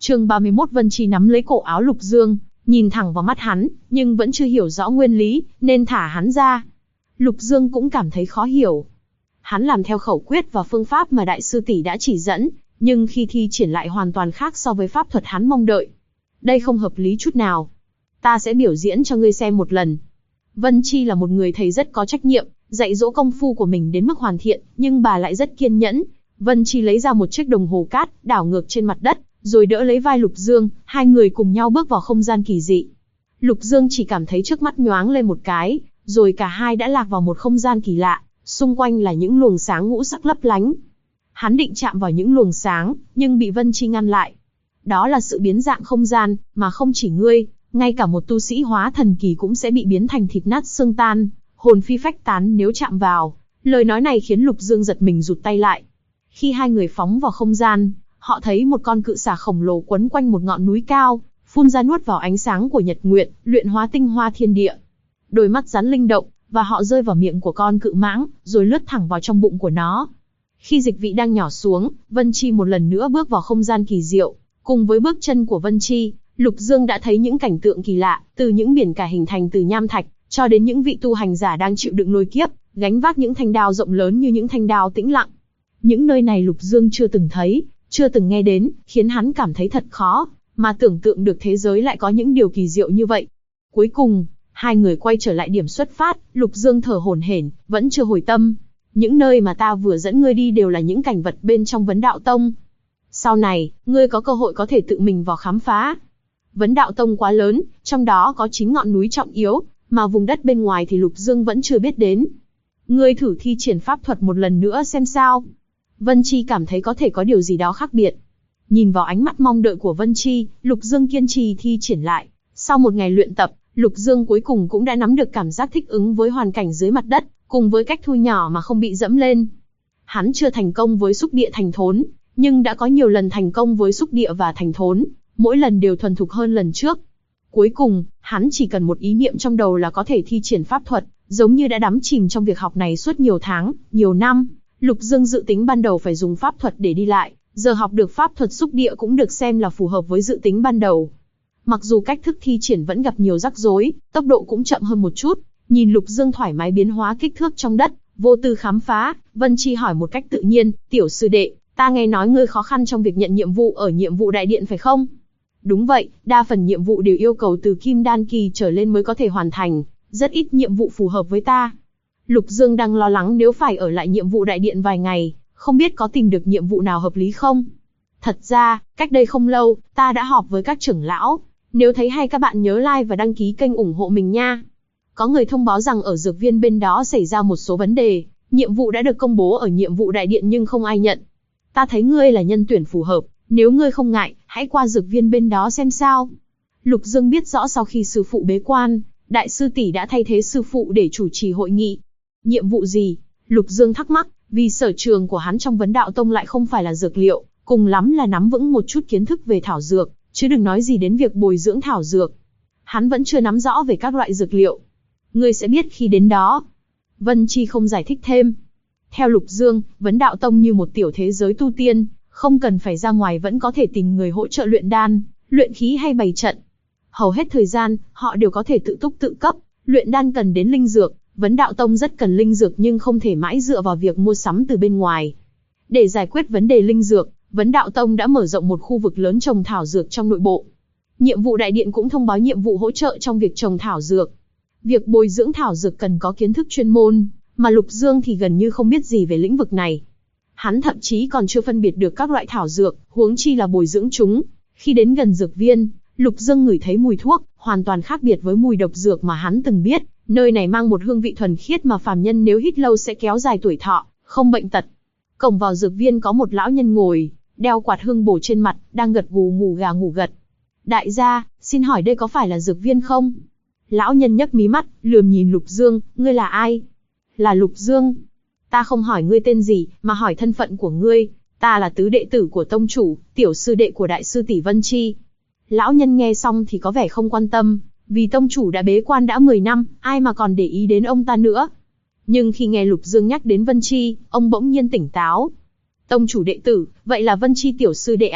Chương 31 Vân Chi nắm lấy cổ áo Lục Dương, nhìn thẳng vào mắt hắn, nhưng vẫn chưa hiểu rõ nguyên lý, nên thả hắn ra. Lục Dương cũng cảm thấy khó hiểu. Hắn làm theo khẩu quyết và phương pháp mà đại sư tỷ đã chỉ dẫn, nhưng khi thi triển lại hoàn toàn khác so với pháp thuật hắn mong đợi. Đây không hợp lý chút nào. Ta sẽ biểu diễn cho ngươi xem một lần. Vân Chi là một người thầy rất có trách nhiệm, dạy dỗ công phu của mình đến mức hoàn thiện, nhưng bà lại rất kiên nhẫn. Vân Chi lấy ra một chiếc đồng hồ cát, đảo ngược trên mặt đất, rồi đỡ lấy vai Lục Dương, hai người cùng nhau bước vào không gian kỳ dị. Lục Dương chỉ cảm thấy trước mắt nhoáng lên một cái, rồi cả hai đã lạc vào một không gian kỳ lạ, xung quanh là những luồng sáng ngũ sắc lấp lánh. Hắn định chạm vào những luồng sáng, nhưng bị Vân Chi ngăn lại. Đó là sự biến dạng không gian, mà không chỉ ngươi, ngay cả một tu sĩ hóa thần kỳ cũng sẽ bị biến thành thịt nát xương tan, hồn phi phách tán nếu chạm vào. Lời nói này khiến Lục Dương giật mình rụt tay lại. Khi hai người phóng vào không gian, họ thấy một con cự xà khổng lồ quấn quanh một ngọn núi cao, phun ra nuốt vào ánh sáng của nhật nguyệt, luyện hóa tinh hoa thiên địa. Đôi mắt rắn linh động, và họ rơi vào miệng của con cự mãng, rồi lướt thẳng vào trong bụng của nó. Khi dịch vị đang nhỏ xuống, Vân Chi một lần nữa bước vào không gian kỳ diệu. Cùng với bước chân của Vân Chi, Lục Dương đã thấy những cảnh tượng kỳ lạ, từ những biển cả hình thành từ nham thạch, cho đến những vị tu hành giả đang chịu đựng lôi kiếp, gánh vác những thanh đao rộng lớn như những thanh đao tĩnh lặng. Những nơi này Lục Dương chưa từng thấy, chưa từng nghe đến, khiến hắn cảm thấy thật khó, mà tưởng tượng được thế giới lại có những điều kỳ diệu như vậy. Cuối cùng, hai người quay trở lại điểm xuất phát, Lục Dương thở hổn hển, vẫn chưa hồi tâm. Những nơi mà ta vừa dẫn ngươi đi đều là những cảnh vật bên trong Vấn Đạo Tông. Sau này, ngươi có cơ hội có thể tự mình vào khám phá. Vấn Đạo Tông quá lớn, trong đó có 9 ngọn núi trọng yếu, mà vùng đất bên ngoài thì Lục Dương vẫn chưa biết đến. Ngươi thử thi triển pháp thuật một lần nữa xem sao. Vân Chi cảm thấy có thể có điều gì đó khác biệt. Nhìn vào ánh mắt mong đợi của Vân Chi, Lục Dương kiên trì thi triển lại. Sau một ngày luyện tập, Lục Dương cuối cùng cũng đã nắm được cảm giác thích ứng với hoàn cảnh dưới mặt đất, cùng với cách thu nhỏ mà không bị dẫm lên. Hắn chưa thành công với xúc địa thành thốn, nhưng đã có nhiều lần thành công với xúc địa và thành thốn, mỗi lần đều thuần thục hơn lần trước. Cuối cùng, hắn chỉ cần một ý niệm trong đầu là có thể thi triển pháp thuật, giống như đã đắm chìm trong việc học này suốt nhiều tháng, nhiều năm. Lục Dương dự tính ban đầu phải dùng pháp thuật để đi lại, giờ học được pháp thuật xúc địa cũng được xem là phù hợp với dự tính ban đầu. Mặc dù cách thức thi triển vẫn gặp nhiều rắc rối, tốc độ cũng chậm hơn một chút, nhìn Lục Dương thoải mái biến hóa kích thước trong đất, vô tư khám phá, Vân Chi hỏi một cách tự nhiên, "Tiểu sư đệ, ta nghe nói ngươi khó khăn trong việc nhận nhiệm vụ ở nhiệm vụ đại điện phải không?" "Đúng vậy, đa phần nhiệm vụ đều yêu cầu từ kim đan kỳ trở lên mới có thể hoàn thành, rất ít nhiệm vụ phù hợp với ta." Lục Dương đang lo lắng nếu phải ở lại nhiệm vụ đại điện vài ngày, không biết có tìm được nhiệm vụ nào hợp lý không. Thật ra, cách đây không lâu, ta đã họp với các trưởng lão. Nếu thấy hay các bạn nhớ like và đăng ký kênh ủng hộ mình nha. Có người thông báo rằng ở dược viên bên đó xảy ra một số vấn đề, nhiệm vụ đã được công bố ở nhiệm vụ đại điện nhưng không ai nhận. Ta thấy ngươi là nhân tuyển phù hợp, nếu ngươi không ngại, hãy qua dược viên bên đó xem sao. Lục Dương biết rõ sau khi sư phụ bế quan, đại sư tỷ đã thay thế sư phụ để chủ trì hội nghị. Nhiệm vụ gì? Lục Dương thắc mắc, vì sở trường của hắn trong Vấn Đạo Tông lại không phải là dược liệu, cùng lắm là nắm vững một chút kiến thức về thảo dược, chứ đừng nói gì đến việc bồi dưỡng thảo dược. Hắn vẫn chưa nắm rõ về các loại dược liệu. Ngươi sẽ biết khi đến đó. Vân Chi không giải thích thêm. Theo Lục Dương, Vấn Đạo Tông như một tiểu thế giới tu tiên, không cần phải ra ngoài vẫn có thể tìm người hỗ trợ luyện đan, luyện khí hay bày trận. Hầu hết thời gian, họ đều có thể tự túc tự cấp, luyện đan cần đến linh dược. Vấn Đạo Tông rất cần linh dược nhưng không thể mãi dựa vào việc mua sắm từ bên ngoài. Để giải quyết vấn đề linh dược, Vấn Đạo Tông đã mở rộng một khu vực lớn trồng thảo dược trong nội bộ. Nhiệm vụ đại điện cũng thông báo nhiệm vụ hỗ trợ trong việc trồng thảo dược. Việc bồi dưỡng thảo dược cần có kiến thức chuyên môn, mà Lục Dương thì gần như không biết gì về lĩnh vực này. Hắn thậm chí còn chưa phân biệt được các loại thảo dược, huống chi là bồi dưỡng chúng. Khi đến gần dược viên, Lục Dương ngửi thấy mùi thuốc, hoàn toàn khác biệt với mùi độc dược mà hắn từng biết. Nơi này mang một hương vị thuần khiết mà phàm nhân nếu hít lâu sẽ kéo dài tuổi thọ, không bệnh tật. Cổng vào dược viên có một lão nhân ngồi, đeo quạt hương bổ trên mặt, đang gật gù ngủ gà ngủ gật. "Đại gia, xin hỏi đây có phải là dược viên không?" Lão nhân nhấc mí mắt, lườm nhìn Lục Dương, "Ngươi là ai?" "Là Lục Dương." "Ta không hỏi ngươi tên gì, mà hỏi thân phận của ngươi. Ta là tứ đệ tử của tông chủ, tiểu sư đệ của đại sư tỷ Vân Chi." Lão nhân nghe xong thì có vẻ không quan tâm, vì tông chủ đã bế quan đã 10 năm, ai mà còn để ý đến ông ta nữa. Nhưng khi nghe Lục Dương nhắc đến Vân Chi, ông bỗng nhiên tỉnh táo. "Tông chủ đệ tử, vậy là Vân Chi tiểu sư đệ à?"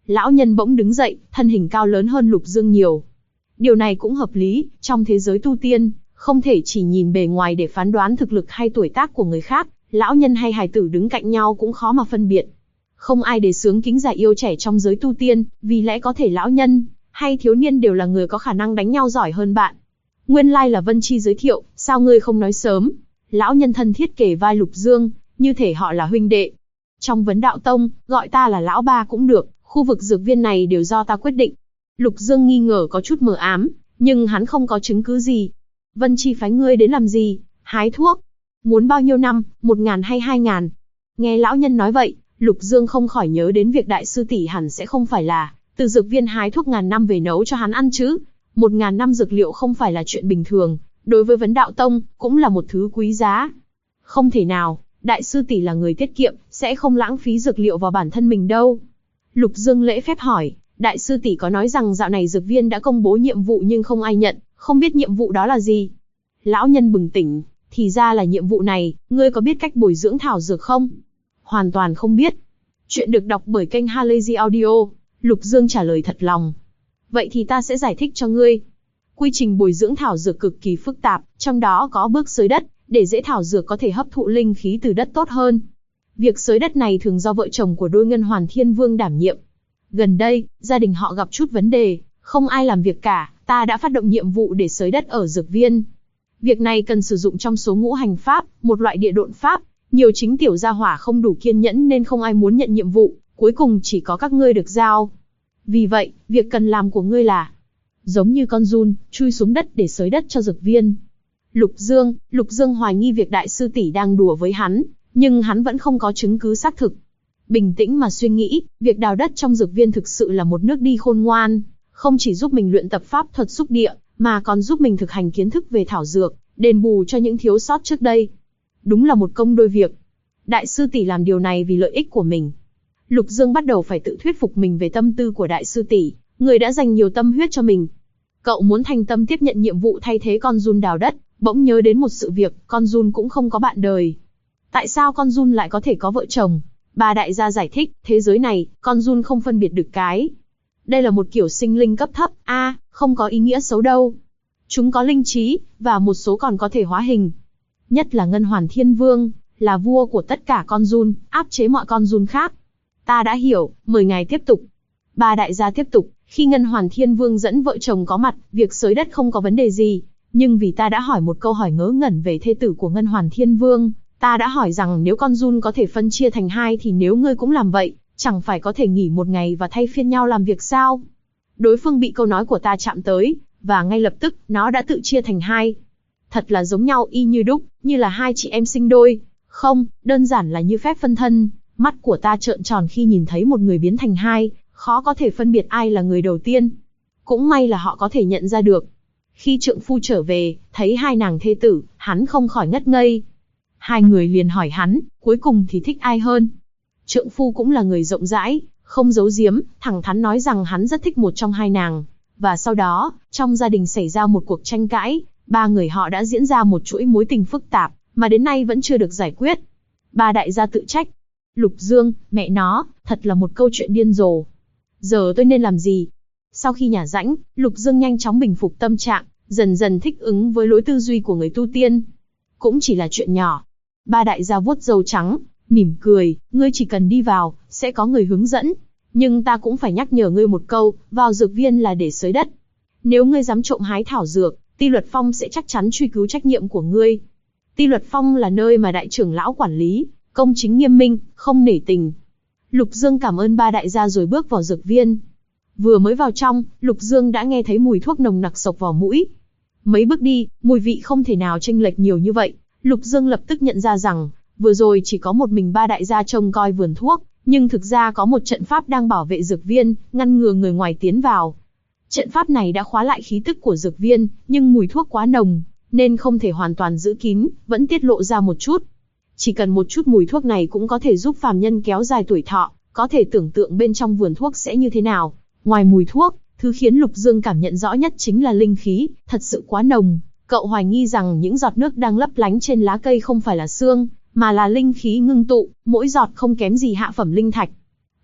Lão nhân bỗng đứng dậy, thân hình cao lớn hơn Lục Dương nhiều. Điều này cũng hợp lý, trong thế giới tu tiên, không thể chỉ nhìn bề ngoài để phán đoán thực lực hay tuổi tác của người khác, lão nhân hay hài tử đứng cạnh nhau cũng khó mà phân biệt. Không ai đề xướng kính già yêu trẻ trong giới tu tiên, vì lẽ có thể lão nhân hay thiếu niên đều là người có khả năng đánh nhau giỏi hơn bạn. Nguyên lai là Vân Chi giới thiệu, sao ngươi không nói sớm? Lão nhân thân thiết kề vai Lục Dương, như thể họ là huynh đệ. Trong Vấn Đạo Tông, gọi ta là lão ba cũng được, khu vực dược viên này đều do ta quyết định. Lục Dương nghi ngờ có chút mờ ám, nhưng hắn không có chứng cứ gì. Vân Chi phái ngươi đến làm gì? Hái thuốc. Muốn bao nhiêu năm, 1.000 hay 2.000? Nghe lão nhân nói vậy, Lục Dương không khỏi nhớ đến việc đại sư tỷ hẳn sẽ không phải là từ dược viên hái thuốc ngàn năm về nấu cho hắn ăn chứ. 1.000 năm dược liệu không phải là chuyện bình thường, đối với Vấn Đạo Tông, cũng là một thứ quý giá. Không thể nào, đại sư tỷ là người tiết kiệm, sẽ không lãng phí dược liệu vào bản thân mình đâu. Lục Dương lễ phép hỏi, đại sư tỷ có nói rằng dạo này dược viên đã công bố nhiệm vụ nhưng không ai nhận, không biết nhiệm vụ đó là gì? Lão nhân bừng tỉnh, thì ra là nhiệm vụ này, ngươi có biết cách bồi dưỡng thảo dược không? Hoàn toàn không biết. Chuyện được đọc bởi kênh Halazy Audio, Lục Dương trả lời thật lòng. Vậy thì ta sẽ giải thích cho ngươi. Quy trình bồi dưỡng thảo dược cực kỳ phức tạp, trong đó có bước xới đất, để dễ thảo dược có thể hấp thụ linh khí từ đất tốt hơn. Việc xới đất này thường do vợ chồng của đôi Ngân Hoàn Thiên Vương đảm nhiệm. Gần đây, gia đình họ gặp chút vấn đề, không ai làm việc cả, ta đã phát động nhiệm vụ để xới đất ở dược viên. Việc này cần sử dụng trong số ngũ hành pháp, một loại địa độn pháp. Nhiều chính tiểu gia hỏa không đủ kiên nhẫn nên không ai muốn nhận nhiệm vụ, cuối cùng chỉ có các ngươi được giao. Vì vậy, việc cần làm của ngươi là giống như con giun, chui xuống đất để xới đất cho dược viên. Lục Dương hoài nghi việc đại sư tỷ đang đùa với hắn, nhưng hắn vẫn không có chứng cứ xác thực. Bình tĩnh mà suy nghĩ, việc đào đất trong dược viên thực sự là một nước đi khôn ngoan, không chỉ giúp mình luyện tập pháp thuật xúc địa, mà còn giúp mình thực hành kiến thức về thảo dược, đền bù cho những thiếu sót trước đây. Đúng là một công đôi việc. Đại sư tỷ làm điều này vì lợi ích của mình. Lục Dương bắt đầu phải tự thuyết phục mình về tâm tư của đại sư tỷ, người đã dành nhiều tâm huyết cho mình. Cậu muốn thành tâm tiếp nhận nhiệm vụ thay thế con giun đào đất, bỗng nhớ đến một sự việc, con giun cũng không có bạn đời. Tại sao con giun lại có thể có vợ chồng? Ba đại gia giải thích, thế giới này, con giun không phân biệt được cái. Đây là một kiểu sinh linh cấp thấp, không có ý nghĩa xấu đâu. Chúng có linh trí, và một số còn có thể hóa hình. Nhất là Ngân Hoàn Thiên Vương, là vua của tất cả con giun, áp chế mọi con giun khác. Ta đã hiểu, mời ngài tiếp tục. Ba đại gia tiếp tục, khi Ngân Hoàn Thiên Vương dẫn vợ chồng có mặt, việc xới đất không có vấn đề gì. Nhưng vì ta đã hỏi một câu hỏi ngớ ngẩn về thê tử của Ngân Hoàn Thiên Vương, ta đã hỏi rằng nếu con giun có thể phân chia thành hai thì nếu ngươi cũng làm vậy, chẳng phải có thể nghỉ một ngày và thay phiên nhau làm việc sao? Đối phương bị câu nói của ta chạm tới, và ngay lập tức, nó đã tự chia thành hai. Thật là giống nhau y như đúc, như là hai chị em sinh đôi. Không, đơn giản là như phép phân thân. Mắt của ta trợn tròn khi nhìn thấy một người biến thành hai, khó có thể phân biệt ai là người đầu tiên. Cũng may là họ có thể nhận ra được. Khi trượng phu trở về, thấy hai nàng thê tử, hắn không khỏi ngất ngây. Hai người liền hỏi hắn, cuối cùng thì thích ai hơn? Trượng phu cũng là người rộng rãi, không giấu giếm, thẳng thắn nói rằng hắn rất thích một trong hai nàng. Và sau đó, trong gia đình xảy ra một cuộc tranh cãi, ba người họ đã diễn ra một chuỗi mối tình phức tạp, mà đến nay vẫn chưa được giải quyết. Ba đại gia tự trách. Lục Dương, mẹ nó, thật là một câu chuyện điên rồ. Giờ tôi nên làm gì? Sau khi nhả rãnh, Lục Dương nhanh chóng bình phục tâm trạng, dần dần thích ứng với lối tư duy của người tu tiên. Cũng chỉ là chuyện nhỏ. Ba đại gia vuốt râu trắng, mỉm cười, ngươi chỉ cần đi vào, sẽ có người hướng dẫn. Nhưng ta cũng phải nhắc nhở ngươi một câu, vào dược viên là để xới đất. Nếu ngươi dám trộm hái thảo dược, Ti Luật Phong sẽ chắc chắn truy cứu trách nhiệm của ngươi. Ti Luật Phong là nơi mà đại trưởng lão quản lý, công chính nghiêm minh, không nể tình. Lục Dương cảm ơn ba đại gia rồi bước vào dược viên. Vừa mới vào trong, Lục Dương đã nghe thấy mùi thuốc nồng nặc xộc vào mũi. Mấy bước đi, mùi vị không thể nào chênh lệch nhiều như vậy. Lục Dương lập tức nhận ra rằng, vừa rồi chỉ có một mình ba đại gia trông coi vườn thuốc, nhưng thực ra có một trận pháp đang bảo vệ dược viên, ngăn ngừa người ngoài tiến vào. Trận pháp này đã khóa lại khí tức của dược viên, nhưng mùi thuốc quá nồng, nên không thể hoàn toàn giữ kín, vẫn tiết lộ ra một chút. Chỉ cần một chút mùi thuốc này cũng có thể giúp phàm nhân kéo dài tuổi thọ, có thể tưởng tượng bên trong vườn thuốc sẽ như thế nào. Ngoài mùi thuốc, thứ khiến Lục Dương cảm nhận rõ nhất chính là linh khí, thật sự quá nồng. Cậu hoài nghi rằng những giọt nước đang lấp lánh trên lá cây không phải là sương, mà là linh khí ngưng tụ, mỗi giọt không kém gì hạ phẩm linh thạch.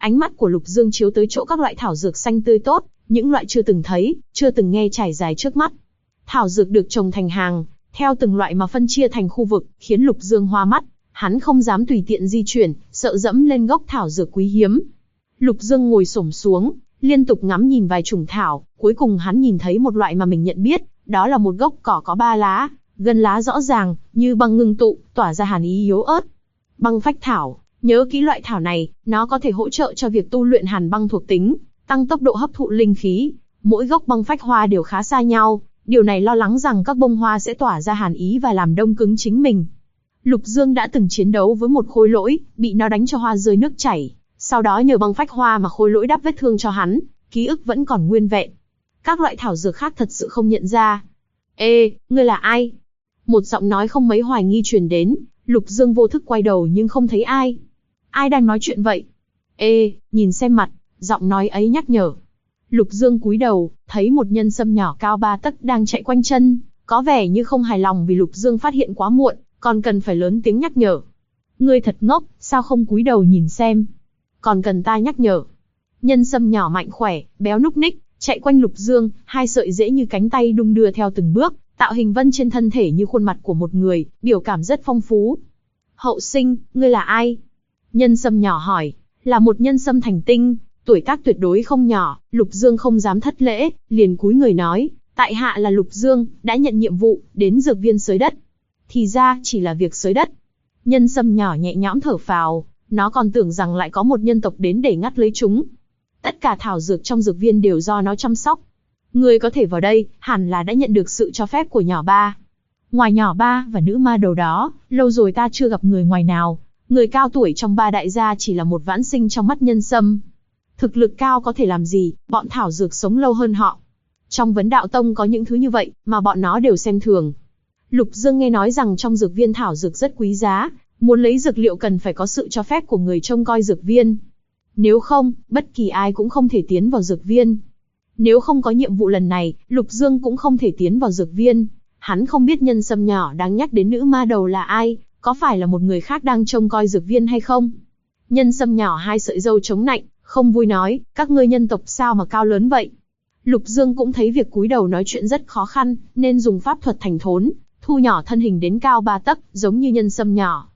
Ánh mắt của Lục Dương chiếu tới chỗ các loại thảo dược xanh tươi tốt, những loại chưa từng thấy, chưa từng nghe trải dài trước mắt. Thảo dược được trồng thành hàng, theo từng loại mà phân chia thành khu vực, khiến Lục Dương hoa mắt. Hắn không dám tùy tiện di chuyển, sợ dẫm lên gốc thảo dược quý hiếm. Lục Dương ngồi xổm xuống, liên tục ngắm nhìn vài chủng thảo, cuối cùng hắn nhìn thấy một loại mà mình nhận biết, đó là một gốc cỏ có 3 lá, gân lá rõ ràng, như băng ngưng tụ, tỏa ra hàn ý yếu ớt. Băng phách thảo, nhớ kỹ loại thảo này, nó có thể hỗ trợ cho việc tu luyện hàn băng thuộc tính, tăng tốc độ hấp thụ linh khí. Mỗi gốc băng phách hoa đều khá xa nhau, điều này lo lắng rằng các bông hoa sẽ tỏa ra hàn ý và làm đông cứng chính mình. Lục Dương đã từng chiến đấu với một khôi lỗi, bị nó đánh cho hoa rơi nước chảy, sau đó nhờ băng phách hoa mà khôi lỗi đắp vết thương cho hắn, ký ức vẫn còn nguyên vẹn. Các loại thảo dược khác thật sự không nhận ra. Ê, ngươi là ai? Một giọng nói không mấy hoài nghi truyền đến, Lục Dương vô thức quay đầu nhưng không thấy ai. Ai đang nói chuyện vậy? Ê, nhìn xem mặt, giọng nói ấy nhắc nhở. Lục Dương cúi đầu, thấy một nhân sâm nhỏ cao 3 tấc đang chạy quanh chân, có vẻ như không hài lòng vì Lục Dương phát hiện quá muộn, còn cần phải lớn tiếng nhắc nhở. Ngươi thật ngốc, sao không cúi đầu nhìn xem? Còn cần ta nhắc nhở? Nhân sâm nhỏ mạnh khỏe, béo núc ních, chạy quanh Lục Dương, 2 sợi rễ như cánh tay đung đưa theo từng bước, tạo hình vân trên thân thể như khuôn mặt của một người, biểu cảm rất phong phú. Hậu sinh, ngươi là ai? Nhân sâm nhỏ hỏi. Là một nhân sâm thành tinh, tuổi tác tuyệt đối không nhỏ. Lục Dương không dám thất lễ, liền cúi người nói, tại hạ là Lục Dương, đã nhận nhiệm vụ, đến dược viên xới đất. Thì ra, chỉ là việc xới đất. Nhân sâm nhỏ nhẹ nhõm thở phào, nó còn tưởng rằng lại có một nhân tộc đến để ngắt lấy chúng. Tất cả thảo dược trong dược viên đều do nó chăm sóc. Người có thể vào đây, hẳn là đã nhận được sự cho phép của nhỏ ba. Ngoài nhỏ ba và nữ ma đầu đó, lâu rồi ta chưa gặp người ngoài nào. Người cao tuổi trong 3 đại gia chỉ là một vãn sinh trong mắt nhân sâm. Thực lực cao có thể làm gì, bọn thảo dược sống lâu hơn họ. Trong vấn đạo tông có những thứ như vậy, mà bọn nó đều xem thường. Lục Dương nghe nói rằng trong dược viên thảo dược rất quý giá, muốn lấy dược liệu cần phải có sự cho phép của người trông coi dược viên. Nếu không, bất kỳ ai cũng không thể tiến vào dược viên. Nếu không có nhiệm vụ lần này, Lục Dương cũng không thể tiến vào dược viên. Hắn không biết nhân sâm nhỏ đang nhắc đến nữ ma đầu là ai, có phải là một người khác đang trông coi dược viên hay không? Nhân sâm nhỏ 2 sợi râu chống nạnh, không vui nói, các ngươi nhân tộc sao mà cao lớn vậy? Lục Dương cũng thấy việc cúi đầu nói chuyện rất khó khăn, nên dùng pháp thuật thành thốn, thu nhỏ thân hình đến cao 3 tấc, giống như nhân sâm nhỏ.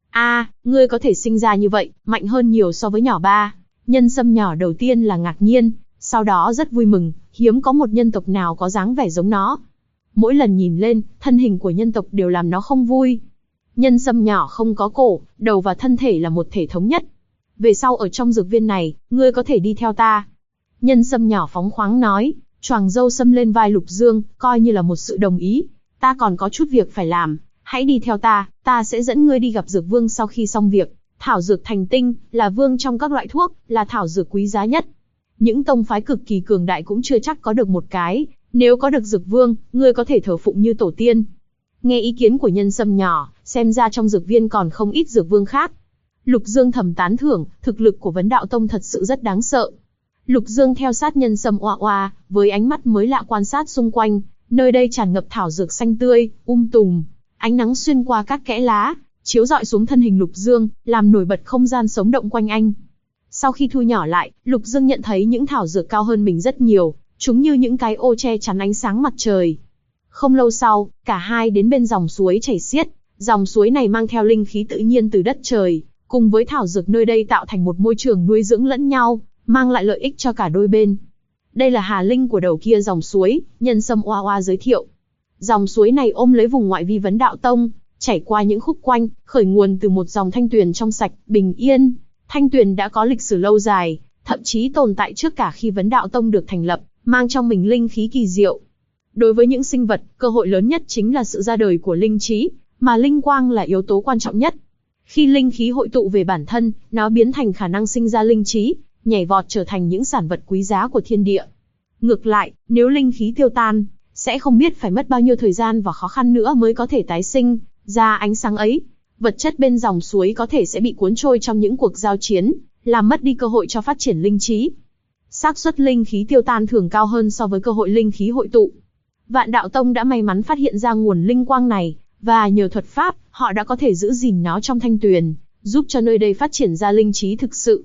Ngươi có thể sinh ra như vậy, mạnh hơn nhiều so với nhỏ ba. Nhân sâm nhỏ đầu tiên là ngạc nhiên, sau đó rất vui mừng, hiếm có một nhân tộc nào có dáng vẻ giống nó. Mỗi lần nhìn lên, thân hình của nhân tộc đều làm nó không vui. Nhân sâm nhỏ không có cổ, đầu và thân thể là một thể thống nhất. Về sau ở trong dược viên này, ngươi có thể đi theo ta. Nhân sâm nhỏ phóng khoáng nói, choàng râu sâm lên vai Lục Dương, coi như là một sự đồng ý. Ta còn có chút việc phải làm, hãy đi theo ta sẽ dẫn ngươi đi gặp dược vương sau khi xong việc. Thảo dược thành tinh, là vương trong các loại thuốc, là thảo dược quý giá nhất. Những tông phái cực kỳ cường đại cũng chưa chắc có được một cái, nếu có được dược vương, ngươi có thể thờ phụng như tổ tiên. Nghe ý kiến của nhân sâm nhỏ, xem ra trong dược viên còn không ít dược vương khác. Lục Dương thầm tán thưởng, thực lực của vấn đạo tông thật sự rất đáng sợ. Lục Dương theo sát nhân sâm oa oa, với ánh mắt mới lạ quan sát xung quanh, nơi đây tràn ngập thảo dược xanh tươi, tùm. Ánh nắng xuyên qua các kẽ lá, chiếu rọi xuống thân hình Lục Dương, làm nổi bật không gian sống động quanh anh. Sau khi thu nhỏ lại, Lục Dương nhận thấy những thảo dược cao hơn mình rất nhiều, chúng như những cái ô che chắn ánh sáng mặt trời. Không lâu sau, cả hai đến bên dòng suối chảy xiết, dòng suối này mang theo linh khí tự nhiên từ đất trời, cùng với thảo dược nơi đây tạo thành một môi trường nuôi dưỡng lẫn nhau, mang lại lợi ích cho cả đôi bên. Đây là hà linh của đầu kia dòng suối, nhân sâm oa oa giới thiệu. Dòng suối này ôm lấy vùng ngoại vi vấn đạo tông, chảy qua những khúc quanh, khởi nguồn từ một dòng thanh tuyền trong sạch, bình yên. Thanh tuyền đã có lịch sử lâu dài, thậm chí tồn tại trước cả khi vấn đạo tông được thành lập, mang trong mình linh khí kỳ diệu. Đối với những sinh vật, cơ hội lớn nhất chính là sự ra đời của linh trí, mà linh quang là yếu tố quan trọng nhất. Khi linh khí hội tụ về bản thân, nó biến thành khả năng sinh ra linh trí, nhảy vọt trở thành những sản vật quý giá của thiên địa. Ngược lại, nếu linh khí tiêu tan, sẽ không biết phải mất bao nhiêu thời gian và khó khăn nữa mới có thể tái sinh ra ánh sáng ấy. Vật chất bên dòng suối có thể sẽ bị cuốn trôi trong những cuộc giao chiến, làm mất đi cơ hội cho phát triển linh trí. Xác suất linh khí tiêu tan thường cao hơn so với cơ hội linh khí hội tụ. Vạn Đạo Tông đã may mắn phát hiện ra nguồn linh quang này, và nhờ thuật pháp, họ đã có thể giữ gìn nó trong thanh tuyền, giúp cho nơi đây phát triển ra linh trí thực sự.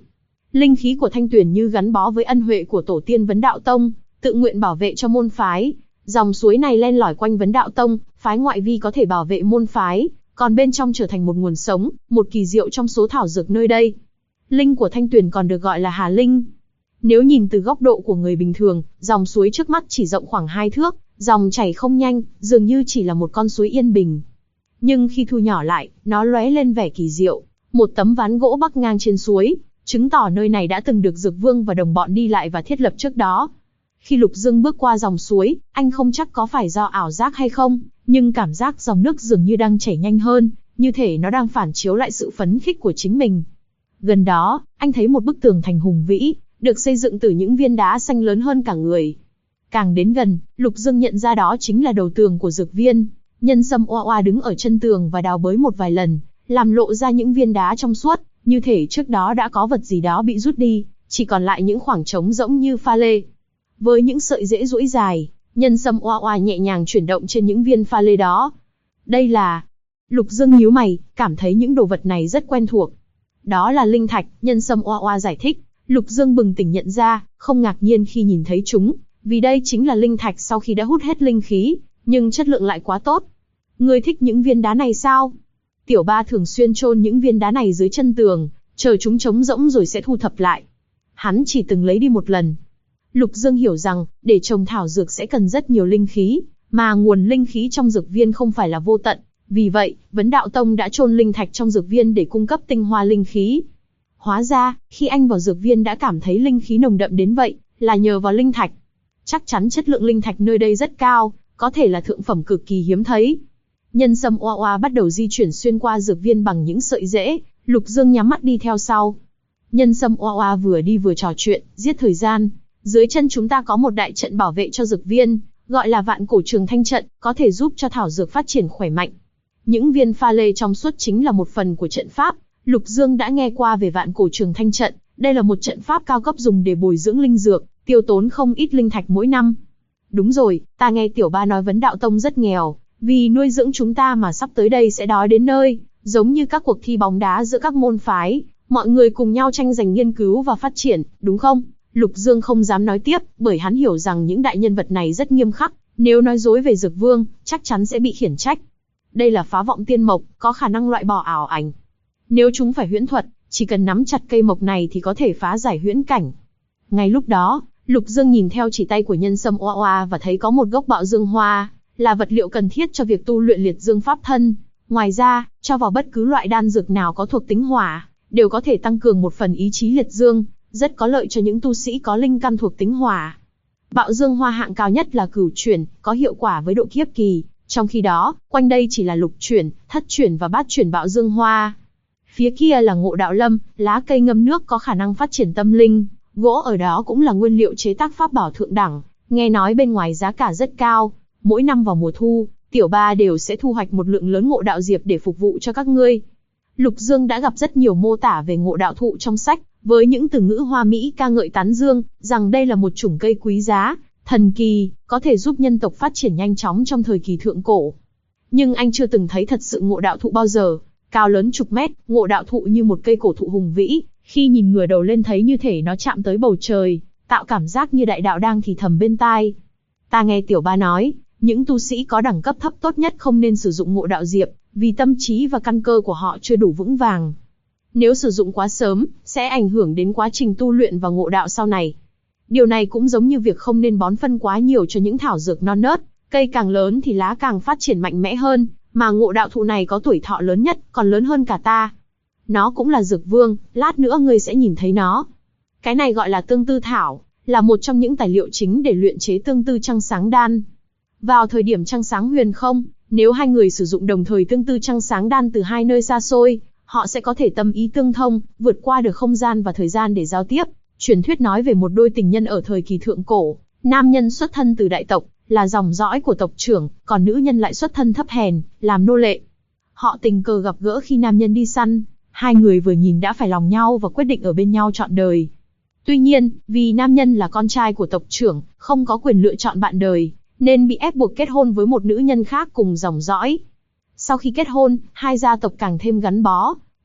Linh khí của Thanh Tuyền như gắn bó với ân huệ của tổ tiên Vấn Đạo Tông, tự nguyện bảo vệ cho môn phái. Dòng suối này len lỏi quanh Vấn Đạo Tông, phái ngoại vi có thể bảo vệ môn phái, còn bên trong trở thành một nguồn sống, một kỳ diệu trong số thảo dược nơi đây. Linh của Thanh Tuyền còn được gọi là Hà Linh. Nếu nhìn từ góc độ của người bình thường, dòng suối trước mắt chỉ rộng khoảng 2 thước, dòng chảy không nhanh, dường như chỉ là một con suối yên bình. Nhưng khi thu nhỏ lại, nó lóe lên vẻ kỳ diệu. Một tấm ván gỗ bắc ngang trên suối, chứng tỏ nơi này đã từng được Dược Vương và đồng bọn đi lại và thiết lập trước đó. Khi Lục Dương bước qua dòng suối, anh không chắc có phải do ảo giác hay không, nhưng cảm giác dòng nước dường như đang chảy nhanh hơn, như thể nó đang phản chiếu lại sự phấn khích của chính mình. Gần đó, anh thấy một bức tường thành hùng vĩ, được xây dựng từ những viên đá xanh lớn hơn cả người. Càng đến gần, Lục Dương nhận ra đó chính là đầu tường của dược viên. Nhân Sâm oa oa đứng ở chân tường và đào bới một vài lần, làm lộ ra những viên đá trong suốt, như thể trước đó đã có vật gì đó bị rút đi, chỉ còn lại những khoảng trống rỗng như pha lê. Với những sợi rễ duỗi dài, Nhân Sâm oa oa nhẹ nhàng chuyển động trên những viên pha lê đó. Đây là... Lục Dương nhíu mày, cảm thấy những đồ vật này rất quen thuộc. Đó là linh thạch, Nhân Sâm oa oa giải thích. Lục Dương bừng tỉnh nhận ra, không ngạc nhiên khi nhìn thấy chúng, vì đây chính là linh thạch sau khi đã hút hết linh khí, nhưng chất lượng lại quá tốt. Ngươi thích những viên đá này sao? Tiểu Ba thường xuyên chôn những viên đá này dưới chân tường, chờ chúng trống rỗng rồi sẽ thu thập lại. Hắn chỉ từng lấy đi một lần. Lục Dương hiểu rằng, để trồng thảo dược sẽ cần rất nhiều linh khí, mà nguồn linh khí trong dược viên không phải là vô tận. Vì vậy, Vấn Đạo Tông đã chôn linh thạch trong dược viên để cung cấp tinh hoa linh khí. Hóa ra, khi anh vào dược viên đã cảm thấy linh khí nồng đậm đến vậy, là nhờ vào linh thạch. Chắc chắn chất lượng linh thạch nơi đây rất cao, có thể là thượng phẩm cực kỳ hiếm thấy. Nhân Sâm oa oa bắt đầu di chuyển xuyên qua dược viên bằng những sợi rễ, Lục Dương nhắm mắt đi theo sau. Nhân Sâm oa oa vừa đi vừa trò chuyện, giết thời gian. Dưới chân chúng ta có một đại trận bảo vệ cho dược viên, gọi là Vạn Cổ Trường Thanh Trận, có thể giúp cho thảo dược phát triển khỏe mạnh. Những viên pha lê trong suốt chính là một phần của trận pháp. Lục Dương đã nghe qua về Vạn Cổ Trường Thanh Trận, đây là một trận pháp cao cấp dùng để bồi dưỡng linh dược, tiêu tốn không ít linh thạch mỗi năm. Đúng rồi, ta nghe Tiểu Ba nói Vấn Đạo Tông rất nghèo, vì nuôi dưỡng chúng ta mà sắp tới đây sẽ đói đến nơi, giống như các cuộc thi bóng đá giữa các môn phái, mọi người cùng nhau tranh giành nghiên cứu và phát triển, đúng không? Lục Dương không dám nói tiếp, bởi hắn hiểu rằng những đại nhân vật này rất nghiêm khắc, nếu nói dối về Dược Vương, chắc chắn sẽ bị khiển trách. Đây là phá vọng tiên mộc, có khả năng loại bỏ ảo ảnh. Nếu chúng phải huyễn thuật, chỉ cần nắm chặt cây mộc này thì có thể phá giải huyễn cảnh. Ngay lúc đó, Lục Dương nhìn theo chỉ tay của Nhân Sâm oa oa và thấy có một gốc bạo dương hoa, là vật liệu cần thiết cho việc tu luyện liệt dương pháp thân. Ngoài ra, cho vào bất cứ loại đan dược nào có thuộc tính hỏa, đều có thể tăng cường một phần ý chí liệt dương, rất có lợi cho những tu sĩ có linh căn thuộc tính hỏa. Bạo dương hoa hạng cao nhất là cửu chuyển, có hiệu quả với độ kiếp kỳ, trong khi đó, quanh đây chỉ là lục chuyển, thất chuyển và bát chuyển bạo dương hoa. Phía kia là Ngộ Đạo Lâm, lá cây ngâm nước có khả năng phát triển tâm linh, gỗ ở đó cũng là nguyên liệu chế tác pháp bảo thượng đẳng, nghe nói bên ngoài giá cả rất cao. Mỗi năm vào mùa thu, Tiểu Ba đều sẽ thu hoạch một lượng lớn ngộ đạo diệp để phục vụ cho các ngươi. Lục Dương đã gặp rất nhiều mô tả về ngộ đạo thụ trong sách, với những từ ngữ hoa mỹ ca ngợi tán dương, rằng đây là một chủng cây quý giá, thần kỳ, có thể giúp nhân tộc phát triển nhanh chóng trong thời kỳ thượng cổ. Nhưng anh chưa từng thấy thật sự ngộ đạo thụ bao giờ, cao lớn chục mét, ngộ đạo thụ như một cây cổ thụ hùng vĩ, khi nhìn ngửa đầu lên thấy như thể nó chạm tới bầu trời, tạo cảm giác như đại đạo đang thì thầm bên tai. Ta nghe Tiểu Ba nói, những tu sĩ có đẳng cấp thấp tốt nhất không nên sử dụng ngộ đạo diệp, vì tâm trí và căn cơ của họ chưa đủ vững vàng. Nếu sử dụng quá sớm, sẽ ảnh hưởng đến quá trình tu luyện và ngộ đạo sau này. Điều này cũng giống như việc không nên bón phân quá nhiều cho những thảo dược non nớt, cây càng lớn thì lá càng phát triển mạnh mẽ hơn, mà ngộ đạo thụ này có tuổi thọ lớn nhất, còn lớn hơn cả ta. Nó cũng là dược vương, lát nữa ngươi sẽ nhìn thấy nó. Cái này gọi là tương tư thảo, là một trong những tài liệu chính để luyện chế tương tư trăng sáng đan. Vào thời điểm trăng sáng huyền không, nếu hai người sử dụng đồng thời tương tư trăng sáng đan từ hai nơi xa xôi, họ sẽ có thể tâm ý tương thông, vượt qua được không gian và thời gian để giao tiếp. Truyền thuyết nói về một đôi tình nhân ở thời kỳ thượng cổ, nam nhân xuất thân từ đại tộc, là dòng dõi của tộc trưởng, còn nữ nhân lại xuất thân thấp hèn, làm nô lệ. Họ tình cờ gặp gỡ khi nam nhân đi săn, hai người vừa nhìn đã phải lòng nhau và quyết định ở bên nhau trọn đời. Tuy nhiên, vì nam nhân là con trai của tộc trưởng, không có quyền lựa chọn bạn đời, nên bị ép buộc kết hôn với một nữ nhân khác cùng dòng dõi. Sau khi kết hôn, hai gia tộc càng thêm gắn bó.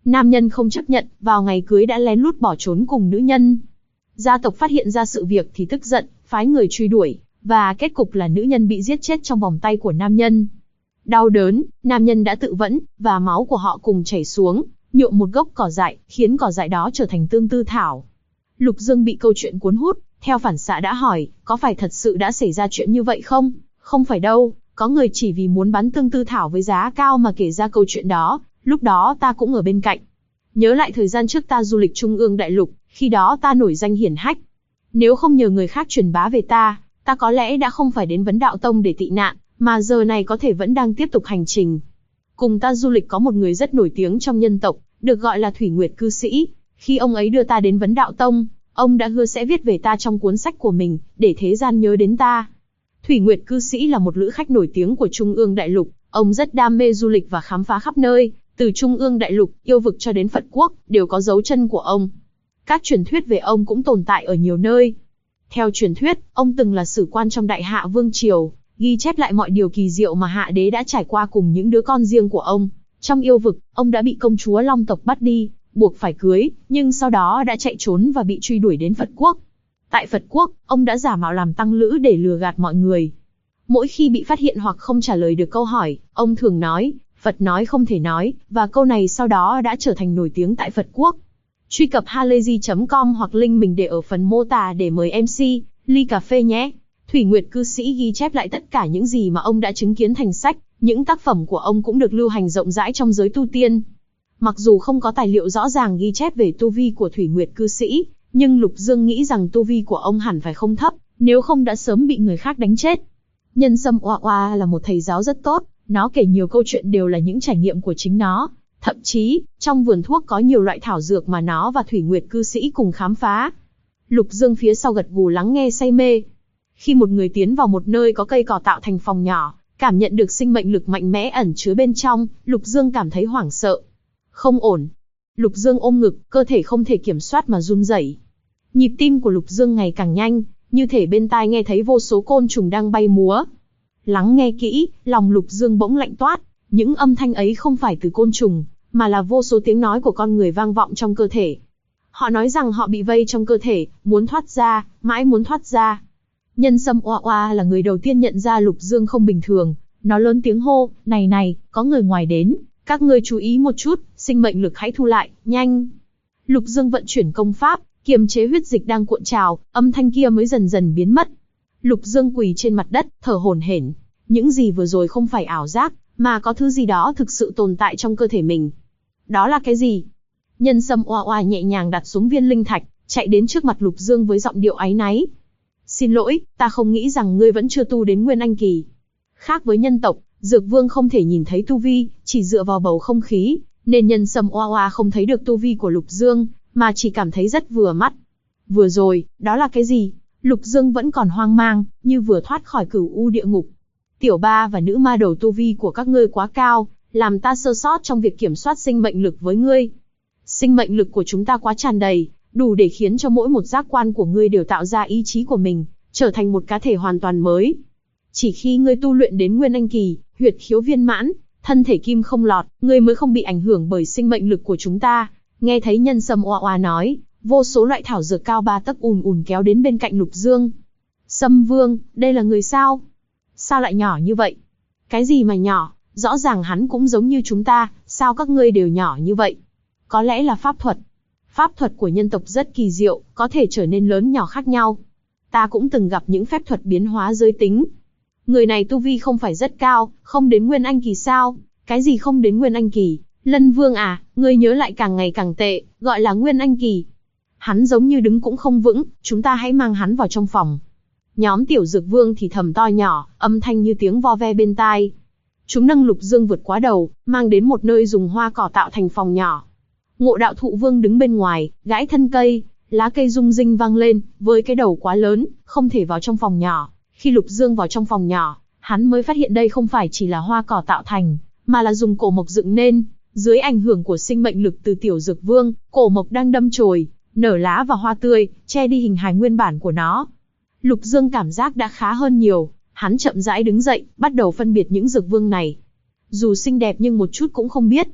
Nam nhân không chấp nhận, vào ngày cưới đã lén lút bỏ trốn cùng nữ nhân. Gia tộc phát hiện ra sự việc thì tức giận, phái người truy đuổi, và kết cục là nữ nhân bị giết chết trong vòng tay của nam nhân. Đau đớn, nam nhân đã tự vẫn, và máu của họ cùng chảy xuống, nhuộm một gốc cỏ dại, khiến cỏ dại đó trở thành tương tư thảo. Lục Dương bị câu chuyện cuốn hút, theo phản xạ đã hỏi, có phải thật sự đã xảy ra chuyện như vậy không? Không phải đâu, có người chỉ vì muốn bán tương tư thảo với giá cao mà kể ra câu chuyện đó, lúc đó ta cũng ở bên cạnh. Nhớ lại thời gian trước ta du lịch Trung ương Đại Lục, khi đó ta nổi danh hiển hách. Nếu không nhờ người khác truyền bá về ta có lẽ đã không phải đến Vấn Đạo Tông để tị nạn, mà giờ này có thể vẫn đang tiếp tục hành trình. Cùng ta du lịch có một người rất nổi tiếng trong nhân tộc, được gọi là Thủy Nguyệt Cư Sĩ. Khi ông ấy đưa ta đến Vấn Đạo Tông, ông đã hứa sẽ viết về ta trong cuốn sách của mình, để thế gian nhớ đến ta. Thủy Nguyệt Cư Sĩ là một lữ khách nổi tiếng của Trung ương Đại Lục, ông rất đam mê du lịch và khám phá khắp nơi, từ Trung ương Đại Lục, yêu vực cho đến Phật Quốc, đều có dấu chân của ông. Các truyền thuyết về ông cũng tồn tại ở nhiều nơi. Theo truyền thuyết, ông từng là sử quan trong Đại Hạ Vương Triều, ghi chép lại mọi điều kỳ diệu mà Hạ Đế đã trải qua cùng những đứa con riêng của ông. Trong yêu vực, ông đã bị công chúa Long tộc bắt đi, buộc phải cưới, nhưng sau đó đã chạy trốn và bị truy đuổi đến Phật Quốc. Tại Phật Quốc, ông đã giả mạo làm tăng lữ để lừa gạt mọi người. Mỗi khi bị phát hiện hoặc không trả lời được câu hỏi, ông thường nói, Phật nói không thể nói, và câu này sau đó đã trở thành nổi tiếng tại Phật Quốc. Truy cập halayzi.com hoặc link mình để ở phần mô tả để mời MC ly cà phê nhé. Thủy Nguyệt Cư Sĩ ghi chép lại tất cả những gì mà ông đã chứng kiến thành sách, những tác phẩm của ông cũng được lưu hành rộng rãi trong giới tu tiên. Mặc dù không có tài liệu rõ ràng ghi chép về tu vi của Thủy Nguyệt Cư Sĩ, nhưng Lục Dương nghĩ rằng tu vi của ông hẳn phải không thấp, nếu không đã sớm bị người khác đánh chết. Nhân Sâm Oa Oa là một thầy giáo rất tốt, nó kể nhiều câu chuyện đều là những trải nghiệm của chính nó. Thậm chí, trong vườn thuốc có nhiều loại thảo dược mà nó và Thủy Nguyệt Cư Sĩ cùng khám phá. Lục Dương phía sau gật gù lắng nghe say mê. Khi một người tiến vào một nơi có cây cỏ tạo thành phòng nhỏ, cảm nhận được sinh mệnh lực mạnh mẽ ẩn chứa bên trong, Lục Dương cảm thấy hoảng sợ. Không ổn. Lục Dương ôm ngực, cơ thể không thể kiểm soát mà run rẩy. Nhịp tim của Lục Dương ngày càng nhanh, như thể bên tai nghe thấy vô số côn trùng đang bay múa. Lắng nghe kỹ, lòng Lục Dương bỗng lạnh toát. Những âm thanh ấy không phải từ côn trùng, mà là vô số tiếng nói của con người vang vọng trong cơ thể. Họ nói rằng họ bị vây trong cơ thể, muốn thoát ra, mãi muốn thoát ra. Nhân Sâm Oa Oa là người đầu tiên nhận ra Lục Dương không bình thường. Nó lớn tiếng hô, này này, có người ngoài đến, các ngươi chú ý một chút, sinh mệnh lực hãy thu lại, nhanh. Lục Dương vận chuyển công pháp, kiềm chế huyết dịch đang cuộn trào, âm thanh kia mới dần dần biến mất. Lục Dương quỳ trên mặt đất, thở hổn hển. Những gì vừa rồi không phải ảo giác, mà có thứ gì đó thực sự tồn tại trong cơ thể mình. Đó là cái gì? Nhân Sâm Oa Oa nhẹ nhàng đặt xuống viên linh thạch, chạy đến trước mặt Lục Dương với giọng điệu áy náy. Xin lỗi, ta không nghĩ rằng ngươi vẫn chưa tu đến Nguyên Anh Kỳ. Khác với nhân tộc, Dược Vương không thể nhìn thấy tu vi, chỉ dựa vào bầu không khí, nên Nhân Sâm Oa Oa không thấy được tu vi của Lục Dương, mà chỉ cảm thấy rất vừa mắt. Vừa rồi, đó là cái gì? Lục Dương vẫn còn hoang mang, như vừa thoát khỏi Cửu U địa ngục. Tiểu Ba và nữ ma đầu tu vi của các ngươi quá cao, làm ta sơ sót trong việc kiểm soát sinh mệnh lực với ngươi. Sinh mệnh lực của chúng ta quá tràn đầy, đủ để khiến cho mỗi một giác quan của ngươi đều tạo ra ý chí của mình, trở thành một cá thể hoàn toàn mới. Chỉ khi ngươi tu luyện đến Nguyên Anh Kỳ, huyệt khiếu viên mãn, thân thể kim không lọt, ngươi mới không bị ảnh hưởng bởi sinh mệnh lực của chúng ta. Nghe thấy Nhân Sâm Oa Oa nói, vô số loại thảo dược cao 3 tấc ùn ùn kéo đến bên cạnh Lục Dương. Sâm Vương, đây là người sao? Sao lại nhỏ như vậy? Cái gì mà nhỏ, rõ ràng hắn cũng giống như chúng ta, sao các ngươi đều nhỏ như vậy? Có lẽ là pháp thuật. Pháp thuật của nhân tộc rất kỳ diệu, có thể trở nên lớn nhỏ khác nhau. Ta cũng từng gặp những phép thuật biến hóa giới tính. Người này tu vi không phải rất cao, không đến Nguyên Anh Kỳ sao? Cái gì không đến Nguyên Anh Kỳ? Lân Vương à, ngươi nhớ lại càng ngày càng tệ, gọi là Nguyên Anh Kỳ. Hắn giống như đứng cũng không vững, chúng ta hãy mang hắn vào trong phòng. Nhóm Tiểu Dược Vương thì thầm to nhỏ, âm thanh như tiếng vo ve bên tai. Chúng nâng Lục Dương vượt quá đầu, mang đến một nơi dùng hoa cỏ tạo thành phòng nhỏ. Ngộ Đạo Thụ Vương đứng bên ngoài, gãi thân cây, lá cây rung rinh vang lên, với cái đầu quá lớn, không thể vào trong phòng nhỏ. Khi Lục Dương vào trong phòng nhỏ, hắn mới phát hiện đây không phải chỉ là hoa cỏ tạo thành, mà là dùng cổ mộc dựng nên. Dưới ảnh hưởng của sinh mệnh lực từ Tiểu Dược Vương, cổ mộc đang đâm chồi, nở lá và hoa tươi, che đi hình hài nguyên bản của nó. Lục Dương cảm giác đã khá hơn nhiều, hắn chậm rãi đứng dậy, bắt đầu phân biệt những dược vương này. Dù xinh đẹp nhưng một chút cũng không biết.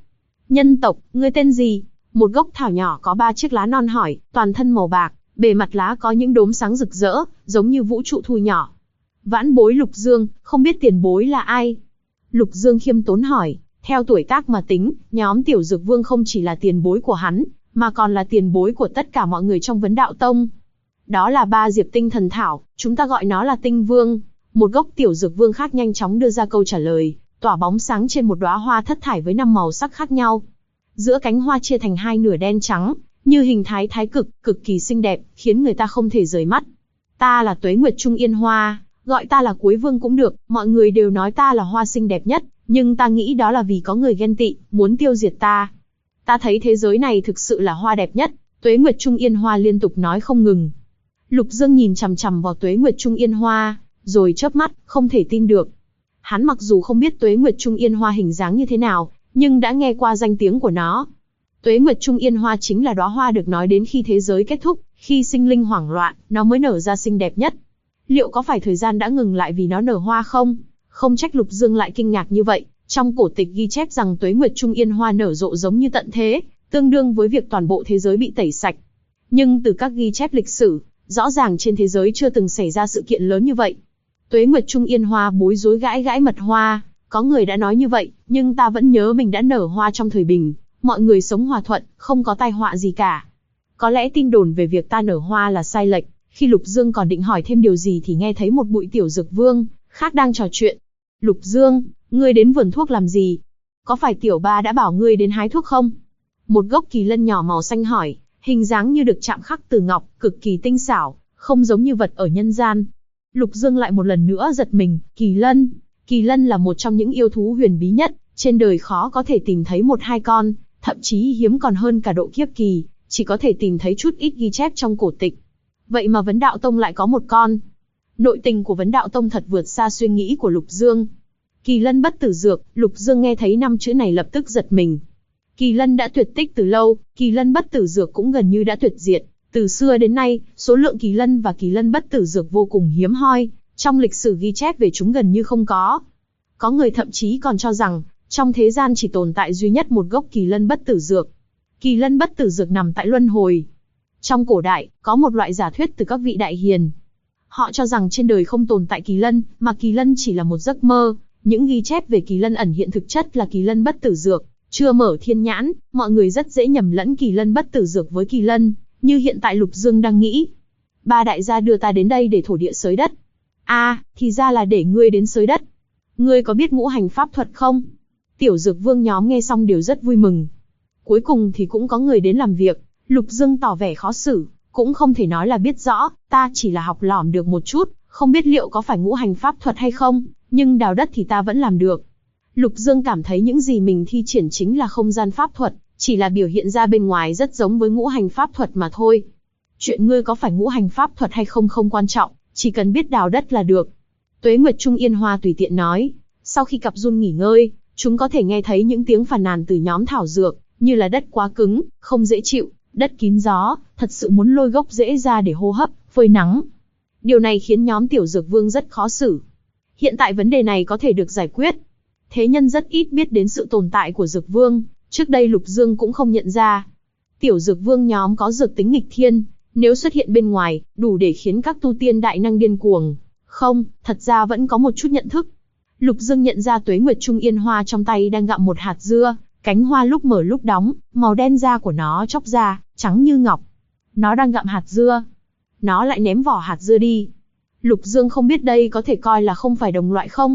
Nhân tộc, ngươi tên gì? Một gốc thảo nhỏ có 3 chiếc lá non hỏi, toàn thân màu bạc, bề mặt lá có những đốm sáng rực rỡ, giống như vũ trụ thu nhỏ. Vãn bối Lục Dương, không biết tiền bối là ai? Lục Dương khiêm tốn hỏi, theo tuổi tác mà tính, nhóm Tiểu Dược Vương không chỉ là tiền bối của hắn, mà còn là tiền bối của tất cả mọi người trong Vấn Đạo Tông. Đó là 3 diệp tinh thần thảo, chúng ta gọi nó là Tinh Vương. Một gốc Tiểu Dược Vương khác nhanh chóng đưa ra câu trả lời, tỏa bóng sáng trên một đóa hoa thất thải với 5 màu sắc khác nhau. Giữa cánh hoa chia thành 2 nửa đen trắng, như hình thái thái cực, cực kỳ xinh đẹp, khiến người ta không thể rời mắt. Ta là Tuế Nguyệt Trung Yên Hoa, gọi ta là Cuối Vương cũng được, mọi người đều nói ta là hoa xinh đẹp nhất, nhưng ta nghĩ đó là vì có người ghen tị, muốn tiêu diệt ta. Ta thấy thế giới này thực sự là hoa đẹp nhất, Tuế Nguyệt Trung Yên Hoa liên tục nói không ngừng. Lục Dương nhìn chằm chằm vào Tuế Nguyệt Trung Yên Hoa, rồi chớp mắt, không thể tin được. Hắn mặc dù không biết Tuế Nguyệt Trung Yên Hoa hình dáng như thế nào, nhưng đã nghe qua danh tiếng của nó. Tuế Nguyệt Trung Yên Hoa chính là đóa hoa được nói đến khi thế giới kết thúc, khi sinh linh hoảng loạn, nó mới nở ra xinh đẹp nhất. Liệu có phải thời gian đã ngừng lại vì nó nở hoa không? Không trách Lục Dương lại kinh ngạc như vậy, trong cổ tịch ghi chép rằng Tuế Nguyệt Trung Yên Hoa nở rộ giống như tận thế, tương đương với việc toàn bộ thế giới bị tẩy sạch. Nhưng từ các ghi chép lịch sử, rõ ràng trên thế giới chưa từng xảy ra sự kiện lớn như vậy. Tuế Nguyệt Trung Yên Hoa bối rối gãi gãi mật hoa, có người đã nói như vậy, nhưng ta vẫn nhớ mình đã nở hoa trong thời bình, mọi người sống hòa thuận, không có tai họa gì cả. Có lẽ tin đồn về việc ta nở hoa là sai lệch, khi Lục Dương còn định hỏi thêm điều gì thì nghe thấy một bụi Tiểu Dược Vương khác đang trò chuyện. Lục Dương, ngươi đến vườn thuốc làm gì? Có phải Tiểu Ba đã bảo ngươi đến hái thuốc không? Một gốc kỳ lân nhỏ màu xanh hỏi, hình dáng như được chạm khắc từ ngọc, cực kỳ tinh xảo, không giống như vật ở nhân gian. Lục Dương lại một lần nữa giật mình, kỳ lân. Kỳ lân là một trong những yêu thú huyền bí nhất, trên đời khó có thể tìm thấy 1-2 con, thậm chí hiếm còn hơn cả độ kiếp kỳ, chỉ có thể tìm thấy chút ít ghi chép trong cổ tịch. Vậy mà Vấn Đạo Tông lại có một con. Nội tình của Vấn Đạo Tông thật vượt xa suy nghĩ của Lục Dương. Kỳ lân bất tử dược, Lục Dương nghe thấy 5 chữ này lập tức giật mình. Kỳ lân đã tuyệt tích từ lâu, kỳ lân bất tử dược cũng gần như đã tuyệt diệt. Từ xưa đến nay, số lượng kỳ lân và kỳ lân bất tử dược vô cùng hiếm hoi, trong lịch sử ghi chép về chúng gần như không có. Có người thậm chí còn cho rằng, trong thế gian chỉ tồn tại duy nhất một gốc kỳ lân bất tử dược. Kỳ lân bất tử dược nằm tại luân hồi. Trong cổ đại, có một loại giả thuyết từ các vị đại hiền. Họ cho rằng trên đời không tồn tại kỳ lân, mà kỳ lân chỉ là một giấc mơ. Những ghi chép về kỳ lân ẩn hiện thực chất là kỳ lân bất tử dược. Chưa mở thiên nhãn, mọi người rất dễ nhầm lẫn kỳ lân bất tử dược với kỳ lân, như hiện tại Lục Dương đang nghĩ. 3 đại gia đưa ta đến đây để thổ địa xới đất. Thì ra là để ngươi đến xới đất. Ngươi có biết ngũ hành pháp thuật không? Tiểu Dược Vương nhóm nghe xong đều rất vui mừng. Cuối cùng thì cũng có người đến làm việc. Lục Dương tỏ vẻ khó xử, cũng không thể nói là biết rõ, ta chỉ là học lỏm được một chút, không biết liệu có phải ngũ hành pháp thuật hay không, nhưng đào đất thì ta vẫn làm được. Lục Dương cảm thấy những gì mình thi triển chính là không gian pháp thuật, chỉ là biểu hiện ra bên ngoài rất giống với ngũ hành pháp thuật mà thôi. Chuyện ngươi có phải ngũ hành pháp thuật hay không không quan trọng, chỉ cần biết đào đất là được. Tuế Nguyệt Trung Yên Hoa tùy tiện nói, sau khi cặp run nghỉ ngơi, chúng có thể nghe thấy những tiếng phàn nàn từ nhóm thảo dược, như là đất quá cứng, không dễ chịu, đất kín gió, thật sự muốn lôi gốc rễ ra để hô hấp, phơi nắng. Điều này khiến nhóm Tiểu Dược Vương rất khó xử. Hiện tại vấn đề này có thể được giải quyết. Thế nhân rất ít biết đến sự tồn tại của Dược Vương, trước đây Lục Dương cũng không nhận ra. Tiểu Dược Vương nhóm có dược tính nghịch thiên, nếu xuất hiện bên ngoài, đủ để khiến các tu tiên đại năng điên cuồng. Không, thật ra vẫn có một chút nhận thức. Lục Dương nhận ra Tuế Nguyệt Trung Yên Hoa trong tay đang gặm một hạt dưa, cánh hoa lúc mở lúc đóng, màu đen da của nó chóc ra, trắng như ngọc. Nó đang gặm hạt dưa. Nó lại ném vỏ hạt dưa đi. Lục Dương không biết đây có thể coi là không phải đồng loại không?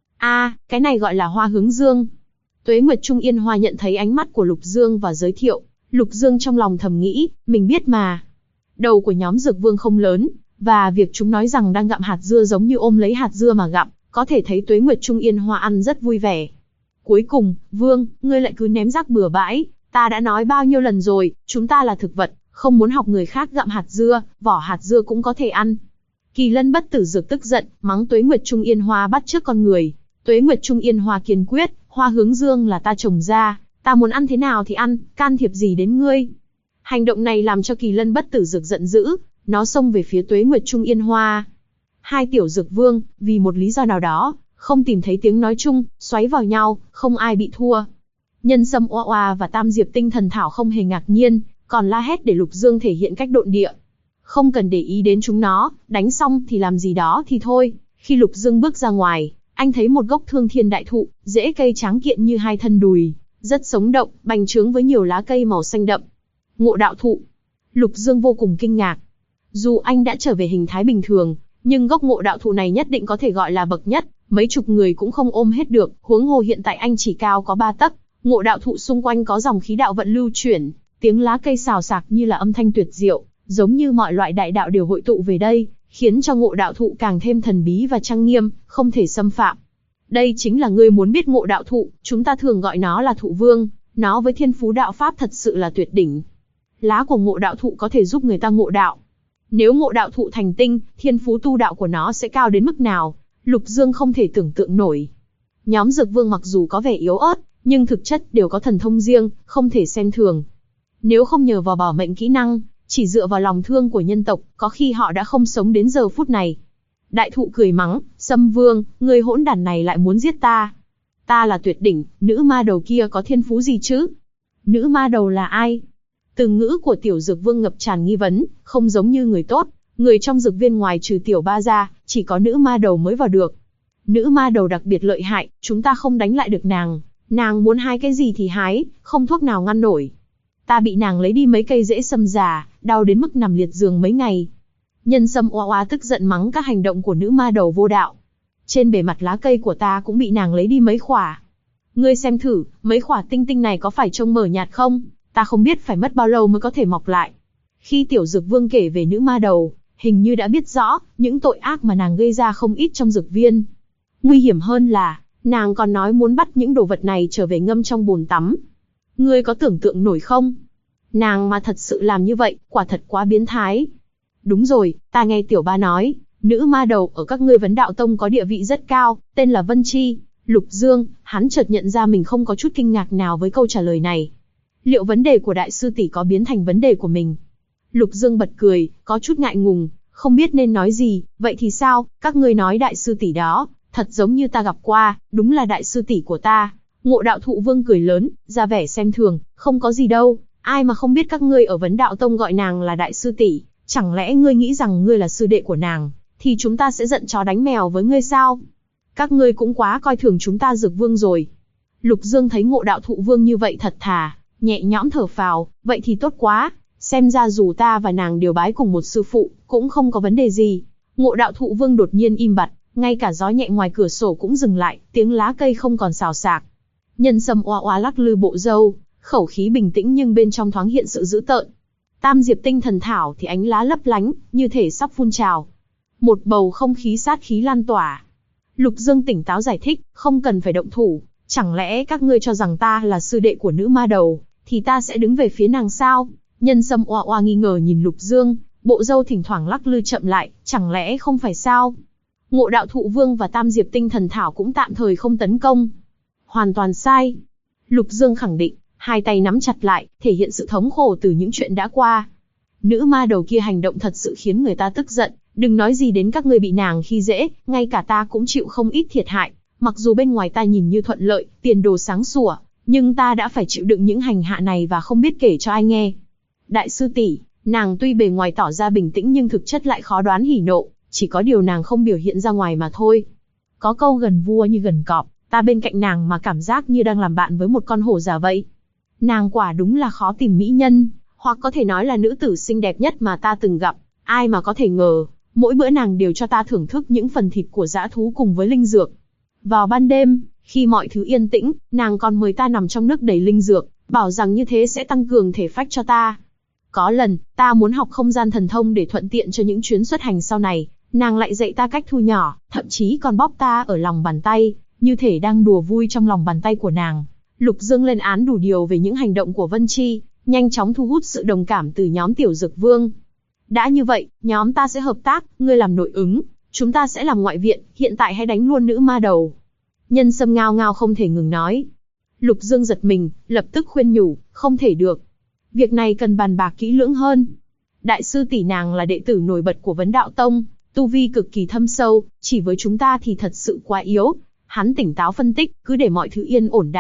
Cái này gọi là hoa hướng dương. Tuế Nguyệt Trung Yên Hoa nhận thấy ánh mắt của Lục Dương và giới thiệu. Lục Dương trong lòng thầm nghĩ, mình biết mà. Đầu của nhóm Dược Vương không lớn, và việc chúng nói rằng đang gặm hạt dưa giống như ôm lấy hạt dưa mà gặm, có thể thấy Tuế Nguyệt Trung Yên Hoa ăn rất vui vẻ. Cuối cùng, Vương, ngươi lại cứ ném rác bừa bãi, ta đã nói bao nhiêu lần rồi, chúng ta là thực vật, không muốn học người khác gặm hạt dưa, vỏ hạt dưa cũng có thể ăn. Kỳ lân bất tử dược tức giận, mắng Tuế Nguyệt Trung Yên Hoa bắt chước con người. Tuế Nguyệt Trung Yên Hoa kiên quyết, hoa hướng dương là ta trồng ra, ta muốn ăn thế nào thì ăn, can thiệp gì đến ngươi. Hành động này làm cho kỳ lân bất tử dược giận dữ, nó xông về phía Tuế Nguyệt Trung Yên Hoa. Hai Tiểu Dược Vương, vì một lý do nào đó, không tìm thấy tiếng nói chung, xoáy vào nhau, không ai bị thua. Nhân sâm oa oa và tam diệp tinh thần thảo không hề ngạc nhiên, còn la hét để Lục Dương thể hiện cách độn địa. Không cần để ý đến chúng nó, đánh xong thì làm gì đó thì thôi. Khi Lục Dương bước ra ngoài, anh thấy một gốc thương thiên đại thụ, rễ cây tráng kiện như hai thân đùi, rất sống động, bành trướng với nhiều lá cây màu xanh đậm. Ngộ đạo thụ. Lục Dương vô cùng kinh ngạc. Dù anh đã trở về hình thái bình thường, nhưng gốc ngộ đạo thụ này nhất định có thể gọi là bậc nhất, mấy chục người cũng không ôm hết được, huống hồ hiện tại anh chỉ cao có 3 tấc. Ngộ đạo thụ xung quanh có dòng khí đạo vận lưu chuyển, tiếng lá cây xào xạc như là âm thanh tuyệt diệu, giống như mọi loại đại đạo đều hội tụ về đây, khiến cho ngộ đạo thụ càng thêm thần bí và trang nghiêm, không thể xâm phạm. Đây chính là ngươi muốn biết ngộ đạo thụ, chúng ta thường gọi nó là thụ vương, nó với thiên phú đạo pháp thật sự là tuyệt đỉnh. Lá của ngộ đạo thụ có thể giúp người ta ngộ đạo. Nếu ngộ đạo thụ thành tinh, thiên phú tu đạo của nó sẽ cao đến mức nào, Lục Dương không thể tưởng tượng nổi. Nhóm Dược Vương mặc dù có vẻ yếu ớt, nhưng thực chất đều có thần thông riêng, không thể xem thường. Nếu không nhờ vào bảo mệnh kỹ năng, chỉ dựa vào lòng thương của nhân tộc, có khi họ đã không sống đến giờ phút này. Đại thụ cười mắng, Sâm Vương, người hỗn đản này lại muốn giết ta. Ta là tuyệt đỉnh, nữ ma đầu kia có thiên phú gì chứ? Nữ ma đầu là ai? Từ ngữ của tiểu Dược Vương ngập tràn nghi vấn, không giống như người tốt. Người trong dược viên ngoài trừ tiểu ba ra, chỉ có nữ ma đầu mới vào được. Nữ ma đầu đặc biệt lợi hại, chúng ta không đánh lại được nàng. Nàng muốn hái cái gì thì hái, không thuốc nào ngăn nổi. Ta bị nàng lấy đi mấy cây rễ sâm già, đau đến mức nằm liệt giường mấy ngày. Nhân sâm oa oa tức giận mắng các hành động của nữ ma đầu vô đạo. Trên bề mặt lá cây của ta cũng bị nàng lấy đi mấy khỏa. Ngươi xem thử, mấy khỏa tinh tinh này có phải trông mờ nhạt không? Ta không biết phải mất bao lâu mới có thể mọc lại. Khi tiểu Dược Vương kể về nữ ma đầu, hình như đã biết rõ những tội ác mà nàng gây ra không ít trong dược viên. Nguy hiểm hơn là, nàng còn nói muốn bắt những đồ vật này trở về ngâm trong bồn tắm. Ngươi có tưởng tượng nổi không? Nàng mà thật sự làm như vậy, quả thật quá biến thái. Đúng rồi, ta nghe tiểu ba nói, nữ ma đầu ở các ngươi Vấn Đạo Tông có địa vị rất cao, tên là Vân Chi. Lục Dương, hắn chợt nhận ra mình không có chút kinh ngạc nào với câu trả lời này. Liệu vấn đề của đại sư tỷ có biến thành vấn đề của mình? Lục Dương bật cười, có chút ngại ngùng, không biết nên nói gì. Vậy thì sao, các ngươi nói đại sư tỷ đó, thật giống như ta gặp qua, đúng là đại sư tỷ của ta. Ngộ Đạo Thụ Vương cười lớn, ra vẻ xem thường, không có gì đâu, ai mà không biết các ngươi ở Vấn Đạo Tông gọi nàng là đại sư tỷ, chẳng lẽ ngươi nghĩ rằng ngươi là sư đệ của nàng, thì chúng ta sẽ giận chó đánh mèo với ngươi sao? Các ngươi cũng quá coi thường chúng ta Dược Vương rồi. Lục Dương thấy Ngộ Đạo Thụ Vương như vậy thật thà, nhẹ nhõm thở phào, vậy thì tốt quá, xem ra dù ta và nàng đều bái cùng một sư phụ, cũng không có vấn đề gì. Ngộ Đạo Thụ Vương đột nhiên im bặt, ngay cả gió nhẹ ngoài cửa sổ cũng dừng lại, tiếng lá cây không còn xào xạc. Nhân sâm oa oa lắc lư bộ râu, khẩu khí bình tĩnh nhưng bên trong thoáng hiện sự dữ tợn. Tam diệp tinh thần thảo thì ánh lá lấp lánh, như thể sắp phun trào. Một bầu không khí sát khí lan tỏa. Lục Dương tỉnh táo giải thích, không cần phải động thủ, chẳng lẽ các ngươi cho rằng ta là sư đệ của nữ ma đầu, thì ta sẽ đứng về phía nàng sao? Nhân sâm oa oa nghi ngờ nhìn Lục Dương, bộ râu thỉnh thoảng lắc lư chậm lại, chẳng lẽ không phải sao? Ngộ Đạo Thụ Vương và Tam Diệp Tinh Thần Thảo cũng tạm thời không tấn công. Hoàn toàn sai. Lục Dương khẳng định, hai tay nắm chặt lại, thể hiện sự thống khổ từ những chuyện đã qua. Nữ ma đầu kia hành động thật sự khiến người ta tức giận, đừng nói gì đến các ngươi bị nàng khi dễ, ngay cả ta cũng chịu không ít thiệt hại. Mặc dù bên ngoài ta nhìn như thuận lợi, tiền đồ sáng sủa, nhưng ta đã phải chịu đựng những hành hạ này và không biết kể cho ai nghe. Đại sư tỷ, nàng tuy bề ngoài tỏ ra bình tĩnh nhưng thực chất lại khó đoán hỉ nộ, chỉ có điều nàng không biểu hiện ra ngoài mà thôi. Có câu gần vua như gần cọp, ta bên cạnh nàng mà cảm giác như đang làm bạn với một con hổ già vậy. Nàng quả đúng là khó tìm mỹ nhân, hoặc có thể nói là nữ tử xinh đẹp nhất mà ta từng gặp. Ai mà có thể ngờ, mỗi bữa nàng đều cho ta thưởng thức những phần thịt của dã thú cùng với linh dược. Vào ban đêm, khi mọi thứ yên tĩnh, nàng còn mời ta nằm trong nước đầy linh dược, bảo rằng như thế sẽ tăng cường thể phách cho ta. Có lần, ta muốn học không gian thần thông để thuận tiện cho những chuyến xuất hành sau này, nàng lại dạy ta cách thu nhỏ, thậm chí còn bóp ta ở lòng bàn tay, như thể đang đùa vui trong lòng bàn tay của nàng. Lục Dương lên án đủ điều về những hành động của Vân Chi, nhanh chóng thu hút sự đồng cảm từ nhóm tiểu Dược Vương. Đã như vậy, nhóm ta sẽ hợp tác, ngươi làm nội ứng, chúng ta sẽ làm ngoại viện, hiện tại hãy đánh luôn nữ ma đầu. Nhân sâm ngao ngao không thể ngừng nói. Lục Dương giật mình, lập tức khuyên nhủ, không thể được. Việc này cần bàn bạc kỹ lưỡng hơn. Đại sư tỷ nàng là đệ tử nổi bật của Vấn Đạo Tông, tu vi cực kỳ thâm sâu, chỉ với chúng ta thì thật sự quá yếu. Hắn tỉnh táo phân tích, cứ để mọi thứ yên ổn đã,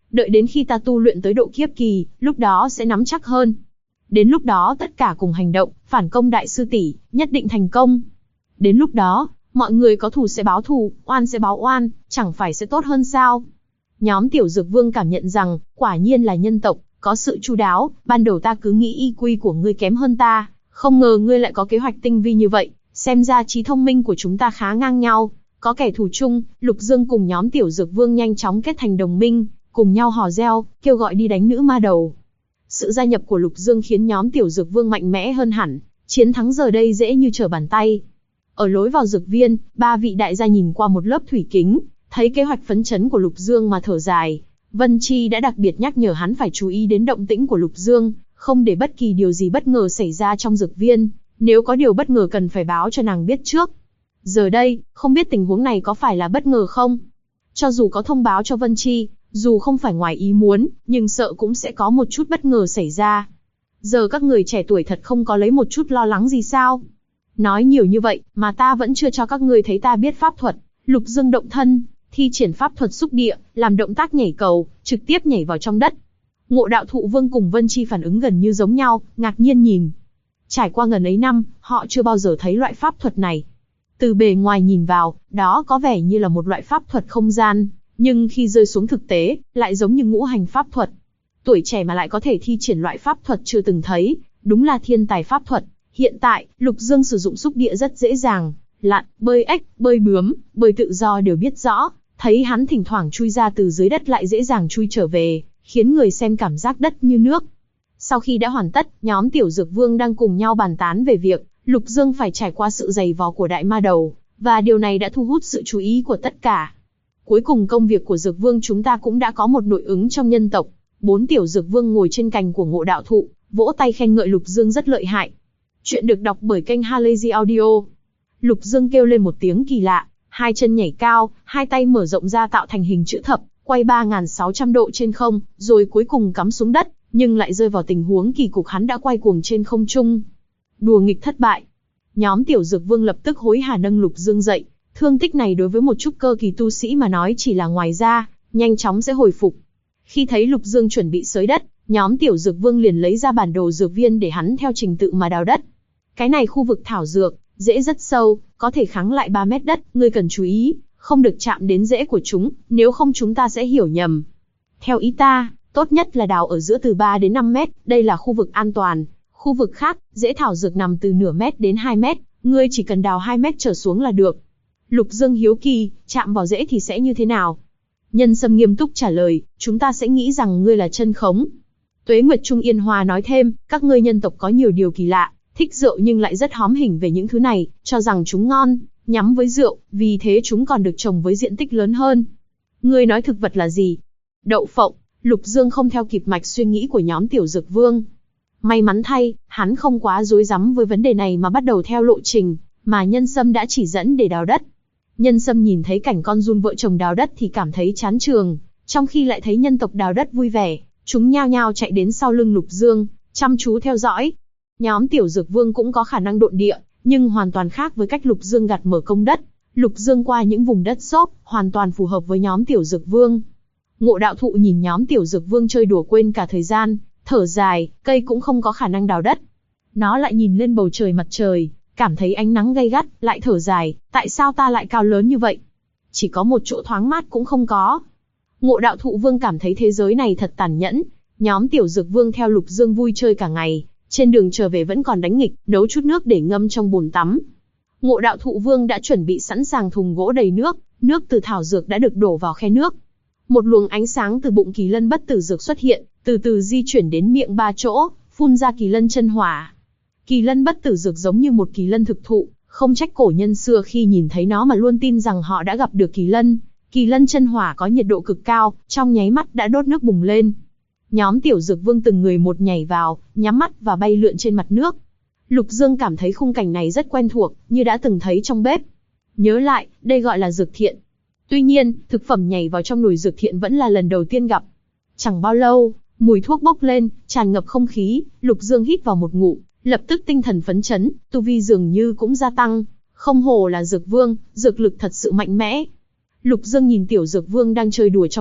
Đợi đến khi ta tu luyện tới độ kiếp kỳ, lúc đó sẽ nắm chắc hơn. Đến lúc đó tất cả cùng hành động, phản công đại sư tỷ, nhất định thành công. Đến lúc đó, mọi người có thù sẽ báo thù, oan sẽ báo oan, chẳng phải sẽ tốt hơn sao? Nhóm Tiểu Dược Vương cảm nhận rằng, quả nhiên là nhân tộc, có sự chu đáo, ban đầu ta cứ nghĩ IQ của ngươi kém hơn ta, không ngờ ngươi lại có kế hoạch tinh vi như vậy, xem ra trí thông minh của chúng ta khá ngang nhau. Có kẻ thù chung, Lục Dương cùng nhóm Tiểu Dược Vương nhanh chóng kết thành đồng minh, cùng nhau hò reo, kêu gọi đi đánh nữ ma đầu. Sự gia nhập của Lục Dương khiến nhóm Tiểu Dược Vương mạnh mẽ hơn hẳn, chiến thắng giờ đây dễ như trở bàn tay. Ở lối vào dược viên, ba vị đại gia nhìn qua một lớp thủy kính, thấy kế hoạch phấn chấn của Lục Dương mà thở dài. Vân Chi đã đặc biệt nhắc nhở hắn phải chú ý đến động tĩnh của Lục Dương, không để bất kỳ điều gì bất ngờ xảy ra trong dược viên, nếu có điều bất ngờ cần phải báo cho nàng biết trước. Giờ đây, không biết tình huống này có phải là bất ngờ không? Cho dù có thông báo cho Vân Chi, dù không phải ngoài ý muốn, nhưng sợ cũng sẽ có một chút bất ngờ xảy ra. Giờ các người trẻ tuổi thật không có lấy một chút lo lắng gì sao? Nói nhiều như vậy, mà ta vẫn chưa cho các ngươi thấy ta biết pháp thuật. Lục Dương động thân, thi triển pháp thuật xúc địa, làm động tác nhảy cầu, trực tiếp nhảy vào trong đất. Ngộ Đạo Thụ Vương cùng Vân Chi phản ứng gần như giống nhau, ngạc nhiên nhìn. Trải qua ngần ấy năm, họ chưa bao giờ thấy loại pháp thuật này. Từ bề ngoài nhìn vào, đó có vẻ như là một loại pháp thuật không gian, nhưng khi rơi xuống thực tế, lại giống như ngũ hành pháp thuật. Tuổi trẻ mà lại có thể thi triển loại pháp thuật chưa từng thấy, đúng là thiên tài pháp thuật. Hiện tại, Lục Dương sử dụng xúc địa rất dễ dàng, lặn, bơi ếch, bơi bướm, bơi tự do đều biết rõ, thấy hắn thỉnh thoảng chui ra từ dưới đất lại dễ dàng chui trở về, khiến người xem cảm giác đất như nước. Sau khi đã hoàn tất, nhóm Tiểu Dược Vương đang cùng nhau bàn tán về việc Lục Dương phải trải qua sự giày vò của đại ma đầu, và điều này đã thu hút sự chú ý của tất cả. Cuối cùng công việc của Dược Vương chúng ta cũng đã có một nội ứng trong nhân tộc. 4 Tiểu Dược Vương ngồi trên cành của Ngộ Đạo Thụ, vỗ tay khen ngợi Lục Dương rất lợi hại. Chuyện được đọc bởi kênh Halazy Audio. Lục Dương kêu lên một tiếng kỳ lạ, hai chân nhảy cao, hai tay mở rộng ra tạo thành hình chữ thập, quay 3.600 độ trên không, rồi cuối cùng cắm xuống đất, nhưng lại rơi vào tình huống kỳ cục hắn đã quay cuồng trên không trung. Đùa nghịch thất bại. Nhóm Tiểu Dược Vương lập tức hối hả nâng Lục Dương dậy, thương tích này đối với một trúc cơ kỳ tu sĩ mà nói chỉ là ngoài da, nhanh chóng sẽ hồi phục. Khi thấy Lục Dương chuẩn bị xới đất, nhóm Tiểu Dược Vương liền lấy ra bản đồ dược viên để hắn theo trình tự mà đào đất. Cái này khu vực thảo dược, rễ rất sâu, có thể kháng lại 3 mét đất, ngươi cần chú ý, không được chạm đến rễ của chúng, nếu không chúng ta sẽ hiểu nhầm. Theo ý ta, tốt nhất là đào ở giữa từ 3 đến 5 mét, đây là khu vực an toàn. Khu vực khác, rễ thảo dược nằm từ nửa mét đến 2 mét, ngươi chỉ cần đào 2 mét trở xuống là được. Lục Dương hiếu kỳ, chạm vào rễ thì sẽ như thế nào? Nhân Sâm nghiêm túc trả lời, chúng ta sẽ nghĩ rằng ngươi là chân khống. Tuế Nguyệt Trung Yên Hoa nói thêm, các ngươi nhân tộc có nhiều điều kỳ lạ, thích rượu nhưng lại rất hóm hỉnh về những thứ này, cho rằng chúng ngon, nhắm với rượu, vì thế chúng còn được trồng với diện tích lớn hơn. Ngươi nói thực vật là gì? Đậu phộng. Lục Dương không theo kịp mạch suy nghĩ của nhóm Tiểu Dược Vương. May mắn thay, hắn không quá rối rắm với vấn đề này mà bắt đầu theo lộ trình mà Nhân Sâm đã chỉ dẫn để đào đất. Nhân Sâm nhìn thấy cảnh con giun vợ chồng đào đất thì cảm thấy chán trường, trong khi lại thấy nhân tộc đào đất vui vẻ, chúng nhao nhao chạy đến sau lưng Lục Dương, chăm chú theo dõi. Nhóm Tiểu Dược Vương cũng có khả năng độn địa, nhưng hoàn toàn khác với cách Lục Dương gặt mở công đất. Lục Dương qua những vùng đất xốp, hoàn toàn phù hợp với nhóm Tiểu Dược Vương. Ngộ Đạo Thụ nhìn nhóm Tiểu Dược Vương chơi đùa quên cả thời gian, thở dài, cây cũng không có khả năng đào đất. Nó lại nhìn lên bầu trời mặt trời, cảm thấy ánh nắng gay gắt, lại thở dài, tại sao ta lại cao lớn như vậy? Chỉ có một chỗ thoáng mát cũng không có. Ngộ Đạo Thụ Vương cảm thấy thế giới này thật tàn nhẫn. Nhóm Tiểu Dược Vương theo Lục Dương vui chơi cả ngày, trên đường trở về vẫn còn đánh nghịch, nấu chút nước để ngâm trong bồn tắm. Ngộ Đạo Thụ Vương đã chuẩn bị sẵn sàng thùng gỗ đầy nước, nước từ thảo dược đã được đổ vào khe nước. Một luồng ánh sáng từ bụng Kỳ Lân Bất Tử Dược xuất hiện, từ từ di chuyển đến miệng 3 chỗ, phun ra Kỳ Lân Chân Hỏa. Kỳ Lân Bất Tử Dược giống như một kỳ lân thực thụ, không trách cổ nhân xưa khi nhìn thấy nó mà luôn tin rằng họ đã gặp được kỳ lân. Kỳ Lân Chân Hỏa có nhiệt độ cực cao, trong nháy mắt đã đốt nước bùng lên. Nhóm Tiểu Dược Vương từng người một nhảy vào, nhắm mắt và bay lượn trên mặt nước. Lục Dương cảm thấy khung cảnh này rất quen thuộc, như đã từng thấy trong bếp. Nhớ lại, đây gọi là dược thiện. Tuy nhiên, thực phẩm nhảy vào trong nồi dược thiện vẫn là lần đầu tiên gặp. Chẳng bao lâu, mùi thuốc bốc lên, tràn ngập không khí, Lục Dương hít vào một ngụm, lập tức tinh thần phấn chấn, tu vi dường như cũng gia tăng. Không hổ là Dược Vương, dược lực thật sự mạnh mẽ. Lục Dương nhìn Tiểu Dược Vương đang chơi đùa trong nước,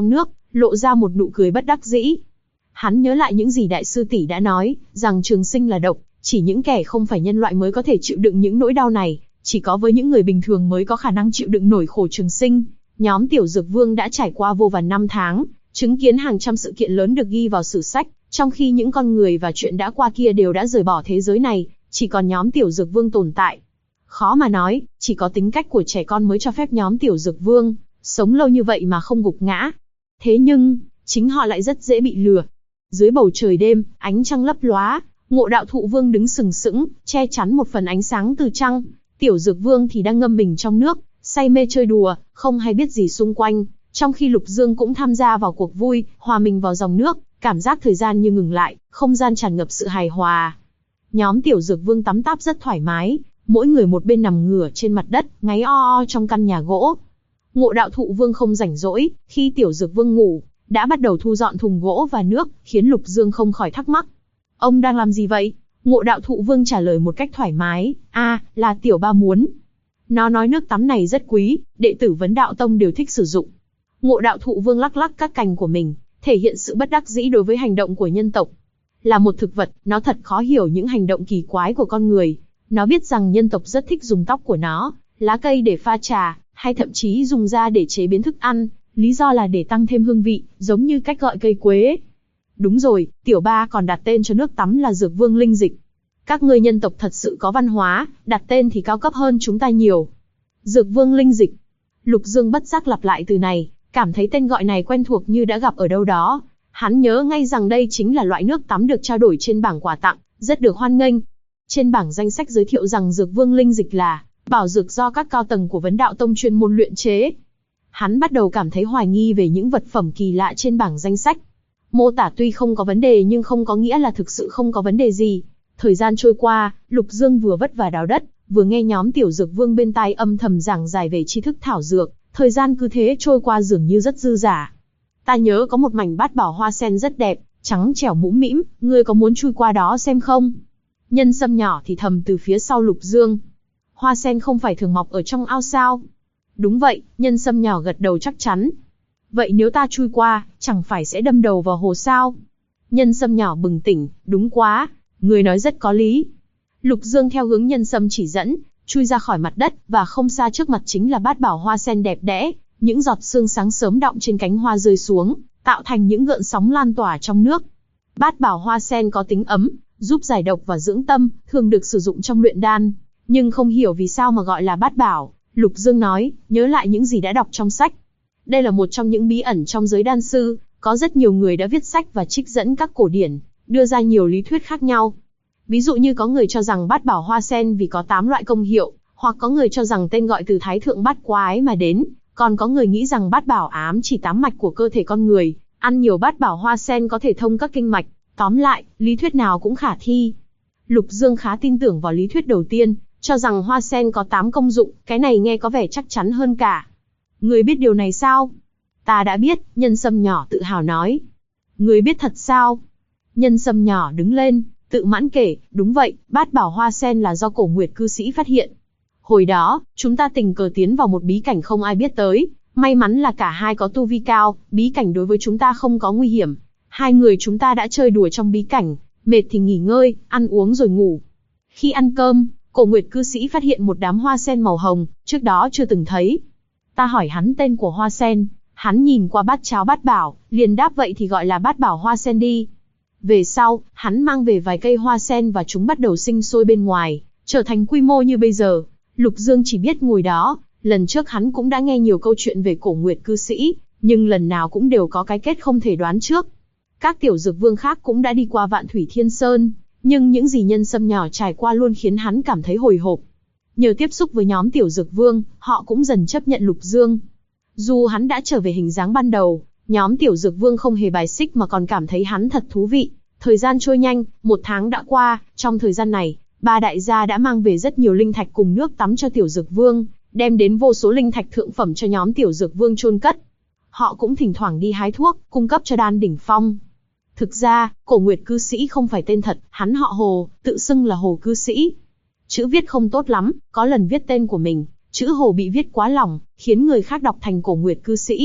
lộ ra một nụ cười bất đắc dĩ. Hắn nhớ lại những gì đại sư tỷ đã nói, rằng trường sinh là độc, chỉ những kẻ không phải nhân loại mới có thể chịu đựng những nỗi đau này, chỉ có với những người bình thường mới có khả năng chịu đựng nổi khổ trường sinh. Nhóm Tiểu Dược Vương đã trải qua vô vàn năm tháng, chứng kiến hàng trăm sự kiện lớn được ghi vào sử sách, trong khi những con người và chuyện đã qua kia đều đã rời bỏ thế giới này, chỉ còn nhóm Tiểu Dược Vương tồn tại. Khó mà nói, chỉ có tính cách của trẻ con mới cho phép nhóm Tiểu Dược Vương sống lâu như vậy mà không gục ngã. Thế nhưng, chính họ lại rất dễ bị lừa. Dưới bầu trời đêm, ánh trăng lấp lóa, Ngộ Đạo Thụ Vương đứng sừng sững, che chắn một phần ánh sáng từ trăng. Tiểu Dược Vương thì đang ngâm mình trong nước, say mê chơi đùa, không hay biết gì xung quanh. Trong khi Lục Dương cũng tham gia vào cuộc vui, hòa mình vào dòng nước, cảm giác thời gian như ngừng lại, không gian tràn ngập sự hài hòa. Nhóm Tiểu Dược Vương tắm táp rất thoải mái, mỗi người một bên nằm ngửa trên mặt đất, ngáy o o trong căn nhà gỗ. Ngộ Đạo Thụ Vương không rảnh rỗi, khi Tiểu Dược Vương ngủ, đã bắt đầu thu dọn thùng gỗ và nước, khiến Lục Dương không khỏi thắc mắc. Ông đang làm gì vậy? Ngộ Đạo Thụ Vương trả lời một cách thoải mái, là tiểu ba muốn. Nó nói nước tắm này rất quý, đệ tử Vấn Đạo Tông đều thích sử dụng. Ngộ Đạo Thụ Vương lắc lắc các cành của mình, thể hiện sự bất đắc dĩ đối với hành động của nhân tộc. Là một thực vật, nó thật khó hiểu những hành động kỳ quái của con người. Nó biết rằng nhân tộc rất thích dùng tóc của nó, lá cây để pha trà, hay thậm chí dùng da để chế biến thức ăn, lý do là để tăng thêm hương vị, giống như cách gọi cây quế. Đúng rồi, tiểu ba còn đặt tên cho nước tắm là Dược Vương Linh Dịch. Các ngươi nhân tộc thật sự có văn hóa, đặt tên thì cao cấp hơn chúng ta nhiều. Dược Vương Linh Dịch. Lục Dương bất giác lặp lại từ này, cảm thấy tên gọi này quen thuộc như đã gặp ở đâu đó. Hắn nhớ ngay rằng đây chính là loại nước tắm được trao đổi trên bảng quà tặng, rất được hoan nghênh. Trên bảng danh sách giới thiệu rằng Dược Vương Linh Dịch là bảo dược do các cao tầng của Vấn Đạo Tông chuyên môn luyện chế. Hắn bắt đầu cảm thấy hoài nghi về những vật phẩm kỳ lạ trên bảng danh sách. Mô tả tuy không có vấn đề nhưng không có nghĩa là thực sự không có vấn đề gì. Thời gian trôi qua, Lục Dương vừa vất vả đào đất, vừa nghe nhóm Tiểu Dược Vương bên tai âm thầm giảng giải về tri thức thảo dược. Thời gian cứ thế trôi qua dường như rất dư dả. Ta nhớ có một mảnh bát bảo hoa sen rất đẹp, trắng trẻo mũm mĩm, ngươi có muốn chui qua đó xem không? Nhân Sâm nhỏ thì thầm từ phía sau Lục Dương. Hoa sen không phải thường mọc ở trong ao sao? Đúng vậy, Nhân Sâm nhỏ gật đầu chắc chắn. Vậy nếu ta chui qua, chẳng phải sẽ đâm đầu vào hồ sao? Nhân Sâm nhỏ bừng tỉnh, đúng quá, người nói rất có lý. Lục Dương theo hướng Nhân Sâm chỉ dẫn, chui ra khỏi mặt đất, và không xa trước mặt chính là bát bảo hoa sen đẹp đẽ. Những giọt sương sáng sớm đọng trên cánh hoa rơi xuống, tạo thành những gợn sóng lan tỏa trong nước. Bát bảo hoa sen có tính ấm, giúp giải độc và dưỡng tâm, thường được sử dụng trong luyện đan. Nhưng không hiểu vì sao mà gọi là bát bảo, Lục Dương nói, nhớ lại những gì đã đọc trong sách. Đây là một trong những bí ẩn trong giới đan sư, có rất nhiều người đã viết sách và trích dẫn các cổ điển, đưa ra nhiều lý thuyết khác nhau. Ví dụ như có người cho rằng bát bảo hoa sen vì có 8 loại công hiệu, hoặc có người cho rằng tên gọi từ Thái Thượng Bát Quái mà đến, còn có người nghĩ rằng bát bảo ám chỉ 8 mạch của cơ thể con người, ăn nhiều bát bảo hoa sen có thể thông các kinh mạch. Tóm lại, lý thuyết nào cũng khả thi. Lục Dương khá tin tưởng vào lý thuyết đầu tiên, cho rằng hoa sen có 8 công dụng, cái này nghe có vẻ chắc chắn hơn cả. Người biết điều này sao? Ta đã biết, Nhân Sâm nhỏ tự hào nói. Người biết thật sao? Nhân Sâm nhỏ đứng lên, tự mãn kể, đúng vậy, bát bảo hoa sen là do Cổ Nguyệt cư sĩ phát hiện. Hồi đó, chúng ta tình cờ tiến vào một bí cảnh không ai biết tới, may mắn là cả hai có tu vi cao, bí cảnh đối với chúng ta không có nguy hiểm. Hai người chúng ta đã chơi đùa trong bí cảnh, mệt thì nghỉ ngơi, ăn uống rồi ngủ. Khi ăn cơm, Cổ Nguyệt cư sĩ phát hiện một đám hoa sen màu hồng, trước đó chưa từng thấy. Ta hỏi hắn tên của hoa sen, hắn nhìn qua bát cháo bát bảo, liền đáp vậy thì gọi là bát bảo hoa sen đi. Về sau, hắn mang về vài cây hoa sen và chúng bắt đầu sinh sôi bên ngoài, trở thành quy mô như bây giờ. Lục Dương chỉ biết ngồi đó, lần trước hắn cũng đã nghe nhiều câu chuyện về Cổ Nguyệt cư sĩ, nhưng lần nào cũng đều có cái kết không thể đoán trước. Các tiểu dược vương khác cũng đã đi qua Vạn Thủy Thiên Sơn, nhưng những gì Nhân Sâm nhỏ trải qua luôn khiến hắn cảm thấy hồi hộp. Nhờ tiếp xúc với nhóm tiểu dược vương, họ cũng dần chấp nhận Lục Dương. Dù hắn đã trở về hình dáng ban đầu, nhóm tiểu dược vương không hề bài xích mà còn cảm thấy hắn thật thú vị. Thời gian trôi nhanh, 1 tháng đã qua, trong thời gian này, 3 đại gia đã mang về rất nhiều linh thạch cùng nước tắm cho tiểu dược vương, đem đến vô số linh thạch thượng phẩm cho nhóm tiểu dược vương chôn cất. Họ cũng thỉnh thoảng đi hái thuốc, cung cấp cho đan đỉnh phong. Thực ra, Cổ Nguyệt cư sĩ không phải tên thật, hắn họ Hồ, tự xưng là Hồ cư sĩ. Chữ viết không tốt lắm, có lần viết tên của mình, chữ Hồ bị viết quá lỏng, khiến người khác đọc thành Cổ Nguyệt cư sĩ.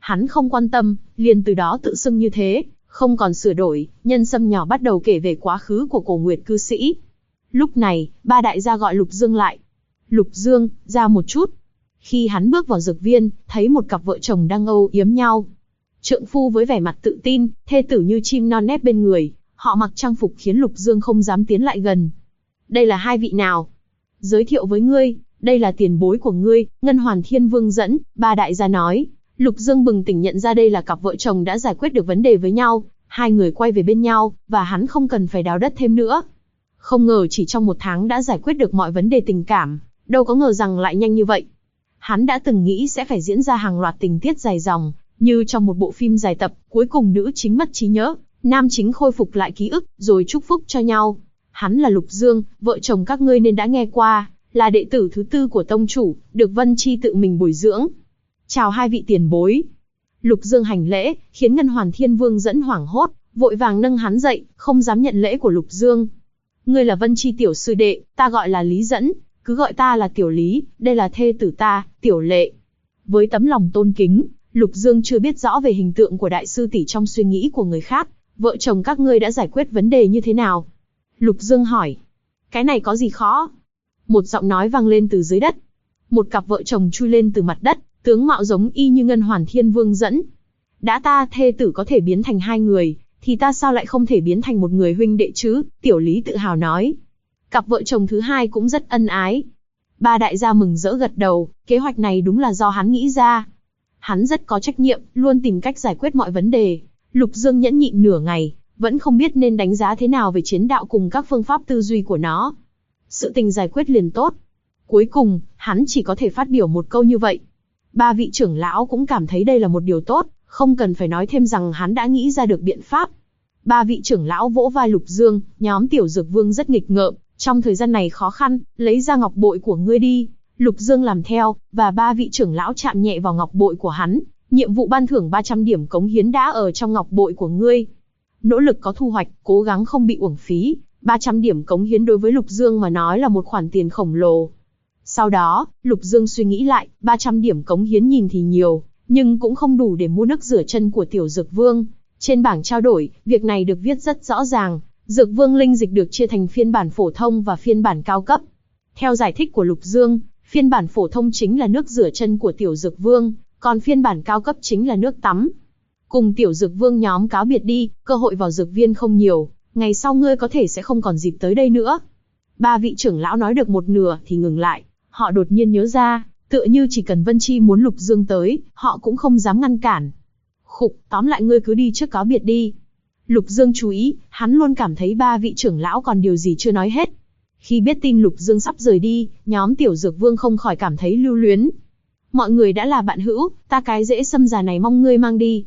Hắn không quan tâm, liền từ đó tự xưng như thế, không còn sửa đổi. Nhân Sâm nhỏ bắt đầu kể về quá khứ của Cổ Nguyệt cư sĩ. Lúc này, ba đại gia gọi Lục Dương lại. Lục Dương, ra một chút. Khi hắn bước vào dược viên, thấy một cặp vợ chồng đang âu yếm nhau. Trượng phu với vẻ mặt tự tin, thê tử như chim non nép bên người, họ mặc trang phục khiến Lục Dương không dám tiến lại gần. Đây là hai vị nào? Giới thiệu với ngươi, đây là tiền bối của ngươi, Ngân Hoàn Thiên Vương dẫn, ba đại gia nói. Lục Dương bừng tỉnh nhận ra đây là cặp vợ chồng đã giải quyết được vấn đề với nhau, hai người quay về bên nhau, và hắn không cần phải đào đất thêm nữa. Không ngờ chỉ trong 1 tháng đã giải quyết được mọi vấn đề tình cảm, đâu có ngờ rằng lại nhanh như vậy. Hắn đã từng nghĩ sẽ phải diễn ra hàng loạt tình tiết dài dòng, như trong một bộ phim dài tập, cuối cùng nữ chính mất trí nhớ, nam chính khôi phục lại ký ức, rồi chúc phúc cho nhau. Hắn là Lục Dương, vợ chồng các ngươi nên đã nghe qua, là đệ tử thứ 4 của tông chủ, được Vân Chi tự mình bồi dưỡng. Chào hai vị tiền bối. Lục Dương hành lễ, khiến Ngân Hoàn Thiên Vương dẫn hoảng hốt, vội vàng nâng hắn dậy, không dám nhận lễ của Lục Dương. Ngươi là Vân Chi tiểu sư đệ, ta gọi là Lý Dẫn, cứ gọi ta là Tiểu Lý, đây là thê tử ta, Tiểu Lệ. Với tấm lòng tôn kính, Lục Dương chưa biết rõ về hình tượng của đại sư tỷ trong suy nghĩ của người khác. Vợ chồng các ngươi đã giải quyết vấn đề như thế nào? Lục Dương hỏi. Cái này có gì khó? Một giọng nói vang lên từ dưới đất. Một cặp vợ chồng chui lên từ mặt đất, tướng mạo giống y như Ngân Hoàn Thiên Vương dẫn. Đã ta thê tử có thể biến thành 2 người, thì ta sao lại không thể biến thành một người huynh đệ chứ? Tiểu Lý tự hào nói. Cặp vợ chồng thứ 2 cũng rất ân ái. Ba đại gia mừng rỡ gật đầu, kế hoạch này đúng là do hắn nghĩ ra. Hắn rất có trách nhiệm, luôn tìm cách giải quyết mọi vấn đề. Lục Dương nhẫn nhịn nửa ngày, vẫn không biết nên đánh giá thế nào về chiến đạo cùng các phương pháp tư duy của nó. Sự tình giải quyết liền tốt. Cuối cùng, hắn chỉ có thể phát biểu một câu như vậy. Ba vị trưởng lão cũng cảm thấy đây là một điều tốt, không cần phải nói thêm rằng hắn đã nghĩ ra được biện pháp. Ba vị trưởng lão vỗ vai Lục Dương, nhóm Tiểu Dược Vương rất nghịch ngợm, trong thời gian này khó khăn, lấy ra ngọc bội của ngươi đi. Lục Dương làm theo, và ba vị trưởng lão chạm nhẹ vào ngọc bội của hắn. Nhiệm vụ ban thưởng 300 điểm cống hiến đã ở trong ngọc bội của ngươi. Nỗ lực có thu hoạch, cố gắng không bị uổng phí. 300 điểm cống hiến đối với Lục Dương mà nói là một khoản tiền khổng lồ. Sau đó, Lục Dương suy nghĩ lại, 300 điểm cống hiến nhìn thì nhiều, nhưng cũng không đủ để mua nước rửa chân của Tiểu Dược Vương. Trên bảng trao đổi, việc này được viết rất rõ ràng. Dược Vương linh dịch được chia thành phiên bản phổ thông và phiên bản cao cấp. Theo giải thích của Lục Dương, phiên bản phổ thông chính là nước rửa chân của Tiểu Dược Vương, còn phiên bản cao cấp chính là nước tắm. Cùng Tiểu Dược Vương nhóm cáo biệt đi, cơ hội vào dược viên không nhiều, ngày sau ngươi có thể sẽ không còn dịp tới đây nữa. Ba vị trưởng lão nói được một nửa thì ngừng lại, họ đột nhiên nhớ ra, tựa như chỉ cần Vân Chi muốn Lục Dương tới, họ cũng không dám ngăn cản. Khục, tóm lại ngươi cứ đi trước cáo biệt đi. Lục Dương chú ý, hắn luôn cảm thấy ba vị trưởng lão còn điều gì chưa nói hết. Khi biết tin Lục Dương sắp rời đi, nhóm Tiểu Dược Vương không khỏi cảm thấy lưu luyến. Mọi người đã là bạn hữu, ta cái rễ sâm già này mong ngươi mang đi.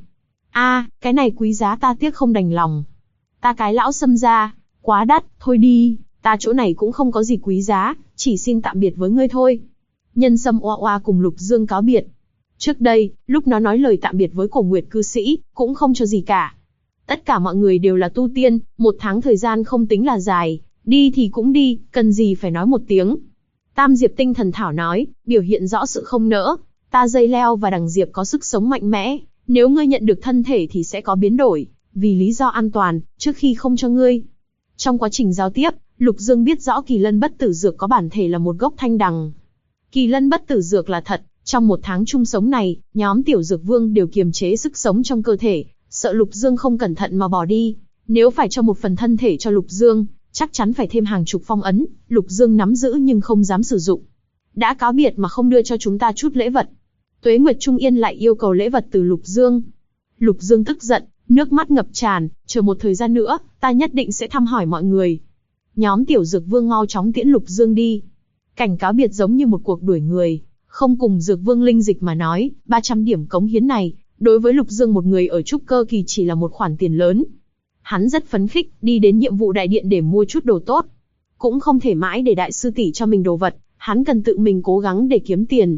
Cái này quý giá ta tiếc không đành lòng. Ta cái lão sâm gia, quá đắt, thôi đi, ta chỗ này cũng không có gì quý giá, chỉ xin tạm biệt với ngươi thôi. Nhân Sâm oa oa cùng Lục Dương cáo biệt. Trước đây, lúc nó nói lời tạm biệt với Cổ Nguyệt cư sĩ, cũng không cho gì cả. Tất cả mọi người đều là tu tiên, 1 tháng thời gian không tính là dài, đi thì cũng đi, cần gì phải nói một tiếng. Tam Diệp Tinh Thần Thảo nói, biểu hiện rõ sự không nỡ. Ta dây leo và đằng diệp có sức sống mạnh mẽ, nếu ngươi nhận được thân thể thì sẽ có biến đổi, vì lý do an toàn, trước khi không cho ngươi. Trong quá trình giao tiếp, Lục Dương biết rõ Kỳ Lân Bất Tử Dược có bản thể là một gốc thanh đằng. Kỳ Lân Bất Tử Dược là thật, trong 1 tháng chung sống này, nhóm Tiểu Dược Vương đều kiềm chế sức sống trong cơ thể, sợ Lục Dương không cẩn thận mà bỏ đi. Nếu phải cho một phần thân thể cho Lục Dương, chắc chắn phải thêm hàng chục phong ấn, Lục Dương nắm giữ nhưng không dám sử dụng. Đã cáo biệt mà không đưa cho chúng ta chút lễ vật. Tuế Nguyệt Trung Yên lại yêu cầu lễ vật từ Lục Dương. Lục Dương tức giận, nước mắt ngập tràn, chờ một thời gian nữa, ta nhất định sẽ thăm hỏi mọi người. Nhóm Tiểu Dược Vương mau chóng tiễn Lục Dương đi. Cảnh cáo biệt giống như một cuộc đuổi người, không cùng Dược Vương linh dịch mà nói, 300 điểm cống hiến này, đối với Lục Dương một người ở trúc cơ kỳ chỉ là một khoản tiền lớn. Hắn rất phấn khích, đi đến nhiệm vụ đại điện để mua chút đồ tốt. Cũng không thể mãi để đại sư tỷ cho mình đồ vật, hắn cần tự mình cố gắng để kiếm tiền.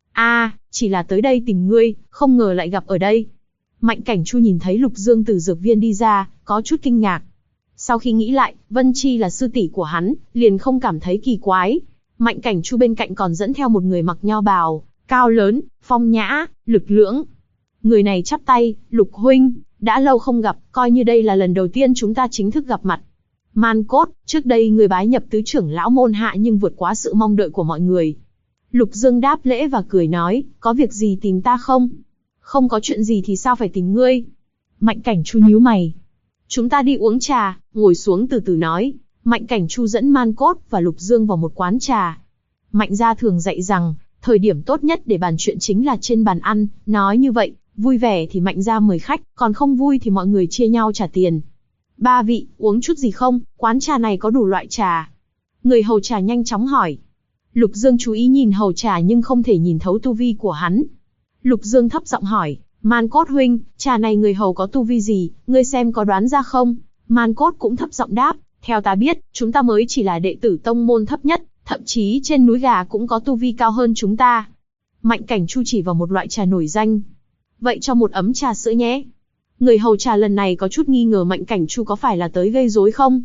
Chỉ là tới đây tìm ngươi, không ngờ lại gặp ở đây. Mạnh Cảnh Chu nhìn thấy Lục Dương từ dược viên đi ra, có chút kinh ngạc. Sau khi nghĩ lại, Vân Chi là sư tỷ của hắn, liền không cảm thấy kỳ quái. Mạnh Cảnh Chu bên cạnh còn dẫn theo một người mặc nho bào, cao lớn, phong nhã, lực lưỡng. Người này chắp tay, Lục huynh, đã lâu không gặp, coi như đây là lần đầu tiên chúng ta chính thức gặp mặt. Man Cốt, trước đây người bái nhập tứ trưởng lão môn hạ nhưng vượt quá sự mong đợi của mọi người. Lục Dương đáp lễ và cười nói, có việc gì tìm ta không? Không có chuyện gì thì sao phải tìm ngươi? Mạnh Cảnh Chu nhíu mày. Chúng ta đi uống trà, ngồi xuống từ từ nói. Mạnh Cảnh Chu dẫn Man Cốt và Lục Dương vào một quán trà. Mạnh gia thường dạy rằng, thời điểm tốt nhất để bàn chuyện chính là trên bàn ăn, nói như vậy, vui vẻ thì Mạnh gia mời khách, còn không vui thì mọi người chia nhau trả tiền. Ba vị, uống chút gì không? Quán trà này có đủ loại trà. Người hầu trà nhanh chóng hỏi. Lục Dương chú ý nhìn hầu trà nhưng không thể nhìn thấu tu vi của hắn. Lục Dương thấp giọng hỏi, Man Cốt huynh, trà này người hầu có tu vi gì, ngươi xem có đoán ra không? Man Cốt cũng thấp giọng đáp, theo ta biết, chúng ta mới chỉ là đệ tử tông môn thấp nhất, thậm chí trên núi gà cũng có tu vi cao hơn chúng ta. Mạnh Cảnh Chu chỉ vào một loại trà nổi danh. Vậy cho một ấm trà sữa nhé. Người hầu trà lần này có chút nghi ngờ Mạnh Cảnh Chu có phải là tới gây rối không?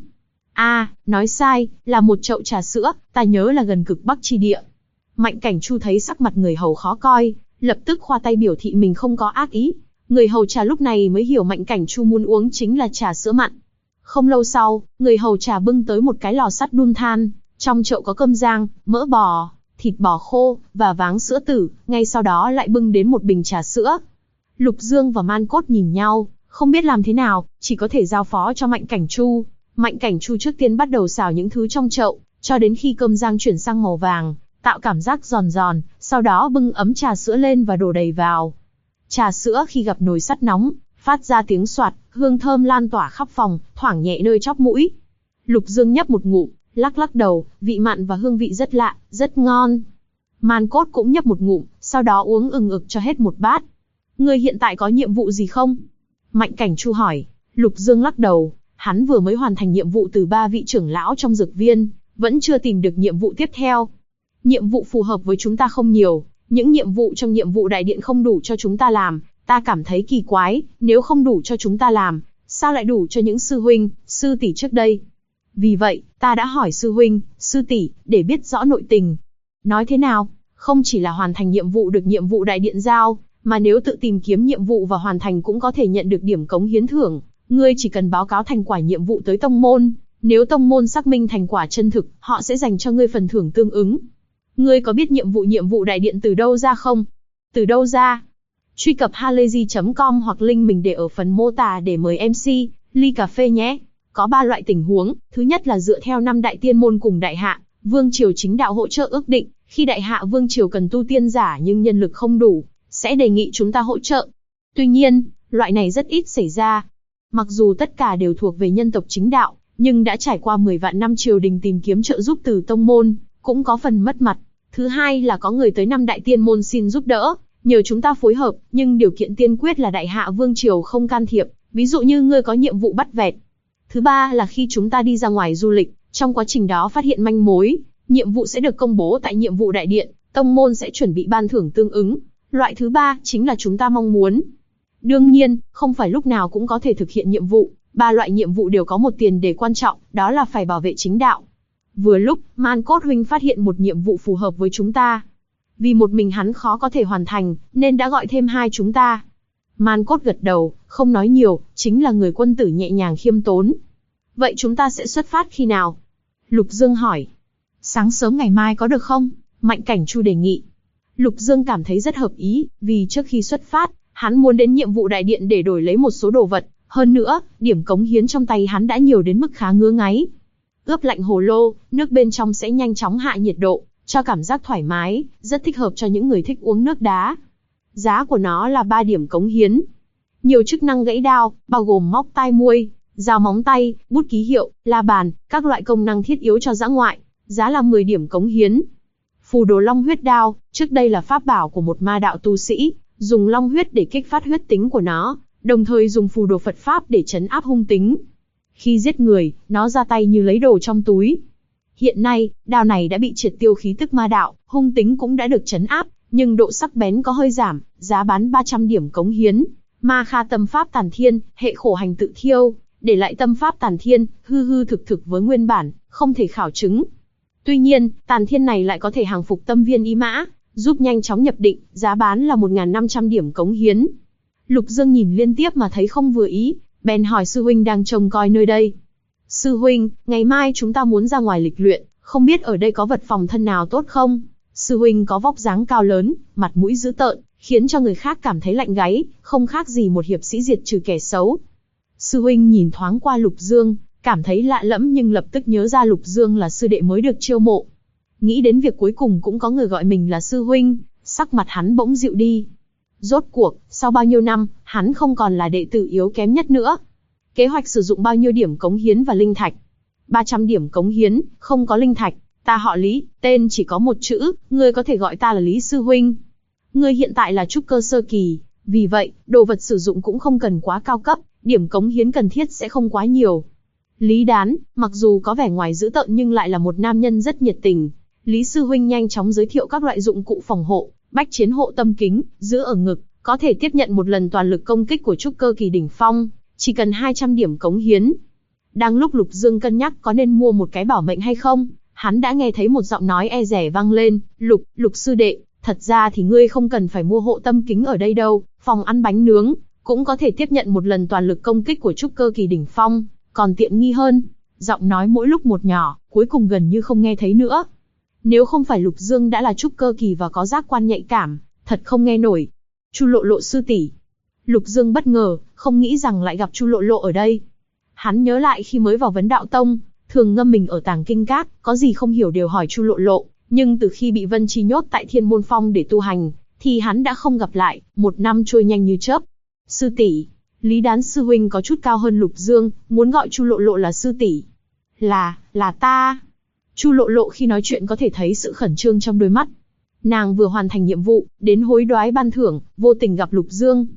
Nói sai, là một chậu trà sữa, ta nhớ là gần cực Bắc chi địa. Mạnh Cảnh Chu thấy sắc mặt người hầu khó coi, lập tức khoa tay biểu thị mình không có ác ý. Người hầu trà lúc này mới hiểu Mạnh Cảnh Chu muốn uống chính là trà sữa mặn. Không lâu sau, người hầu trà bưng tới một cái lò sắt đun than, trong chậu có cơm rang, mỡ bò, thịt bò khô, và váng sữa tử, ngay sau đó lại bưng đến một bình trà sữa. Lục Dương và Man Cốt nhìn nhau, không biết làm thế nào, chỉ có thể giao phó cho Mạnh Cảnh Chu. Mạnh Cảnh Chu trước tiên bắt đầu xào những thứ trong chậu, cho đến khi cơm rang chuyển sang màu vàng, tạo cảm giác giòn giòn, sau đó bưng ấm trà sữa lên và đổ đầy vào. Trà sữa khi gặp nồi sắt nóng, phát ra tiếng xoạt, hương thơm lan tỏa khắp phòng, thoảng nhẹ nơi chóp mũi. Lục Dương nhấp một ngụm, lắc lắc đầu, vị mặn và hương vị rất lạ, rất ngon. Man Cốt cũng nhấp một ngụm, sau đó uống ừng ực cho hết một bát. Ngươi hiện tại có nhiệm vụ gì không? Mạnh Cảnh Chu hỏi. Lục Dương lắc đầu, hắn vừa mới hoàn thành nhiệm vụ từ 3 vị trưởng lão trong dược viên, vẫn chưa tìm được nhiệm vụ tiếp theo. Nhiệm vụ phù hợp với chúng ta không nhiều, những nhiệm vụ trong nhiệm vụ đại điện không đủ cho chúng ta làm, ta cảm thấy kỳ quái, nếu không đủ cho chúng ta làm, sao lại đủ cho những sư huynh, sư tỷ trước đây? Vì vậy, ta đã hỏi sư huynh, sư tỷ, để biết rõ nội tình. Nói thế nào? Không chỉ là hoàn thành nhiệm vụ được nhiệm vụ đại điện giao, mà nếu tự tìm kiếm nhiệm vụ và hoàn thành cũng có thể nhận được điểm cống hiến thưởng. Ngươi chỉ cần báo cáo thành quả nhiệm vụ tới tông môn, nếu tông môn xác minh thành quả chân thực, họ sẽ dành cho ngươi phần thưởng tương ứng. Ngươi có biết nhiệm vụ đại điện từ đâu ra không? Từ đâu ra? Truy cập halayzi.com hoặc link mình để ở phần mô tả để mời MC, ly cà phê nhé. Có 3 loại tình huống, thứ nhất là dựa theo 5 đại tiên môn cùng đại hạ, vương triều chính đạo hỗ trợ ước định, khi đại hạ vương triều cần tu tiên giả nhưng nhân lực không đủ, sẽ đề nghị chúng ta hỗ trợ. Tuy nhiên, loại này rất ít xảy ra. Mặc dù tất cả đều thuộc về nhân tộc chính đạo, nhưng đã trải qua 10 vạn năm triều đình tìm kiếm trợ giúp từ tông môn, cũng có phần mất mặt. Thứ hai là có người tới 5 đại tiên môn xin giúp đỡ, nhờ chúng ta phối hợp, nhưng điều kiện tiên quyết là đại hạ vương triều không can thiệp, ví dụ như ngươi có nhiệm vụ bắt vẹt. Thứ ba là khi chúng ta đi ra ngoài du lịch, trong quá trình đó phát hiện manh mối, nhiệm vụ sẽ được công bố tại nhiệm vụ đại điện, tông môn sẽ chuẩn bị ban thưởng tương ứng. Loại thứ ba chính là chúng ta mong muốn. Đương nhiên, không phải lúc nào cũng có thể thực hiện nhiệm vụ, 3 loại nhiệm vụ đều có một tiền đề quan trọng, đó là phải bảo vệ chính đạo. Vừa lúc, Man Cốt huynh phát hiện một nhiệm vụ phù hợp với chúng ta. Vì một mình hắn khó có thể hoàn thành, nên đã gọi thêm 2 chúng ta. Man Cốt gật đầu, không nói nhiều, chính là người quân tử nhẹ nhàng khiêm tốn. Vậy chúng ta sẽ xuất phát khi nào? Lục Dương hỏi. Sáng sớm ngày mai có được không? Mạnh Cảnh Chu đề nghị. Lục Dương cảm thấy rất hợp ý, vì trước khi xuất phát, hắn muốn đến nhiệm vụ đại điện để đổi lấy một số đồ vật. Hơn nữa, điểm cống hiến trong tay hắn đã nhiều đến mức khá ngứa ngáy. Ướp lạnh hồ lô, nước bên trong sẽ nhanh chóng hạ nhiệt độ, cho cảm giác thoải mái, rất thích hợp cho những người thích uống nước đá. Giá của nó là 3 điểm cống hiến. Nhiều chức năng gãy đao, bao gồm móc tai muôi, dao móng tay, bút ký hiệu, la bàn, các loại công năng thiết yếu cho dã ngoại. Giá là 10 điểm cống hiến. Phù đồ long huyết đao, trước đây là pháp bảo của một ma đạo tu sĩ, dùng long huyết để kích phát huyết tính của nó, đồng thời dùng phù đồ Phật pháp để trấn áp hung tính. Khi giết người, nó ra tay như lấy đồ trong túi. Hiện nay, đao này đã bị triệt tiêu khí tức ma đạo, hung tính cũng đã được trấn áp, nhưng độ sắc bén có hơi giảm, giá bán 300 điểm cống hiến. Ma Kha tâm pháp tàn thiên, hệ khổ hành tự thiêu, để lại tâm pháp tàn thiên, hư hư thực thực với nguyên bản, không thể khảo chứng. Tuy nhiên, tàn thiên này lại có thể hàng phục tâm viên ý mã, giúp nhanh chóng nhập định, giá bán là 1.500 điểm cống hiến. Lục Dương nhìn liên tiếp mà thấy không vừa ý, bèn hỏi sư huynh đang trông coi nơi đây. Sư huynh, ngày mai chúng ta muốn ra ngoài lịch luyện, không biết ở đây có vật phòng thân nào tốt không? Sư huynh có vóc dáng cao lớn, mặt mũi dữ tợn, khiến cho người khác cảm thấy lạnh gáy, không khác gì một hiệp sĩ diệt trừ kẻ xấu. Sư huynh nhìn thoáng qua Lục Dương, cảm thấy lạ lẫm nhưng lập tức nhớ ra Lục Dương là sư đệ mới được chiêu mộ. Nghĩ đến việc cuối cùng cũng có người gọi mình là sư huynh, sắc mặt hắn bỗng dịu đi. Rốt cuộc, sau bao nhiêu năm, hắn không còn là đệ tử yếu kém nhất nữa. Kế hoạch sử dụng bao nhiêu điểm cống hiến và linh thạch? 300 điểm cống hiến, không có linh thạch. Ta họ Lý, tên chỉ có một chữ, ngươi có thể gọi ta là Lý sư huynh. Ngươi hiện tại là trúc cơ sơ kỳ, vì vậy, đồ vật sử dụng cũng không cần quá cao cấp, điểm cống hiến cần thiết sẽ không quá nhiều. Lý Đán, mặc dù có vẻ ngoài dữ tợn nhưng lại là một nam nhân rất nhiệt tình. Lý sư huynh nhanh chóng giới thiệu các loại dụng cụ phòng hộ, bách chiến hộ tâm kính, giữ ở ngực, có thể tiếp nhận một lần toàn lực công kích của trúc cơ kỳ đỉnh phong, chỉ cần 200 điểm cống hiến. Đang lúc Lục Dương cân nhắc có nên mua một cái bảo mệnh hay không, hắn đã nghe thấy một giọng nói e dè vang lên, Lục sư đệ, thật ra thì ngươi không cần phải mua hộ tâm kính ở đây đâu, phòng ăn bánh nướng, cũng có thể tiếp nhận một lần toàn lực công kích của trúc cơ kỳ đỉnh phong, còn tiện nghi hơn. Giọng nói mỗi lúc một nhỏ, cuối cùng gần như không nghe thấy nữa. Nếu không phải Lục Dương đã là trúc cơ kỳ và có giác quan nhạy cảm, thật không nghe nổi. Chu Lộ Lộ sư tỷ. Lục Dương bất ngờ, không nghĩ rằng lại gặp Chu Lộ Lộ ở đây. Hắn nhớ lại khi mới vào Vấn Đạo Tông, thường ngâm mình ở Tàng Kinh Các, có gì không hiểu đều hỏi Chu Lộ Lộ, nhưng từ khi bị Vân Chi nhốt tại Thiên Môn Phong để tu hành, thì hắn đã không gặp lại, 1 năm trôi nhanh như chớp. Sư tỷ, Lý Đán sư huynh có chút cao hơn Lục Dương, muốn gọi Chu Lộ Lộ là sư tỷ. Là ta. Chu Lộ Lộ khi nói chuyện có thể thấy sự khẩn trương trong đôi mắt. Nàng vừa hoàn thành nhiệm vụ, đến hối đoái ban thưởng, vô tình gặp Lục Dương.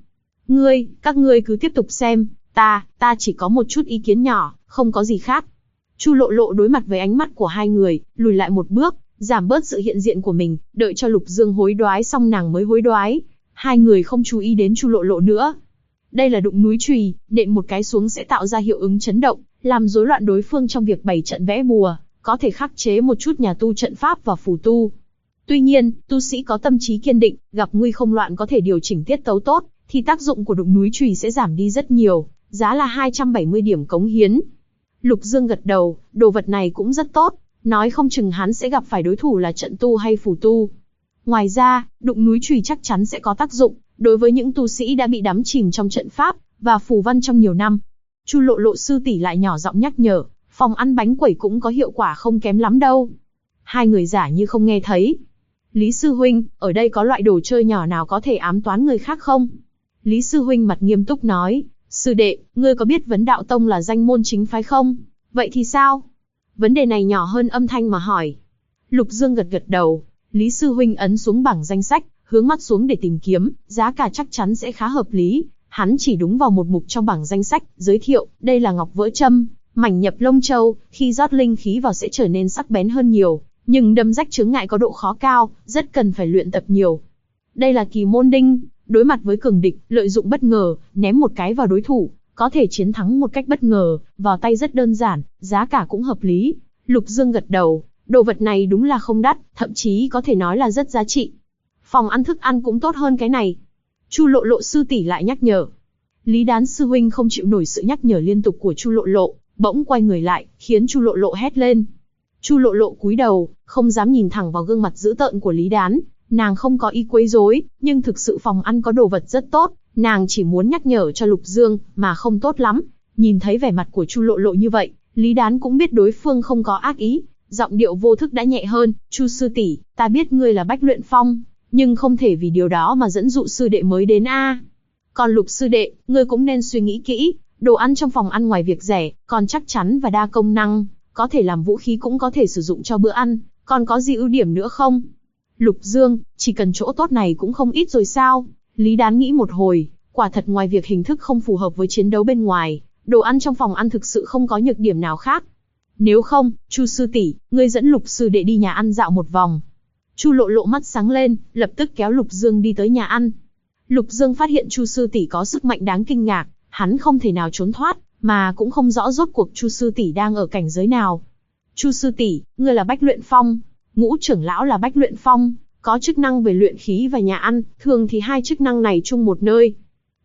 Các ngươi cứ tiếp tục xem, ta chỉ có một chút ý kiến nhỏ, không có gì khác. Chu Lộ Lộ đối mặt với ánh mắt của hai người, lùi lại một bước, giảm bớt sự hiện diện của mình, đợi cho Lục Dương hối đoái xong nàng mới hối đoái. Hai người không chú ý đến Chu Lộ Lộ nữa. Đây là đụng núi chùy, nện một cái xuống sẽ tạo ra hiệu ứng chấn động, làm rối loạn đối phương trong việc bày trận vẽ bùa, có thể khắc chế một chút nhà tu trận pháp và phù tu. Tuy nhiên, tu sĩ có tâm trí kiên định, gặp nguy không loạn có thể điều chỉnh tiết tấu tốt, thì tác dụng của đụng núi chùy sẽ giảm đi rất nhiều, giá là 270 điểm cống hiến. Lục Dương gật đầu, đồ vật này cũng rất tốt, nói không chừng hắn sẽ gặp phải đối thủ là trận tu hay phù tu. Ngoài ra, đụng núi chùy chắc chắn sẽ có tác dụng đối với những tu sĩ đã bị đắm chìm trong trận pháp và phù văn trong nhiều năm. Chu Lộ Lộ sư tỷ lại nhỏ giọng nhắc nhở, phòng ăn bánh quẩy cũng có hiệu quả không kém lắm đâu. Hai người giả như không nghe thấy. Lý sư huynh, ở đây có loại đồ chơi nhỏ nào có thể ám toán người khác không? Lý sư huynh mặt nghiêm túc nói, sư đệ, ngươi có biết Vấn Đạo Tông là danh môn chính phái không? Vậy thì sao? Vấn đề này nhỏ hơn âm thanh mà hỏi. Lục Dương gật gật đầu, Lý sư huynh ấn xuống bảng danh sách, hướng mắt xuống để tìm kiếm, giá cả chắc chắn sẽ khá hợp lý. Hắn chỉ đúng vào một mục trong bảng danh sách, giới thiệu, đây là ngọc vỡ châm, mảnh nhập lông châu, khi rót linh khí vào sẽ trở nên sắc bén hơn nhiều, nhưng đâm rách chướng ngại có độ khó cao, rất cần phải luyện tập nhiều. Đây là kỳ môn đinh, đối mặt với cường địch, lợi dụng bất ngờ, ném một cái vào đối thủ, có thể chiến thắng một cách bất ngờ, vào tay rất đơn giản, giá cả cũng hợp lý. Lục Dương gật đầu, đồ vật này đúng là không đắt, thậm chí có thể nói là rất giá trị. Phòng ăn thức ăn cũng tốt hơn cái này. Chu Lộ Lộ sư tỷ lại nhắc nhở. Lý Đán sư huynh không chịu nổi sự nhắc nhở liên tục của Chu Lộ Lộ, bỗng quay người lại, khiến Chu Lộ Lộ hét lên. Chu Lộ Lộ cúi đầu, không dám nhìn thẳng vào gương mặt dữ tợn của Lý Đán. Nàng không có ý quấy rối, nhưng thực sự phòng ăn có đồ vật rất tốt, nàng chỉ muốn nhắc nhở cho Lục Dương, mà không tốt lắm. Nhìn thấy vẻ mặt của Chu Lộ Lộ như vậy, Lý Đán cũng biết đối phương không có ác ý, giọng điệu vô thức đã nhẹ hơn. Chu sư tỷ, ta biết ngươi là Bách Luyện Phong, nhưng không thể vì điều đó mà dẫn dụ sư đệ mới đến a. Còn Lục sư đệ, ngươi cũng nên suy nghĩ kỹ, đồ ăn trong phòng ăn ngoài việc rẻ, còn chắc chắn và đa công năng, có thể làm vũ khí cũng có thể sử dụng cho bữa ăn, còn có gì ưu điểm nữa không? Lục Dương, chỉ cần chỗ tốt này cũng không ít rồi sao? Lý Đán nghĩ một hồi, quả thật ngoài việc hình thức không phù hợp với chiến đấu bên ngoài, đồ ăn trong phòng ăn thực sự không có nhược điểm nào khác. Nếu không, Chu sư tỷ, ngươi dẫn Lục sư đệ đi nhà ăn dạo một vòng. Chu Lộ Lộ mắt sáng lên, lập tức kéo Lục Dương đi tới nhà ăn. Lục Dương phát hiện Chu sư tỷ có sức mạnh đáng kinh ngạc, hắn không thể nào trốn thoát, mà cũng không rõ rốt cuộc Chu sư tỷ đang ở cảnh giới nào. Chu sư tỷ, ngươi là Bách Luyện Phong, Ngũ trưởng lão là Bách Luyện Phong, có chức năng về luyện khí và nhà ăn, thường thì hai chức năng này chung một nơi.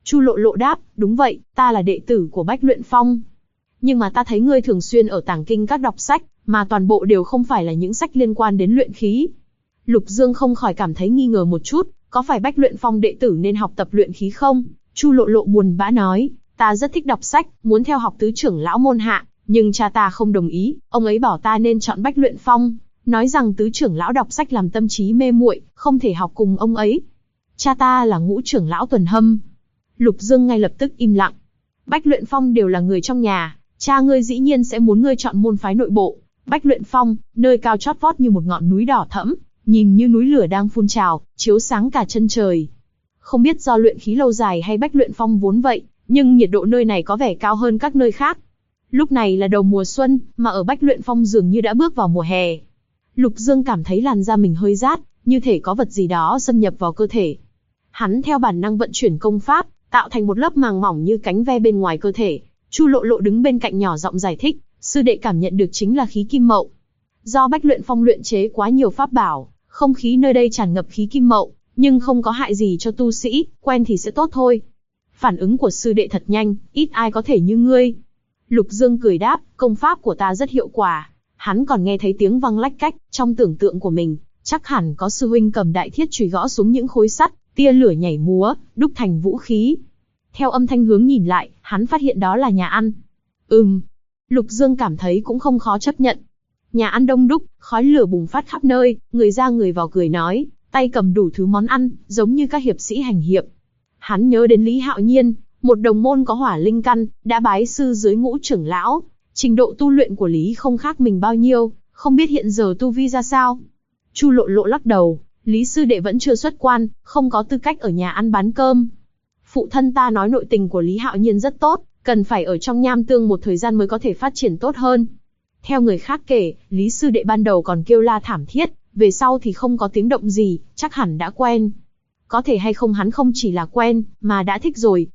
Chu Lộ Lộ đáp, đúng vậy, ta là đệ tử của Bách Luyện Phong. Nhưng mà ta thấy ngươi thường xuyên ở tàng kinh các đọc sách, mà toàn bộ đều không phải là những sách liên quan đến luyện khí. Lục Dương không khỏi cảm thấy nghi ngờ một chút, có phải Bách Luyện Phong đệ tử nên học tập luyện khí không? Chu Lộ Lộ buồn bã nói, ta rất thích đọc sách, muốn theo học tứ trưởng lão môn hạ, nhưng cha ta không đồng ý, ông ấy bảo ta nên chọn Bách Luyện Phong, nói rằng tứ trưởng lão đọc sách làm tâm trí mê muội, không thể học cùng ông ấy. Cha ta là Ngũ trưởng lão Tuần Hâm. Lục Dương ngay lập tức im lặng. Bách Luyện Phong đều là người trong nhà, cha ngươi dĩ nhiên sẽ muốn ngươi chọn môn phái nội bộ. Bách Luyện Phong, nơi cao chót vót như một ngọn núi đỏ thẫm, nhìn như núi lửa đang phun trào, chiếu sáng cả chân trời. Không biết do luyện khí lâu dài hay Bách Luyện Phong vốn vậy, nhưng nhiệt độ nơi này có vẻ cao hơn các nơi khác. Lúc này là đầu mùa xuân, mà ở Bách Luyện Phong dường như đã bước vào mùa hè. Lục Dương cảm thấy làn da mình hơi rát, như thể có vật gì đó xâm nhập vào cơ thể. Hắn theo bản năng vận chuyển công pháp, tạo thành một lớp màng mỏng như cánh ve bên ngoài cơ thể. Chu Lộ Lộ đứng bên cạnh nhỏ giọng giải thích, sư đệ cảm nhận được chính là khí kim mậu. Do Bách Luyện Phong luyện chế quá nhiều pháp bảo, không khí nơi đây tràn ngập khí kim mậu, nhưng không có hại gì cho tu sĩ, quen thì sẽ tốt thôi. Phản ứng của sư đệ thật nhanh, ít ai có thể như ngươi. Lục Dương cười đáp, công pháp của ta rất hiệu quả. Hắn còn nghe thấy tiếng vang lách cách, trong tưởng tượng của mình, chắc hẳn có sư huynh cầm đại thiết chùy gõ xuống những khối sắt, tia lửa nhảy múa, đúc thành vũ khí. Theo âm thanh hướng nhìn lại, hắn phát hiện đó là nhà ăn. Lục Dương cảm thấy cũng không khó chấp nhận. Nhà ăn đông đúc, khói lửa bùng phát khắp nơi, người ra người vào cười nói, tay cầm đủ thứ món ăn, giống như các hiệp sĩ hành hiệp. Hắn nhớ đến Lý Hạo Nhiên, một đồng môn có hỏa linh căn, đã bái sư dưới Ngũ trưởng lão. Trình độ tu luyện của Lý không khác mình bao nhiêu, không biết hiện giờ tu vi ra sao. Chu Lộ Lộ lắc đầu, Lý sư đệ vẫn chưa xuất quan, không có tư cách ở nhà ăn bán cơm. Phụ thân ta nói nội tình của Lý Hạo Nhiên rất tốt, cần phải ở trong Nham Tương một thời gian mới có thể phát triển tốt hơn. Theo người khác kể, Lý sư đệ ban đầu còn kêu la thảm thiết, về sau thì không có tiếng động gì, chắc hẳn đã quen. Có thể hay không hắn không chỉ là quen, mà đã thích rồi.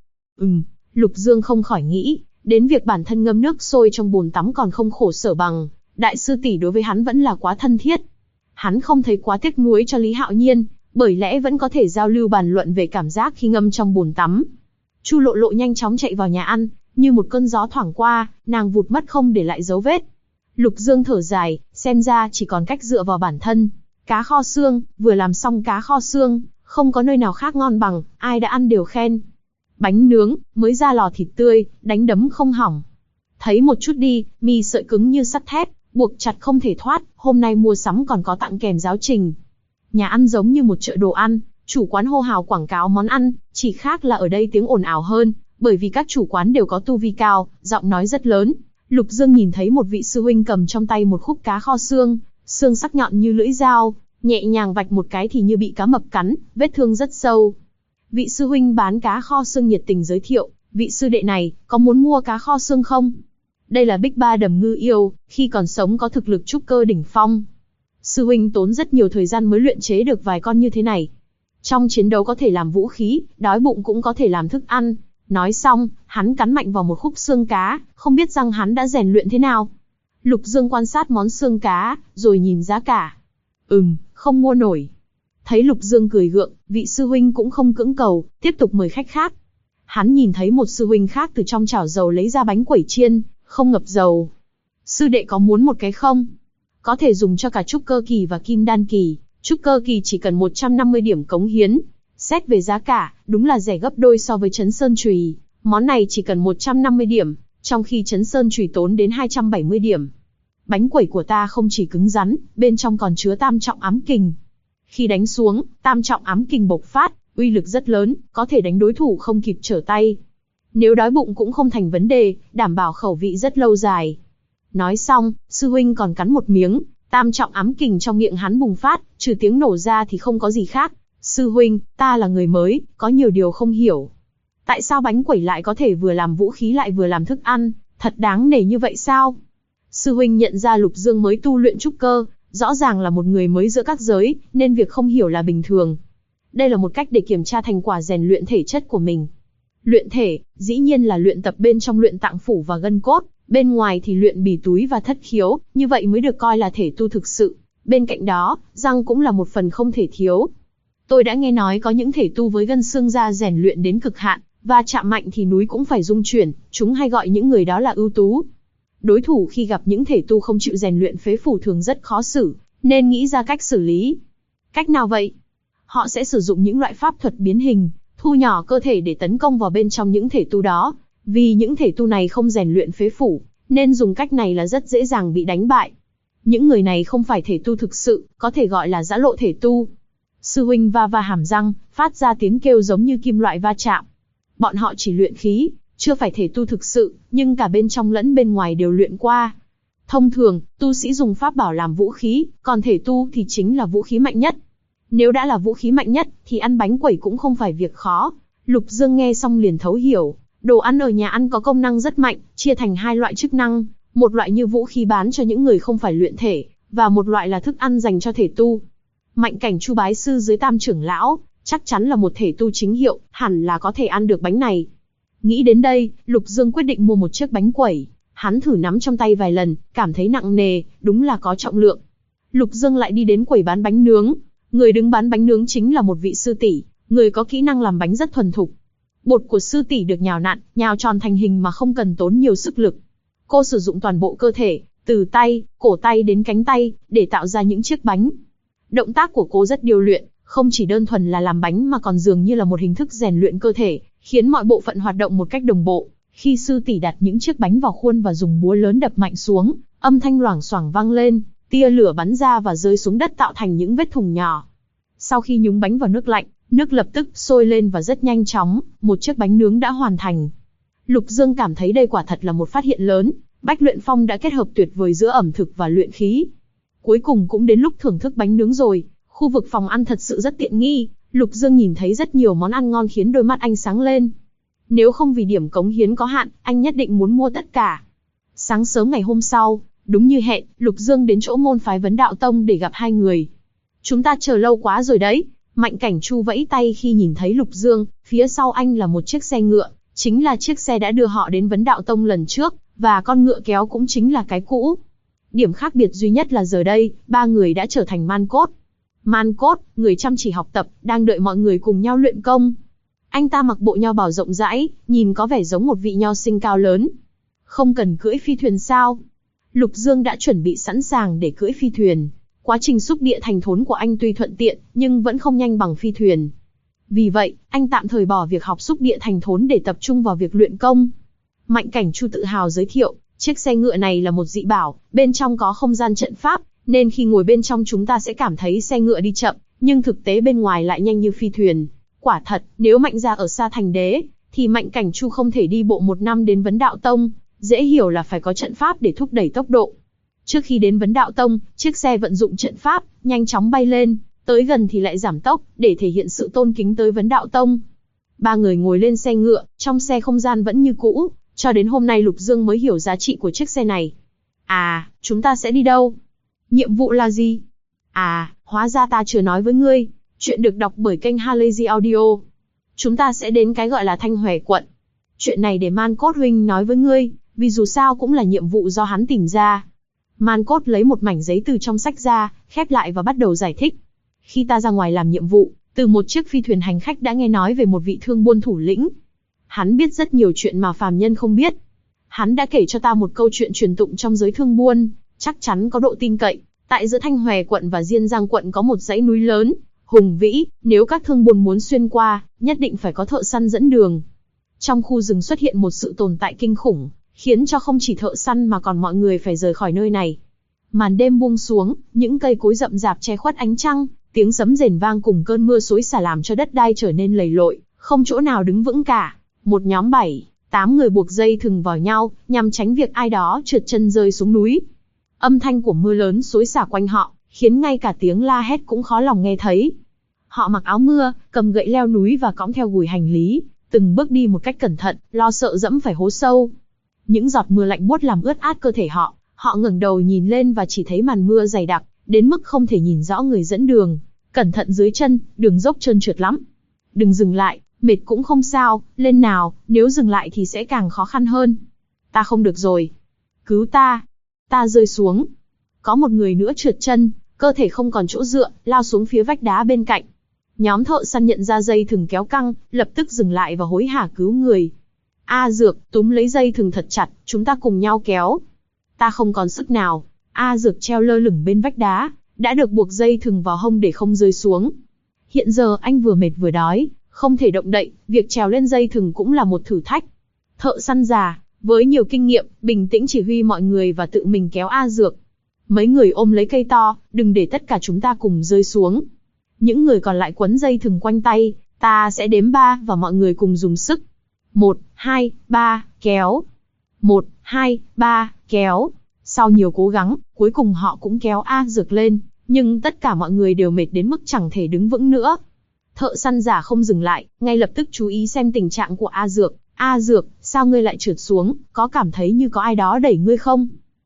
Lục Dương không khỏi nghĩ, đến việc bản thân ngâm nước sôi trong bồn tắm còn không khổ sở bằng, đại sư tỷ đối với hắn vẫn là quá thân thiết. Hắn không thấy quá tiếc nuối cho Lý Hạo Nhiên, bởi lẽ vẫn có thể giao lưu bàn luận về cảm giác khi ngâm trong bồn tắm. Chu Lộ Lộ nhanh chóng chạy vào nhà ăn, như một cơn gió thoảng qua, nàng vụt mất không để lại dấu vết. Lục Dương thở dài, xem ra chỉ còn cách dựa vào bản thân. Cá kho xương, vừa làm xong cá kho xương, không có nơi nào khác ngon bằng, ai đã ăn đều khen. Bánh nướng, mới ra lò thịt tươi, đánh đấm không hỏng. Thấy một chút đi, mì sợi cứng như sắt thép, buộc chặt không thể thoát, hôm nay mua sắm còn có tặng kèm giáo trình. Nhà ăn giống như một chợ đồ ăn, chủ quán hô hào quảng cáo món ăn, chỉ khác là ở đây tiếng ồn ào hơn, bởi vì các chủ quán đều có tu vi cao, giọng nói rất lớn. Lục Dương nhìn thấy một vị sư huynh cầm trong tay một khúc cá kho xương, xương sắc nhọn như lưỡi dao, nhẹ nhàng vạch một cái thì như bị cá mập cắn, vết thương rất sâu. Vị sư huynh bán cá kho xương nhiệt tình giới thiệu, vị sư đệ này, có muốn mua cá kho xương không? Đây là Bích Ba Đầm Ngư Yêu, khi còn sống có thực lực trúc cơ đỉnh phong. Sư huynh tốn rất nhiều thời gian mới luyện chế được vài con như thế này. Trong chiến đấu có thể làm vũ khí, đói bụng cũng có thể làm thức ăn. Nói xong, hắn cắn mạnh vào một khúc xương cá, không biết rằng hắn đã rèn luyện thế nào. Lục Dương quan sát món xương cá, rồi nhìn giá cả. Không mua nổi. Thấy Lục Dương cười gượng, vị sư huynh cũng không cưỡng cầu, tiếp tục mời khách khác. Hắn nhìn thấy một sư huynh khác từ trong chảo dầu lấy ra bánh quẩy chiên, không ngập dầu. Sư đệ có muốn một cái không? Có thể dùng cho cả trúc cơ kỳ và kim đan kỳ. Trúc cơ kỳ chỉ cần 150 điểm cống hiến. Xét về giá cả, đúng là rẻ gấp đôi so với Trấn Sơn Chùy. Món này chỉ cần 150 điểm, trong khi Trấn Sơn Chùy tốn đến 270 điểm. Bánh quẩy của ta không chỉ cứng rắn, bên trong còn chứa tam trọng ám kình. Khi đánh xuống, tam trọng ám kình bộc phát, uy lực rất lớn, có thể đánh đối thủ không kịp trở tay. Nếu đói bụng cũng không thành vấn đề, đảm bảo khẩu vị rất lâu dài. Nói xong, sư huynh còn cắn một miếng, tam trọng ám kình trong miệng hắn bùng phát, trừ tiếng nổ ra thì không có gì khác. Sư huynh, ta là người mới, có nhiều điều không hiểu. Tại sao bánh quẩy lại có thể vừa làm vũ khí lại vừa làm thức ăn, thật đáng nể như vậy sao? Sư huynh nhận ra Lục Dương mới tu luyện trúc cơ, rõ ràng là một người mới giữa các giới, nên việc không hiểu là bình thường. Đây là một cách để kiểm tra thành quả rèn luyện thể chất của mình. Luyện thể, dĩ nhiên là luyện tập bên trong luyện tạng phủ và gân cốt, bên ngoài thì luyện bì túi và thất khiếu, như vậy mới được coi là thể tu thực sự. Bên cạnh đó, răng cũng là một phần không thể thiếu. Tôi đã nghe nói có những thể tu với gân xương da rèn luyện đến cực hạn, va chạm mạnh thì núi cũng phải rung chuyển, chúng hay gọi những người đó là ưu tú. Đối thủ khi gặp những thể tu không chịu rèn luyện phế phủ thường rất khó xử, nên nghĩ ra cách xử lý. Cách nào vậy? Họ sẽ sử dụng những loại pháp thuật biến hình, thu nhỏ cơ thể để tấn công vào bên trong những thể tu đó. Vì những thể tu này không rèn luyện phế phủ, nên dùng cách này là rất dễ dàng bị đánh bại. Những người này không phải thể tu thực sự, có thể gọi là giã lộ thể tu. Sư huynh va hàm răng, phát ra tiếng kêu giống như kim loại va chạm. Bọn họ chỉ luyện khí, chưa phải thể tu thực sự, nhưng cả bên trong lẫn bên ngoài đều luyện qua. Thông thường, tu sĩ dùng pháp bảo làm vũ khí, còn thể tu thì chính là vũ khí mạnh nhất. Nếu đã là vũ khí mạnh nhất, thì ăn bánh quẩy cũng không phải việc khó. Lục Dương nghe xong liền thấu hiểu. Đồ ăn ở nhà ăn có công năng rất mạnh, chia thành hai loại chức năng, một loại như vũ khí bán cho những người không phải luyện thể, và một loại là thức ăn dành cho thể tu. Mạnh Cảnh Chu bái sư dưới Tam trưởng lão, chắc chắn là một thể tu chính hiệu, hẳn là có thể ăn được bánh này. Nghĩ đến đây, Lục Dương quyết định mua một chiếc bánh quẩy. Hắn thử nắm trong tay vài lần, cảm thấy nặng nề, đúng là có trọng lượng. Lục Dương lại đi đến quầy bán bánh nướng. Người đứng bán bánh nướng chính là một vị sư tỷ, người có kỹ năng làm bánh rất thuần thục. Bột của sư tỷ được nhào nặn, nhào tròn thành hình mà không cần tốn nhiều sức lực. Cô sử dụng toàn bộ cơ thể, từ tay, cổ tay đến cánh tay, để tạo ra những chiếc bánh. Động tác của cô rất điêu luyện, không chỉ đơn thuần là làm bánh mà còn dường như là một hình thức rèn luyện cơ thể, khiến mọi bộ phận hoạt động một cách đồng bộ. Khi sư tỷ đặt những chiếc bánh vào khuôn và dùng búa lớn đập mạnh xuống, âm thanh loảng xoảng vang lên, tia lửa bắn ra và rơi xuống đất tạo thành những vết thủng nhỏ. Sau khi nhúng bánh vào nước lạnh, nước lập tức sôi lên và rất nhanh chóng, một chiếc bánh nướng đã hoàn thành. Lục Dương cảm thấy đây quả thật là một phát hiện lớn, Bách Luyện Phong đã kết hợp tuyệt vời giữa ẩm thực và luyện khí. Cuối cùng cũng đến lúc thưởng thức bánh nướng rồi, khu vực phòng ăn thật sự rất tiện nghi, Lục Dương nhìn thấy rất nhiều món ăn ngon khiến đôi mắt anh sáng lên. Nếu không vì điểm cống hiến có hạn, anh nhất định muốn mua tất cả. Sáng sớm ngày hôm sau, đúng như hẹn, Lục Dương đến chỗ môn phái Vấn Đạo Tông để gặp hai người. Chúng ta chờ lâu quá rồi đấy. Mạnh Cảnh Chu vẫy tay khi nhìn thấy Lục Dương, phía sau anh là một chiếc xe ngựa, chính là chiếc xe đã đưa họ đến Vấn Đạo Tông lần trước, và con ngựa kéo cũng chính là cái cũ. Điểm khác biệt duy nhất là giờ đây, ba người đã trở thành man cốt. Man cốt, người chăm chỉ học tập, đang đợi mọi người cùng nhau luyện công. Anh ta mặc bộ nho bào rộng rãi, nhìn có vẻ giống một vị nho sinh cao lớn. Không cần cưỡi phi thuyền sao? Lục Dương đã chuẩn bị sẵn sàng để cưỡi phi thuyền. Quá trình xúc địa thành thốn của anh tuy thuận tiện, nhưng vẫn không nhanh bằng phi thuyền. Vì vậy, anh tạm thời bỏ việc học xúc địa thành thốn để tập trung vào việc luyện công. Mạnh Cảnh Chu tự hào giới thiệu, chiếc xe ngựa này là một dị bảo, bên trong có không gian trận pháp, nên khi ngồi bên trong chúng ta sẽ cảm thấy xe ngựa đi chậm, nhưng thực tế bên ngoài lại nhanh như phi thuyền. Quả thật, nếu Mạnh gia ở xa thành đế, thì Mạnh Cảnh Chu không thể đi bộ 1 năm đến Vấn Đạo Tông, dễ hiểu là phải có trận pháp để thúc đẩy tốc độ. Trước khi đến Vấn Đạo Tông, chiếc xe vận dụng trận pháp, nhanh chóng bay lên, tới gần thì lại giảm tốc, để thể hiện sự tôn kính tới Vấn Đạo Tông. Ba người ngồi lên xe ngựa, trong xe không gian vẫn như cũ, cho đến hôm nay Lục Dương mới hiểu giá trị của chiếc xe này. À, chúng ta sẽ đi đâu? Nhiệm vụ là gì? À, hóa ra ta chưa nói với ngươi. Chuyện được đọc bởi kênh Halazy Audio. Chúng ta sẽ đến cái gọi là Thanh Hòe quận. Chuyện này để Man Cốt huynh nói với ngươi, vì dù sao cũng là nhiệm vụ do hắn tìm ra. Man Cốt lấy một mảnh giấy từ trong sách ra, khép lại và bắt đầu giải thích. Khi ta ra ngoài làm nhiệm vụ, từ một chiếc phi thuyền hành khách đã nghe nói về một vị thương buôn thủ lĩnh. Hắn biết rất nhiều chuyện mà phàm nhân không biết. Hắn đã kể cho ta một câu chuyện truyền tụng trong giới thương buôn, chắc chắn có độ tin cậy. Tại giữa Thanh Hòe quận và Diên Giang quận có một dãy núi lớn, hùng vĩ, nếu các thương buôn muốn xuyên qua, nhất định phải có thợ săn dẫn đường. Trong khu rừng xuất hiện một sự tồn tại kinh khủng, khiến cho không chỉ thợ săn mà còn mọi người phải rời khỏi nơi này. Màn đêm buông xuống, những cây cối rậm rạp che khuất ánh trăng, tiếng sấm rền vang cùng cơn mưa xối xả làm cho đất đai trở nên lầy lội, không chỗ nào đứng vững cả. Một nhóm 7-8 người buộc dây thừng vào nhau, nhằm tránh việc ai đó trượt chân rơi xuống núi. Âm thanh của mưa lớn xối xả quanh họ, khiến ngay cả tiếng la hét cũng khó lòng nghe thấy. Họ mặc áo mưa, cầm gậy leo núi và cõng theo gùi hành lý, từng bước đi một cách cẩn thận, lo sợ dẫm phải hố sâu. Những giọt mưa lạnh buốt làm ướt át cơ thể họ, họ ngẩng đầu nhìn lên và chỉ thấy màn mưa dày đặc, đến mức không thể nhìn rõ người dẫn đường. Cẩn thận dưới chân, đường dốc trơn trượt lắm. Đừng dừng lại, mệt cũng không sao, lên nào, nếu dừng lại thì sẽ càng khó khăn hơn. Ta không được rồi. Cứu ta. Ta rơi xuống. Có một người nữa trượt chân, cơ thể không còn chỗ dựa, lao xuống phía vách đá bên cạnh. Nhóm thợ săn nhận ra dây thừng kéo căng, lập tức dừng lại và hối hả cứu người. A Dược, túm lấy dây thừng thật chặt, chúng ta cùng nhau kéo. Ta không còn sức nào. A Dược treo lơ lửng bên vách đá, đã được buộc dây thừng vào hông để không rơi xuống. Hiện giờ anh vừa mệt vừa đói, không thể động đậy, việc trèo lên dây thừng cũng là một thử thách. Thợ săn già, với nhiều kinh nghiệm, bình tĩnh chỉ huy mọi người và tự mình kéo A Dược. Mấy người ôm lấy cây to, đừng để tất cả chúng ta cùng rơi xuống. Những người còn lại quấn dây thừng quanh tay, ta sẽ đếm 3 và mọi người cùng dùng sức. 1, 2, 3, kéo. 1, 2, 3, kéo. Sau nhiều cố gắng, cuối cùng họ cũng kéo A Dược lên, nhưng tất cả mọi người đều mệt đến mức chẳng thể đứng vững nữa. Thợ săn giả không dừng lại, ngay lập tức chú ý xem tình trạng của A Dược. A Dược, sao ngươi lại trượt xuống, có cảm thấy như có ai đó đẩy ngươi không?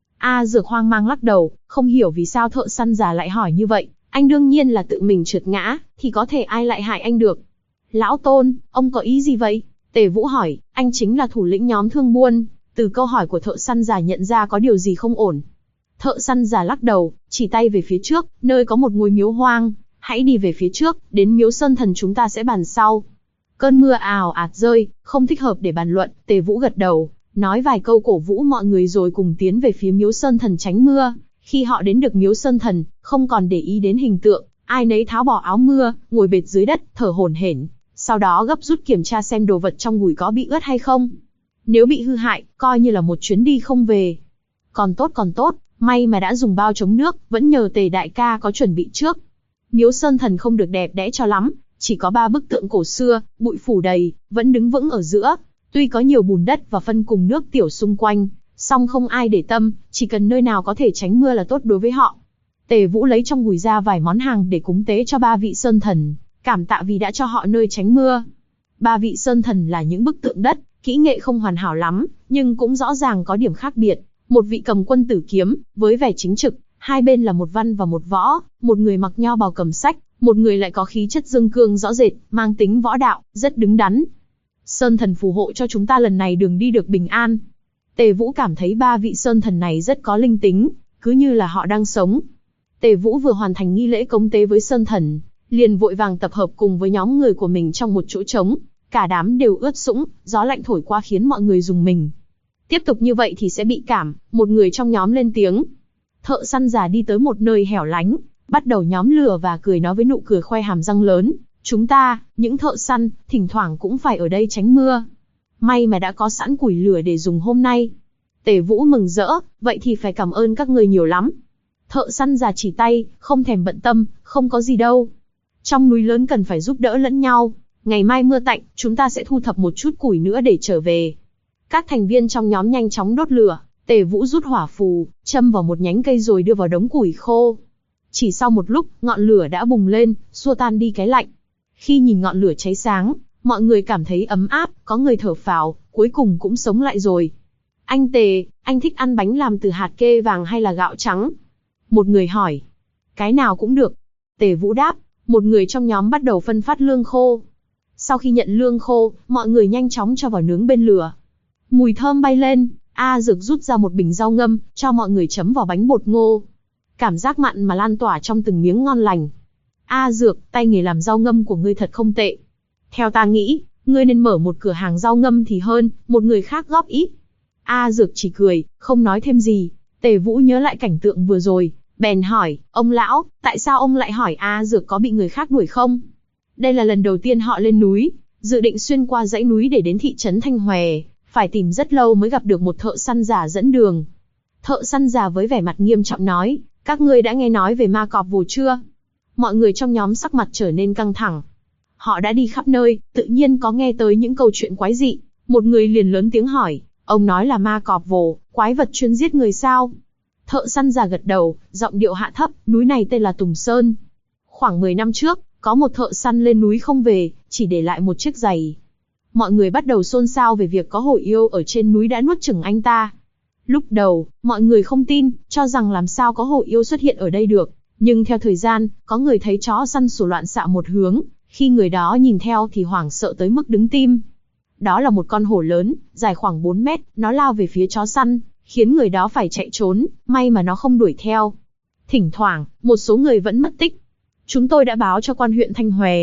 A Dược hoang mang lắc đầu, không hiểu vì sao thợ săn giả lại hỏi như vậy. Anh đương nhiên là tự mình trượt ngã, thì có thể ai lại hại anh được? Lão Tôn, ông có ý gì vậy? Tề Vũ hỏi, anh chính là thủ lĩnh nhóm thương buôn. Từ câu hỏi của thợ săn giả nhận ra có điều gì không ổn. Thợ săn giả lắc đầu, chỉ tay về phía trước, nơi có một ngôi miếu hoang. Hãy đi về phía trước, đến miếu Sơn Thần chúng ta sẽ bàn sau. Cơn mưa ào ạt rơi, không thích hợp để bàn luận. Tề Vũ gật đầu, nói vài câu cổ vũ mọi người rồi cùng tiến về phía miếu Sơn Thần tránh mưa. Khi họ đến được miếu Sơn Thần, không còn để ý đến hình tượng, ai nấy tháo bỏ áo mưa, ngồi bệt dưới đất, thở hổn hển. Sau đó gấp rút kiểm tra xem đồ vật trong gùi có bị ướt hay không. Nếu bị hư hại, coi như là một chuyến đi không về. Còn tốt, may mà đã dùng bao chống nước, vẫn nhờ Tề đại ca có chuẩn bị trước. Miếu Sơn Thần không được đẹp đẽ cho lắm, chỉ có 3 bức tượng cổ xưa, bụi phủ đầy, vẫn đứng vững ở giữa. Tuy có nhiều bùn đất và phân cùng nước tiểu xung quanh, song không ai để tâm, chỉ cần nơi nào có thể tránh mưa là tốt đối với họ. Tề Vũ lấy trong gùi ra vài món hàng để cúng tế cho 3 vị Sơn Thần, cảm tạ vì đã cho họ nơi tránh mưa. 3 vị Sơn Thần là những bức tượng đất, kỹ nghệ không hoàn hảo lắm, nhưng cũng rõ ràng có điểm khác biệt. Một vị cầm quân tử kiếm, với vẻ chính trực, hai bên là một văn và một võ, một người mặc nho bào cầm sách, một người lại có khí chất dương cương rõ rệt, mang tính võ đạo, rất đứng đắn. Sơn Thần phù hộ cho chúng ta lần này đường đi được bình an. Tề Vũ cảm thấy 3 vị Sơn Thần này rất có linh tính, cứ như là họ đang sống. Tề Vũ vừa hoàn thành nghi lễ cúng tế với Sơn Thần, liền vội vàng tập hợp cùng với nhóm người của mình trong một chỗ trống. Cả đám đều ướt sũng, gió lạnh thổi qua khiến mọi người rùng mình. Tiếp tục như vậy thì sẽ bị cảm, một người trong nhóm lên tiếng. Thợ săn già đi tới một nơi hẻo lánh, bắt đầu nhóm lửa và cười nói với nụ cười khoe hàm răng lớn. Chúng ta, những thợ săn, thỉnh thoảng cũng phải ở đây tránh mưa. May mà đã có sẵn củi lửa để dùng hôm nay. Tề Vũ mừng rỡ, vậy thì phải cảm ơn các người nhiều lắm. Thợ săn già chỉ tay, không thèm bận tâm, không có gì đâu. Trong núi lớn cần phải giúp đỡ lẫn nhau. Ngày mai mưa tạnh, chúng ta sẽ thu thập một chút củi nữa để trở về. Các thành viên trong nhóm nhanh chóng đốt lửa. Tề Vũ rút hỏa phù, châm vào một nhánh cây rồi đưa vào đống củi khô. Chỉ sau một lúc, ngọn lửa đã bùng lên, xua tan đi cái lạnh. Khi nhìn ngọn lửa cháy sáng, mọi người cảm thấy ấm áp, có người thở phào, cuối cùng cũng sống lại rồi. Anh Tề, anh thích ăn bánh làm từ hạt kê vàng hay là gạo trắng? Một người hỏi. Cái nào cũng được. Tề Vũ đáp, một người trong nhóm bắt đầu phân phát lương khô. Sau khi nhận lương khô, mọi người nhanh chóng cho vào nướng bên lửa. Mùi thơm bay lên, A Dược rút ra một bình rau ngâm, cho mọi người chấm vào bánh bột ngô. Cảm giác mặn mà lan tỏa trong từng miếng ngon lành. A Dược, tay nghề làm rau ngâm của ngươi thật không tệ. Theo ta nghĩ, ngươi nên mở một cửa hàng rau ngâm thì hơn, một người khác góp ý. A Dược chỉ cười, không nói thêm gì. Tề Vũ nhớ lại cảnh tượng vừa rồi, bèn hỏi, ông lão, tại sao ông lại hỏi A Dược có bị người khác đuổi không? Đây là lần đầu tiên họ lên núi, dự định xuyên qua dãy núi để đến thị trấn Thanh Hòe, phải tìm rất lâu mới gặp được một thợ săn già dẫn đường. Thợ săn già với vẻ mặt nghiêm trọng nói, các ngươi đã nghe nói về ma cọp vồ chưa? Mọi người trong nhóm sắc mặt trở nên căng thẳng. Họ đã đi khắp nơi, tự nhiên có nghe tới những câu chuyện quái dị. Một người liền lớn tiếng hỏi, ông nói là ma cọp vồ, quái vật chuyên giết người sao? Thợ săn già gật đầu, giọng điệu hạ thấp, núi này tên là Tùng Sơn. Khoảng 10 năm trước, có một thợ săn lên núi không về, chỉ để lại một chiếc giày. Mọi người bắt đầu xôn xao về việc có hổ yêu ở trên núi đã nuốt chửng anh ta. Lúc đầu, mọi người không tin, cho rằng làm sao có hổ yêu xuất hiện ở đây được. Nhưng theo thời gian, có người thấy chó săn sủa loạn xạ một hướng, khi người đó nhìn theo thì hoảng sợ tới mức đứng tim. Đó là một con hổ lớn, dài khoảng 4 mét, nó lao về phía chó săn, khiến người đó phải chạy trốn, may mà nó không đuổi theo. Thỉnh thoảng, một số người vẫn mất tích. Chúng tôi đã báo cho quan huyện Thanh Hòe,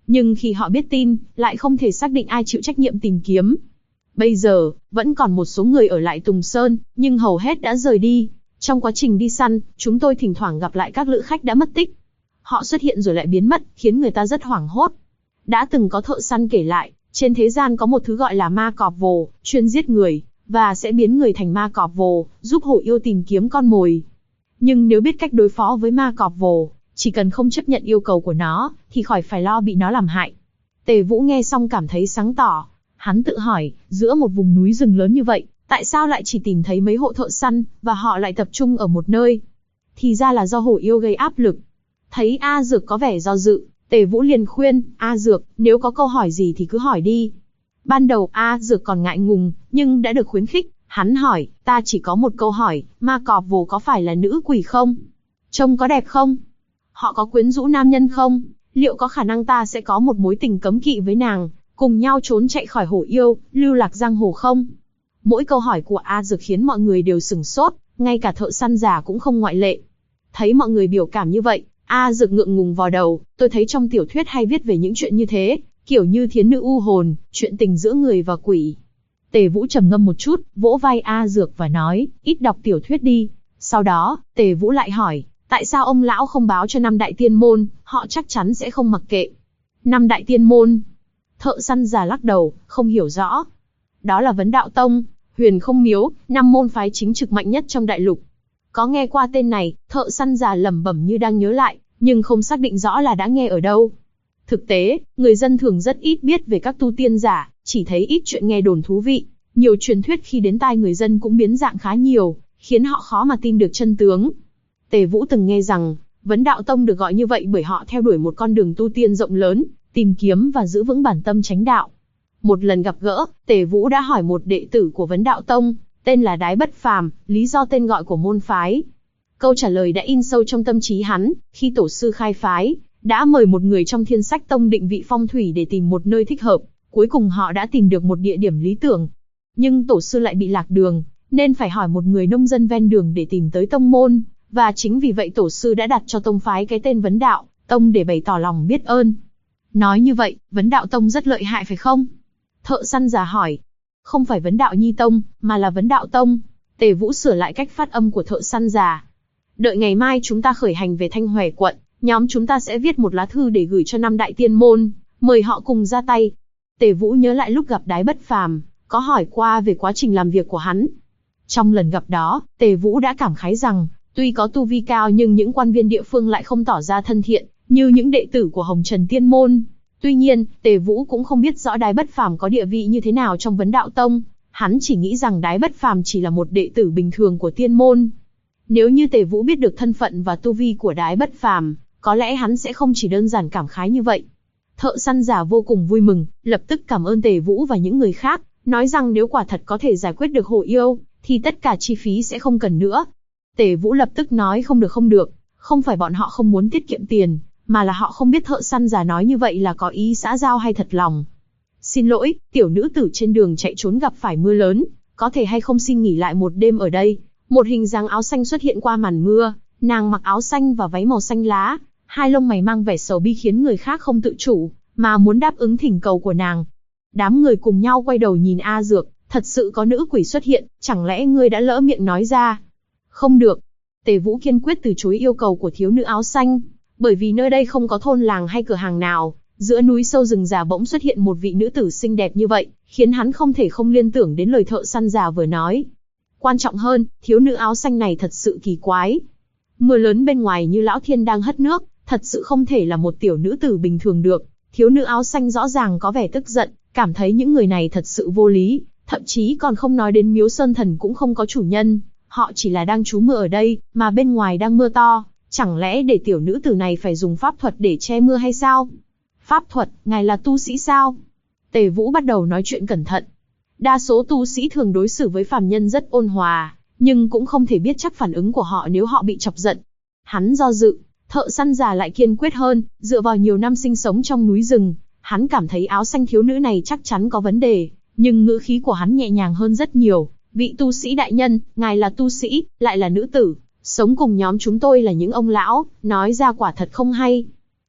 Nhưng khi họ biết tin, lại không thể xác định ai chịu trách nhiệm tìm kiếm. Bây giờ, vẫn còn một số người ở lại Tùng Sơn, nhưng hầu hết đã rời đi. Trong quá trình đi săn, chúng tôi thỉnh thoảng gặp lại các lữ khách đã mất tích. Họ xuất hiện rồi lại biến mất, khiến người ta rất hoảng hốt. Đã từng có thợ săn kể lại, trên thế gian có một thứ gọi là ma cọp vồ, chuyên giết người, và sẽ biến người thành ma cọp vồ, giúp hổ yêu tìm kiếm con mồi. Nhưng nếu biết cách đối phó với ma cọp vồ, chỉ cần không chấp nhận yêu cầu của nó, thì khỏi phải lo bị nó làm hại. Tề Vũ nghe xong cảm thấy sáng tỏ. Hắn tự hỏi, giữa một vùng núi rừng lớn như vậy, tại sao lại chỉ tìm thấy mấy hộ thợ săn, và họ lại tập trung ở một nơi? Thì ra là do hổ yêu gây áp lực. Thấy A Dược có vẻ do dự, Tề Vũ liền khuyên, A Dược, nếu có câu hỏi gì thì cứ hỏi đi. Ban đầu A Dược còn ngại ngùng, nhưng đã được khuyến khích. Hắn hỏi, ta chỉ có một câu hỏi, ma cọp vồ có phải là nữ quỷ không? Trông có đẹp không? Họ có quyến rũ nam nhân không? Liệu có khả năng ta sẽ có một mối tình cấm kỵ với nàng, cùng nhau trốn chạy khỏi hổ yêu, lưu lạc giang hồ không? Mỗi câu hỏi của A Dược khiến mọi người đều sửng sốt, ngay cả thợ săn già cũng không ngoại lệ. Thấy mọi người biểu cảm như vậy, A Dược ngượng ngùng vò đầu, tôi thấy trong tiểu thuyết hay viết về những chuyện như thế, kiểu như thiến nữ u hồn, chuyện tình giữa người và quỷ. Tề Vũ trầm ngâm một chút, vỗ vai A Dược và nói, ít đọc tiểu thuyết đi. Sau đó, Tề Vũ lại hỏi, tại sao ông lão không báo cho 5 đại tiên môn, họ chắc chắn sẽ không mặc kệ. 5 đại tiên môn? Thợ săn già lắc đầu, không hiểu rõ. Đó là Vấn Đạo Tông, Huyền Không Miếu, 5 môn phái chính trực mạnh nhất trong đại lục. Có nghe qua tên này, thợ săn già lẩm bẩm như đang nhớ lại, nhưng không xác định rõ là đã nghe ở đâu. Thực tế, người dân thường rất ít biết về các tu tiên giả, chỉ thấy ít chuyện nghe đồn thú vị. Nhiều truyền thuyết khi đến tai người dân cũng biến dạng khá nhiều, khiến họ khó mà tin được chân tướng. Tề Vũ từng nghe rằng, Vấn Đạo Tông được gọi như vậy bởi họ theo đuổi một con đường tu tiên rộng lớn, tìm kiếm và giữ vững bản tâm chánh đạo. Một lần gặp gỡ, Tề Vũ đã hỏi một đệ tử của Vấn Đạo Tông, tên là Đái Bất Phàm, lý do tên gọi của môn phái. Câu trả lời đã in sâu trong tâm trí hắn, khi tổ sư khai phái, đã mời một người trong Thiên Sách Tông định vị phong thủy để tìm một nơi thích hợp, cuối cùng họ đã tìm được một địa điểm lý tưởng. Nhưng tổ sư lại bị lạc đường, nên phải hỏi một người nông dân ven đường để tìm tới tông môn, và chính vì vậy tổ sư đã đặt cho tông phái cái tên Vấn Đạo Tông để bày tỏ lòng biết ơn. Nói như vậy, Vấn Đạo Tông rất lợi hại phải không? Thợ săn già hỏi. Không phải Vấn Đạo Nhi Tông, mà là Vấn Đạo Tông. Tề Vũ sửa lại cách phát âm của thợ săn già. Đợi ngày mai chúng ta khởi hành về Thanh Hoè quận, nhóm chúng ta sẽ viết một lá thư để gửi cho 5 đại tiên môn, mời họ cùng ra tay. Tề Vũ nhớ lại lúc gặp Đái Bất Phàm, có hỏi qua về quá trình làm việc của hắn. Trong lần gặp đó, Tề Vũ đã cảm khái rằng, tuy có tu vi cao nhưng những quan viên địa phương lại không tỏ ra thân thiện, như những đệ tử của Hồng Trần Tiên Môn. Tuy nhiên, Tề Vũ cũng không biết rõ Đái Bất Phàm có địa vị như thế nào trong Vấn Đạo Tông, hắn chỉ nghĩ rằng Đái Bất Phàm chỉ là một đệ tử bình thường của Tiên Môn. Nếu như Tề Vũ biết được thân phận và tu vi của Đái Bất Phàm, có lẽ hắn sẽ không chỉ đơn giản cảm khái như vậy. Thợ săn già vô cùng vui mừng, lập tức cảm ơn Tề Vũ và những người khác, nói rằng nếu quả thật có thể giải quyết được hổ yêu, thì tất cả chi phí sẽ không cần nữa. Tề Vũ lập tức nói không được, không phải bọn họ không muốn tiết kiệm tiền, mà là họ không biết thợ săn già nói như vậy là có ý xã giao hay thật lòng. Xin lỗi, tiểu nữ tử trên đường chạy trốn gặp phải mưa lớn, có thể hay không xin nghỉ lại một đêm ở đây. Một hình dáng áo xanh xuất hiện qua màn mưa, nàng mặc áo xanh và váy màu xanh lá, hai lông mày mang vẻ sầu bi khiến người khác không tự chủ, mà muốn đáp ứng thỉnh cầu của nàng. Đám người cùng nhau quay đầu nhìn A Dược, thật sự có nữ quỷ xuất hiện, chẳng lẽ ngươi đã lỡ miệng nói ra? Không được. Tề Vũ kiên quyết từ chối yêu cầu của thiếu nữ áo xanh, bởi vì nơi đây không có thôn làng hay cửa hàng nào, giữa núi sâu rừng già bỗng xuất hiện một vị nữ tử xinh đẹp như vậy, khiến hắn không thể không liên tưởng đến lời thợ săn già vừa nói. Quan trọng hơn, thiếu nữ áo xanh này thật sự kỳ quái. Mưa lớn bên ngoài như lão thiên đang hất nước, thật sự không thể là một tiểu nữ tử bình thường được. Thiếu nữ áo xanh rõ ràng có vẻ tức giận, cảm thấy những người này thật sự vô lý, thậm chí còn không nói đến Miếu Sơn Thần cũng không có chủ nhân, họ chỉ là đang trú mưa ở đây, mà bên ngoài đang mưa to, chẳng lẽ để tiểu nữ tử này phải dùng pháp thuật để che mưa hay sao? Pháp thuật, ngài là tu sĩ sao? Tề Vũ bắt đầu nói chuyện cẩn thận. Đa số tu sĩ thường đối xử với phàm nhân rất ôn hòa, nhưng cũng không thể biết chắc phản ứng của họ nếu họ bị chọc giận. Hắn do dự, thợ săn già lại kiên quyết hơn, dựa vào nhiều năm sinh sống trong núi rừng, hắn cảm thấy áo xanh thiếu nữ này chắc chắn có vấn đề, nhưng ngữ khí của hắn nhẹ nhàng hơn rất nhiều. Vị tu sĩ đại nhân, ngài là tu sĩ, lại là nữ tử, sống cùng nhóm chúng tôi là những ông lão, nói ra quả thật không hay.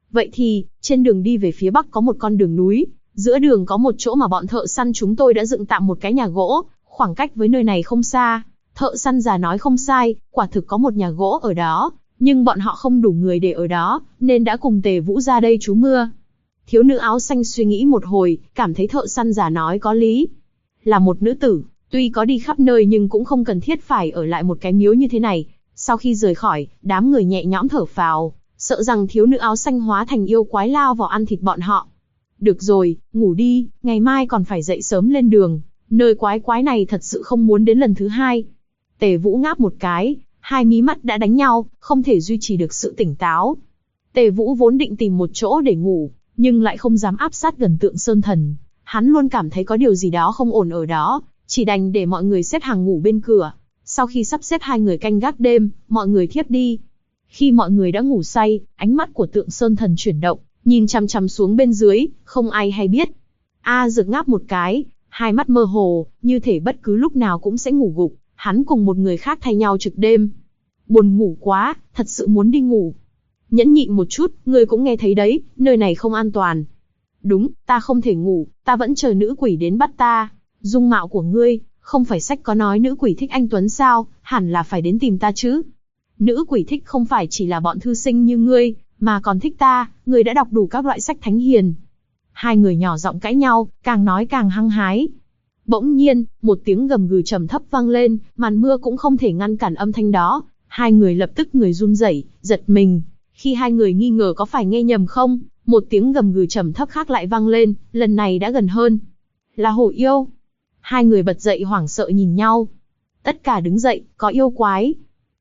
Vậy thì, trên đường đi về phía bắc có một con đường núi, giữa đường có một chỗ mà bọn thợ săn chúng tôi đã dựng tạm một cái nhà gỗ, khoảng cách với nơi này không xa. Thợ săn già nói không sai, quả thực có một nhà gỗ ở đó, nhưng bọn họ không đủ người để ở đó, nên đã cùng Tề Vũ ra đây trú mưa. Thiếu nữ áo xanh suy nghĩ một hồi, cảm thấy thợ săn già nói có lý. Là một nữ tử, tuy có đi khắp nơi nhưng cũng không cần thiết phải ở lại một cái miếu như thế này. Sau khi rời khỏi, đám người nhẹ nhõm thở phào, sợ rằng thiếu nữ áo xanh hóa thành yêu quái lao vào ăn thịt bọn họ. Được rồi, ngủ đi, ngày mai còn phải dậy sớm lên đường, nơi quái quái này thật sự không muốn đến lần thứ hai. Tề Vũ ngáp một cái, hai mí mắt đã đánh nhau, không thể duy trì được sự tỉnh táo. Tề Vũ vốn định tìm một chỗ để ngủ, nhưng lại không dám áp sát gần Tượng Sơn Thần. Hắn luôn cảm thấy có điều gì đó không ổn ở đó, chỉ đành để mọi người xếp hàng ngủ bên cửa. Sau khi sắp xếp hai người canh gác đêm, mọi người thiếp đi. Khi mọi người đã ngủ say, ánh mắt của Tượng Sơn Thần chuyển động, nhìn chằm chằm xuống bên dưới, không ai hay biết. A Dược ngáp một cái, hai mắt mơ hồ, như thể bất cứ lúc nào cũng sẽ ngủ gục. Hắn cùng một người khác thay nhau trực đêm. Buồn ngủ quá, thật sự muốn đi ngủ. Nhẫn nhịn một chút, ngươi cũng nghe thấy đấy, nơi này không an toàn. Đúng, ta không thể ngủ, ta vẫn chờ nữ quỷ đến bắt ta. Dung mạo của ngươi, không phải sách có nói nữ quỷ thích anh Tuấn sao, hẳn là phải đến tìm ta chứ. Nữ quỷ thích không phải chỉ là bọn thư sinh như ngươi, mà còn thích ta, ngươi đã đọc đủ các loại sách thánh hiền. Hai người nhỏ giọng cãi nhau, càng nói càng hăng hái. Bỗng nhiên, một tiếng gầm gừ trầm thấp vang lên, màn mưa cũng không thể ngăn cản âm thanh đó. Hai người lập tức người run rẩy, giật mình. Khi hai người nghi ngờ có phải nghe nhầm không, một tiếng gầm gừ trầm thấp khác lại vang lên, lần này đã gần hơn. Là hổ yêu. Hai người bật dậy hoảng sợ nhìn nhau. Tất cả đứng dậy, có yêu quái.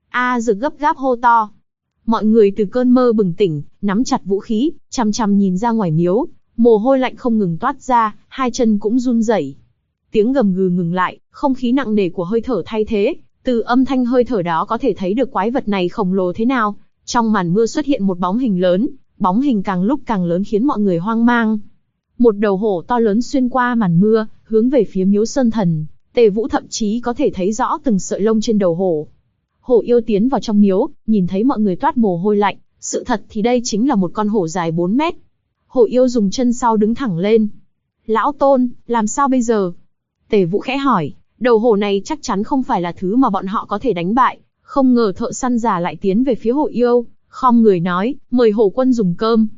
A Dược gấp gáp hô to. Mọi người từ cơn mơ bừng tỉnh, nắm chặt vũ khí, chằm chằm nhìn ra ngoài miếu. Mồ hôi lạnh không ngừng toát ra, hai chân cũng run rẩy. Tiếng gầm gừ ngừng lại, không khí nặng nề của hơi thở thay thế. Từ âm thanh hơi thở đó có thể thấy được quái vật này khổng lồ thế nào. Trong màn mưa xuất hiện một bóng hình lớn, bóng hình càng lúc càng lớn khiến mọi người hoang mang. Một đầu hổ to lớn xuyên qua màn mưa, hướng về phía miếu Sơn Thần. Tề Vũ thậm chí có thể thấy rõ từng sợi lông trên đầu hổ. Hổ yêu tiến vào trong miếu, nhìn thấy mọi người toát mồ hôi lạnh. Sự thật thì đây chính là một con hổ dài 4 mét. Hổ yêu dùng chân sau đứng thẳng lên. Lão Tôn, làm sao bây giờ? Tề Vũ khẽ hỏi, đầu hổ này chắc chắn không phải là thứ mà bọn họ có thể đánh bại. Không ngờ thợ săn già lại tiến về phía hổ yêu, khom người nói, mời hổ quân dùng cơm.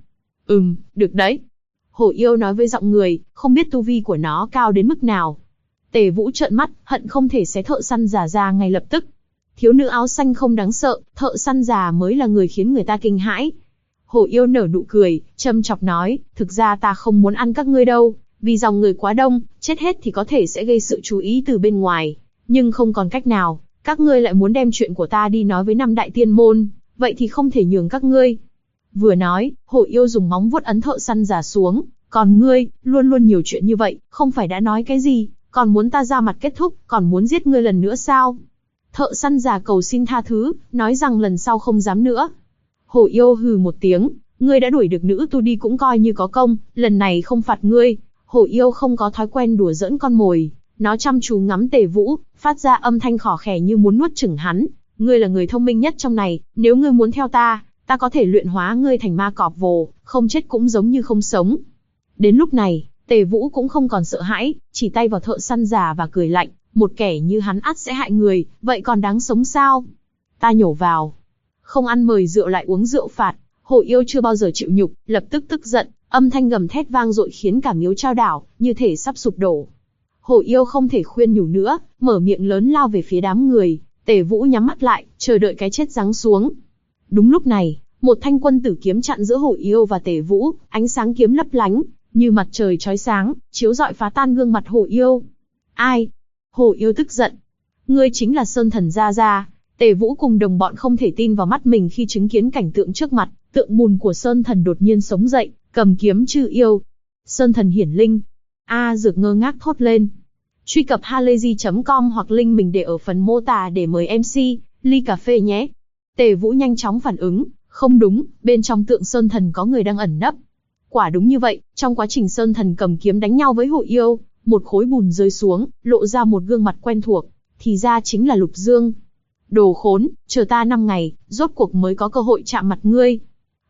Được đấy. Hổ yêu nói với giọng người, không biết tu vi của nó cao đến mức nào. Tề Vũ trợn mắt, hận không thể xé thợ săn già ra ngay lập tức. Thiếu nữ áo xanh không đáng sợ, thợ săn già mới là người khiến người ta kinh hãi. Hổ yêu nở nụ cười, châm chọc nói, thực ra ta không muốn ăn các ngươi đâu, vì dòng người quá đông, chết hết thì có thể sẽ gây sự chú ý từ bên ngoài. Nhưng không còn cách nào, các ngươi lại muốn đem chuyện của ta đi nói với 5 đại tiên môn, vậy thì không thể nhường các ngươi. Vừa nói, hổ yêu dùng móng vuốt ấn thợ săn già xuống, còn ngươi, luôn luôn nhiều chuyện như vậy, không phải đã nói cái gì, còn muốn ta ra mặt kết thúc, còn muốn giết ngươi lần nữa sao? Thợ săn già cầu xin tha thứ, nói rằng lần sau không dám nữa. Hổ yêu hừ một tiếng, ngươi đã đuổi được nữ tu đi cũng coi như có công, lần này không phạt ngươi. Hổ yêu không có thói quen đùa giỡn con mồi, nó chăm chú ngắm Tề Vũ, phát ra âm thanh khỏ khè như muốn nuốt chửng hắn. Ngươi là người thông minh nhất trong này, nếu ngươi muốn theo ta, ta có thể luyện hóa ngươi thành ma cọp vồ, không chết cũng giống như không sống. Đến lúc này, Tề Vũ cũng không còn sợ hãi, chỉ tay vào thợ săn già và cười lạnh, một kẻ như hắn ắt sẽ hại người, vậy còn đáng sống sao? Ta nhổ vào. Không ăn mời rượu lại uống rượu phạt, hổ yêu chưa bao giờ chịu nhục, lập tức tức giận, âm thanh gầm thét vang dội khiến cả miếu chao đảo, như thể sắp sụp đổ. Hổ yêu không thể khuyên nhủ nữa, mở miệng lớn lao về phía đám người. Tề Vũ nhắm mắt lại, chờ đợi cái chết giáng xuống. Đúng lúc này, một thanh quân tử kiếm chặn giữa hổ yêu và Tề Vũ, ánh sáng kiếm lấp lánh, như mặt trời chói sáng, chiếu rọi phá tan gương mặt hổ yêu. Ai? Hổ yêu tức giận. Ngươi chính là Sơn Thần Gia Gia. Tề Vũ cùng đồng bọn không thể tin vào mắt mình khi chứng kiến cảnh tượng trước mặt, tượng bùn của Sơn Thần đột nhiên sống dậy, cầm kiếm trừ yêu. Sơn Thần hiển linh. A Dược ngơ ngác thốt lên. Truy cập halayzi.com hoặc link mình để ở phần mô tả để mời MC, ly cà phê nhé. Tề Vũ nhanh chóng phản ứng, không đúng, bên trong tượng Sơn Thần có người đang ẩn nấp. Quả đúng như vậy, trong quá trình Sơn Thần cầm kiếm đánh nhau với hổ yêu, một khối bùn rơi xuống, lộ ra một gương mặt quen thuộc, thì ra chính là Lục Dương. Đồ khốn, chờ ta 5 ngày, rốt cuộc mới có cơ hội chạm mặt ngươi.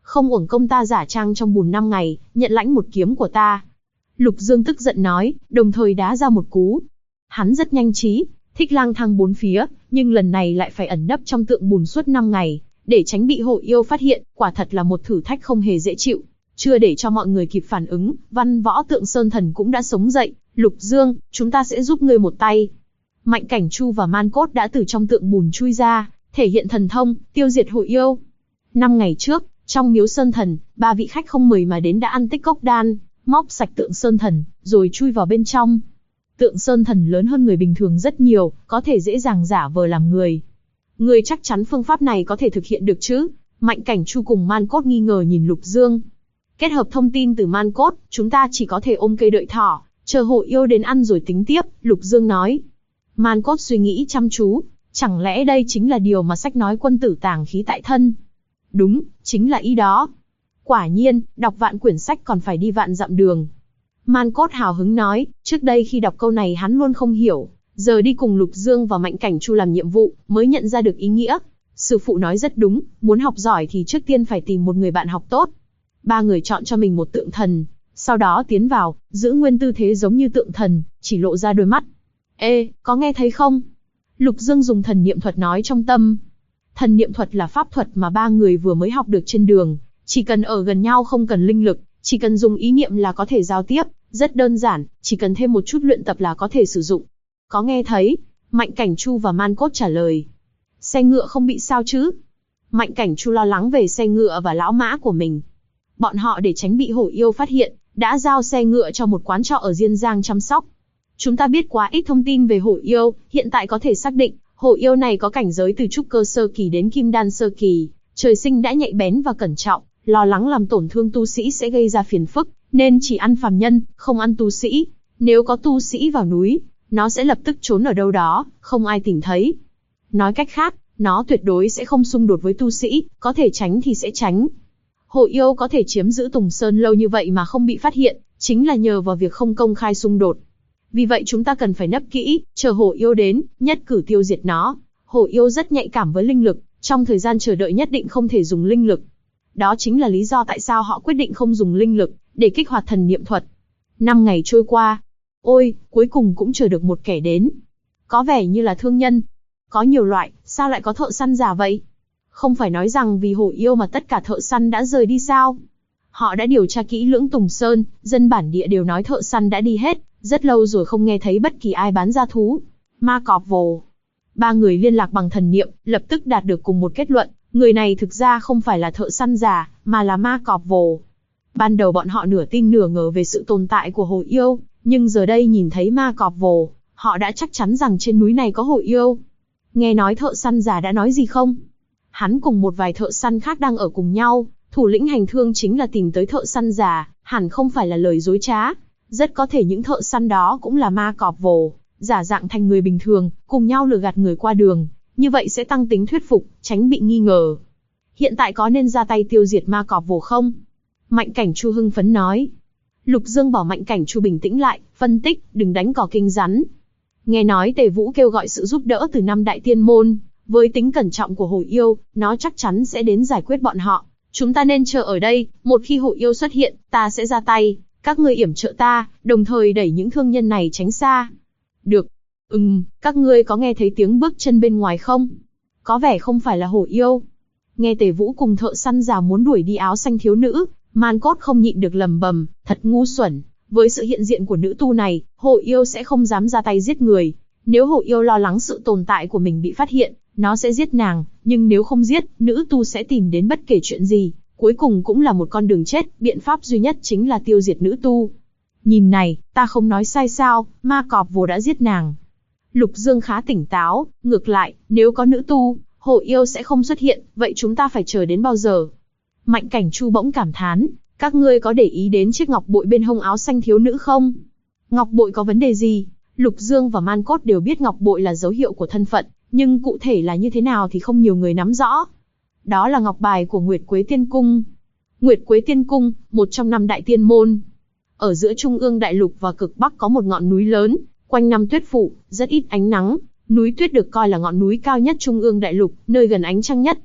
Không uổng công ta giả trang trong bùn 5 ngày, nhận lãnh một kiếm của ta. Lục Dương tức giận nói, đồng thời đá ra một cú. Hắn rất nhanh trí, thích lang thang bốn phía, nhưng lần này lại phải ẩn nấp trong tượng bùn suốt 5 ngày, để tránh bị hộ yêu phát hiện, quả thật là một thử thách không hề dễ chịu. Chưa để cho mọi người kịp phản ứng, Văn Võ Tượng Sơn Thần cũng đã sống dậy. Lục Dương, chúng ta sẽ giúp ngươi một tay. Mạnh Cảnh Chu và Man Cốt đã từ trong tượng bùn chui ra, thể hiện thần thông, tiêu diệt hộ yêu. 5 ngày trước, trong miếu Sơn Thần, 3 vị khách không mời mà đến đã ăn tích cốc đan, móc sạch tượng Sơn Thần, rồi chui vào bên trong. Tượng Sơn Thần lớn hơn người bình thường rất nhiều, có thể dễ dàng giả vờ làm người. Ngươi chắc chắn phương pháp này có thể thực hiện được chứ? Mạnh Cảnh Chu cùng Man Cốt nghi ngờ nhìn Lục Dương. Kết hợp thông tin từ Man Cốt, chúng ta chỉ có thể ôm cây đợi thỏ, chờ hộ yêu đến ăn rồi tính tiếp, Lục Dương nói. Man Cốt suy nghĩ chăm chú, chẳng lẽ đây chính là điều mà sách nói quân tử tàng khí tại thân? Đúng, chính là ý đó. Quả nhiên, đọc vạn quyển sách còn phải đi vạn dặm đường. Man Cốt hào hứng nói, trước đây khi đọc câu này hắn luôn không hiểu, giờ đi cùng Lục Dương và Mạnh Cảnh Chu làm nhiệm vụ, mới nhận ra được ý nghĩa. Sư phụ nói rất đúng, muốn học giỏi thì trước tiên phải tìm một người bạn học tốt. 3 người chọn cho mình một tượng thần, sau đó tiến vào, giữ nguyên tư thế giống như tượng thần, chỉ lộ ra đôi mắt. Ê, có nghe thấy không? Lục Dương dùng thần niệm thuật nói trong tâm. Thần niệm thuật là pháp thuật mà 3 người vừa mới học được trên đường, chỉ cần ở gần nhau không cần linh lực, chỉ cần dùng ý niệm là có thể giao tiếp, rất đơn giản, chỉ cần thêm một chút luyện tập là có thể sử dụng. Có nghe thấy? Mạnh Cảnh Chu và Man Cốt trả lời. Xe ngựa không bị sao chứ? Mạnh Cảnh Chu lo lắng về xe ngựa và lão mã của mình. Bọn họ để tránh bị hổ yêu phát hiện, đã giao xe ngựa cho một quán trọ ở Diên Giang chăm sóc. Chúng ta biết quá ít thông tin về hổ yêu, hiện tại có thể xác định, hổ yêu này có cảnh giới từ trúc cơ sơ kỳ đến kim đan sơ kỳ, trời sinh đã nhạy bén và cẩn trọng, lo lắng làm tổn thương tu sĩ sẽ gây ra phiền phức, nên chỉ ăn phàm nhân, không ăn tu sĩ. Nếu có tu sĩ vào núi, nó sẽ lập tức trốn ở đâu đó, không ai tìm thấy. Nói cách khác, nó tuyệt đối sẽ không xung đột với tu sĩ, có thể tránh thì sẽ tránh. Hổ yêu có thể chiếm giữ Tùng Sơn lâu như vậy mà không bị phát hiện, chính là nhờ vào việc không công khai xung đột. Vì vậy chúng ta cần phải nấp kỹ, chờ hổ yêu đến, nhất cử tiêu diệt nó. Hổ yêu rất nhạy cảm với linh lực, trong thời gian chờ đợi nhất định không thể dùng linh lực. Đó chính là lý do tại sao họ quyết định không dùng linh lực, để kích hoạt thần niệm thuật. 5 ngày trôi qua. Ôi, cuối cùng cũng chờ được một kẻ đến. Có vẻ như là thương nhân. Có nhiều loại, sao lại có thợ săn già vậy? Không phải nói rằng vì hổ yêu mà tất cả thợ săn đã rời đi sao? Họ đã điều tra kỹ lưỡng Tùng Sơn, dân bản địa đều nói thợ săn đã đi hết, rất lâu rồi không nghe thấy bất kỳ ai bán ra thú. Ma Cọp Vồ. 3 người liên lạc bằng thần niệm, lập tức đạt được cùng một kết luận, người này thực ra không phải là thợ săn già, mà là Ma Cọp Vồ. Ban đầu bọn họ nửa tin nửa ngờ về sự tồn tại của hổ yêu, nhưng giờ đây nhìn thấy Ma Cọp Vồ, họ đã chắc chắn rằng trên núi này có hổ yêu. Nghe nói thợ săn già đã nói gì không? Hắn cùng một vài thợ săn khác đang ở cùng nhau, thủ lĩnh hành thương chính là tìm tới thợ săn già, hẳn không phải là lời dối trá. Rất có thể những thợ săn đó cũng là Ma Cọp Vồ, giả dạng thành người bình thường, cùng nhau lừa gạt người qua đường, như vậy sẽ tăng tính thuyết phục, tránh bị nghi ngờ. Hiện tại có nên ra tay tiêu diệt Ma Cọp Vồ không? Mạnh Cảnh Chu hưng phấn nói. Lục Dương bảo Mạnh Cảnh Chu bình tĩnh lại, phân tích, đừng đánh cỏ kinh rắn. Nghe nói Tề Vũ kêu gọi sự giúp đỡ từ 5 đại tiên môn, với tính cẩn trọng của hổ yêu, nó chắc chắn sẽ đến giải quyết bọn họ. Chúng ta nên chờ ở đây, một khi hổ yêu xuất hiện, ta sẽ ra tay, các ngươi yểm trợ ta, đồng thời đẩy những thương nhân này tránh xa. Được. Các ngươi có nghe thấy tiếng bước chân bên ngoài không? Có vẻ không phải là hổ yêu. Nghe Tề Vũ cùng thợ săn già muốn đuổi đi áo xanh thiếu nữ, Man Cốt không nhịn được lầm bầm, thật ngu xuẩn. Với sự hiện diện của nữ tu này, hổ yêu sẽ không dám ra tay giết người. Nếu hổ yêu lo lắng sự tồn tại của mình bị phát hiện, nó sẽ giết nàng, nhưng nếu không giết, nữ tu sẽ tìm đến bất kể chuyện gì, cuối cùng cũng là một con đường chết, biện pháp duy nhất chính là tiêu diệt nữ tu. Nhìn này, ta không nói sai sao, Ma Cọp Vồ đã giết nàng. Lục Dương khá tỉnh táo, ngược lại, nếu có nữ tu, hổ yêu sẽ không xuất hiện, vậy chúng ta phải chờ đến bao giờ? Mạnh Cảnh Chu bỗng cảm thán, các ngươi có để ý đến chiếc ngọc bội bên hông áo xanh thiếu nữ không? Ngọc bội có vấn đề gì? Lục Dương và Man Cốt đều biết ngọc bội là dấu hiệu của thân phận, nhưng cụ thể là như thế nào thì không nhiều người nắm rõ. Đó là ngọc bài của Nguyệt Quế Tiên Cung. Nguyệt Quế Tiên Cung, một trong 5 đại tiên môn. Ở giữa Trung ương Đại Lục và cực Bắc có một ngọn núi lớn, quanh năm tuyết phủ, rất ít ánh nắng. Núi Tuyết được coi là ngọn núi cao nhất Trung ương Đại Lục, nơi gần ánh trăng nhất.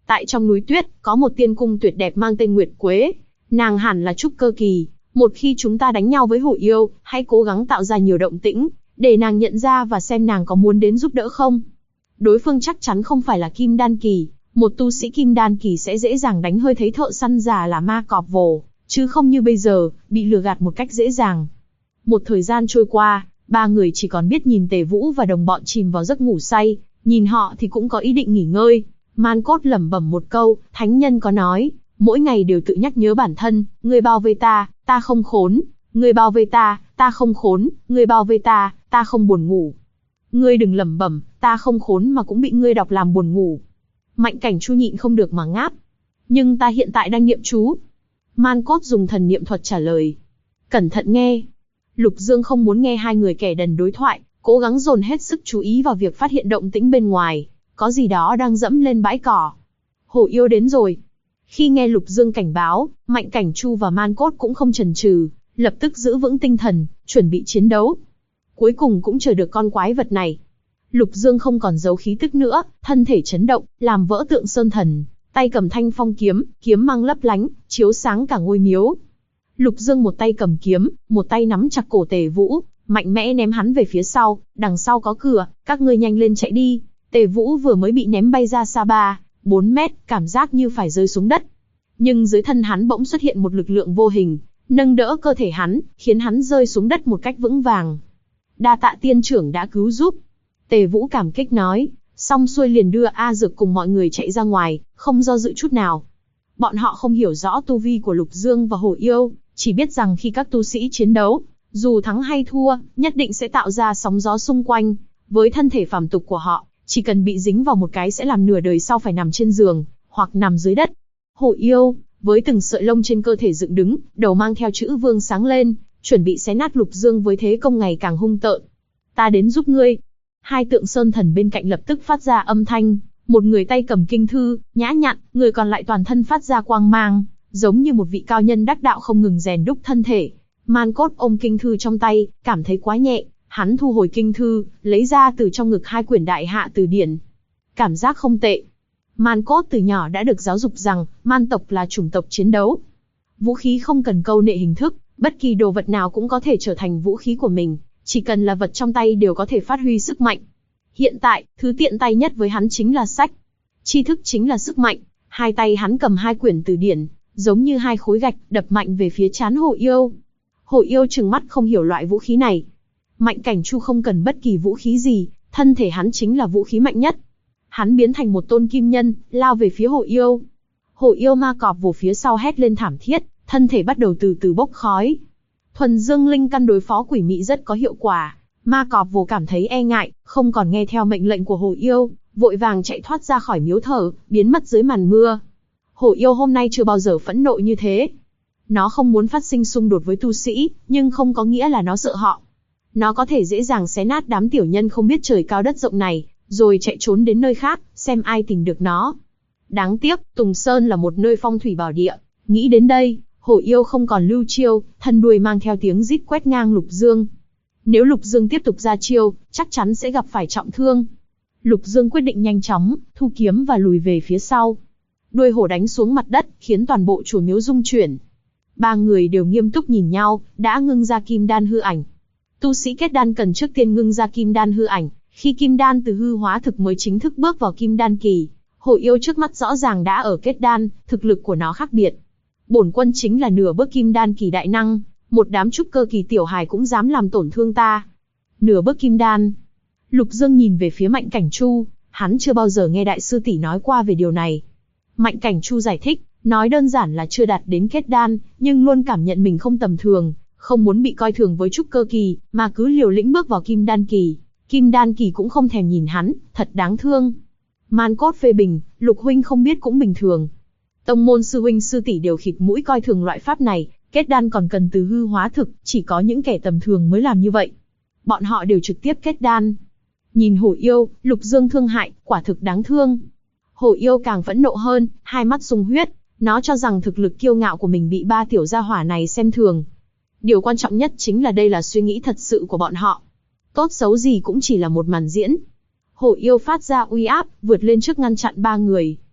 Tại trong núi tuyết, có một tiên cung tuyệt đẹp mang tên Nguyệt Quế. Nàng hẳn là trúc cơ kỳ. Một khi chúng ta đánh nhau với hổ yêu, hãy cố gắng tạo ra nhiều động tĩnh, để nàng nhận ra và xem nàng có muốn đến giúp đỡ không. Đối phương chắc chắn không phải là kim đan kỳ. Một tu sĩ kim đan kỳ sẽ dễ dàng đánh hơi thấy thợ săn già là ma cọp vồ, chứ không như bây giờ, bị lừa gạt một cách dễ dàng. Một thời gian trôi qua, ba người chỉ còn biết nhìn Tề Vũ và đồng bọn chìm vào giấc ngủ say, nhìn họ thì cũng có ý định nghỉ ngơi. Man Cốt lẩm bẩm một câu, thánh nhân có nói, mỗi ngày đều tự nhắc nhớ bản thân, ngươi bao vây ta, ta không khốn, ngươi bao vây ta, ta không khốn, ngươi bao vây ta, ta không buồn ngủ. Ngươi đừng lẩm bẩm, ta không khốn mà cũng bị ngươi đọc làm buồn ngủ. Mạnh Cảnh Chu nhịn không được mà ngáp. Nhưng ta hiện tại đang niệm chú. Man Cốt dùng thần niệm thuật trả lời. Cẩn thận nghe. Lục Dương không muốn nghe hai người kẻ đần đối thoại, cố gắng dồn hết sức chú ý vào việc phát hiện động tĩnh bên ngoài, có gì đó đang dẫm lên bãi cỏ. Hổ yêu đến rồi. Khi nghe Lục Dương cảnh báo, Mạnh Cảnh Chu và Man Cốt cũng không chần chừ, lập tức giữ vững tinh thần, chuẩn bị chiến đấu. Cuối cùng cũng chờ được con quái vật này. Lục Dương không còn giấu khí tức nữa, thân thể chấn động, làm vỡ tượng sơn thần, tay cầm thanh phong kiếm, kiếm mang lấp lánh, chiếu sáng cả ngôi miếu. Lục Dương một tay cầm kiếm, một tay nắm chặt cổ Tề Vũ, mạnh mẽ ném hắn về phía sau, đằng sau có cửa, các ngươi nhanh lên chạy đi. Tề Vũ vừa mới bị ném bay ra xa 3-4 mét, cảm giác như phải rơi xuống đất. Nhưng dưới thân hắn bỗng xuất hiện một lực lượng vô hình, nâng đỡ cơ thể hắn, khiến hắn rơi xuống đất một cách vững vàng. Đa tạ tiên trưởng đã cứu giúp. Tề Vũ cảm kích nói, xong xuôi liền đưa A Dược cùng mọi người chạy ra ngoài, không do dự chút nào. Bọn họ không hiểu rõ tu vi của Lục Dương và Hổ Yêu, chỉ biết rằng khi các tu sĩ chiến đấu, dù thắng hay thua, nhất định sẽ tạo ra sóng gió xung quanh. Với thân thể phàm tục của họ, chỉ cần bị dính vào một cái sẽ làm nửa đời sau phải nằm trên giường, hoặc nằm dưới đất. Hổ Yêu, với từng sợi lông trên cơ thể dựng đứng, đầu mang theo chữ vương sáng lên, chuẩn bị xé nát Lục Dương với thế công ngày càng hung tợn. Ta đến giúp ngươi. Hai tượng sơn thần bên cạnh lập tức phát ra âm thanh, một người tay cầm kinh thư, nhã nhặn, người còn lại toàn thân phát ra quang mang, giống như một vị cao nhân đắc đạo không ngừng rèn đúc thân thể. Man Cốt ôm kinh thư trong tay, cảm thấy quá nhẹ, hắn thu hồi kinh thư, lấy ra từ trong ngực hai quyển đại hạ từ điển. Cảm giác không tệ. Man Cốt từ nhỏ đã được giáo dục rằng, man tộc là chủng tộc chiến đấu. Vũ khí không cần câu nệ hình thức, bất kỳ đồ vật nào cũng có thể trở thành vũ khí của mình, chỉ cần là vật trong tay đều có thể phát huy sức mạnh. Hiện tại, thứ tiện tay nhất với hắn chính là sách. Tri thức chính là sức mạnh, hai tay hắn cầm hai quyển từ điển, giống như hai khối gạch, đập mạnh về phía trán Hổ Yêu. Hổ Yêu trừng mắt không hiểu loại vũ khí này. Mạnh Cảnh Chu không cần bất kỳ vũ khí gì, thân thể hắn chính là vũ khí mạnh nhất. Hắn biến thành một tôn kim nhân, lao về phía Hổ Yêu. Hổ Yêu ma cọp vồ phía sau hét lên thảm thiết, thân thể bắt đầu từ từ bốc khói. Thuần dương linh căn đối phó quỷ mị rất có hiệu quả. Ma cọp vồ cảm thấy e ngại, không còn nghe theo mệnh lệnh của Hổ Yêu, vội vàng chạy thoát ra khỏi miếu thờ, biến mất dưới màn mưa. Hổ Yêu hôm nay chưa bao giờ phẫn nộ như thế. Nó không muốn phát sinh xung đột với tu sĩ, nhưng không có nghĩa là nó sợ họ. Nó có thể dễ dàng xé nát đám tiểu nhân không biết trời cao đất rộng này, rồi chạy trốn đến nơi khác, xem ai tìm được nó. Đáng tiếc, Tùng Sơn là một nơi phong thủy bảo địa. Nghĩ đến đây, Hổ Yêu không còn lưu chiêu, thân đuôi mang theo tiếng rít quét ngang Lục Dương. Nếu Lục Dương tiếp tục ra chiêu, chắc chắn sẽ gặp phải trọng thương. Lục Dương quyết định nhanh chóng, thu kiếm và lùi về phía sau. Đuôi hổ đánh xuống mặt đất, khiến toàn bộ chùa miếu rung chuyển. Ba người đều nghiêm túc nhìn nhau, đã ngưng ra kim đan hư ảnh. Tu sĩ kết đan cần trước tiên ngưng ra kim đan hư ảnh, khi kim đan từ hư hóa thực mới chính thức bước vào kim đan kỳ. Hổ Yêu trước mắt rõ ràng đã ở kết đan, thực lực của nó khác biệt. Bổn quân chính là nửa bước kim đan kỳ đại năng, một đám trúc cơ kỳ tiểu hài cũng dám làm tổn thương ta. Nửa bước kim đan. Lục Dương nhìn về phía Mạnh Cảnh Chu, hắn chưa bao giờ nghe đại sư tỷ nói qua về điều này. Mạnh Cảnh Chu giải thích, nói đơn giản là chưa đạt đến kết đan, nhưng luôn cảm nhận mình không tầm thường, không muốn bị coi thường với trúc cơ kỳ, mà cứ liều lĩnh bước vào kim đan kỳ. Kim đan kỳ cũng không thèm nhìn hắn, thật đáng thương. Man Cốt phê bình, Lục huynh không biết cũng bình thường. Tông môn sư huynh sư tỷ đều khịt mũi coi thường loại pháp này, kết đan còn cần từ hư hóa thực, chỉ có những kẻ tầm thường mới làm như vậy. Bọn họ đều trực tiếp kết đan. Nhìn Hổ Yêu, Lục Dương thương hại, quả thực đáng thương. Hổ Yêu càng phẫn nộ hơn, hai mắt sung huyết, nó cho rằng thực lực kiêu ngạo của mình bị ba tiểu gia hỏa này xem thường. Điều quan trọng nhất chính là đây là suy nghĩ thật sự của bọn họ. Tốt xấu gì cũng chỉ là một màn diễn. Hổ Yêu phát ra uy áp, vượt lên trước ngăn chặn ba người.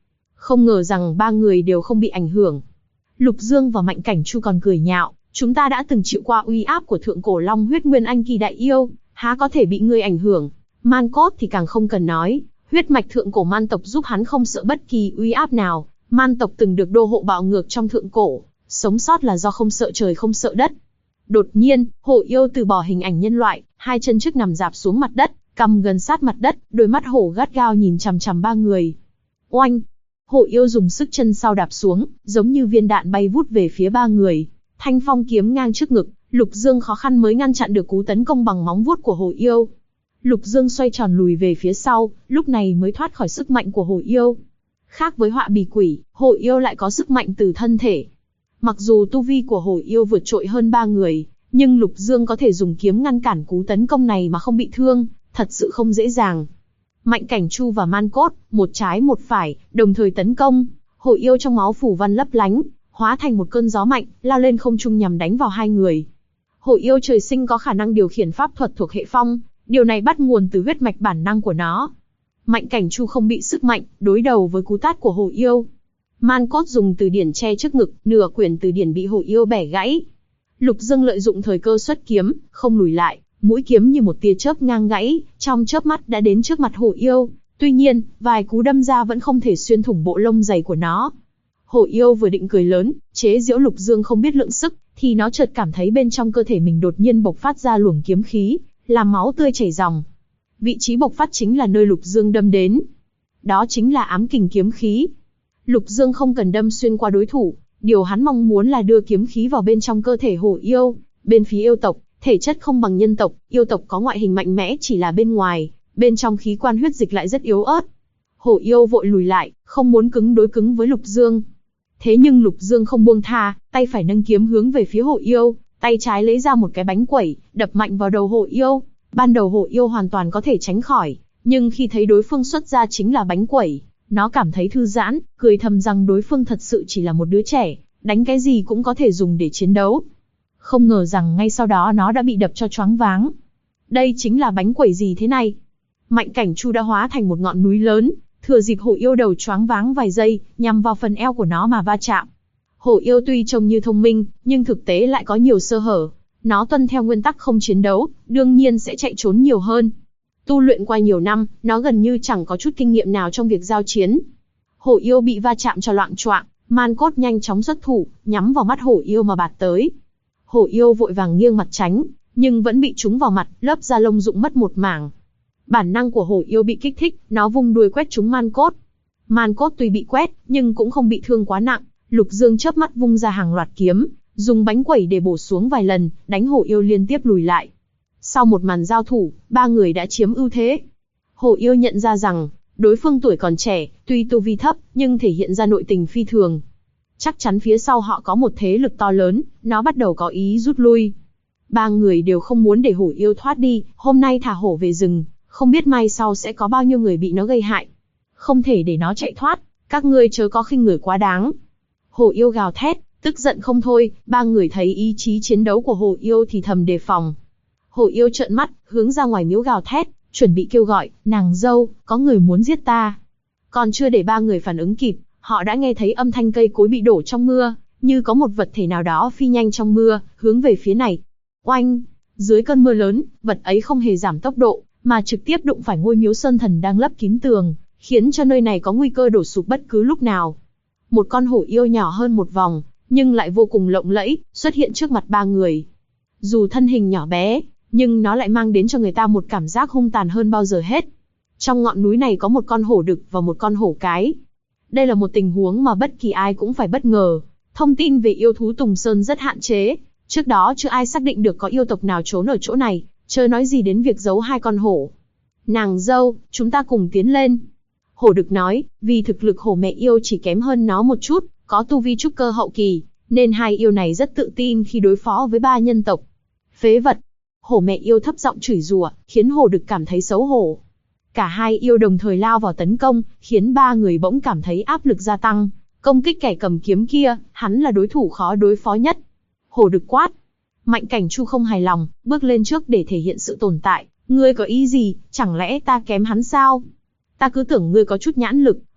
Không ngờ rằng ba người đều không bị ảnh hưởng. Lục Dương và Mạnh Cảnh Chu còn cười nhạo, chúng ta đã từng chịu qua uy áp của thượng cổ long huyết nguyên anh kỳ đại yêu, há có thể bị ngươi ảnh hưởng. Man Cốt thì càng không cần nói, huyết mạch thượng cổ man tộc giúp hắn không sợ bất kỳ uy áp nào. Man tộc từng được đô hộ bạo ngược trong thượng cổ, sống sót là do không sợ trời không sợ đất. Đột nhiên, hổ yêu từ bỏ hình ảnh nhân loại, hai chân trước nằm rạp xuống mặt đất, cằm gần sát mặt đất, đôi mắt hổ gắt gao nhìn chằm chằm ba người. Oanh! Hổ yêu dùng sức chân sau đạp xuống, giống như viên đạn bay vút về phía ba người. Thanh phong kiếm ngang trước ngực, Lục Dương khó khăn mới ngăn chặn được cú tấn công bằng móng vuốt của hổ yêu. Lục Dương xoay tròn lùi về phía sau, lúc này mới thoát khỏi sức mạnh của hổ yêu. Khác với họa bì quỷ, hổ yêu lại có sức mạnh từ thân thể. Mặc dù tu vi của hổ yêu vượt trội hơn ba người, nhưng Lục Dương có thể dùng kiếm ngăn cản cú tấn công này mà không bị thương, thật sự không dễ dàng. Mạnh Cảnh Chu và Man Cốt, một trái một phải, đồng thời tấn công. Hổ yêu trong máu phủ văn lấp lánh, hóa thành một cơn gió mạnh, lao lên không trung nhằm đánh vào hai người. Hổ yêu trời sinh có khả năng điều khiển pháp thuật thuộc hệ phong, điều này bắt nguồn từ huyết mạch bản năng của nó. Mạnh Cảnh Chu không bị sức mạnh, đối đầu với cú tát của hổ yêu. Man Cốt dùng từ điển che trước ngực, nửa quyển từ điển bị hổ yêu bẻ gãy. Lục Dương lợi dụng thời cơ xuất kiếm, không lùi lại, mũi kiếm như một tia chớp ngang gãy, trong chớp mắt đã đến trước mặt hổ yêu. Tuy nhiên, vài cú đâm ra vẫn không thể xuyên thủng bộ lông dày của nó. Hổ yêu vừa định cười lớn, chế giễu Lục Dương không biết lượng sức, thì nó chợt cảm thấy bên trong cơ thể mình đột nhiên bộc phát ra luồng kiếm khí, làm máu tươi chảy ròng. Vị trí bộc phát chính là nơi Lục Dương đâm đến. Đó chính là ám kình kiếm khí. Lục Dương không cần đâm xuyên qua đối thủ, điều hắn mong muốn là đưa kiếm khí vào bên trong cơ thể hổ yêu. Bên phía yêu tộc, thể chất không bằng nhân tộc, yêu tộc có ngoại hình mạnh mẽ chỉ là bên ngoài, bên trong khí quan huyết dịch lại rất yếu ớt. Hổ yêu vội lùi lại, không muốn cứng đối cứng với Lục Dương. Thế nhưng Lục Dương không buông tha, tay phải nâng kiếm hướng về phía hổ yêu, tay trái lấy ra một cái bánh quẩy, đập mạnh vào đầu hổ yêu. Ban đầu hổ yêu hoàn toàn có thể tránh khỏi, nhưng khi thấy đối phương xuất ra chính là bánh quẩy, nó cảm thấy thư giãn, cười thầm rằng đối phương thật sự chỉ là một đứa trẻ, đánh cái gì cũng có thể dùng để chiến đấu. Không ngờ rằng ngay sau đó nó đã bị đập cho choáng váng. Đây chính là bánh quẩy gì thế này? Mạnh Cảnh Chu đã hóa thành một ngọn núi lớn, thừa dịp hổ yêu đầu choáng váng vài giây, nhằm vào phần eo của nó mà va chạm. Hổ yêu tuy trông như thông minh, nhưng thực tế lại có nhiều sơ hở. Nó tuân theo nguyên tắc không chiến đấu, đương nhiên sẽ chạy trốn nhiều hơn. Tu luyện qua nhiều năm, nó gần như chẳng có chút kinh nghiệm nào trong việc giao chiến. Hổ yêu bị va chạm cho loạng choạng, Man Cốt nhanh chóng xuất thủ, nhắm vào mắt hổ yêu mà bạt tới. Hổ yêu vội vàng nghiêng mặt tránh, nhưng vẫn bị trúng vào mặt, lớp da lông rụng mất một mảng. Bản năng của hổ yêu bị kích thích, nó vung đuôi quét trúng Man Cốt. Man Cốt tuy bị quét, nhưng cũng không bị thương quá nặng. Lục Dương chớp mắt vung ra hàng loạt kiếm, dùng bánh quẩy để bổ xuống vài lần, đánh hổ yêu liên tiếp lùi lại. Sau một màn giao thủ, ba người đã chiếm ưu thế. Hổ yêu nhận ra rằng, đối phương tuổi còn trẻ, tuy tu vi thấp, nhưng thể hiện ra nội tình phi thường. Chắc chắn phía sau họ có một thế lực to lớn, nó bắt đầu có ý rút lui. Ba người đều không muốn để hổ yêu thoát đi, hôm nay thả hổ về rừng, không biết mai sau sẽ có bao nhiêu người bị nó gây hại. Không thể để nó chạy thoát, các ngươi chớ có khinh người quá đáng. Hổ yêu gào thét, tức giận không thôi, ba người thấy ý chí chiến đấu của hổ yêu thì thầm đề phòng. Hổ yêu trợn mắt, hướng ra ngoài miếu gào thét, chuẩn bị kêu gọi, nàng dâu, có người muốn giết ta. Còn chưa để ba người phản ứng kịp, họ đã nghe thấy âm thanh cây cối bị đổ trong mưa, như có một vật thể nào đó phi nhanh trong mưa, hướng về phía này. Oanh! Dưới cơn mưa lớn, vật ấy không hề giảm tốc độ, mà trực tiếp đụng phải ngôi miếu sơn thần đang lấp kín tường, khiến cho nơi này có nguy cơ đổ sụp bất cứ lúc nào. Một con hổ yêu nhỏ hơn một vòng, nhưng lại vô cùng lộng lẫy, xuất hiện trước mặt ba người. Dù thân hình nhỏ bé, nhưng nó lại mang đến cho người ta một cảm giác hung tàn hơn bao giờ hết. Trong ngọn núi này có một con hổ đực và một con hổ cái. Đây là một tình huống mà bất kỳ ai cũng phải bất ngờ. Thông tin về yêu thú Tùng Sơn rất hạn chế. Trước đó chưa ai xác định được có yêu tộc nào trốn ở chỗ này, chớ nói gì đến việc giấu hai con hổ. Nàng dâu, chúng ta cùng tiến lên. Hổ đực nói, vì thực lực hổ mẹ yêu chỉ kém hơn nó một chút, có tu vi trúc cơ hậu kỳ, nên hai yêu này rất tự tin khi đối phó với ba nhân tộc. Phế vật! Hổ mẹ yêu thấp giọng chửi rủa, khiến hổ đực cảm thấy xấu hổ. Cả hai yêu đồng thời lao vào tấn công, khiến ba người bỗng cảm thấy áp lực gia tăng. Công kích kẻ cầm kiếm kia, hắn là đối thủ khó đối phó nhất. Hổ đực quát. Mạnh Cảnh Chu không hài lòng, bước lên trước để thể hiện sự tồn tại. Ngươi có ý gì, chẳng lẽ ta kém hắn sao? Ta cứ tưởng ngươi có chút nhãn lực,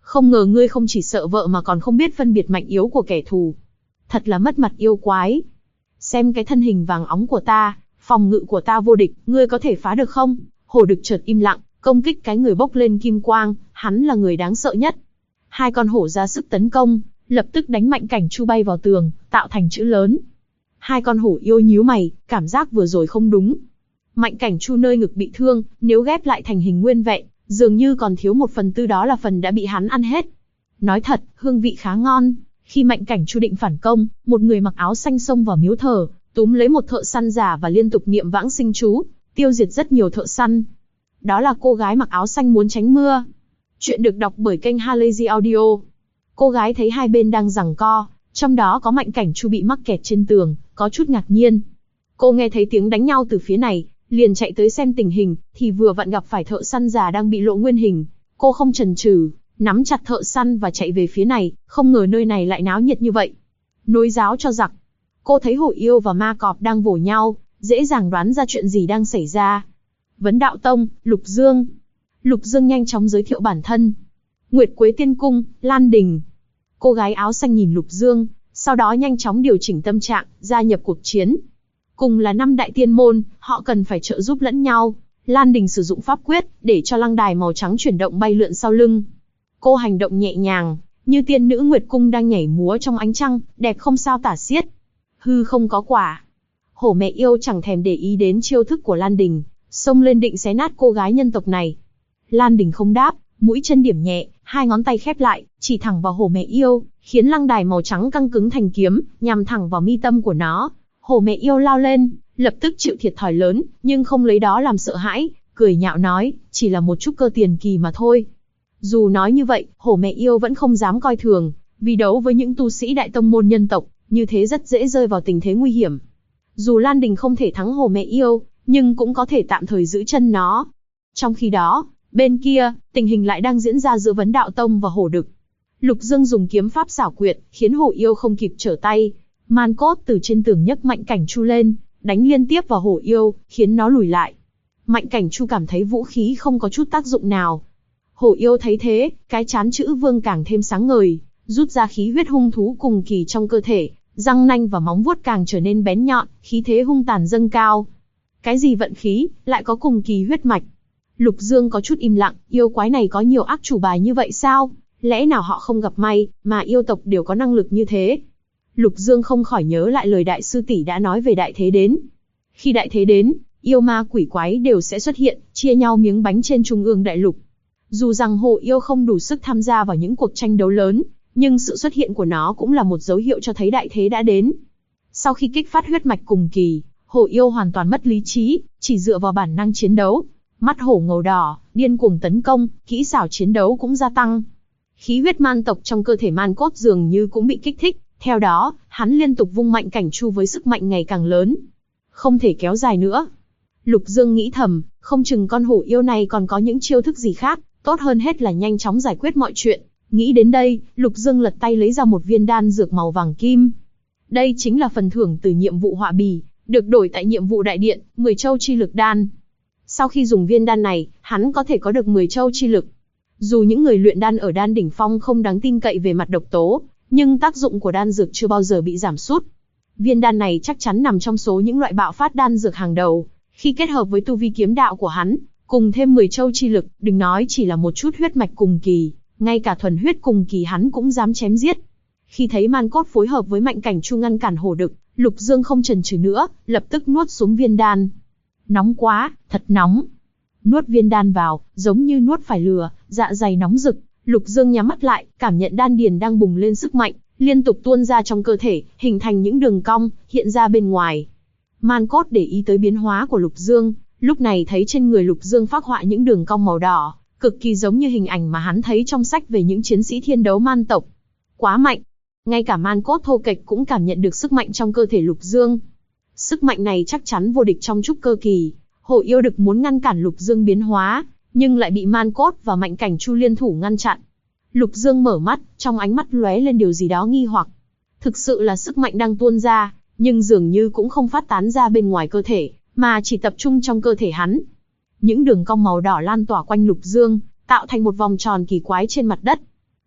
Không ngờ ngươi không chỉ sợ vợ mà còn không biết phân biệt mạnh yếu của kẻ thù. Thật là mất mặt yêu quái. Xem cái thân hình vàng óng của ta, phòng ngự của ta vô địch, ngươi có thể phá được không? Hổ Đực chợt im lặng, công kích cái người bốc lên kim quang, hắn là người đáng sợ nhất. Hai con hổ ra sức tấn công, lập tức đánh Mạnh Cảnh Chu bay vào tường, tạo thành chữ lớn. Hai con hổ yêu nhíu mày, cảm giác vừa rồi không đúng. Mạnh Cảnh Chu nơi ngực bị thương, nếu ghép lại thành hình nguyên vẹn, dường như còn thiếu 1/4 đó là phần đã bị hắn ăn hết. Nói thật, hương vị khá ngon. Khi Mạnh Cảnh Chu định phản công, một người mặc áo xanh xông vào miếu thờ, túm lấy một thợ săn giả và liên tục niệm vãng sinh chú, tiêu diệt rất nhiều thợ săn. Đó là cô gái mặc áo xanh muốn tránh mưa. Chuyện được đọc bởi kênh Halazy Audio. Cô gái thấy hai bên đang giằng co, trong đó có Mạnh Cảnh Chu bị mắc kẹt trên tường, có chút ngạc nhiên. Cô nghe thấy tiếng đánh nhau từ phía này, liền chạy tới xem tình hình, thì vừa vặn gặp phải thợ săn già đang bị lộ nguyên hình. Cô không chần chừ, nắm chặt thợ săn và chạy về phía này, không ngờ nơi này lại náo nhiệt như vậy. Nối giáo cho giặc. Cô thấy hổ yêu và ma cọp đang vồ nhau, dễ dàng đoán ra chuyện gì đang xảy ra. Vấn Đạo Tông, Lục Dương. Lục Dương nhanh chóng giới thiệu bản thân. Nguyệt Quế Tiên Cung, Lan Đình. Cô gái áo xanh nhìn Lục Dương, sau đó nhanh chóng điều chỉnh tâm trạng, gia nhập cuộc chiến. Cùng là 5 đại tiên môn, họ cần phải trợ giúp lẫn nhau. Lan Đình sử dụng pháp quyết, để cho lăng đài màu trắng chuyển động bay lượn sau lưng. Cô hành động nhẹ nhàng, như tiên nữ Nguyệt Cung đang nhảy múa trong ánh trăng, đẹp không sao tả xiết. Hư không có quả. Hổ mẹ yêu chẳng thèm để ý đến chiêu thức của Lan Đình, xông lên định xé nát cô gái nhân tộc này. Lan Đình không đáp, mũi chân điểm nhẹ, hai ngón tay khép lại, chỉ thẳng vào hổ mẹ yêu, khiến lăng đài màu trắng căng cứng thành kiếm, nhằm thẳng vào mi tâm của nó. Hổ mẹ yêu lao lên, lập tức chịu thiệt thòi lớn, nhưng không lấy đó làm sợ hãi, cười nhạo nói, chỉ là một chút cơ tiền kỳ mà thôi. Dù nói như vậy, hổ mẹ yêu vẫn không dám coi thường, vì đấu với những tu sĩ đại tông môn nhân tộc, như thế rất dễ rơi vào tình thế nguy hiểm. Dù Lan Đình không thể thắng hổ mẹ yêu, nhưng cũng có thể tạm thời giữ chân nó. Trong khi đó, bên kia, tình hình lại đang diễn ra giữa Vấn Đạo Tông và Hổ Đực. Lục Dương dùng kiếm pháp xảo quyệt, khiến hổ yêu không kịp trở tay. Man Cốt từ trên tường nhấc Mạnh Cảnh Chu lên, đánh liên tiếp vào hổ yêu, khiến nó lùi lại. Mạnh Cảnh Chu cảm thấy vũ khí không có chút tác dụng nào. Hổ yêu thấy thế, cái trán chữ vương càng thêm sáng ngời, rút ra khí huyết hung thú cùng kỳ trong cơ thể, răng nanh và móng vuốt càng trở nên bén nhọn, khí thế hung tàn dâng cao. Cái gì vận khí, lại có cùng kỳ huyết mạch? Lục Dương có chút im lặng, yêu quái này có nhiều ác chủ bài như vậy sao? Lẽ nào họ không gặp may, mà yêu tộc đều có năng lực như thế? Lục Dương không khỏi nhớ lại lời đại sư tỷ đã nói về đại thế đến. Khi đại thế đến, yêu ma quỷ quái đều sẽ xuất hiện, chia nhau miếng bánh trên trung ương đại lục. Dù rằng hổ yêu không đủ sức tham gia vào những cuộc tranh đấu lớn, nhưng sự xuất hiện của nó cũng là một dấu hiệu cho thấy đại thế đã đến. Sau khi kích phát huyết mạch cùng kỳ, hổ yêu hoàn toàn mất lý trí, chỉ dựa vào bản năng chiến đấu. Mắt hổ ngầu đỏ, điên cuồng tấn công, kỹ xảo chiến đấu cũng gia tăng. Khí huyết man tộc trong cơ thể Man Cốt dường như cũng bị kích thích, theo đó, hắn liên tục vung Mạnh Cảnh Chu với sức mạnh ngày càng lớn. Không thể kéo dài nữa. Lục Dương nghĩ thầm, không chừng con hổ yêu này còn có những chiêu thức gì khác, tốt hơn hết là nhanh chóng giải quyết mọi chuyện. Nghĩ đến đây, Lục Dương lật tay lấy ra một viên đan dược màu vàng kim. Đây chính là phần thưởng từ nhiệm vụ họa bì, được đổi tại nhiệm vụ đại điện, 10 châu chi lực đan. Sau khi dùng viên đan này, hắn có thể có được 10 châu chi lực. Dù những người luyện đan ở đan đỉnh phong không đáng tin cậy về mặt độc tố, nhưng tác dụng của đan dược chưa bao giờ bị giảm sút. Viên đan này chắc chắn nằm trong số những loại bạo phát đan dược hàng đầu. Khi kết hợp với tu vi kiếm đạo của hắn, cùng thêm 10 châu chi lực, đừng nói chỉ là một chút huyết mạch cùng kỳ, ngay cả thuần huyết cùng kỳ hắn cũng dám chém giết. Khi thấy Man Cốt phối hợp với Mạnh Cảnh Chu ngăn cản Hổ Đực, Lục Dương không chần chừ nữa, lập tức nuốt xuống viên đan. Nóng quá, thật nóng. Nuốt viên đan vào, giống như nuốt phải lửa, dạ dày nóng rực. Lục Dương nhắm mắt lại, cảm nhận đan điền đang bùng lên sức mạnh, liên tục tuôn ra trong cơ thể, hình thành những đường cong, hiện ra bên ngoài. Man Cốt để ý tới biến hóa của Lục Dương, lúc này thấy trên người Lục Dương phác họa những đường cong màu đỏ, cực kỳ giống như hình ảnh mà hắn thấy trong sách về những chiến sĩ thiên đấu man tộc. Quá mạnh! Ngay cả Man Cốt thô kệch cũng cảm nhận được sức mạnh trong cơ thể Lục Dương. Sức mạnh này chắc chắn vô địch trong trúc cơ kỳ. Hổ yêu Đực muốn ngăn cản Lục Dương biến hóa, nhưng lại bị Man Cốt và Mạnh Cảnh Chu liên thủ ngăn chặn. Lục Dương mở mắt, trong ánh mắt lóe lên điều gì đó nghi hoặc. Thực sự là sức mạnh đang tuôn ra, nhưng dường như cũng không phát tán ra bên ngoài cơ thể, mà chỉ tập trung trong cơ thể hắn. Những đường cong màu đỏ lan tỏa quanh Lục Dương, tạo thành một vòng tròn kỳ quái trên mặt đất.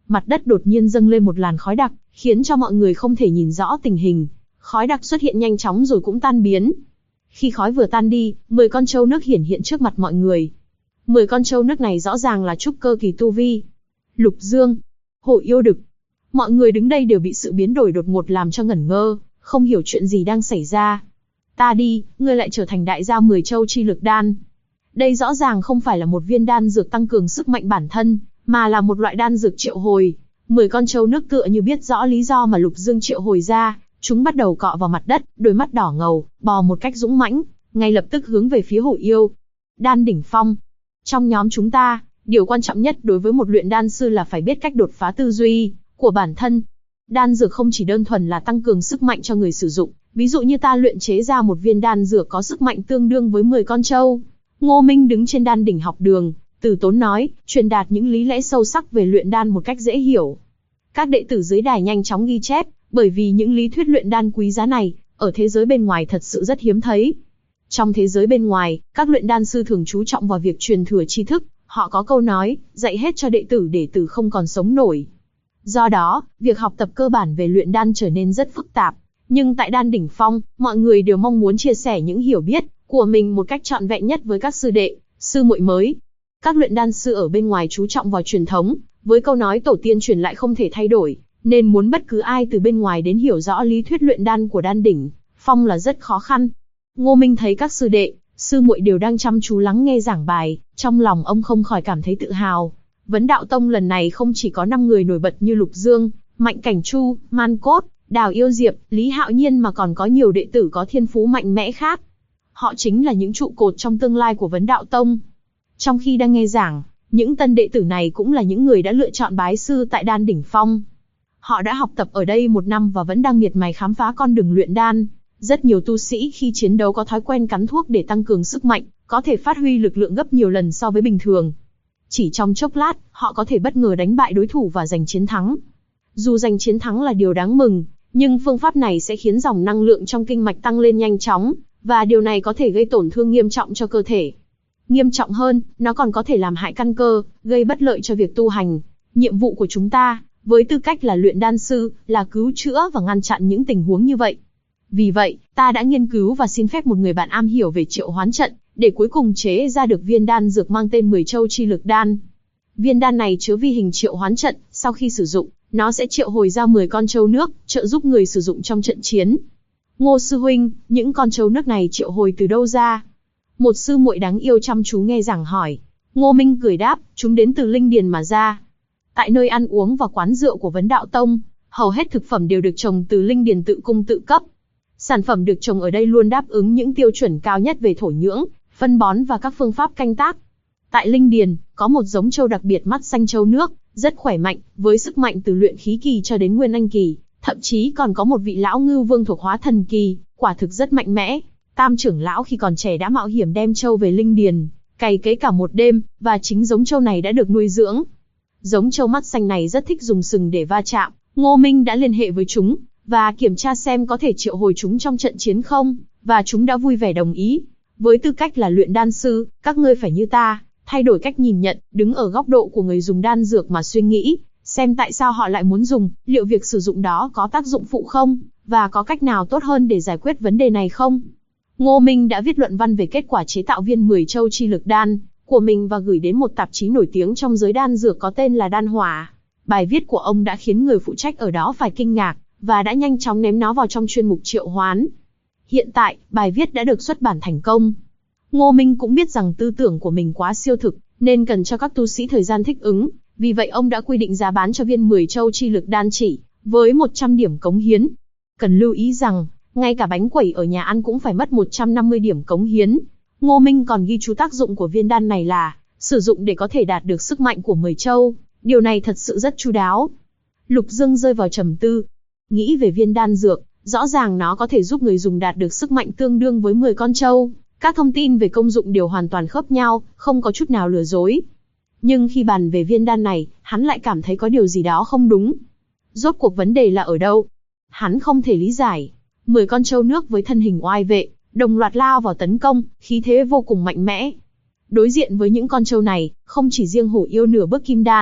mặt đất đột nhiên dâng lên một làn khói đặc, khiến cho mọi người không thể nhìn rõ tình hình. Khói đặc xuất hiện nhanh chóng rồi cũng tan biến. Khi khói vừa tan đi, 10 con trâu nước hiển hiện trước mặt mọi người. 10 con trâu nước này rõ ràng là trúc cơ kỳ tu vi. Lục Dương, Hổ Yêu Đực. Mọi người đứng đây đều bị sự biến đổi đột ngột làm cho ngẩn ngơ, không hiểu chuyện gì đang xảy ra. Ta đi, ngươi lại trở thành đại gia 10 châu chi lực đan. Đây rõ ràng không phải là một viên đan dược tăng cường sức mạnh bản thân, mà là một loại đan dược triệu hồi. 10 con trâu nước tựa như biết rõ lý do mà Lục Dương triệu hồi ra, chúng bắt đầu cọ vào mặt đất, đôi mắt đỏ ngầu, bò một cách dũng mãnh, ngay lập tức hướng về phía Hổ Yêu. Đan đỉnh phong. Trong nhóm chúng ta, điều quan trọng nhất đối với một luyện đan sư là phải biết cách đột phá tư duy của bản thân. Đan dược không chỉ đơn thuần là tăng cường sức mạnh cho người sử dụng, ví dụ như ta luyện chế ra một viên đan dược có sức mạnh tương đương với 10 con trâu. Ngô Minh đứng trên đan đỉnh học đường, từ tốn nói, truyền đạt những lý lẽ sâu sắc về luyện đan một cách dễ hiểu. Các đệ tử dưới đài nhanh chóng ghi chép, bởi vì những lý thuyết luyện đan quý giá này, ở thế giới bên ngoài thật sự rất hiếm thấy. Trong thế giới bên ngoài, các luyện đan sư thường chú trọng vào việc truyền thừa tri thức, họ có câu nói, dạy hết cho đệ tử không còn sống nổi. Do đó, việc học tập cơ bản về luyện đan trở nên rất phức tạp. Nhưng tại đan đỉnh phong, mọi người đều mong muốn chia sẻ những hiểu biết của mình một cách trọn vẹn nhất với các sư đệ, sư muội mới. Các luyện đan sư ở bên ngoài chú trọng vào truyền thống, với câu nói tổ tiên truyền lại không thể thay đổi, nên muốn bất cứ ai từ bên ngoài đến hiểu rõ lý thuyết luyện đan của đan đỉnh phong là rất khó khăn. Ngô Minh thấy các sư đệ, sư muội đều đang chăm chú lắng nghe giảng bài, trong lòng ông không khỏi cảm thấy tự hào. Vấn Đạo Tông lần này không chỉ có 5 người nổi bật như Lục Dương, Mạnh Cảnh Chu, Man Cốt, Đào Yêu Diệp, Lý Hạo Nhiên mà còn có nhiều đệ tử có thiên phú mạnh mẽ khác. Họ chính là những trụ cột trong tương lai của Vấn Đạo Tông. Trong khi đang nghe giảng, những tân đệ tử này cũng là những người đã lựa chọn bái sư tại đan đỉnh phong. Họ đã học tập ở đây 1 năm và vẫn đang miệt mài khám phá con đường luyện đan. Rất nhiều tu sĩ khi chiến đấu có thói quen cắn thuốc để tăng cường sức mạnh, có thể phát huy lực lượng gấp nhiều lần so với bình thường. Chỉ trong chốc lát, họ có thể bất ngờ đánh bại đối thủ và giành chiến thắng. Dù giành chiến thắng là điều đáng mừng, nhưng phương pháp này sẽ khiến dòng năng lượng trong kinh mạch tăng lên nhanh chóng, và điều này có thể gây tổn thương nghiêm trọng cho cơ thể. Nghiêm trọng hơn, nó còn có thể làm hại căn cơ, gây bất lợi cho việc tu hành. Nhiệm vụ của chúng ta, với tư cách là luyện đan sư, là cứu chữa và ngăn chặn những tình huống như vậy. Vì vậy, ta đã nghiên cứu và xin phép một người bạn am hiểu về triệu hoán trận, để cuối cùng chế ra được viên đan dược mang tên 10 châu chi lực đan. Viên đan này chứa vi hình triệu hoán trận, sau khi sử dụng, nó sẽ triệu hồi ra 10 con trâu nước, trợ giúp người sử dụng trong trận chiến. Ngô sư huynh, những con trâu nước này triệu hồi từ đâu ra? Một sư muội đáng yêu chăm chú nghe giảng hỏi. Ngô Minh cười đáp, chúng đến từ linh điền mà ra. Tại nơi ăn uống và quán rượu của Vấn Đạo Tông, hầu hết thực phẩm đều được trồng từ linh điền tự cung tự cấp. Sản phẩm được trồng ở đây luôn đáp ứng những tiêu chuẩn cao nhất về thổ nhưỡng, phân bón và các phương pháp canh tác. Tại linh điền, có một giống trâu đặc biệt mắt xanh trâu nước, rất khỏe mạnh, với sức mạnh từ luyện khí kỳ cho đến nguyên anh kỳ, thậm chí còn có một vị lão ngưu vương thuộc hóa thần kỳ, quả thực rất mạnh mẽ. Tam trưởng lão khi còn trẻ đã mạo hiểm đem trâu về linh điền, cày cấy cả một đêm, và chính giống trâu này đã được nuôi dưỡng. Giống trâu mắt xanh này rất thích dùng sừng để va chạm, Ngô Minh đã liên hệ với chúng, và kiểm tra xem có thể triệu hồi chúng trong trận chiến không, và chúng đã vui vẻ đồng ý. Với tư cách là luyện đan sư, các ngươi phải như ta, thay đổi cách nhìn nhận, đứng ở góc độ của người dùng đan dược mà suy nghĩ, xem tại sao họ lại muốn dùng, liệu việc sử dụng đó có tác dụng phụ không, và có cách nào tốt hơn để giải quyết vấn đề này không. Ngô Minh đã viết luận văn về kết quả chế tạo viên 10 châu chi lực đan của mình và gửi đến một tạp chí nổi tiếng trong giới đan dược có tên là Đan Hỏa. Bài viết của ông đã khiến người phụ trách ở đó phải kinh ngạc, và đã nhanh chóng ném nó vào trong chuyên mục triệu hoán. Hiện tại, bài viết đã được xuất bản thành công. Ngô Minh cũng biết rằng tư tưởng của mình quá siêu thực, nên cần cho các tu sĩ thời gian thích ứng, vì vậy ông đã quy định giá bán cho viên 10 châu chi lực đan chỉ với 100 điểm cống hiến. Cần lưu ý rằng, ngay cả bánh quẩy ở nhà ăn cũng phải mất 150 điểm cống hiến. Ngô Minh còn ghi chú tác dụng của viên đan này là sử dụng để có thể đạt được sức mạnh của 10 châu. Điều này thật sự rất chu đáo. Lục Dương rơi vào trầm tư. Nghĩ về viên đan dược, rõ ràng nó có thể giúp người dùng đạt được sức mạnh tương đương với 10 con trâu. Các thông tin về công dụng đều hoàn toàn khớp nhau, không có chút nào lừa dối. Nhưng khi bàn về viên đan này, hắn lại cảm thấy có điều gì đó không đúng. Rốt cuộc vấn đề là ở đâu? Hắn không thể lý giải. 10 con trâu nước với thân hình oai vệ, đồng loạt lao vào tấn công, khí thế vô cùng mạnh mẽ. Đối diện với những con trâu này, không chỉ riêng Hổ Yêu nửa bước kim đan,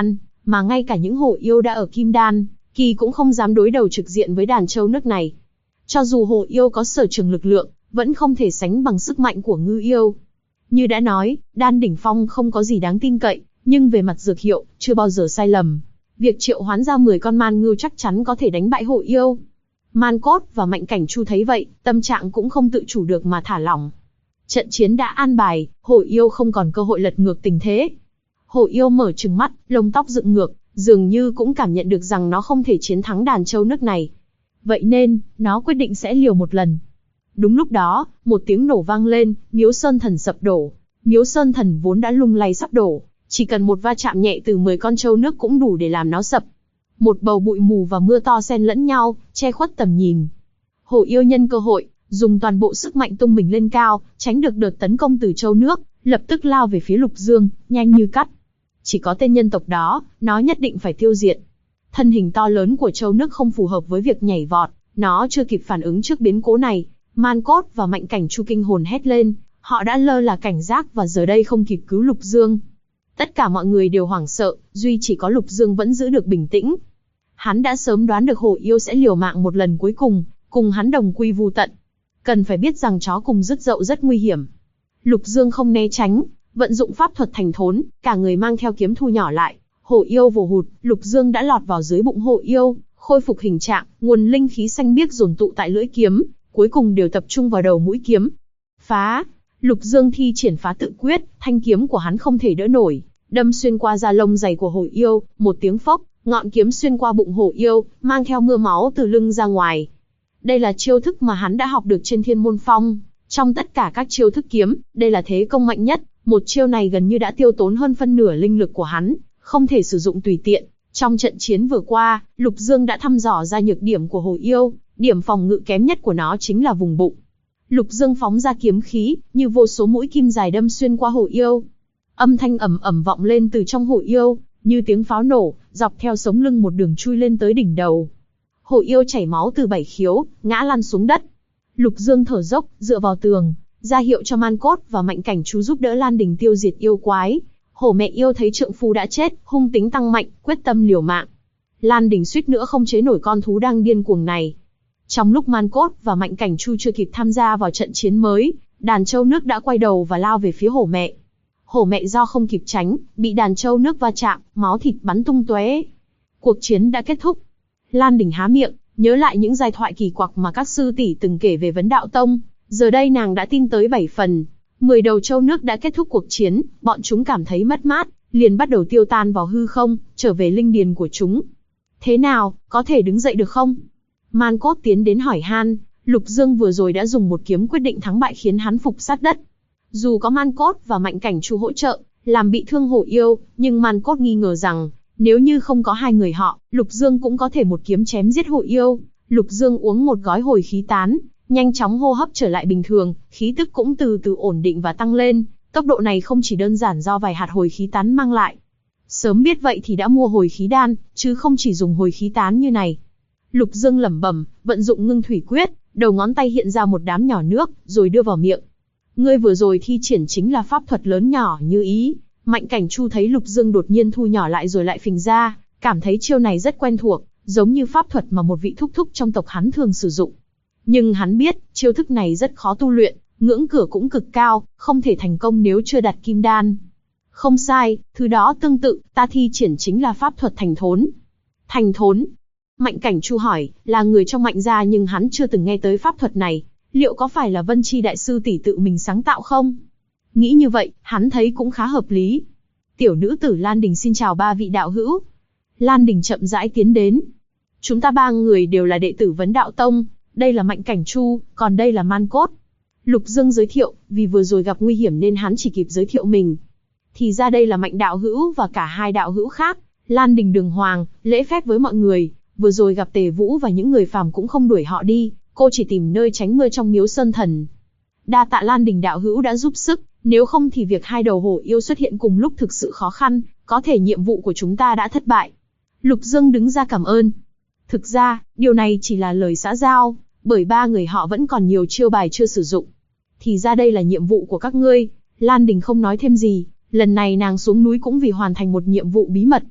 mà ngay cả những hổ yêu đã ở Kim Đan kỳ cũng không dám đối đầu trực diện với đàn trâu nước này. Cho dù hổ yêu có sở trường lực lượng, vẫn không thể sánh bằng sức mạnh của ngư yêu. Như đã nói, đan đỉnh phong không có gì đáng tin cậy, nhưng về mặt dược hiệu, chưa bao giờ sai lầm. Việc triệu hoán ra 10 con man ngưu chắc chắn có thể đánh bại hổ yêu. Man Cốt và Mạnh Cảnh Chu thấy vậy, tâm trạng cũng không tự chủ được mà thả lỏng. Trận chiến đã an bài, hổ yêu không còn cơ hội lật ngược tình thế. Hổ yêu mở trừng mắt, lông tóc dựng ngược, dường như cũng cảm nhận được rằng nó không thể chiến thắng đàn trâu nước này. Vậy nên, nó quyết định sẽ liều một lần. Đúng lúc đó, một tiếng nổ vang lên, Miếu Sơn Thần sập đổ. Miếu Sơn Thần vốn đã lung lay sắp đổ, chỉ cần một va chạm nhẹ từ 10 con trâu nước cũng đủ để làm nó sập. Một bầu bụi mù và mưa to xen lẫn nhau, che khuất tầm nhìn. Hổ yêu nhân cơ hội, dùng toàn bộ sức mạnh tung mình lên cao, tránh được đợt tấn công từ trâu nước, lập tức lao về phía Lục Dương, nhanh như cắt. Chỉ có tên nhân tộc đó, nó nhất định phải tiêu diệt. Thân hình to lớn của trâu nước không phù hợp với việc nhảy vọt, nó chưa kịp phản ứng trước biến cố này. Man Cốt và Mạnh Cảnh Chu kinh hồn hét lên, họ đã lơ là cảnh giác và giờ đây không kịp cứu Lục Dương. Tất cả mọi người đều hoảng sợ, duy chỉ có Lục Dương vẫn giữ được bình tĩnh. Hắn đã sớm đoán được hổ yêu sẽ liều mạng một lần cuối cùng hắn đồng quy vu tận. Cần phải biết rằng chó cùng rứt dậu rất nguy hiểm. Lục Dương không né tránh, vận dụng pháp thuật thành thốn, cả người mang theo kiếm thu nhỏ lại. Hổ yêu vồ hụt, Lục Dương đã lọt vào dưới bụng hổ yêu, khôi phục hình trạng, nguồn linh khí xanh biếc dồn tụ tại lưỡi kiếm, cuối cùng đều tập trung vào đầu mũi kiếm. Phá! Lục Dương thi triển phá tự quyết, thanh kiếm của hắn không thể đỡ nổi, đâm xuyên qua da lông dày của hổ yêu, một tiếng phốc, ngọn kiếm xuyên qua bụng hổ yêu, mang theo mưa máu từ lưng ra ngoài. Đây là chiêu thức mà hắn đã học được trên Thiên Môn Phong. Trong tất cả các chiêu thức kiếm, đây là thế công mạnh nhất, một chiêu này gần như đã tiêu tốn hơn phân nửa linh lực của hắn, không thể sử dụng tùy tiện. Trong trận chiến vừa qua, Lục Dương đã thăm dò ra nhược điểm của hổ yêu, điểm phòng ngự kém nhất của nó chính là vùng bụng. Lục Dương phóng ra kiếm khí, như vô số mũi kim dài đâm xuyên qua hổ yêu. Âm thanh ầm ầm vọng lên từ trong hổ yêu, như tiếng pháo nổ, dọc theo sống lưng một đường chui lên tới đỉnh đầu. Hổ yêu chảy máu từ 7 khiếu, ngã lăn xuống đất. Lục Dương thở dốc, dựa vào tường, ra hiệu cho Man Cốt và Mạnh Cảnh Chu giúp đỡ Lan Đình tiêu diệt yêu quái. Hổ mẹ yêu thấy trượng phu đã chết, hung tính tăng mạnh, quyết tâm liều mạng. Lan Đình suýt nữa không chế nổi con thú đang điên cuồng này. Trong lúc Man Cốt và Mạnh Cảnh Chu chưa kịp tham gia vào trận chiến mới, đàn trâu nước đã quay đầu và lao về phía hổ mẹ. Hổ mẹ do không kịp tránh, bị đàn trâu nước va chạm, máu thịt bắn tung tóe. Cuộc chiến đã kết thúc. Lan Đình há miệng, nhớ lại những giai thoại kỳ quặc mà các sư tỷ từng kể về Vấn Đạo Tông. Giờ đây nàng đã tin tới 7 phần. 10 đầu trâu nước đã kết thúc cuộc chiến, bọn chúng cảm thấy mất mát, liền bắt đầu tiêu tan vào hư không, trở về linh điền của chúng. Thế nào, có thể đứng dậy được không? Man Cốt tiến đến hỏi han. Lục Dương vừa rồi đã dùng một kiếm quyết định thắng bại khiến hắn phục sát đất. Dù có Man Cốt và Mạnh Cảnh Chu hỗ trợ, làm bị thương hổ yêu, nhưng Man Cốt nghi ngờ rằng, nếu như không có hai người họ, Lục Dương cũng có thể một kiếm chém giết hổ yêu. Lục Dương uống một gói hồi khí tán, nhanh chóng hô hấp trở lại bình thường, khí tức cũng từ từ ổn định và tăng lên. Tốc độ này không chỉ đơn giản do vài hạt hồi khí tán mang lại. Sớm biết vậy thì đã mua hồi khí đan, chứ không chỉ dùng hồi khí tán như này. Lục Dương lẩm bẩm, vận dụng ngưng thủy quyết, đầu ngón tay hiện ra một đám nhỏ nước, rồi đưa vào miệng. Ngươi vừa rồi thi triển chính là pháp thuật lớn nhỏ như ý. Mạnh Cảnh Chu thấy Lục Dương đột nhiên thu nhỏ lại rồi lại phình ra, cảm thấy chiêu này rất quen thuộc, giống như pháp thuật mà một vị thúc thúc trong tộc hắn thường sử dụng. Nhưng hắn biết, chiêu thức này rất khó tu luyện, ngưỡng cửa cũng cực cao, không thể thành công nếu chưa đặt kim đan. Không sai, thứ đó tương tự, ta thi triển chính là pháp thuật thành thốn. Thành thốn? Mạnh Cảnh Chu hỏi, là người trong Mạnh gia nhưng hắn chưa từng nghe tới pháp thuật này, liệu có phải là Vân Chi đại sư tỷ tự mình sáng tạo không? Nghĩ như vậy, hắn thấy cũng khá hợp lý. Tiểu nữ tử Lan Đình xin chào ba vị đạo hữu. Lan Đình chậm rãi tiến đến. Chúng ta ba người đều là đệ tử Vấn Đạo Tông, đây là Mạnh Cảnh Chu, còn đây là Man Cốt. Lục Dương giới thiệu, vì vừa rồi gặp nguy hiểm nên hắn chỉ kịp giới thiệu mình. Thì ra đây là Mạnh đạo hữu và cả hai đạo hữu khác. Lan Đình đường hoàng, lễ phép với mọi người, vừa rồi gặp Tề Vũ và những người phàm cũng không đuổi họ đi, cô chỉ tìm nơi tránh mưa trong Miếu Sơn Thần. Đa tạ Lan Đình đạo hữu đã giúp sức, nếu không thì việc hai đầu hổ yêu xuất hiện cùng lúc thực sự khó khăn, có thể nhiệm vụ của chúng ta đã thất bại. Lục Dương đứng ra cảm ơn. Thực ra, điều này chỉ là lời xã giao, bởi ba người họ vẫn còn nhiều chiêu bài chưa sử dụng. Thì ra đây là nhiệm vụ của các ngươi. Lan Đình không nói thêm gì, lần này nàng xuống núi cũng vì hoàn thành một nhiệm vụ bí mật.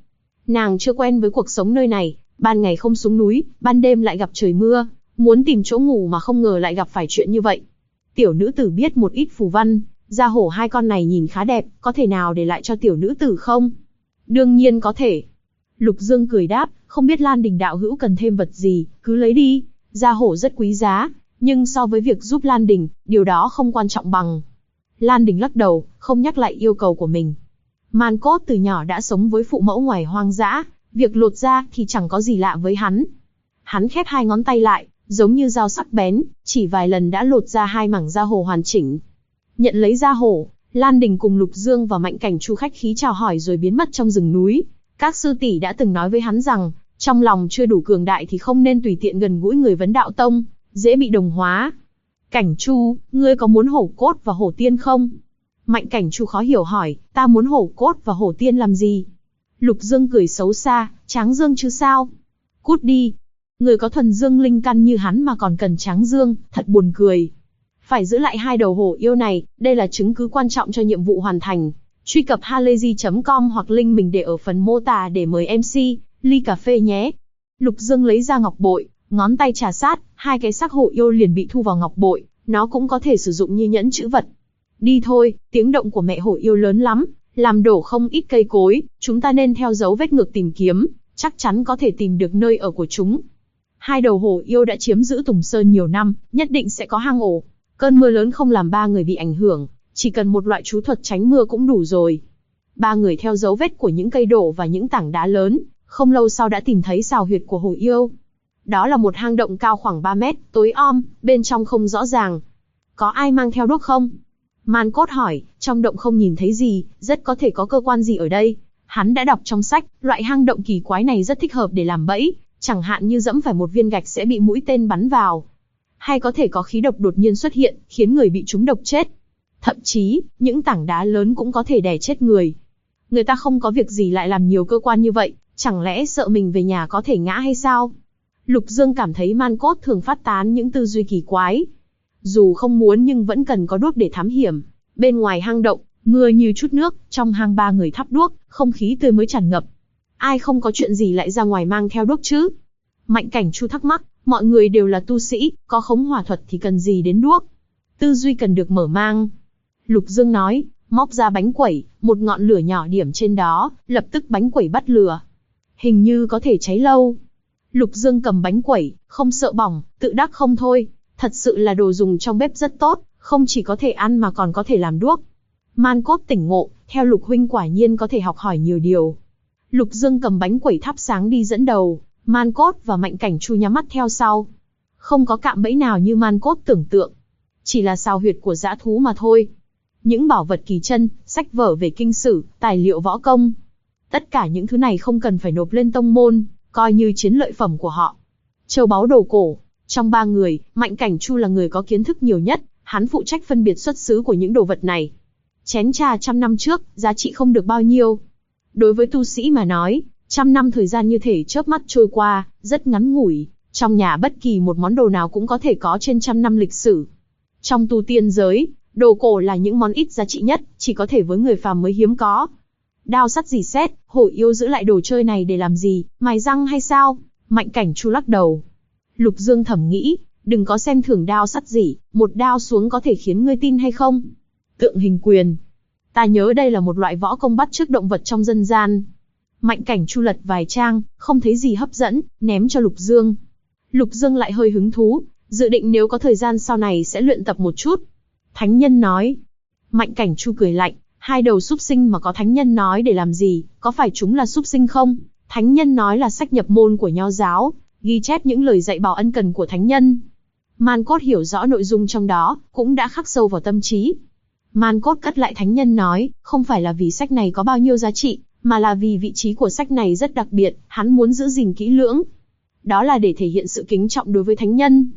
Nàng chưa quen với cuộc sống nơi này, ban ngày không xuống núi, ban đêm lại gặp trời mưa, muốn tìm chỗ ngủ mà không ngờ lại gặp phải chuyện như vậy. Tiểu nữ tử biết một ít phù văn, da hổ hai con này nhìn khá đẹp, có thể nào để lại cho tiểu nữ tử không? Đương nhiên có thể. Lục Dương cười đáp, không biết Lan Đình đạo hữu cần thêm vật gì, cứ lấy đi, da hổ rất quý giá, nhưng so với việc giúp Lan Đình, điều đó không quan trọng bằng. Lan Đình lắc đầu, không nhắc lại yêu cầu của mình. Man Cốt từ nhỏ đã sống với phụ mẫu ngoài hoang dã, việc lột da thì chẳng có gì lạ với hắn. Hắn khép hai ngón tay lại, giống như dao sắc bén, chỉ vài lần đã lột ra hai mảng da hổ hoàn chỉnh. Nhận lấy da hổ, Lan Đình cùng Lục Dương và Mạnh Cảnh Chu khách khí chào hỏi rồi biến mất trong rừng núi. Các sư tỷ đã từng nói với hắn rằng, trong lòng chưa đủ cường đại thì không nên tùy tiện gần gũi người vấn đạo tông, dễ bị đồng hóa. Cảnh Chu, ngươi có muốn hổ cốt và hổ tiên không? Mạnh Cảnh Chu khó hiểu hỏi, ta muốn hổ cốt và hổ tiên làm gì? Lục Dương cười xấu xa, tráng dương chứ sao? Cút đi. Người có thuần dương linh căn như hắn mà còn cần tráng dương, thật buồn cười. Phải giữ lại hai đầu hổ yêu này, đây là chứng cứ quan trọng cho nhiệm vụ hoàn thành. Truy cập halayzi.com hoặc link mình để ở phần mô tả để mời MC, ly cà phê nhé. Lục Dương lấy ra ngọc bội, ngón tay trà sát, hai cái xác hổ yêu liền bị thu vào ngọc bội, nó cũng có thể sử dụng như nhẫn trữ vật. Đi thôi, tiếng động của mẹ hổ yêu lớn lắm, làm đổ không ít cây cối, chúng ta nên theo dấu vết ngược tìm kiếm, chắc chắn có thể tìm được nơi ở của chúng. Hai đầu hổ yêu đã chiếm giữ Tùng Sơn nhiều năm, nhất định sẽ có hang ổ. Cơn mưa lớn không làm ba người bị ảnh hưởng, chỉ cần một loại chú thuật tránh mưa cũng đủ rồi. Ba người theo dấu vết của những cây đổ và những tảng đá lớn, không lâu sau đã tìm thấy sào huyệt của hổ yêu. Đó là một hang động cao khoảng 3 mét, tối om, bên trong không rõ ràng. Có ai mang theo đuốc không? Man Cốt hỏi, trong động không nhìn thấy gì, rất có thể có cơ quan gì ở đây. Hắn đã đọc trong sách, loại hang động kỳ quái này rất thích hợp để làm bẫy, chẳng hạn như dẫm phải một viên gạch sẽ bị mũi tên bắn vào. Hay có thể có khí độc đột nhiên xuất hiện, khiến người bị trúng độc chết. Thậm chí, những tảng đá lớn cũng có thể đè chết người. Người ta không có việc gì lại làm nhiều cơ quan như vậy, chẳng lẽ sợ mình về nhà có thể ngã hay sao? Lục Dương cảm thấy Man Cốt thường phát tán những tư duy kỳ quái. Dù không muốn nhưng vẫn cần có đuốc để thám hiểm. Bên ngoài hang động, mưa như chút nước, trong hang ba người thắp đuốc, không khí tươi mới tràn ngập. Ai không có chuyện gì lại ra ngoài mang theo đuốc chứ? Mạnh Cảnh Chu thắc mắc, mọi người đều là tu sĩ, có khống hỏa thuật thì cần gì đến đuốc? Tư duy cần được mở mang. Lục Dương nói, móc ra bánh quẩy, một ngọn lửa nhỏ điểm trên đó, lập tức bánh quẩy bắt lửa. Hình như có thể cháy lâu. Lục Dương cầm bánh quẩy, không sợ bỏng, tự đắc không thôi. Thật sự là đồ dùng trong bếp rất tốt, không chỉ có thể ăn mà còn có thể làm đuốc. Man Cốt tỉnh ngộ, theo Lục huynh quả nhiên có thể học hỏi nhiều điều. Lục Dương cầm bánh quẩy thắp sáng đi dẫn đầu, Man Cốt và Mạnh Cảnh Chu nhắm mắt theo sau. Không có cạm bẫy nào như Man Cốt tưởng tượng, chỉ là sào huyệt của dã thú mà thôi. Những bảo vật kỳ chân, sách vở về kinh sử, tài liệu võ công, tất cả những thứ này không cần phải nộp lên tông môn, coi như chiến lợi phẩm của họ. Châu báu đồ cổ. Trong ba người, Mạnh Cảnh Chu là người có kiến thức nhiều nhất, hắn phụ trách phân biệt xuất xứ của những đồ vật này. Chén trà 100 năm trước, giá trị không được bao nhiêu. Đối với tu sĩ mà nói, 100 năm thời gian như thể chớp mắt trôi qua, rất ngắn ngủi. Trong nhà bất kỳ một món đồ nào cũng có thể có trên 100 năm lịch sử. Trong tu tiên giới, đồ cổ là những món ít giá trị nhất, chỉ có thể với người phàm mới hiếm có. Đao sắt rỉ sét, hổ yêu giữ lại đồ chơi này để làm gì, mài răng hay sao? Mạnh Cảnh Chu lắc đầu. Lục Dương thầm nghĩ, đừng có xem thường đao sắt rỉ, một đao xuống có thể khiến ngươi tin hay không? Tượng hình quyền. Ta nhớ đây là một loại võ công bắt chước động vật trong dân gian. Mạnh Cảnh Chu lật vài trang, không thấy gì hấp dẫn, ném cho Lục Dương. Lục Dương lại hơi hứng thú, dự định nếu có thời gian sau này sẽ luyện tập một chút. Thánh nhân nói. Mạnh Cảnh Chu cười lạnh, hai đầu súc sinh mà có thánh nhân nói để làm gì, có phải chúng là súc sinh không? Thánh nhân nói là sách nhập môn của Nho giáo, ghi chép những lời dạy bảo ân cần của thánh nhân. Man Cốt hiểu rõ nội dung trong đó, cũng đã khắc sâu vào tâm trí. Man Cốt cất lại thánh nhân nói, không phải là vì sách này có bao nhiêu giá trị, mà là vì vị trí của sách này rất đặc biệt, hắn muốn giữ gìn kỹ lưỡng. Đó là để thể hiện sự kính trọng đối với thánh nhân.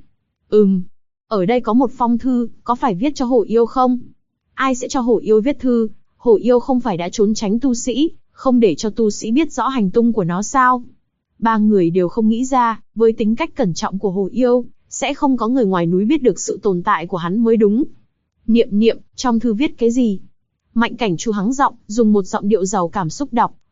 Ở đây có một phong thư, có phải viết cho hổ yêu không? Ai sẽ cho hổ yêu viết thư? Hổ yêu không phải đã trốn tránh tu sĩ, không để cho tu sĩ biết rõ hành tung của nó sao? Ba người đều không nghĩ ra, với tính cách cẩn trọng của hổ yêu, sẽ không có người ngoài núi biết được sự tồn tại của hắn mới đúng. Niệm, trong thư viết cái gì? Mạnh Cảnh Chu hắng giọng, dùng một giọng điệu giàu cảm xúc đọc,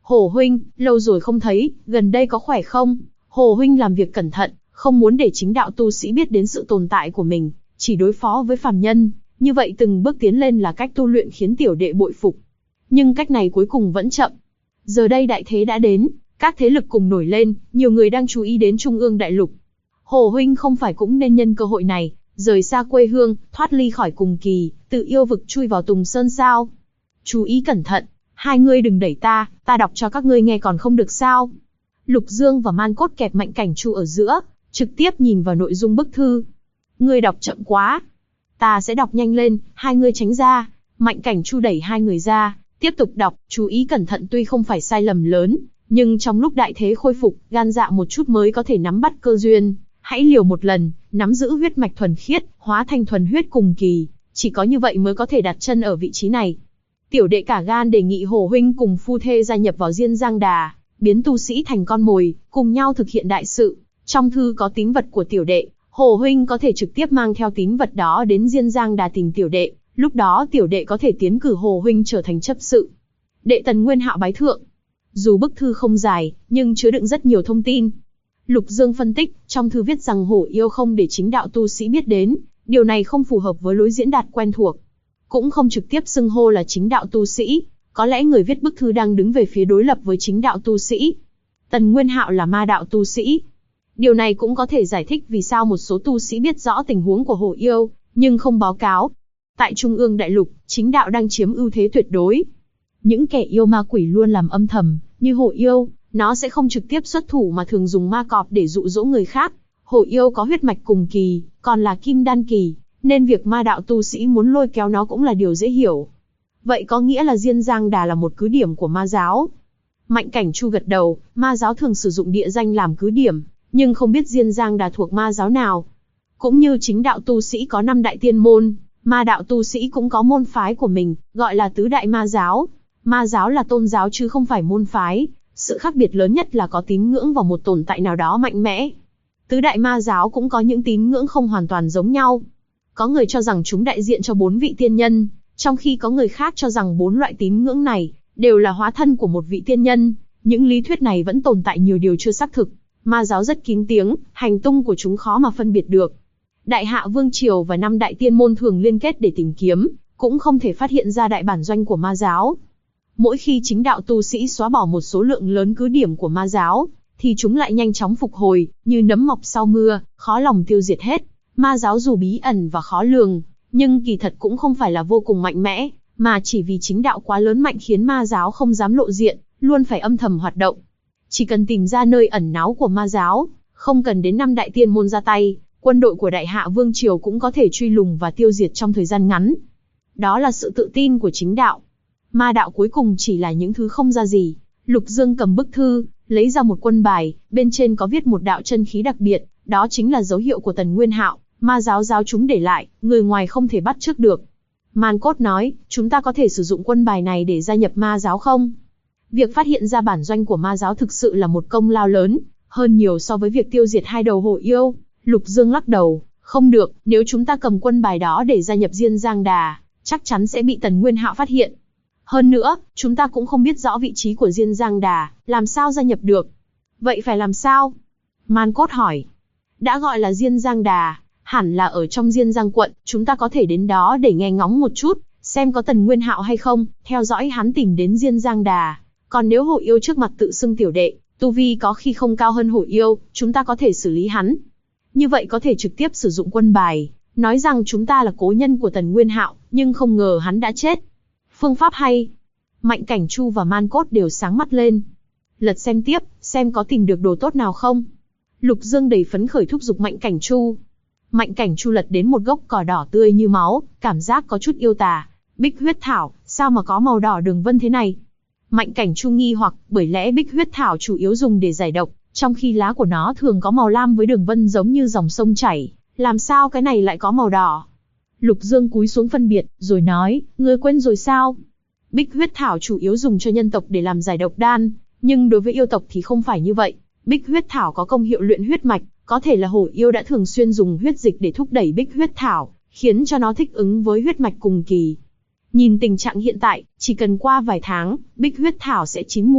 Hồ huynh, lâu rồi không thấy, gần đây có khỏe không? Hồ huynh làm việc cẩn thận, không muốn để chính đạo tu sĩ biết đến sự tồn tại của mình, chỉ đối phó với phàm nhân, như vậy từng bước tiến lên là cách tu luyện khiến tiểu đệ bội phục. Nhưng cách này cuối cùng vẫn chậm. Giờ đây đại thế đã đến, các thế lực cùng nổi lên, nhiều người đang chú ý đến Trung ương đại lục. Hồ huynh không phải cũng nên nhân cơ hội này, rời xa quê hương, thoát ly khỏi cùng kỳ, tự yêu vực chui vào Tùng Sơn sao? Chú ý cẩn thận, hai ngươi đừng đẩy ta đọc cho các ngươi nghe còn không được sao? Lục Dương và Man Cốt kẹp Mạnh Cảnh Chu ở giữa, trực tiếp nhìn vào nội dung bức thư. Ngươi đọc chậm quá. Ta sẽ đọc nhanh lên, hai ngươi tránh ra. Mạnh Cảnh Chu đẩy hai người ra, tiếp tục đọc, chú ý cẩn thận tuy không phải sai lầm lớn, nhưng trong lúc đại thế khôi phục, gan dạ một chút mới có thể nắm bắt cơ duyên. Hãy liều một lần, nắm giữ huyết mạch thuần khiết, hóa thành thuần huyết cùng kỳ, chỉ có như vậy mới có thể đặt chân ở vị trí này. Tiểu đệ cả gan đề nghị Hồ huynh cùng phu thê gia nhập vào Diên Giang Đà, biến tu sĩ thành con mồi, cùng nhau thực hiện đại sự. Trong thư có tín vật của tiểu đệ, Hồ huynh có thể trực tiếp mang theo tín vật đó đến Diên Giang Đà tìm tiểu đệ, lúc đó tiểu đệ có thể tiến cử Hồ huynh trở thành chấp sự. Đệ Tần Nguyên Hạo bái thượng. Dù bức thư không dài, nhưng chứa đựng rất nhiều thông tin. Lục Dương phân tích, trong thư viết rằng Hổ Yêu không để chính đạo tu sĩ biết đến, điều này không phù hợp với lối diễn đạt quen thuộc. Cũng không trực tiếp xưng hô là chính đạo tu sĩ, có lẽ người viết bức thư đang đứng về phía đối lập với chính đạo tu sĩ. Tần Nguyên Hạo là ma đạo tu sĩ. Điều này cũng có thể giải thích vì sao một số tu sĩ biết rõ tình huống của Hổ Yêu, nhưng không báo cáo. Tại Trung ương đại lục, chính đạo đang chiếm ưu thế tuyệt đối. Những kẻ yêu ma quỷ luôn làm âm thầm, như Hổ Yêu, nó sẽ không trực tiếp xuất thủ mà thường dùng ma cọp để dụ dỗ người khác. Hổ Yêu có huyết mạch cùng kỳ, còn là kim đan kỳ, nên việc ma đạo tu sĩ muốn lôi kéo nó cũng là điều dễ hiểu. Vậy có nghĩa là Diên Giang Đà là một cứ điểm của ma giáo. Mạnh Cảnh Chu gật đầu, ma giáo thường sử dụng địa danh làm cứ điểm, nhưng không biết Diên Giang Đà thuộc ma giáo nào. Cũng như chính đạo tu sĩ có 5 đại tiên môn, ma đạo tu sĩ cũng có môn phái của mình, gọi là tứ đại ma giáo. Ma giáo là tôn giáo chứ không phải môn phái, sự khác biệt lớn nhất là có tín ngưỡng vào một tồn tại nào đó mạnh mẽ. Tứ đại ma giáo cũng có những tín ngưỡng không hoàn toàn giống nhau. Có người cho rằng chúng đại diện cho 4 vị tiên nhân, trong khi có người khác cho rằng 4 loại tín ngưỡng này đều là hóa thân của một vị tiên nhân. Những lý thuyết này vẫn tồn tại nhiều điều chưa xác thực. Ma giáo rất kín tiếng, hành tung của chúng khó mà phân biệt được. Đại Hạ Vương Triều và 5 đại tiên môn thường liên kết để tìm kiếm, cũng không thể phát hiện ra đại bản doanh của ma giáo. Mỗi khi chính đạo tu sĩ xóa bỏ một số lượng lớn cứ điểm của ma giáo, thì chúng lại nhanh chóng phục hồi, như nấm mọc sau mưa, khó lòng tiêu diệt hết. Ma giáo dù bí ẩn và khó lường, nhưng kỳ thật cũng không phải là vô cùng mạnh mẽ, mà chỉ vì chính đạo quá lớn mạnh khiến ma giáo không dám lộ diện, luôn phải âm thầm hoạt động. Chỉ cần tìm ra nơi ẩn náu của ma giáo, không cần đến 5 đại tiên môn ra tay, quân đội của Đại Hạ Vương Triều cũng có thể truy lùng và tiêu diệt trong thời gian ngắn. Đó là sự tự tin của chính đạo. Ma đạo cuối cùng chỉ là những thứ không ra gì. Lục Dương cầm bức thư, lấy ra một quân bài, bên trên có viết một đạo chân khí đặc biệt, đó chính là dấu hiệu của Tần Nguyên Hạo, ma giáo giáo chúng để lại, người ngoài không thể bắt chước được. Man Cốt nói, chúng ta có thể sử dụng quân bài này để gia nhập ma giáo không? Việc phát hiện ra bản doanh của ma giáo thực sự là một công lao lớn, hơn nhiều so với việc tiêu diệt 2 đầu Hổ Yêu. Lục Dương lắc đầu, không được, nếu chúng ta cầm quân bài đó để gia nhập Diên Giang Đà, chắc chắn sẽ bị Tần Nguyên Hạo phát hiện. Hơn nữa, chúng ta cũng không biết rõ vị trí của Diên Giang Đà, làm sao gia nhập được. Vậy phải làm sao? Man Cốt hỏi. Đã gọi là Diên Giang Đà, hẳn là ở trong Diên Giang quận, chúng ta có thể đến đó để nghe ngóng một chút, xem có Tần Nguyên Hạo hay không, theo dõi hắn tìm đến Diên Giang Đà. Còn nếu Hổ Yêu trước mặt tự xưng tiểu đệ, tu vi có khi không cao hơn Hổ Yêu, chúng ta có thể xử lý hắn. Như vậy có thể trực tiếp sử dụng quân bài, nói rằng chúng ta là cố nhân của Tần Nguyên Hạo, nhưng không ngờ hắn đã chết. Phương pháp hay. Mạnh Cảnh Chu và Man Cốt đều sáng mắt lên. Lật xem tiếp, xem có tìm được đồ tốt nào không. Lục Dương đầy phấn khởi thúc giục Mạnh Cảnh Chu. Mạnh Cảnh Chu lật đến một gốc cỏ đỏ tươi như máu, cảm giác có chút yêu tà. Bích huyết thảo, sao mà có màu đỏ đường vân thế này? Mạnh Cảnh Chu nghi hoặc, bởi lẽ bích huyết thảo chủ yếu dùng để giải độc, trong khi lá của nó thường có màu lam với đường vân giống như dòng sông chảy, làm sao cái này lại có màu đỏ? Lục Dương cúi xuống phân biệt, rồi nói, ngươi quên rồi sao? Bích huyết thảo chủ yếu dùng cho nhân tộc để làm giải độc đan, nhưng đối với yêu tộc thì không phải như vậy. Bích huyết thảo có công hiệu luyện huyết mạch, có thể là Hổ Yêu đã thường xuyên dùng huyết dịch để thúc đẩy bích huyết thảo, khiến cho nó thích ứng với huyết mạch cùng kỳ. Nhìn tình trạng hiện tại, chỉ cần qua vài tháng, bích huyết thảo sẽ chín mùi,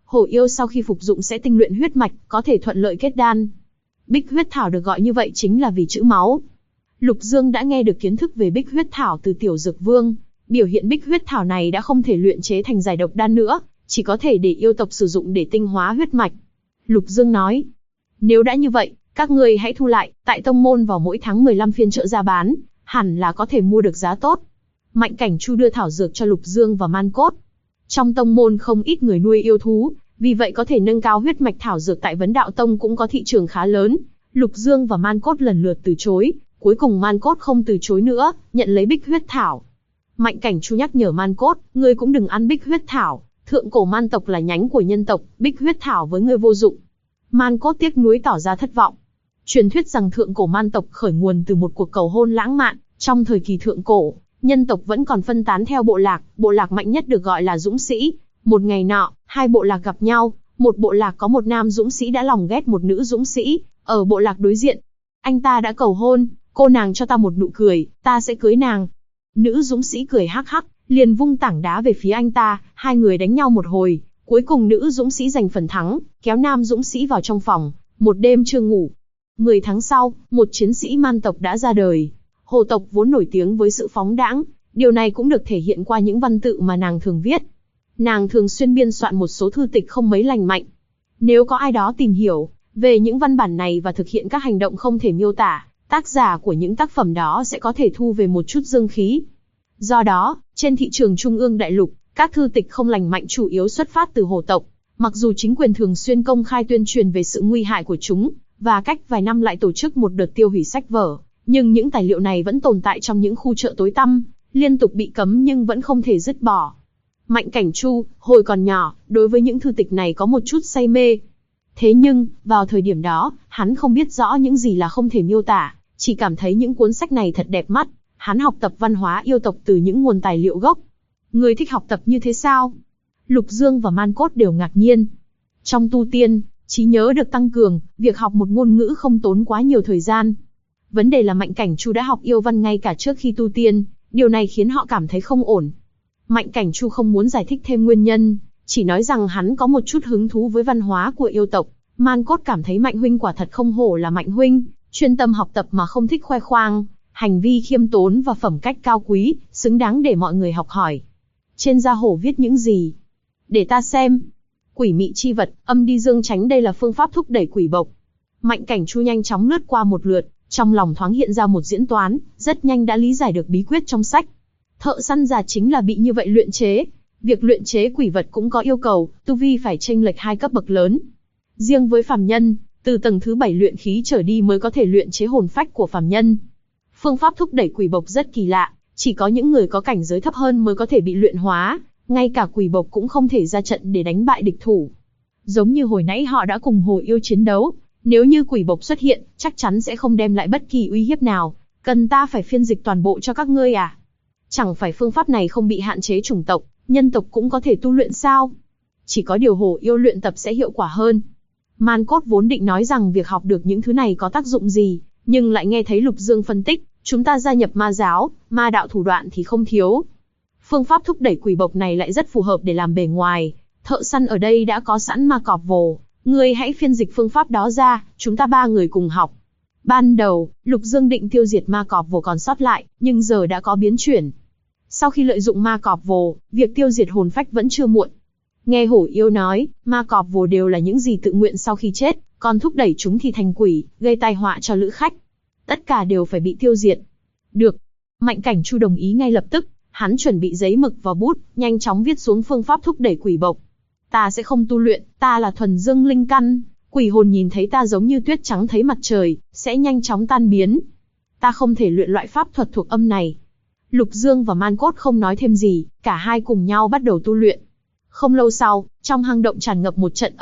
Hổ yêu sau khi phục dụng sẽ tinh luyện huyết mạch, có thể thuận lợi kết đan. Bích huyết thảo được gọi như vậy chính là vì chữ máu. Lục Dương đã nghe được kiến thức về bích huyết thảo từ Tiểu Dược Vương. Biểu hiện bích huyết thảo này đã không thể luyện chế thành giải độc đan nữa, chỉ có thể để yêu tộc sử dụng để tinh hóa huyết mạch. Lục Dương nói, nếu đã như vậy, các ngươi hãy thu lại, tại tông môn vào mỗi tháng 15 phiên chợ ra bán, hẳn là có thể mua được giá tốt. Mạnh Cảnh Chu đưa thảo dược cho Lục Dương và Man Cốt. Trong tông môn không ít người nuôi yêu thú, vì vậy có thể nâng cao huyết mạch thảo dược tại Vấn Đạo Tông cũng có thị trường khá lớn. Lục Dương và Man Cốt lần lượt từ chối, cuối cùng Man Cốt không từ chối nữa, nhận lấy bích huyết thảo. Mạnh Cảnh Chu nhắc nhở Man Cốt, ngươi cũng đừng ăn bích huyết thảo, thượng cổ man tộc là nhánh của nhân tộc, bích huyết thảo với ngươi vô dụng. Man Cốt tiếc nuối tỏ ra thất vọng. Truyền thuyết rằng thượng cổ man tộc khởi nguồn từ một cuộc cầu hôn lãng mạn, trong thời kỳ thượng cổ, nhân tộc vẫn còn phân tán theo bộ lạc mạnh nhất được gọi là dũng sĩ. Một ngày nọ, hai bộ lạc gặp nhau, một bộ lạc có một nam dũng sĩ đã lòng ghét một nữ dũng sĩ, ở bộ lạc đối diện. Anh ta đã cầu hôn, cô nàng cho ta một nụ cười, ta sẽ cưới nàng. Nữ dũng sĩ cười hắc hắc, liền vung tảng đá về phía anh ta, hai người đánh nhau một hồi, cuối cùng nữ dũng sĩ giành phần thắng, kéo nam dũng sĩ vào trong phòng, một đêm chưa ngủ. 10 tháng sau, một chiến sĩ man tộc đã ra đời. Hồ tộc vốn nổi tiếng với sự phóng đãng, điều này cũng được thể hiện qua những văn tự mà nàng thường viết. Nàng thường xuyên biên soạn một số thư tịch không mấy lành mạnh. Nếu có ai đó tìm hiểu về những văn bản này và thực hiện các hành động không thể miêu tả, tác giả của những tác phẩm đó sẽ có thể thu về một chút dương khí. Do đó, trên thị trường Trung ương Đại Lục, các thư tịch không lành mạnh chủ yếu xuất phát từ hồ tộc. Mặc dù chính quyền thường xuyên công khai tuyên truyền về sự nguy hại của chúng, và cách vài năm lại tổ chức một đợt tiêu hủy sách vở, nhưng những tài liệu này vẫn tồn tại trong những khu chợ tối tăm, liên tục bị cấm nhưng vẫn không thể dứt bỏ. Mạnh Cảnh Chu, hồi còn nhỏ, đối với những thư tịch này có một chút say mê. Thế nhưng, vào thời điểm đó, hắn không biết rõ những gì là không thể miêu tả, chỉ cảm thấy những cuốn sách này thật đẹp mắt. Hắn học tập văn hóa yêu tộc từ những nguồn tài liệu gốc. Người thích học tập như thế sao? Lục Dương và Man Cốt đều ngạc nhiên. Trong tu tiên, trí nhớ được tăng cường, việc học một ngôn ngữ không tốn quá nhiều thời gian. Vấn đề là Mạnh Cảnh Chu đã học yêu văn ngay cả trước khi tu tiên, điều này khiến họ cảm thấy không ổn. Mạnh Cảnh Chu không muốn giải thích thêm nguyên nhân, chỉ nói rằng hắn có một chút hứng thú với văn hóa của yêu tộc. Man Cốt cảm thấy Mạnh huynh quả thật không hổ là Mạnh huynh, chuyên tâm học tập mà không thích khoe khoang, hành vi khiêm tốn và phẩm cách cao quý, xứng đáng để mọi người học hỏi. Trên da hổ viết những gì? Để ta xem. Quỷ mị chi vật, âm đi dương tránh, đây là phương pháp thúc đẩy quỷ bộc. Mạnh Cảnh Chu nhanh chóng lướt qua một lượt, trong lòng thoáng hiện ra một diễn toán, rất nhanh đã lý giải được bí quyết trong sách. Thợ săn già chính là bị như vậy luyện chế. Việc luyện chế quỷ vật cũng có yêu cầu, tu vi phải chênh lệch 2 cấp bậc lớn. Riêng với phàm nhân, từ tầng thứ 7 luyện khí trở đi mới có thể luyện chế hồn phách của phàm nhân. Phương pháp thúc đẩy quỷ bộc rất kỳ lạ, chỉ có những người có cảnh giới thấp hơn mới có thể bị luyện hóa, ngay cả quỷ bộc cũng không thể ra trận để đánh bại địch thủ. Giống như hồi nãy họ đã cùng hồ yêu chiến đấu, nếu như quỷ bộc xuất hiện, chắc chắn sẽ không đem lại bất kỳ uy hiếp nào. Cần ta phải phiên dịch toàn bộ cho các ngươi à? Chẳng phải phương pháp này không bị hạn chế chủng tộc, nhân tộc cũng có thể tu luyện sao? Chỉ có điều hồ yêu luyện tập sẽ hiệu quả hơn. Man Cốt vốn định nói rằng việc học được những thứ này có tác dụng gì, nhưng lại nghe thấy Lục Dương phân tích, chúng ta gia nhập ma giáo, ma đạo thủ đoạn thì không thiếu. Phương pháp thúc đẩy quỷ bộc này lại rất phù hợp để làm bề ngoài. Thợ săn ở đây đã có sẵn ma cọp vồ, ngươi hãy phiên dịch phương pháp đó ra, chúng ta 3 người cùng học. Ban đầu, Lục Dương định tiêu diệt ma cọp vồ còn sót lại, nhưng giờ đã có biến chuyển. Sau khi lợi dụng ma cọp vồ, việc tiêu diệt hồn phách vẫn chưa muộn. Nghe hổ yêu nói, ma cọp vồ đều là những gì tự nguyện sau khi chết, còn thúc đẩy chúng thì thành quỷ, gây tai họa cho lữ khách. Tất cả đều phải bị tiêu diệt. Được. Mạnh Cảnh Chu đồng ý ngay lập tức, hắn chuẩn bị giấy mực và bút, nhanh chóng viết xuống phương pháp thúc đẩy quỷ bộc. Ta sẽ không tu luyện, ta là thuần dương linh căn, quỷ hồn nhìn thấy ta giống như tuyết trắng thấy mặt trời, sẽ nhanh chóng tan biến. Ta không thể luyện loại pháp thuật thuộc âm này. Lục Dương và Man Cốt không nói thêm gì, cả hai cùng nhau bắt đầu tu luyện. Không lâu sau, trong hang động tràn ngập một trận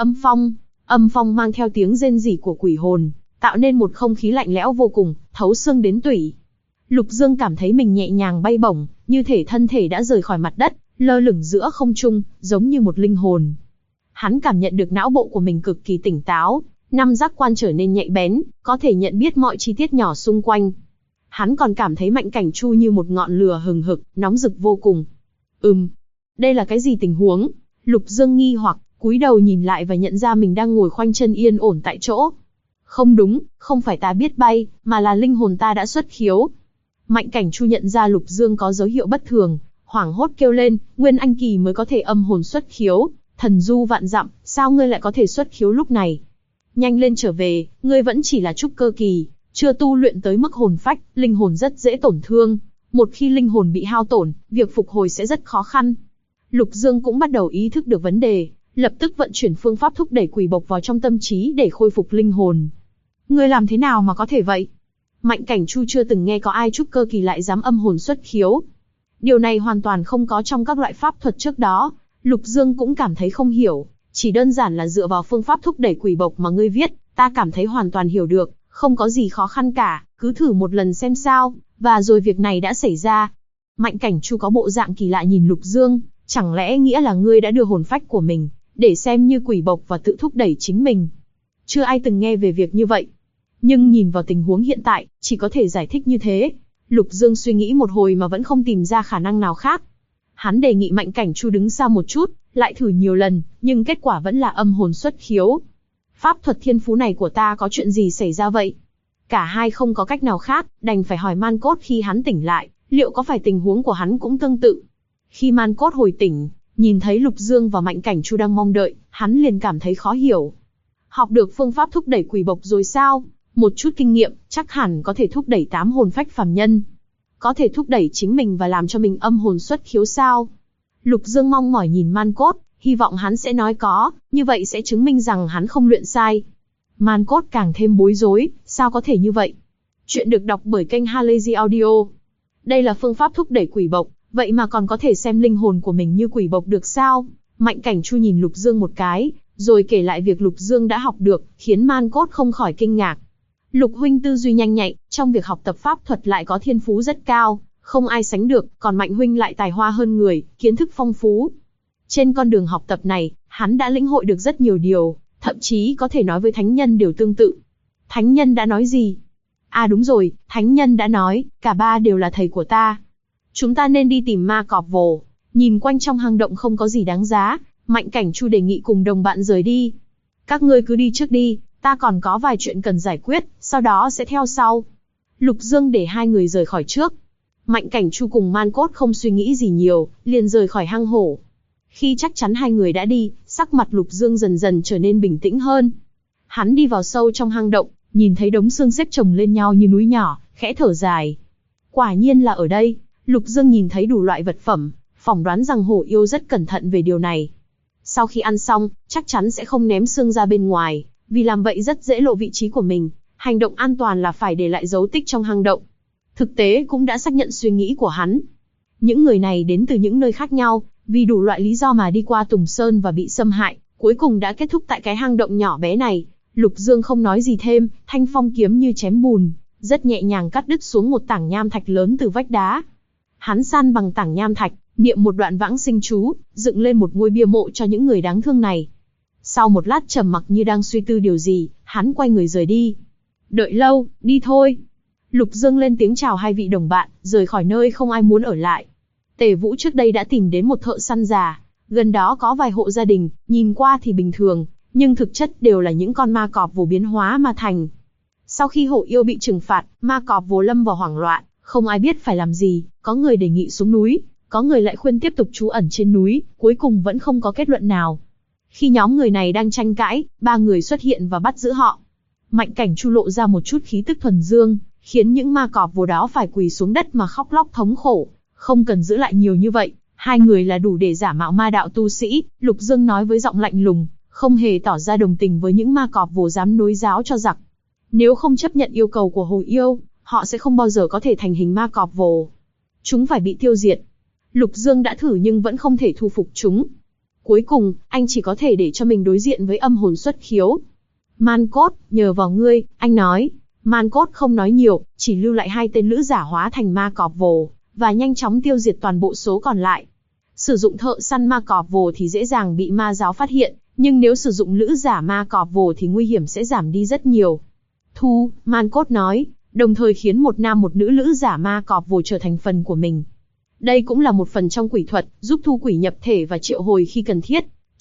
âm phong mang theo tiếng rên rỉ của quỷ hồn, tạo nên một không khí lạnh lẽo vô cùng, thấu xương đến tủy. Lục Dương cảm thấy mình nhẹ nhàng bay bổng, như thể thân thể đã rời khỏi mặt đất, lơ lửng giữa không trung, giống như một linh hồn. Hắn cảm nhận được não bộ của mình cực kỳ tỉnh táo, 5 giác quan trở nên nhạy bén, có thể nhận biết mọi chi tiết nhỏ xung quanh. Hắn còn cảm thấy Mạnh Cảnh Chu như một ngọn lửa hừng hực, nóng rực vô cùng. Đây là cái gì tình huống? Lục Dương nghi hoặc, cúi đầu nhìn lại và nhận ra mình đang ngồi khoanh chân yên ổn tại chỗ. Không đúng, không phải ta biết bay, mà là linh hồn ta đã xuất khiếu. Mạnh Cảnh Chu nhận ra Lục Dương có dấu hiệu bất thường, hoảng hốt kêu lên, Nguyên Anh kỳ mới có thể âm hồn xuất khiếu, thần du vạn dặm, sao ngươi lại có thể xuất khiếu lúc này? Nhanh lên trở về, ngươi vẫn chỉ là trúc cơ kỳ, chưa tu luyện tới mức hồn phách, linh hồn rất dễ tổn thương. Một khi linh hồn bị hao tổn, việc phục hồi sẽ rất khó khăn. Lục Dương cũng bắt đầu ý thức được vấn đề, lập tức vận chuyển phương pháp thúc đẩy quỷ bộc vào trong tâm trí để khôi phục linh hồn. Ngươi làm thế nào mà có thể vậy? Mạnh Cảnh Chu chưa từng nghe có ai trúc cơ kỳ lại dám âm hồn xuất khiếu. Điều này hoàn toàn không có trong các loại pháp thuật trước đó. Lục Dương cũng cảm thấy không hiểu, chỉ đơn giản là dựa vào phương pháp thúc đẩy quỷ bộc mà ngươi viết, ta cảm thấy hoàn toàn hiểu được, không có gì khó khăn cả, cứ thử một lần xem sao, và rồi việc này đã xảy ra. Mạnh Cảnh Chu có bộ dạng kỳ lạ nhìn Lục Dương, chẳng lẽ nghĩa là ngươi đã đưa hồn phách của mình, để xem như quỷ bộc và tự thúc đẩy chính mình? Chưa ai từng nghe về việc như vậy. Nhưng nhìn vào tình huống hiện tại, chỉ có thể giải thích như thế. Lục Dương suy nghĩ một hồi mà vẫn không tìm ra khả năng nào khác. Hắn đề nghị Mạnh Cảnh Chu đứng xa một chút, lại thử nhiều lần, nhưng kết quả vẫn là âm hồn xuất khiếu. Pháp thuật thiên phú này của ta có chuyện gì xảy ra vậy? Cả hai không có cách nào khác, đành phải hỏi Man Cốt khi hắn tỉnh lại, liệu có phải tình huống của hắn cũng tương tự. Khi Man Cốt hồi tỉnh, nhìn thấy Lục Dương và Mạnh Cảnh Chu đang mong đợi, hắn liền cảm thấy khó hiểu. Học được phương pháp thúc đẩy quỷ bộc rồi sao? Một chút kinh nghiệm, chắc hẳn có thể thúc đẩy 8 hồn phách phàm nhân. Có thể thúc đẩy chính mình và làm cho mình âm hồn xuất khiếu sao? Lục Dương mong mỏi nhìn Man Cốt, hy vọng hắn sẽ nói có, như vậy sẽ chứng minh rằng hắn không luyện sai. Man Cốt càng thêm bối rối, sao có thể như vậy? Chuyện được đọc bởi kênh Halazy Audio. Đây là phương pháp thúc đẩy quỷ bộc, vậy mà còn có thể xem linh hồn của mình như quỷ bộc được sao? Mạnh Cảnh Chu nhìn Lục Dương một cái, rồi kể lại việc Lục Dương đã học được, khiến Man Cốt không khỏi kinh ngạc. Lục huynh tư duy nhanh nhạy, trong việc học tập pháp thuật lại có thiên phú rất cao, không ai sánh được, còn Mạnh huynh lại tài hoa hơn người, kiến thức phong phú. Trên con đường học tập này, hắn đã lĩnh hội được rất nhiều điều, thậm chí có thể nói với thánh nhân đều tương tự. Thánh nhân đã nói gì? À đúng rồi, thánh nhân đã nói, cả ba đều là thầy của ta. Chúng ta nên đi tìm ma cọp vồ. Nhìn quanh trong hang động không có gì đáng giá, Mạnh Cảnh Chu đề nghị cùng đồng bạn rời đi. Các ngươi cứ đi trước đi, ta còn có vài chuyện cần giải quyết, sau đó sẽ theo sau. Lục Dương để hai người rời khỏi trước. Mạnh Cảnh Chu cùng Man Cốt không suy nghĩ gì nhiều, liền rời khỏi hang hổ. Khi chắc chắn hai người đã đi, sắc mặt Lục Dương dần dần trở nên bình tĩnh hơn. Hắn đi vào sâu trong hang động, nhìn thấy đống xương xếp chồng lên nhau như núi nhỏ, khẽ thở dài. Quả nhiên là ở đây. Lục Dương nhìn thấy đủ loại vật phẩm, phỏng đoán rằng hổ yêu rất cẩn thận về điều này. Sau khi ăn xong, chắc chắn sẽ không ném xương ra bên ngoài, vì làm vậy rất dễ lộ vị trí của mình. Hành động an toàn là phải để lại dấu tích trong hang động. Thực tế cũng đã xác nhận suy nghĩ của hắn. Những người này đến từ những nơi khác nhau, vì đủ loại lý do mà đi qua Tùng Sơn và bị xâm hại, cuối cùng đã kết thúc tại cái hang động nhỏ bé này. Lục Dương không nói gì thêm, thanh phong kiếm như chém bùn, rất nhẹ nhàng cắt đứt xuống một tảng nham thạch lớn từ vách đá. Hắn san bằng tảng nham thạch, niệm một đoạn vãng sinh chú, dựng lên một ngôi bia mộ cho những người đáng thương này. Sau một lát trầm mặc như đang suy tư điều gì, hắn quay người rời đi. Đợi lâu, đi thôi. Lục Dương lên tiếng chào hai vị đồng bạn, rời khỏi nơi không ai muốn ở lại. Tề Vũ trước đây đã tìm đến một thợ săn già, gần đó có vài hộ gia đình, nhìn qua thì bình thường, nhưng thực chất đều là những con ma cọp vồ biến hóa mà thành. Sau khi hổ yêu bị trừng phạt, ma cọp vồ lâm vào hoảng loạn, không ai biết phải làm gì, có người đề nghị xuống núi, có người lại khuyên tiếp tục trú ẩn trên núi, cuối cùng vẫn không có kết luận nào. Khi nhóm người này đang tranh cãi, ba người xuất hiện và bắt giữ họ. Mạnh Cảnh Chu lộ ra một chút khí tức thuần dương, khiến những ma cọp vồ đó phải quỳ xuống đất mà khóc lóc thống khổ. Không cần giữ lại nhiều như vậy, hai người là đủ để giả mạo ma đạo tu sĩ. Lục Dương nói với giọng lạnh lùng, không hề tỏ ra đồng tình với những ma cọp vồ dám nối giáo cho giặc. Nếu không chấp nhận yêu cầu của Hồ Yêu, họ sẽ không bao giờ có thể thành hình ma cọp vồ. Chúng phải bị tiêu diệt. Lục Dương đã thử nhưng vẫn không thể thu phục chúng. Cuối cùng, anh chỉ có thể để cho mình đối diện với âm hồn xuất khiếu. Man Cốt, nhờ vào ngươi, anh nói. Man Cốt không nói nhiều, chỉ lưu lại hai tên lữ giả hóa thành ma cọp vồ, và nhanh chóng tiêu diệt toàn bộ số còn lại. Sử dụng thợ săn ma cọp vồ thì dễ dàng bị ma giáo phát hiện, nhưng nếu sử dụng lữ giả ma cọp vồ thì nguy hiểm sẽ giảm đi rất nhiều. Thu, Man Cốt nói, đồng thời khiến một nam một nữ lữ giả ma cọp vồ trở thành phần của mình. Đây cũng là một phần trong quỷ thuật, giúp thu quỷ nhập thể và triệu hồi khi cần thiết.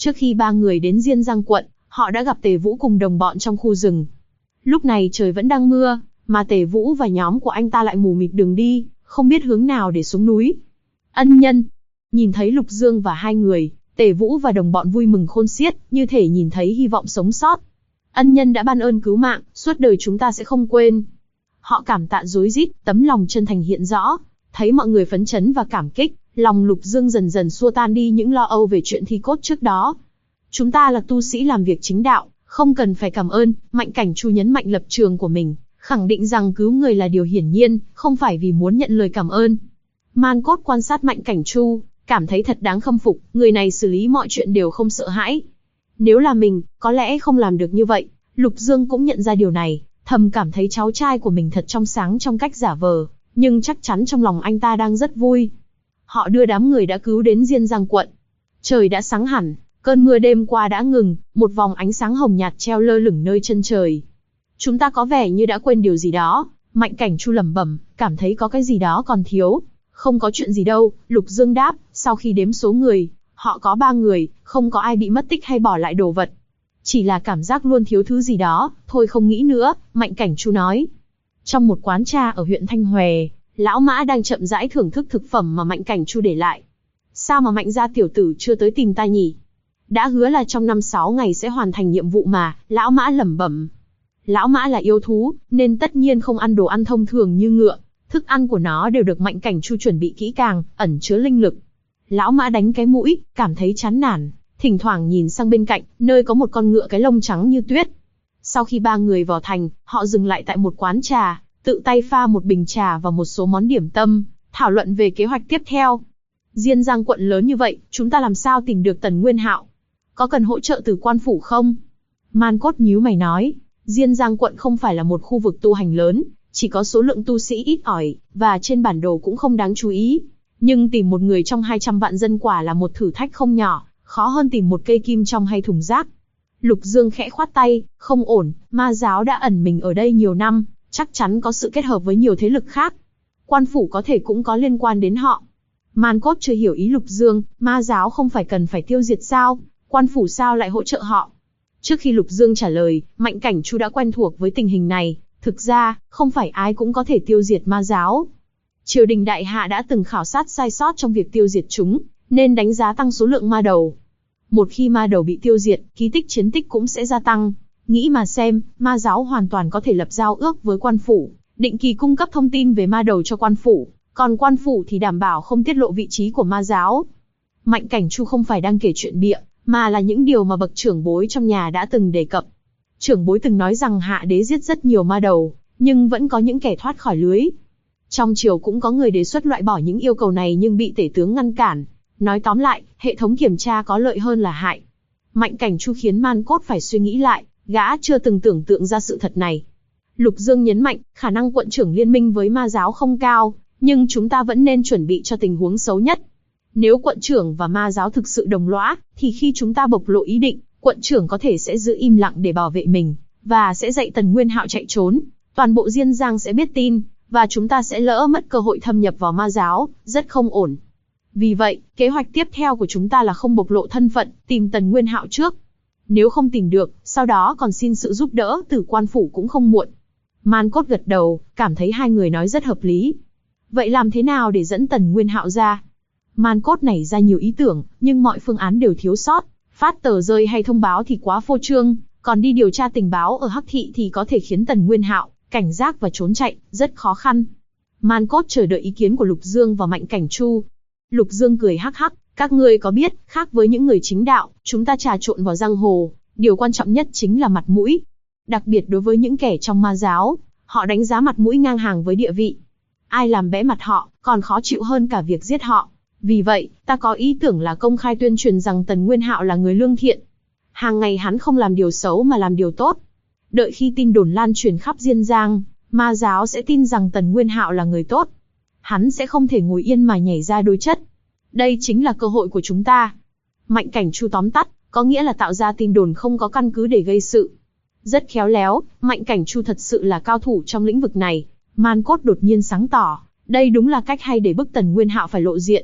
Trước khi ba người đến Diên Giang quận, họ đã gặp Tề Vũ cùng đồng bọn trong khu rừng. Lúc này trời vẫn đang mưa, mà Tề Vũ và nhóm của anh ta lại mù mịt đường đi, không biết hướng nào để xuống núi. Ân nhân. Nhìn thấy Lục Dương và hai người, Tề Vũ và đồng bọn vui mừng khôn xiết, như thể nhìn thấy hy vọng sống sót. Ân nhân đã ban ơn cứu mạng, suốt đời chúng ta sẽ không quên. Họ cảm tạ rối rít, tấm lòng chân thành hiện rõ. Thấy mọi người phấn chấn và cảm kích, lòng Lục Dương dần dần xua tan đi những lo âu về chuyện thi cốt trước đó. Chúng ta là tu sĩ làm việc chính đạo, không cần phải cảm ơn. Mạnh Cảnh Chu nhấn mạnh lập trường của mình, khẳng định rằng cứu người là điều hiển nhiên, không phải vì muốn nhận lời cảm ơn. Man Cốt quan sát Mạnh Cảnh Chu, cảm thấy thật đáng khâm phục, người này xử lý mọi chuyện đều không sợ hãi. Nếu là mình, có lẽ không làm được như vậy. Lục Dương cũng nhận ra điều này, thầm cảm thấy cháu trai của mình thật trong sáng trong cách giả vờ, nhưng chắc chắn trong lòng anh ta đang rất vui. Họ đưa đám người đã cứu đến Diên Giang quận. Trời đã sáng hẳn, cơn mưa đêm qua đã ngừng, một vòng ánh sáng hồng nhạt treo lơ lửng nơi chân trời. Chúng ta có vẻ như đã quên điều gì đó, Mạnh Cảnh Chu lẩm bẩm, cảm thấy có cái gì đó còn thiếu. Không có chuyện gì đâu, Lục Dương đáp, sau khi đếm số người, họ có 3 người, không có ai bị mất tích hay bỏ lại đồ vật. Chỉ là cảm giác luôn thiếu thứ gì đó, thôi không nghĩ nữa, Mạnh Cảnh Chu nói. Trong một quán trà ở huyện Thanh Huề, lão Mã đang chậm rãi thưởng thức thực phẩm mà Mạnh Cảnh Chu để lại. Sao mà Mạnh gia tiểu tử chưa tới tìm ta nhỉ? Đã hứa là trong 5-6 ngày sẽ hoàn thành nhiệm vụ mà, lão Mã lẩm bẩm. Lão Mã là yêu thú, nên tất nhiên không ăn đồ ăn thông thường như ngựa. Thức ăn của nó đều được Mạnh Cảnh Chu chuẩn bị kỹ càng, ẩn chứa linh lực. Lão Mã đánh cái mũi, cảm thấy chán nản, thỉnh thoảng nhìn sang bên cạnh, nơi có một con ngựa cái lông trắng như tuyết. Sau khi 3 người vào thành, họ dừng lại tại một quán trà, tự tay pha một bình trà và một số món điểm tâm, thảo luận về kế hoạch tiếp theo. Diên Giang quận lớn như vậy, chúng ta làm sao tìm được Tần Nguyên Hạo? Có cần hỗ trợ từ quan phủ không? Man Cốt nhíu mày nói, Diên Giang quận không phải là một khu vực tu hành lớn, chỉ có số lượng tu sĩ ít ỏi, và trên bản đồ cũng không đáng chú ý. Nhưng tìm một người trong 200 vạn dân quả là một thử thách không nhỏ, khó hơn tìm một cây kim trong hay thùng rác. Lục Dương khẽ khoát tay, không ổn, ma giáo đã ẩn mình ở đây nhiều năm, chắc chắn có sự kết hợp với nhiều thế lực khác. Quan phủ có thể cũng có liên quan đến họ. Man Cốt chưa hiểu ý Lục Dương, ma giáo không phải cần phải tiêu diệt sao, quan phủ sao lại hỗ trợ họ? Trước khi Lục Dương trả lời, Mạnh Cảnh Chu đã quen thuộc với tình hình này. Thực ra, không phải ai cũng có thể tiêu diệt ma giáo. Triều đình đại hạ đã từng khảo sát sai sót trong việc tiêu diệt chúng, nên đánh giá tăng số lượng ma đầu. Một khi ma đầu bị tiêu diệt, kỳ tích chiến tích cũng sẽ gia tăng. Nghĩ mà xem, ma giáo hoàn toàn có thể lập giao ước với quan phủ, định kỳ cung cấp thông tin về ma đầu cho quan phủ, còn quan phủ thì đảm bảo không tiết lộ vị trí của ma giáo. Mạnh Cảnh Chu không phải đang kể chuyện bịa, mà là những điều mà bậc trưởng bối trong nhà đã từng đề cập. Trưởng bối từng nói rằng hạ đế giết rất nhiều ma đầu, nhưng vẫn có những kẻ thoát khỏi lưới. Trong triều cũng có người đề xuất loại bỏ những yêu cầu này nhưng bị tể tướng ngăn cản. Nói tóm lại, hệ thống kiểm tra có lợi hơn là hại. Mạnh Cảnh Chu khiến Man Cốt phải suy nghĩ lại, gã chưa từng tưởng tượng ra sự thật này. Lục Dương nhấn mạnh, khả năng quận trưởng liên minh với ma giáo không cao, nhưng chúng ta vẫn nên chuẩn bị cho tình huống xấu nhất. Nếu quận trưởng và ma giáo thực sự đồng lõa, thì khi chúng ta bộc lộ ý định, quận trưởng có thể sẽ giữ im lặng để bảo vệ mình, và sẽ dạy Tần Nguyên Hạo chạy trốn. Toàn bộ Diên Giang sẽ biết tin, và chúng ta sẽ lỡ mất cơ hội thâm nhập vào ma giáo, rất không ổn. Vì vậy, kế hoạch tiếp theo của chúng ta là không bộc lộ thân phận, tìm Tần Nguyên Hạo trước. Nếu không tìm được, sau đó còn xin sự giúp đỡ từ quan phủ cũng không muộn. Man Cốt gật đầu, cảm thấy hai người nói rất hợp lý. Vậy làm thế nào để dẫn Tần Nguyên Hạo ra? Man Cốt nảy ra nhiều ý tưởng, nhưng mọi phương án đều thiếu sót. Phát tờ rơi hay thông báo thì quá phô trương, còn đi điều tra tình báo ở Hắc Thị thì có thể khiến Tần Nguyên Hạo cảnh giác và trốn chạy, rất khó khăn. Man Cốt chờ đợi ý kiến của Lục Dương và Mạnh Cảnh Chu. Lục Dương cười hắc hắc, các ngươi có biết, khác với những người chính đạo, chúng ta trà trộn vào giang hồ, điều quan trọng nhất chính là mặt mũi. Đặc biệt đối với những kẻ trong ma giáo, họ đánh giá mặt mũi ngang hàng với địa vị. Ai làm bẽ mặt họ, còn khó chịu hơn cả việc giết họ. Vì vậy, ta có ý tưởng là công khai tuyên truyền rằng Tần Nguyên Hạo là người lương thiện. Hàng ngày hắn không làm điều xấu mà làm điều tốt. Đợi khi tin đồn lan truyền khắp Diên Giang, ma giáo sẽ tin rằng Tần Nguyên Hạo là người tốt. Hắn sẽ không thể ngồi yên mà nhảy ra đối chất. Đây chính là cơ hội của chúng ta. Mạnh Cảnh Chu tóm tắt, có nghĩa là tạo ra tin đồn không có căn cứ để gây sự. Rất khéo léo, Mạnh Cảnh Chu thật sự là cao thủ trong lĩnh vực này. Man Cốt đột nhiên sáng tỏ, đây đúng là cách hay để bức Tần Nguyên Hạo phải lộ diện.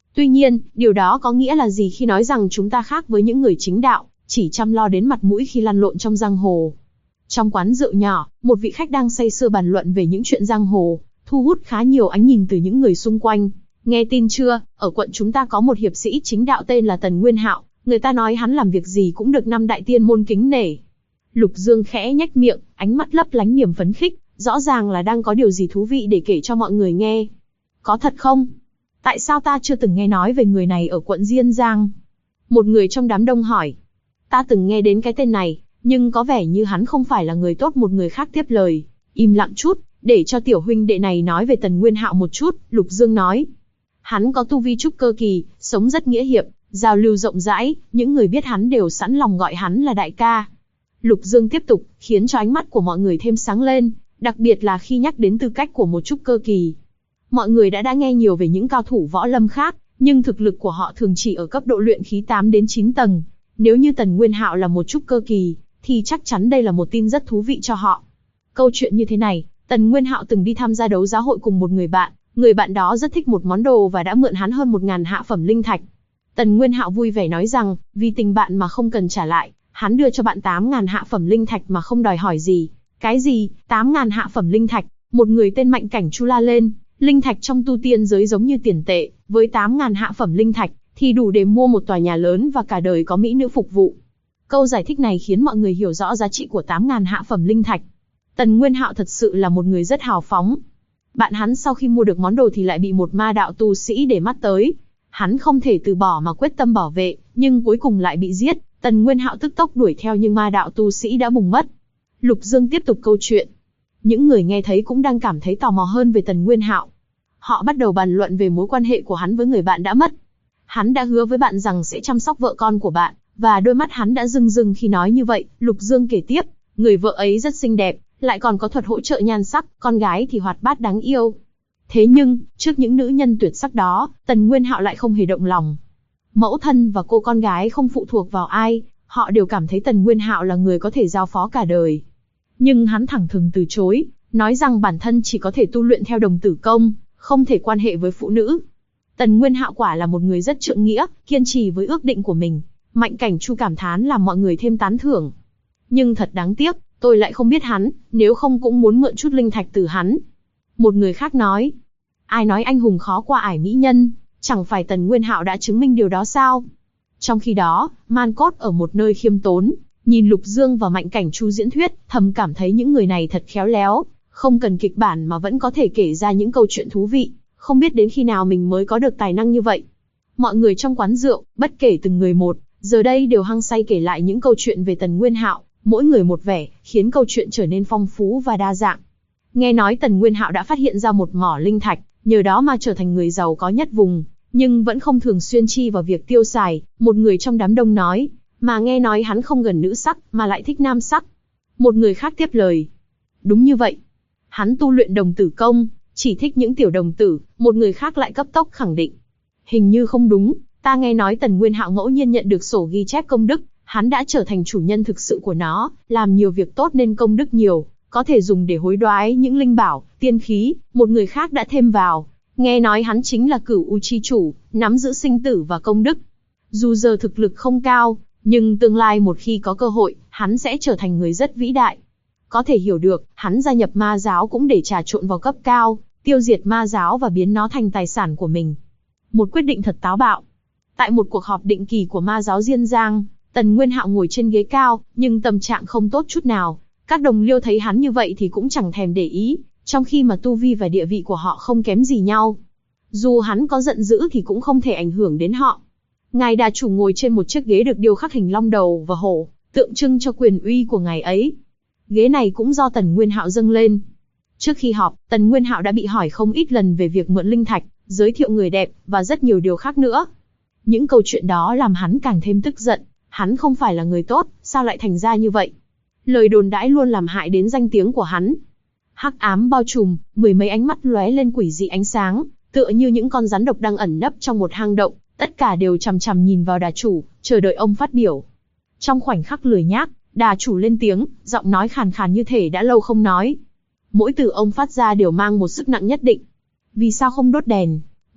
Tuy nhiên, điều đó có nghĩa là gì khi nói rằng chúng ta khác với những người chính đạo, chỉ chăm lo đến mặt mũi khi lăn lộn trong giang hồ? Trong quán rượu nhỏ, một vị khách đang say sưa bàn luận về những chuyện giang hồ, thu hút khá nhiều ánh nhìn từ những người xung quanh. Nghe tin chưa, ở quận chúng ta có một hiệp sĩ chính đạo tên là Tần Nguyên Hạo, người ta nói hắn làm việc gì cũng được 5 đại tiên môn kính nể. Lục Dương khẽ nhếch miệng, ánh mắt lấp lánh niềm phấn khích, rõ ràng là đang có điều gì thú vị để kể cho mọi người nghe. Có thật không? Tại sao ta chưa từng nghe nói về người này ở quận Diên Giang? Một người trong đám đông hỏi. Ta từng nghe đến cái tên này, nhưng có vẻ như hắn không phải là người tốt. Một người khác tiếp lời. Im lặng chút, để cho tiểu huynh đệ này nói về Tần Nguyên Hạo một chút, Lục Dương nói. Hắn có tu vi trúc cơ kỳ, sống rất nghĩa hiệp, giao lưu rộng rãi, những người biết hắn đều sẵn lòng gọi hắn là đại ca. Lục Dương tiếp tục, khiến cho ánh mắt của mọi người thêm sáng lên, đặc biệt là khi nhắc đến tư cách của một trúc cơ kỳ. Mọi người đã nghe nhiều về những cao thủ võ lâm khác, nhưng thực lực của họ thường chỉ ở cấp độ luyện khí 8 đến 9 tầng. Nếu như Tần Nguyên Hạo là một trúc cơ kỳ, thì chắc chắn đây là một tin rất thú vị cho họ. Câu chuyện như thế này, Tần Nguyên Hạo từng đi tham gia đấu giá hội cùng một người bạn đó rất thích một món đồ và đã mượn hắn hơn 1.000 hạ phẩm linh thạch. Tần Nguyên Hạo vui vẻ nói rằng, vì tình bạn mà không cần trả lại, hắn đưa cho bạn 8.000 hạ phẩm linh thạch mà không đòi hỏi gì. Cái gì, 8.000 hạ phẩm linh thạch? Một người tên Mạnh Cảnh Chu la lên, linh thạch trong tu tiên giới giống như tiền tệ, với 8.000 hạ phẩm linh thạch, thì đủ để mua một tòa nhà lớn và cả đời có mỹ nữ phục vụ. Câu giải thích này khiến mọi người hiểu rõ giá trị của 8.000 hạ phẩm linh thạch. Tần Nguyên Hạo thật sự là một người rất hào phóng. Bạn hắn sau khi mua được món đồ thì lại bị một ma đạo tu sĩ để mắt tới. Hắn không thể từ bỏ mà quyết tâm bảo vệ, nhưng cuối cùng lại bị giết. Tần Nguyên Hạo tức tốc đuổi theo nhưng ma đạo tu sĩ đã bùng mất. Lục Dương tiếp tục câu chuyện. Những người nghe thấy cũng đang cảm thấy tò mò hơn về Tần Nguyên Hạo. Họ bắt đầu bàn luận về mối quan hệ của hắn với người bạn đã mất. Hắn đã hứa với bạn rằng sẽ chăm sóc vợ con của bạn, và đôi mắt hắn đã rưng rưng khi nói như vậy. Lục Dương kể tiếp, người vợ ấy rất xinh đẹp, lại còn có thuật hỗ trợ nhan sắc, con gái thì hoạt bát đáng yêu. Thế nhưng, trước những nữ nhân tuyệt sắc đó, Tần Nguyên Hạo lại không hề động lòng. Mẫu thân và cô con gái không phụ thuộc vào ai, họ đều cảm thấy Tần Nguyên Hạo là người có thể giao phó cả đời. Nhưng hắn thẳng thừng từ chối, nói rằng bản thân chỉ có thể tu luyện theo đồng tử công, không thể quan hệ với phụ nữ. Tần Nguyên Hạo quả là một người rất trượng nghĩa, kiên trì với ước định của mình. Mạnh Cảnh Chu cảm thán làm mọi người thêm tán thưởng. Nhưng thật đáng tiếc, tôi lại không biết hắn, nếu không cũng muốn mượn chút linh thạch từ hắn. Một người khác nói, ai nói anh hùng khó qua ải mỹ nhân, chẳng phải Tần Nguyên Hạo đã chứng minh điều đó sao? Trong khi đó, Man Cốt ở một nơi khiêm tốn, nhìn Lục Dương và Mạnh Cảnh Chu diễn thuyết, thầm cảm thấy những người này thật khéo léo, không cần kịch bản mà vẫn có thể kể ra những câu chuyện thú vị, không biết đến khi nào mình mới có được tài năng như vậy. Mọi người trong quán rượu, bất kể từng người một, giờ đây đều hăng say kể lại những câu chuyện về Tần Nguyên Hạo, mỗi người một vẻ, khiến câu chuyện trở nên phong phú và đa dạng. Nghe nói Tần Nguyên Hạo đã phát hiện ra một mỏ linh thạch, nhờ đó mà trở thành người giàu có nhất vùng, nhưng vẫn không thường xuyên chi vào việc tiêu xài. Một người trong đám đông nói, mà nghe nói hắn không gần nữ sắc, mà lại thích nam sắc. Một người khác tiếp lời, đúng như vậy. Hắn tu luyện đồng tử công, chỉ thích những tiểu đồng tử. Một người khác lại cấp tốc khẳng định, hình như không đúng, ta nghe nói Tần Nguyên Hạo ngẫu nhiên nhận được sổ ghi chép công đức, hắn đã trở thành chủ nhân thực sự của nó, làm nhiều việc tốt nên công đức nhiều, có thể dùng để hối đoái những linh bảo, tiên khí. Một người khác đã thêm vào, nghe nói hắn chính là Cửu U chi chủ, nắm giữ sinh tử và công đức. Dù giờ thực lực không cao, nhưng tương lai một khi có cơ hội, hắn sẽ trở thành người rất vĩ đại. Có thể hiểu được, hắn gia nhập ma giáo cũng để trà trộn vào cấp cao, tiêu diệt ma giáo và biến nó thành tài sản của mình. Một quyết định thật táo bạo. Tại một cuộc họp định kỳ của ma giáo Diên Giang, Tần Nguyên Hạo ngồi trên ghế cao, nhưng tâm trạng không tốt chút nào. Các đồng liêu thấy hắn như vậy thì cũng chẳng thèm để ý, trong khi mà tu vi và địa vị của họ không kém gì nhau. Dù hắn có giận dữ thì cũng không thể ảnh hưởng đến họ. Ngài Đà chủ ngồi trên một chiếc ghế được điêu khắc hình long đầu và hổ, tượng trưng cho quyền uy của ngài ấy. Ghế này cũng do Tần Nguyên Hạo dâng lên. Trước khi họp, Tần Nguyên Hạo đã bị hỏi không ít lần về việc mượn linh thạch, giới thiệu người đẹp, và rất nhiều điều khác nữa. Những câu chuyện đó làm hắn càng thêm tức giận. Hắn không phải là người tốt, sao lại thành ra như vậy? Lời đồn đãi luôn làm hại đến danh tiếng của hắn. Hắc ám bao trùm, mười mấy ánh mắt lóe lên quỷ dị ánh sáng, tựa như những con rắn độc đang ẩn nấp trong một hang động. Tất cả đều chằm chằm nhìn vào Đà chủ, chờ đợi ông phát biểu. Trong khoảnh khắc lười nhác, Đà chủ lên tiếng, giọng nói khàn khàn như thể đã lâu không nói. Mỗi từ ông phát ra đều mang một sức nặng nhất định. Vì sao không đốt đèn?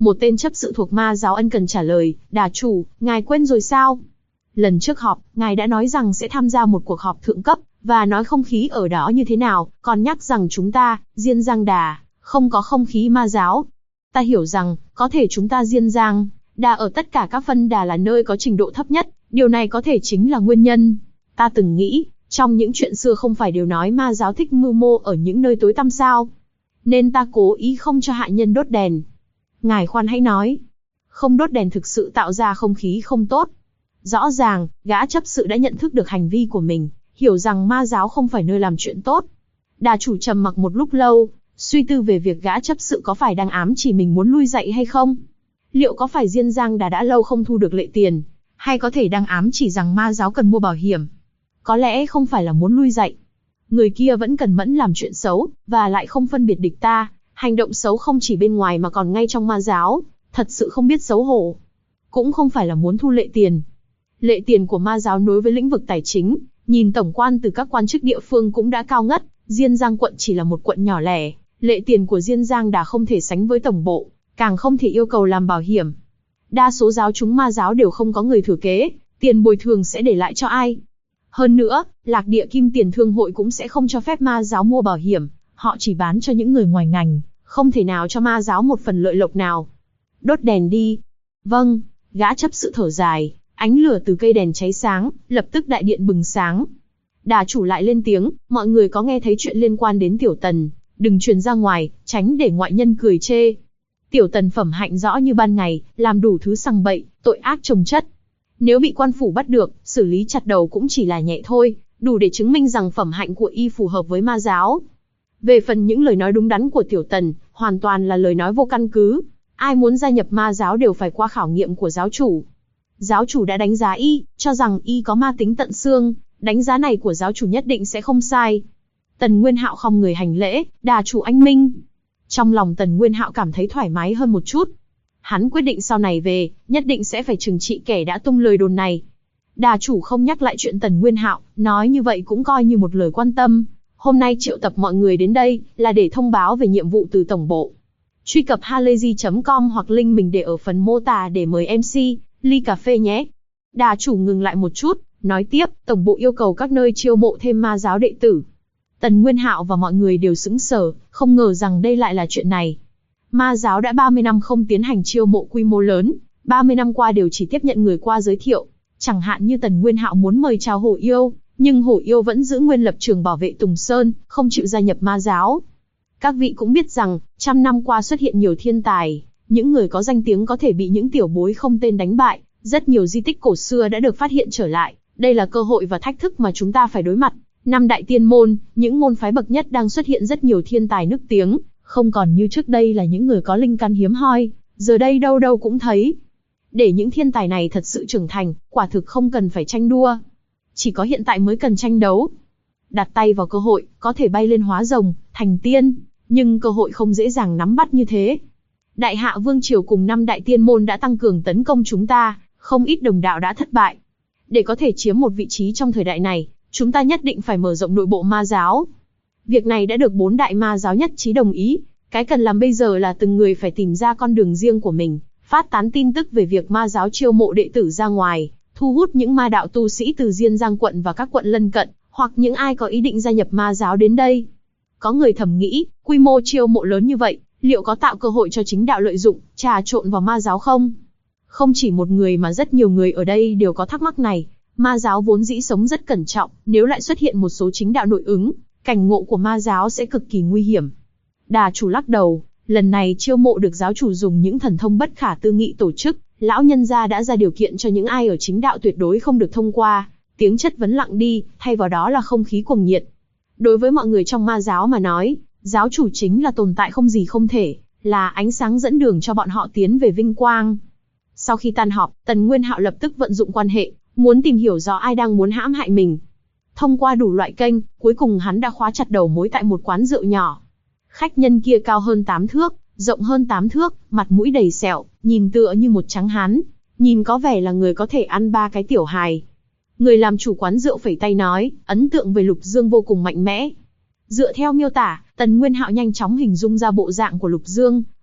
Một tên chấp sự thuộc ma giáo ân cần trả lời, đà chủ, ngài quên rồi sao? Lần trước họp, ngài đã nói rằng sẽ tham gia một cuộc họp thượng cấp, và nói không khí ở đó như thế nào, còn nhắc rằng chúng ta, Diên Giang Đà, không có không khí ma giáo. Ta hiểu rằng, có thể chúng ta Diên Giang Đà ở tất cả các phân đà là nơi có trình độ thấp nhất, điều này có thể chính là nguyên nhân. Ta từng nghĩ, trong những chuyện xưa không phải đều nói ma giáo thích mưu mô ở những nơi tối tăm sao? Nên ta cố ý không cho hạ nhân đốt đèn. Ngài khoan hãy nói, không đốt đèn thực sự tạo ra không khí không tốt. Rõ ràng, gã chấp sự đã nhận thức được hành vi của mình, hiểu rằng ma giáo không phải nơi làm chuyện tốt. Đà chủ trầm mặc một lúc lâu, suy tư về việc gã chấp sự có phải đang ám chỉ mình muốn lui dậy hay không. Liệu có phải Diên Giang Đà đã lâu không thu được lệ tiền, hay có thể đang ám chỉ rằng ma giáo cần mua bảo hiểm? Có lẽ không phải là muốn lui dậy. Người kia vẫn cần mẫn làm chuyện xấu, và lại không phân biệt địch ta, hành động xấu không chỉ bên ngoài mà còn ngay trong ma giáo, thật sự không biết xấu hổ. Cũng không phải là muốn thu lệ tiền. Lệ tiền của ma giáo nối với lĩnh vực tài chính, nhìn tổng quan từ các quan chức địa phương cũng đã cao ngất, Diên Giang quận chỉ là một quận nhỏ lẻ, lệ tiền của Diên Giang Đà không thể sánh với tổng bộ, càng không thể yêu cầu làm bảo hiểm. Đa số giáo chúng ma giáo đều không có người thừa kế, tiền bồi thường sẽ để lại cho ai? Hơn nữa, Lạc Địa Kim Tiền Thương hội cũng sẽ không cho phép ma giáo mua bảo hiểm, họ chỉ bán cho những người ngoài ngành, không thể nào cho ma giáo một phần lợi lộc nào. Đốt đèn đi. Vâng, gã chấp sự thở dài, ánh lửa từ cây đèn cháy sáng, lập tức đại điện bừng sáng. Đà chủ lại lên tiếng, mọi người có nghe thấy chuyện liên quan đến Tiểu Tần, đừng truyền ra ngoài, tránh để ngoại nhân cười chê. Tiểu Tần phẩm hạnh rõ như ban ngày, làm đủ thứ sằng bậy, tội ác chồng chất. Nếu bị quan phủ bắt được, xử lý chặt đầu cũng chỉ là nhẹ thôi, đủ để chứng minh rằng phẩm hạnh của y phù hợp với ma giáo. Về phần những lời nói đúng đắn của Tiểu Tần, hoàn toàn là lời nói vô căn cứ. Ai muốn gia nhập ma giáo đều phải qua khảo nghiệm của giáo chủ. Giáo chủ đã đánh giá y, cho rằng y có ma tính tận xương, đánh giá này của giáo chủ nhất định sẽ không sai. Tần Nguyên Hạo khom người hành lễ, đà chủ anh minh. Trong lòng Tần Nguyên Hạo cảm thấy thoải mái hơn một chút. Hắn quyết định sau này về, nhất định sẽ phải trừng trị kẻ đã tung lời đồn này. Đà chủ không nhắc lại chuyện Tần Nguyên Hạo, nói như vậy cũng coi như một lời quan tâm. Hôm nay triệu tập mọi người đến đây, là để thông báo về nhiệm vụ từ tổng bộ. Truy cập halayzi.com hoặc link mình để ở phần mô tả để mời MC, ly cà phê nhé. Đà chủ ngừng lại một chút, nói tiếp, tổng bộ yêu cầu các nơi chiêu mộ thêm ma giáo đệ tử. Tần Nguyên Hạo và mọi người đều sững sờ, không ngờ rằng đây lại là chuyện này. Ma giáo đã 30 năm không tiến hành chiêu mộ quy mô lớn, 30 năm qua đều chỉ tiếp nhận người qua giới thiệu. Chẳng hạn như Tần Nguyên Hạo muốn mời chào Hổ Yêu, nhưng Hổ Yêu vẫn giữ nguyên lập trường bảo vệ Tùng Sơn, không chịu gia nhập ma giáo. Các vị cũng biết rằng, trăm năm qua xuất hiện nhiều thiên tài, những người có danh tiếng có thể bị những tiểu bối không tên đánh bại, rất nhiều di tích cổ xưa đã được phát hiện trở lại. Đây là cơ hội và thách thức mà chúng ta phải đối mặt. Năm đại tiên môn, những môn phái bậc nhất đang xuất hiện rất nhiều thiên tài nức tiếng, không còn như trước đây là những người có linh căn hiếm hoi, giờ đây đâu đâu cũng thấy. Để những thiên tài này thật sự trưởng thành, quả thực không cần phải tranh đua. Chỉ có hiện tại mới cần tranh đấu. Đặt tay vào cơ hội, có thể bay lên hóa rồng, thành tiên, nhưng cơ hội không dễ dàng nắm bắt như thế. Đại Hạ Vương Triều cùng năm đại tiên môn đã tăng cường tấn công chúng ta, không ít đồng đạo đã thất bại. Để có thể chiếm một vị trí trong thời đại này, chúng ta nhất định phải mở rộng nội bộ ma giáo. Việc này đã được 4 đại ma giáo nhất trí đồng ý, cái cần làm bây giờ là từng người phải tìm ra con đường riêng của mình, phát tán tin tức về việc ma giáo chiêu mộ đệ tử ra ngoài, thu hút những ma đạo tu sĩ từ Diên Giang quận và các quận lân cận, hoặc những ai có ý định gia nhập ma giáo đến đây. Có người thầm nghĩ, quy mô chiêu mộ lớn như vậy, liệu có tạo cơ hội cho chính đạo lợi dụng, trà trộn vào ma giáo không? Không chỉ một người mà rất nhiều người ở đây đều có thắc mắc này. Ma giáo vốn dĩ sống rất cẩn trọng, nếu lại xuất hiện một số chính đạo nội ứng, cảnh ngộ của ma giáo sẽ cực kỳ nguy hiểm. Đà chủ lắc đầu, lần này chiêu mộ được giáo chủ dùng những thần thông bất khả tư nghị tổ chức, lão nhân gia đã ra điều kiện cho những ai ở chính đạo tuyệt đối không được thông qua, tiếng chất vấn lặng đi, thay vào đó là không khí cuồng nhiệt. Đối với mọi người trong ma giáo mà nói, giáo chủ chính là tồn tại không gì không thể, là ánh sáng dẫn đường cho bọn họ tiến về vinh quang. Sau khi tan họp, Tần Nguyên Hạo lập tức vận dụng quan hệ, muốn tìm hiểu rõ ai đang muốn hãm hại mình. Thông qua đủ loại kênh, cuối cùng hắn đã khóa chặt đầu mối tại một quán rượu nhỏ. Khách nhân kia cao hơn 8 thước, rộng hơn 8 thước, mặt mũi đầy sẹo, nhìn tựa như một trắng hán, nhìn có vẻ là người có thể ăn 3 cái tiểu hài. Người làm chủ quán rượu phẩy tay nói, ấn tượng về Lục Dương vô cùng mạnh mẽ. Dựa theo miêu tả, Tần Nguyên Hạo nhanh chóng hình dung ra bộ dạng của Lục Dương,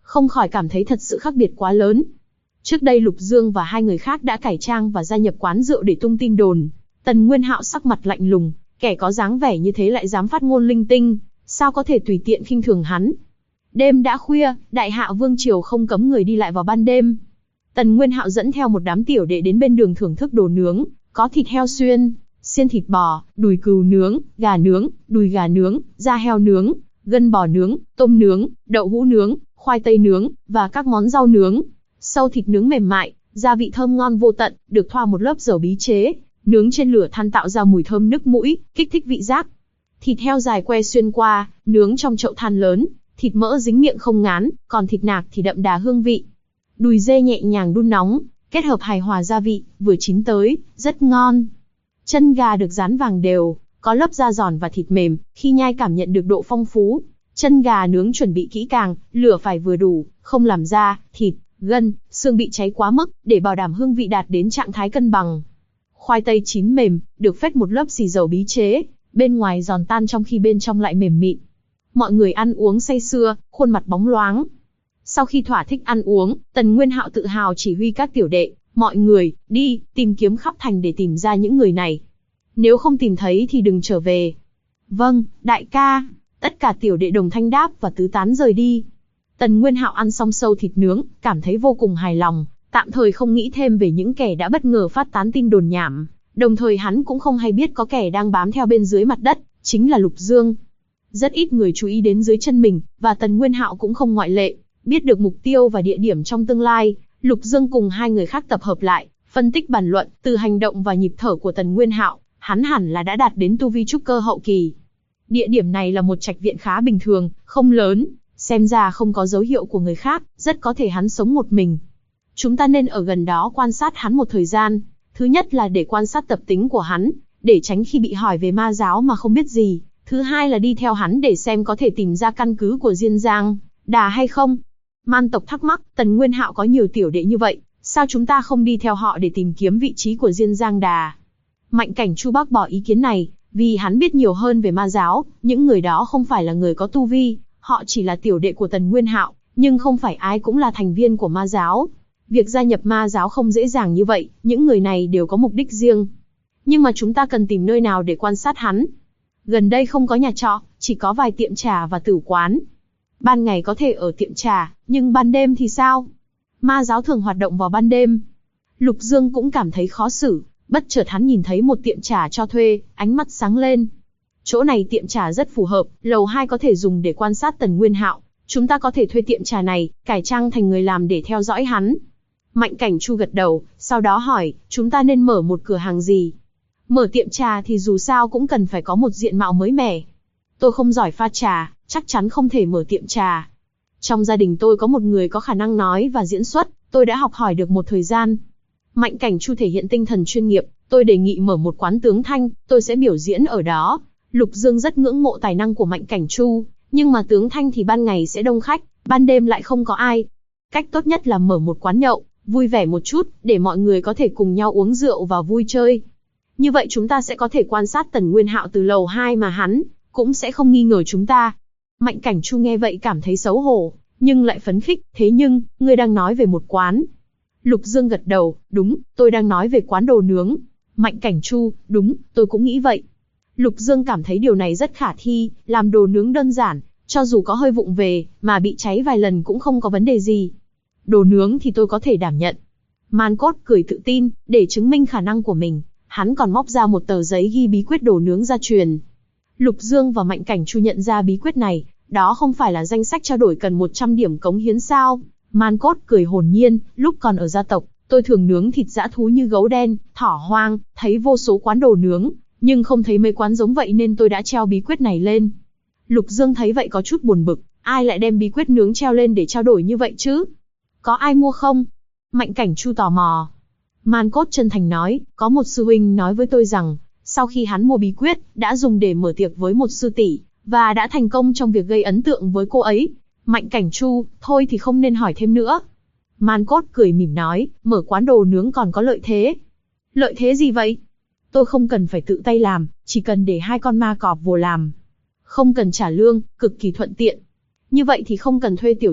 không khỏi cảm thấy thật sự khác biệt quá lớn. Trước đây Lục Dương và hai người khác đã cải trang và gia nhập quán rượu để tung tin đồn. Tần Nguyên Hạo sắc mặt lạnh lùng, kẻ có dáng vẻ như thế lại dám phát ngôn linh tinh, sao có thể tùy tiện khinh thường hắn. Đêm đã khuya, Đại Hạ Vương triều không cấm người đi lại vào ban đêm. Tần Nguyên Hạo dẫn theo một đám tiểu đệ đến bên đường thưởng thức đồ nướng, có thịt heo xuyên, xiên thịt bò, đùi cừu nướng, gà nướng, đùi gà nướng, da heo nướng, gân bò nướng, tôm nướng, đậu hũ nướng, khoai tây nướng, và các món rau nướng. Sâu thịt nướng mềm mại, gia vị thơm ngon vô tận, được thoa một lớp dầu bí chế, nướng trên lửa than tạo ra mùi thơm nức mũi, kích thích vị giác. Thịt heo dài que xuyên qua, nướng trong chậu than lớn, thịt mỡ dính miệng không ngán, còn thịt nạc thì đậm đà hương vị. Đùi dê nhẹ nhàng đun nóng, kết hợp hài hòa gia vị, vừa chín tới, rất ngon. Chân gà được rán vàng đều, có lớp da giòn và thịt mềm, khi nhai cảm nhận được độ phong phú. Chân gà nướng chuẩn bị kỹ càng, lửa phải vừa đủ, không làm da, thịt, gân, xương bị cháy quá mức, để bảo đảm hương vị đạt đến trạng thái cân bằng. Khoai tây chín mềm, được phết một lớp xì dầu bí chế, bên ngoài giòn tan trong khi bên trong lại mềm mịn. Mọi người ăn uống say sưa, khuôn mặt bóng loáng. Sau khi thỏa thích ăn uống, Tần Nguyên Hạo tự hào chỉ huy các tiểu đệ, mọi người, đi, tìm kiếm khắp thành để tìm ra những người này. Nếu không tìm thấy thì đừng trở về. Vâng, đại ca. Tất cả tiểu đệ đồng thanh đáp và tứ tán rời đi. Tần Nguyên Hạo ăn xong sâu thịt nướng, cảm thấy vô cùng hài lòng, tạm thời không nghĩ thêm về những kẻ đã bất ngờ phát tán tin đồn nhảm. Đồng thời hắn cũng không hay biết có kẻ đang bám theo bên dưới mặt đất, chính là Lục Dương. Rất ít người chú ý đến dưới chân mình, và Tần Nguyên Hạo cũng không ngoại lệ. Biết được mục tiêu và địa điểm trong tương lai, Lục Dương cùng hai người khác tập hợp lại, phân tích bàn luận, từ hành động và nhịp thở của Tần Nguyên Hạo, hắn hẳn là đã đạt đến tu vi trúc cơ hậu kỳ. Địa điểm này là một trạch viện khá bình thường, không lớn, xem ra không có dấu hiệu của người khác, rất có thể hắn sống một mình. Chúng ta nên ở gần đó quan sát hắn một thời gian. Thứ nhất là để quan sát tập tính của hắn, để tránh khi bị hỏi về ma giáo mà không biết gì. Thứ hai là đi theo hắn để xem có thể tìm ra căn cứ của Diên Giang Đà hay không. Man tộc thắc mắc, Tần Nguyên Hạo có nhiều tiểu đệ như vậy, sao chúng ta không đi theo họ để tìm kiếm vị trí của Diên Giang Đà? Mạnh Cảnh Chu bác bỏ ý kiến này, vì hắn biết nhiều hơn về ma giáo, những người đó không phải là người có tu vi, họ chỉ là tiểu đệ của Tần Nguyên Hạo, nhưng không phải ai cũng là thành viên của ma giáo. Việc gia nhập ma giáo không dễ dàng như vậy, những người này đều có mục đích riêng. Nhưng mà chúng ta cần tìm nơi nào để quan sát hắn. Gần đây không có nhà trọ, chỉ có vài tiệm trà và tử quán. Ban ngày có thể ở tiệm trà, nhưng ban đêm thì sao? Ma giáo thường hoạt động vào ban đêm. Lục Dương cũng cảm thấy khó xử, bất chợt hắn nhìn thấy một tiệm trà cho thuê, ánh mắt sáng lên. Chỗ này tiệm trà rất phù hợp, lầu 2 có thể dùng để quan sát Tần Nguyên Hạo. Chúng ta có thể thuê tiệm trà này, cải trang thành người làm để theo dõi hắn. Mạnh Cảnh Chu gật đầu, sau đó hỏi, chúng ta nên mở một cửa hàng gì? Mở tiệm trà thì dù sao cũng cần phải có một diện mạo mới mẻ. Tôi không giỏi pha trà, chắc chắn không thể mở tiệm trà. Trong gia đình tôi có một người có khả năng nói và diễn xuất, tôi đã học hỏi được một thời gian. Mạnh Cảnh Chu thể hiện tinh thần chuyên nghiệp, tôi đề nghị mở một quán tướng thanh, tôi sẽ biểu diễn ở đó. Lục Dương rất ngưỡng mộ tài năng của Mạnh Cảnh Chu, nhưng mà tướng thanh thì ban ngày sẽ đông khách, ban đêm lại không có ai. Cách tốt nhất là mở một quán nhậu, vui vẻ một chút, để mọi người có thể cùng nhau uống rượu và vui chơi. Như vậy chúng ta sẽ có thể quan sát Tần Nguyên Hạo từ lầu 2 mà hắn cũng sẽ không nghi ngờ chúng ta. Mạnh Cảnh Chu nghe vậy cảm thấy xấu hổ, nhưng lại phấn khích, thế nhưng, ngươi đang nói về một quán. Lục Dương gật đầu, đúng, tôi đang nói về quán đồ nướng. Mạnh Cảnh Chu, đúng, tôi cũng nghĩ vậy. Lục Dương cảm thấy điều này rất khả thi, làm đồ nướng đơn giản, cho dù có hơi vụng về, mà bị cháy vài lần cũng không có vấn đề gì. Đồ nướng thì tôi có thể đảm nhận. Man Cốt cười tự tin, để chứng minh khả năng của mình, hắn còn móc ra một tờ giấy ghi bí quyết đồ nướng gia truyền. Lục Dương và Mạnh Cảnh Chu nhận ra bí quyết này, đó không phải là danh sách trao đổi cần 100 điểm cống hiến sao? Man Cốt cười hồn nhiên, lúc còn ở gia tộc, tôi thường nướng thịt dã thú như gấu đen, thỏ hoang, thấy vô số quán đồ nướng, nhưng không thấy mấy quán giống vậy nên tôi đã treo bí quyết này lên. Lục Dương thấy vậy có chút buồn bực, ai lại đem bí quyết nướng treo lên để trao đổi như vậy chứ? Có ai mua không? Mạnh Cảnh Chu tò mò. Man Cốt chân thành nói, có một sư huynh nói với tôi rằng, sau khi hắn mua bí quyết, đã dùng để mở tiệc với một sư tỷ, và đã thành công trong việc gây ấn tượng với cô ấy. Mạnh Cảnh Chu, thôi thì không nên hỏi thêm nữa. Man Cốt cười mỉm nói, mở quán đồ nướng còn có lợi thế. Lợi thế gì vậy? Tôi không cần phải tự tay làm, chỉ cần để 2 con ma cọp vồ làm. Không cần trả lương, cực kỳ thuận tiện. Như vậy thì không cần thuê tiểu nhị,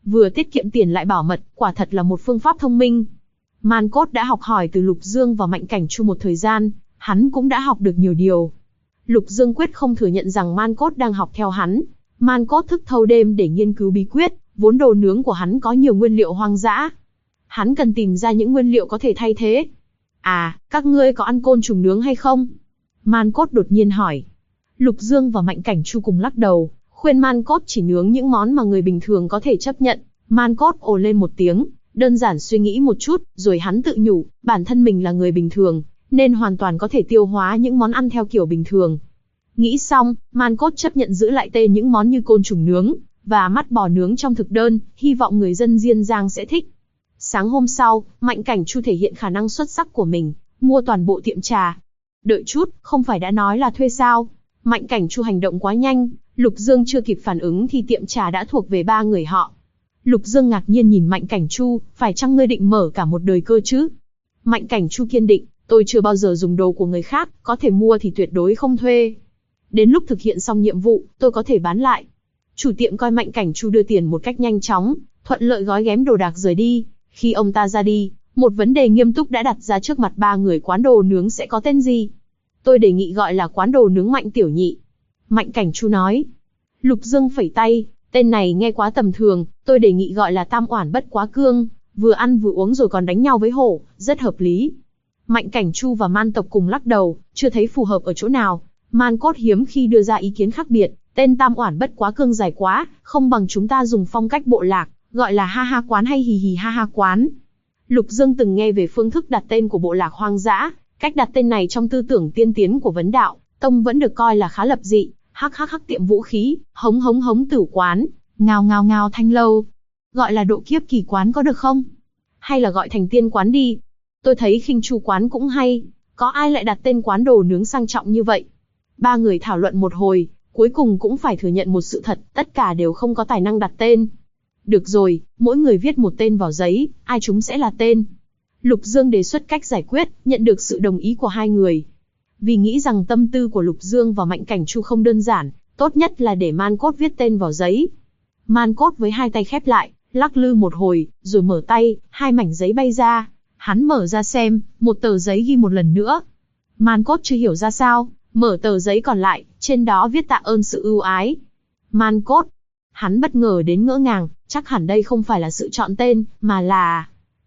vừa tiết kiệm tiền lại bảo mật, quả thật là một phương pháp thông minh. Man Cốt đã học hỏi từ Lục Dương và Mạnh Cảnh Chu một thời gian, hắn cũng đã học được nhiều điều. Lục Dương quyết không thừa nhận rằng Man Cốt đang học theo hắn. Man Cốt thức thâu đêm để nghiên cứu bí quyết, vốn đồ nướng của hắn có nhiều nguyên liệu hoang dã. Hắn cần tìm ra những nguyên liệu có thể thay thế. À, các ngươi có ăn côn trùng nướng hay không? Man Cốt đột nhiên hỏi. Lục Dương và Mạnh Cảnh Chu cùng lắc đầu, khuyên Man Cốt chỉ nướng những món mà người bình thường có thể chấp nhận. Man Cốt ồ lên một tiếng, đơn giản suy nghĩ một chút, rồi hắn tự nhủ, bản thân mình là người bình thường, nên hoàn toàn có thể tiêu hóa những món ăn theo kiểu bình thường. Nghĩ xong, Man Cốt chấp nhận giữ lại tên những món như côn trùng nướng và mắt bò nướng trong thực đơn, hy vọng người dân Diên Giang sẽ thích. Sáng hôm sau, Mạnh Cảnh Chu thể hiện khả năng xuất sắc của mình, mua toàn bộ tiệm trà. Đợi chút, không phải đã nói là thuê sao? Mạnh Cảnh Chu hành động quá nhanh, Lục Dương chưa kịp phản ứng thì tiệm trà đã thuộc về ba người họ. Lục Dương ngạc nhiên nhìn Mạnh Cảnh Chu, phải chăng ngươi định mở cả một đời cơ chứ? Mạnh Cảnh Chu kiên định, tôi chưa bao giờ dùng đồ của người khác, có thể mua thì tuyệt đối không thuê. Đến lúc thực hiện xong nhiệm vụ, tôi có thể bán lại. Chủ tiệm coi Mạnh Cảnh Chu đưa tiền một cách nhanh chóng, thuận lợi gói ghém đồ đạc rời đi. Khi ông ta ra đi, một vấn đề nghiêm túc đã đặt ra trước mặt ba người, quán đồ nướng sẽ có tên gì? Tôi đề nghị gọi là quán đồ nướng Mạnh Tiểu Nhị. Mạnh Cảnh Chu nói. Lục Dương phẩy tay, tên này nghe quá tầm thường, tôi đề nghị gọi là Tam Oản Bất Quá Cương, vừa ăn vừa uống rồi còn đánh nhau với hổ, rất hợp lý. Mạnh Cảnh Chu và Man tộc cùng lắc đầu, chưa thấy phù hợp ở chỗ nào. Man Cốt hiếm khi đưa ra ý kiến khác biệt, tên Tam Oản Bất Quá Cương dài quá, không bằng chúng ta dùng phong cách bộ lạc, gọi là ha ha quán hay hì hì ha ha quán. Lục Dương từng nghe về phương thức đặt tên của bộ lạc hoang dã, cách đặt tên này trong tư tưởng tiên tiến của vấn đạo tông vẫn được coi là khá lập dị. Hắc hắc hắc tiệm vũ khí, hống hống hống tử quán, ngao ngao ngao thanh lâu. Gọi là độ kiếp kỳ quán có được không? Hay là gọi thành tiên quán đi? Tôi thấy khinh chu quán cũng hay, có ai lại đặt tên quán đồ nướng sang trọng như vậy? Ba người thảo luận một hồi, cuối cùng cũng phải thừa nhận một sự thật, tất cả đều không có tài năng đặt tên. Được rồi, mỗi người viết một tên vào giấy, ai chúng sẽ là tên. Lục Dương đề xuất cách giải quyết, nhận được sự đồng ý của hai người. Vì nghĩ rằng tâm tư của Lục Dương và Mạnh Cảnh Chu không đơn giản, tốt nhất là để Man Cốt viết tên vào giấy. Man Cốt với hai tay khép lại, lắc lư một hồi, rồi mở tay, hai mảnh giấy bay ra. Hắn mở ra xem, một tờ giấy ghi một lần nữa. Man Cốt chưa hiểu ra sao, mở tờ giấy còn lại, trên đó viết tạ ơn sự ưu ái. Man Cốt. Hắn bất ngờ đến ngỡ ngàng, chắc hẳn đây không phải là sự chọn tên, mà là...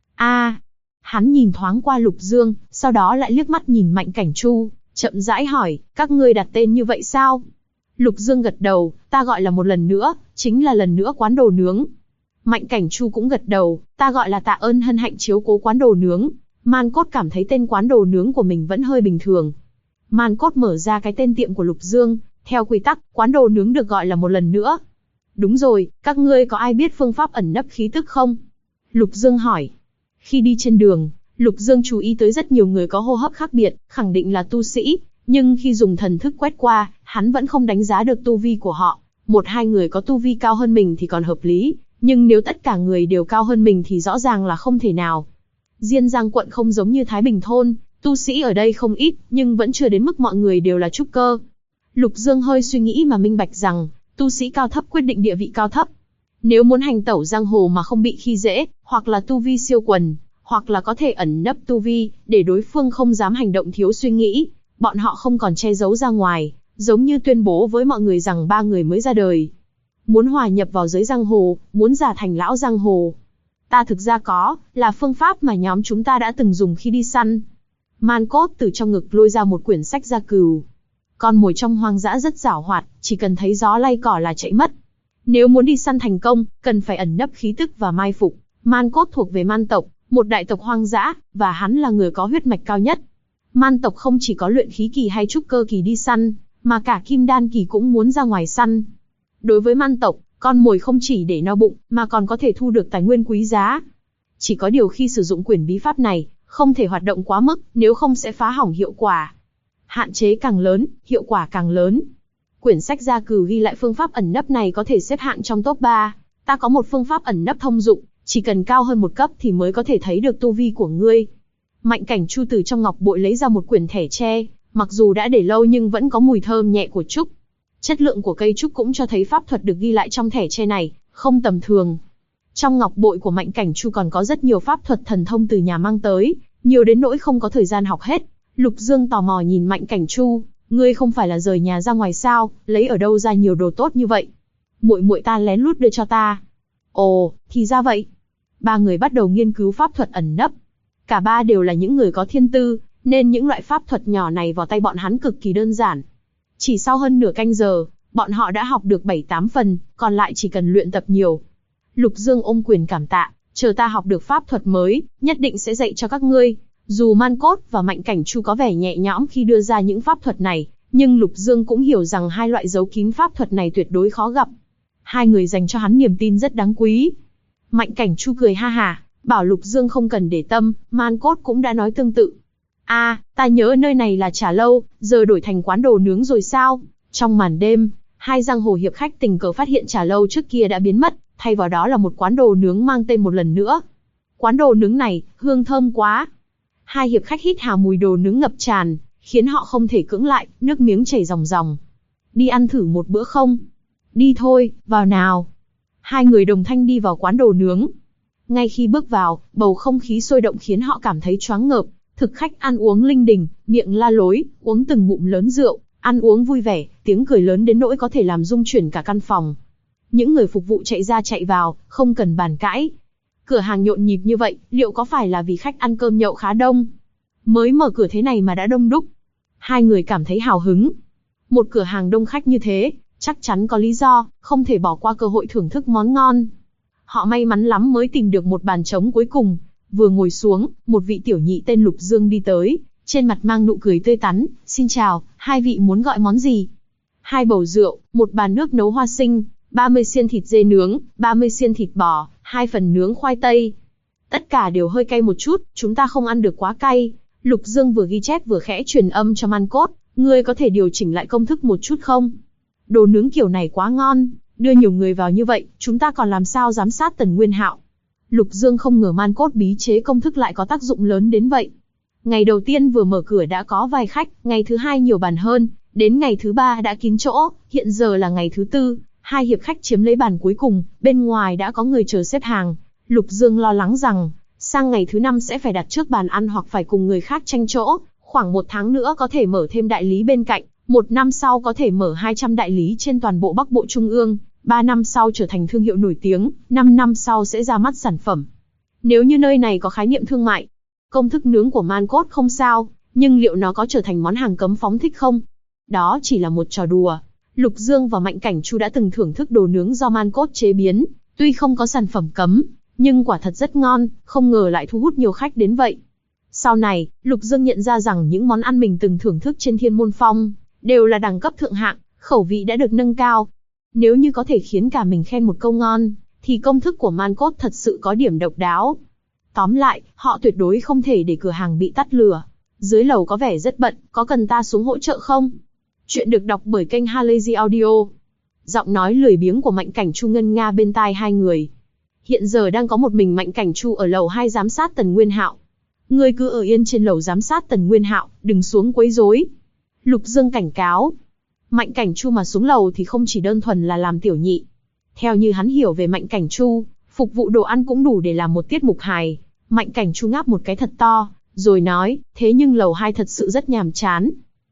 Hắn nhìn thoáng qua Lục Dương, sau đó lại liếc mắt nhìn Mạnh Cảnh Chu, chậm rãi hỏi, các ngươi đặt tên như vậy sao? Lục Dương gật đầu, ta gọi là một lần nữa, chính là lần nữa quán đồ nướng. Mạnh Cảnh Chu cũng gật đầu, ta gọi là tạ ơn hân hạnh chiếu cố quán đồ nướng. Man Cốt cảm thấy tên quán đồ nướng của mình vẫn hơi bình thường. Man Cốt mở ra cái tên tiệm của Lục Dương, theo quy tắc, quán đồ nướng được gọi là một lần nữa. Đúng rồi, các ngươi có ai biết phương pháp ẩn nấp khí tức không? Lục Dương hỏi. Khi đi trên đường, Lục Dương chú ý tới rất nhiều người có hô hấp khác biệt, khẳng định là tu sĩ, nhưng khi dùng thần thức quét qua, hắn vẫn không đánh giá được tu vi của họ. Một hai người có tu vi cao hơn mình thì còn hợp lý, nhưng nếu tất cả người đều cao hơn mình thì rõ ràng là không thể nào. Diên Giang quận không giống như Thái Bình thôn, tu sĩ ở đây không ít, nhưng vẫn chưa đến mức mọi người đều là trúc cơ. Lục Dương hơi suy nghĩ mà minh bạch rằng, tu sĩ cao thấp quyết định địa vị cao thấp. Nếu muốn hành tẩu giang hồ mà không bị khi dễ, hoặc là tu vi siêu quần, hoặc là có thể ẩn nấp tu vi, để đối phương không dám hành động thiếu suy nghĩ, bọn họ không còn che giấu ra ngoài, giống như tuyên bố với mọi người rằng ba người mới ra đời. Muốn hòa nhập vào giới giang hồ, muốn giả thành lão giang hồ. Ta thực ra là phương pháp mà nhóm chúng ta đã từng dùng khi đi săn. Man Cốt từ trong ngực lôi ra một quyển sách gia cừu. Con mồi trong hoang dã rất giảo hoạt, chỉ cần thấy gió lay cỏ là chạy mất. Nếu muốn đi săn thành công, cần phải ẩn nấp khí tức và mai phục. Man Cốt thuộc về Man tộc, một đại tộc hoang dã, và hắn là người có huyết mạch cao nhất. Man tộc không chỉ có luyện khí kỳ hay trúc cơ kỳ đi săn, mà cả kim đan kỳ cũng muốn ra ngoài săn. Đối với Man tộc, con mồi không chỉ để no bụng, mà còn có thể thu được tài nguyên quý giá. Chỉ có điều khi sử dụng quyển bí pháp này, không thể hoạt động quá mức, nếu không sẽ phá hỏng hiệu quả. Hạn chế càng lớn, hiệu quả càng lớn. Quyển sách gia cừu ghi lại phương pháp ẩn nấp này có thể xếp hạng trong top 3. Ta có một phương pháp ẩn nấp thông dụng, chỉ cần cao hơn một cấp thì mới có thể thấy được tu vi của ngươi. Mạnh Cảnh Chu từ trong ngọc bội lấy ra một quyển thẻ tre, mặc dù đã để lâu nhưng vẫn có mùi thơm nhẹ của trúc. Chất lượng của cây trúc cũng cho thấy pháp thuật được ghi lại trong thẻ tre này không tầm thường. Trong ngọc bội của Mạnh Cảnh Chu còn có rất nhiều pháp thuật thần thông từ nhà mang tới, nhiều đến nỗi không có thời gian học hết. Lục Dương tò mò nhìn Mạnh Cảnh Chu, ngươi không phải là rời nhà ra ngoài sao, lấy ở đâu ra nhiều đồ tốt như vậy? Muội muội ta lén lút đưa cho ta. Ồ, thì ra vậy. Ba người bắt đầu nghiên cứu pháp thuật ẩn nấp. Cả ba đều là những người có thiên tư, nên những loại pháp thuật nhỏ này vào tay bọn hắn cực kỳ đơn giản. Chỉ sau hơn nửa canh giờ, bọn họ đã học được 7-8 phần, còn lại chỉ cần luyện tập nhiều. Lục Dương ôm quyền cảm tạ, chờ ta học được pháp thuật mới, nhất định sẽ dạy cho các ngươi. Dù Man Cốt và Mạnh Cảnh Chu có vẻ nhẹ nhõm khi đưa ra những pháp thuật này, nhưng Lục Dương cũng hiểu rằng hai loại giấu kín pháp thuật này tuyệt đối khó gặp. Hai người dành cho hắn niềm tin rất đáng quý. Mạnh Cảnh Chu cười ha hả, bảo Lục Dương không cần để tâm, Man Cốt cũng đã nói tương tự. Ta nhớ nơi này là trà lâu, giờ đổi thành quán đồ nướng rồi sao? Trong màn đêm, hai giang hồ hiệp khách tình cờ phát hiện trà lâu trước kia đã biến mất, thay vào đó là một quán đồ nướng mang tên một lần nữa. Quán đồ nướng này, hương thơm quá. Hai hiệp khách hít hà mùi đồ nướng ngập tràn, khiến họ không thể cưỡng lại, nước miếng chảy ròng ròng. Đi ăn thử một bữa không? Đi thôi, vào nào. Hai người đồng thanh đi vào quán đồ nướng. Ngay khi bước vào, bầu không khí sôi động khiến họ cảm thấy choáng ngợp. Thực khách ăn uống linh đình, miệng la lối, uống từng ngụm lớn rượu, ăn uống vui vẻ, tiếng cười lớn đến nỗi có thể làm rung chuyển cả căn phòng. Những người phục vụ chạy ra chạy vào, không cần bàn cãi. Cửa hàng nhộn nhịp như vậy, liệu có phải là vì khách ăn cơm nhậu khá đông? Mới mở cửa thế này mà đã đông đúc. Hai người cảm thấy hào hứng. Một cửa hàng đông khách như thế, chắc chắn có lý do, không thể bỏ qua cơ hội thưởng thức món ngon. Họ may mắn lắm mới tìm được một bàn trống cuối cùng. Vừa ngồi xuống, một vị tiểu nhị tên Lục Dương đi tới, trên mặt mang nụ cười tươi tắn. Xin chào, hai vị muốn gọi món gì? Hai bầu rượu, một bàn nước nấu hoa sinh, 30 xiên thịt dê nướng, 30 xiên thịt bò, 2 phần nướng khoai tây. Tất cả đều hơi cay một chút, chúng ta không ăn được quá cay. Lục Dương vừa ghi chép vừa khẽ truyền âm cho Man Cốt, ngươi có thể điều chỉnh lại công thức một chút không? Đồ nướng kiểu này quá ngon, đưa nhiều người vào như vậy, chúng ta còn làm sao giám sát Tần Nguyên Hạo? Lục Dương không ngờ Man Cốt bí chế công thức lại có tác dụng lớn đến vậy. Ngày đầu tiên vừa mở cửa đã có vài khách, ngày thứ hai nhiều bàn hơn, đến ngày thứ ba đã kín chỗ, hiện giờ là ngày thứ tư, hai hiệp khách chiếm lấy bàn cuối cùng, bên ngoài đã có người chờ xếp hàng. Lục Dương lo lắng rằng, sang ngày thứ năm sẽ phải đặt trước bàn ăn hoặc phải cùng người khác tranh chỗ, khoảng 1 tháng nữa có thể mở thêm đại lý bên cạnh, 1 năm sau có thể mở 200 đại lý trên toàn bộ Bắc Bộ Trung ương, 3 năm sau trở thành thương hiệu nổi tiếng, 5 năm sau sẽ ra mắt sản phẩm. Nếu như nơi này có khái niệm thương mại, công thức nướng của Man Cốt không sao, nhưng liệu nó có trở thành món hàng cấm phóng thích không? Đó chỉ là một trò đùa. Lục Dương và Mạnh Cảnh Chu đã từng thưởng thức đồ nướng do Man Cốt chế biến, tuy không có sản phẩm cấm, nhưng quả thật rất ngon, không ngờ lại thu hút nhiều khách đến vậy. Sau này, Lục Dương nhận ra rằng những món ăn mình từng thưởng thức trên Thiên Môn Phong đều là đẳng cấp thượng hạng, khẩu vị đã được nâng cao. Nếu như có thể khiến cả mình khen một câu ngon, thì công thức của Man Cốt thật sự có điểm độc đáo. Tóm lại, họ tuyệt đối không thể để cửa hàng bị tắt lửa. Dưới lầu có vẻ rất bận, có cần ta xuống hỗ trợ không? Chuyện được đọc bởi kênh Halazy Audio. Giọng nói lười biếng của Mạnh Cảnh Chu ngân nga bên tai hai người. Hiện giờ đang có một mình Mạnh Cảnh Chu ở lầu 2 giám sát Tần Nguyên Hạo. Ngươi cứ ở yên trên lầu giám sát Tần Nguyên Hạo, đừng xuống quấy rối. Lục Dương cảnh cáo. Mạnh Cảnh Chu mà xuống lầu thì không chỉ đơn thuần là làm tiểu nhị. Theo như hắn hiểu về Mạnh Cảnh Chu, phục vụ đồ ăn cũng đủ để làm một tiết mục hài. Mạnh Cảnh Chu ngáp một cái thật to, rồi nói, thế nhưng lầu 2 thật sự rất nhàm chán.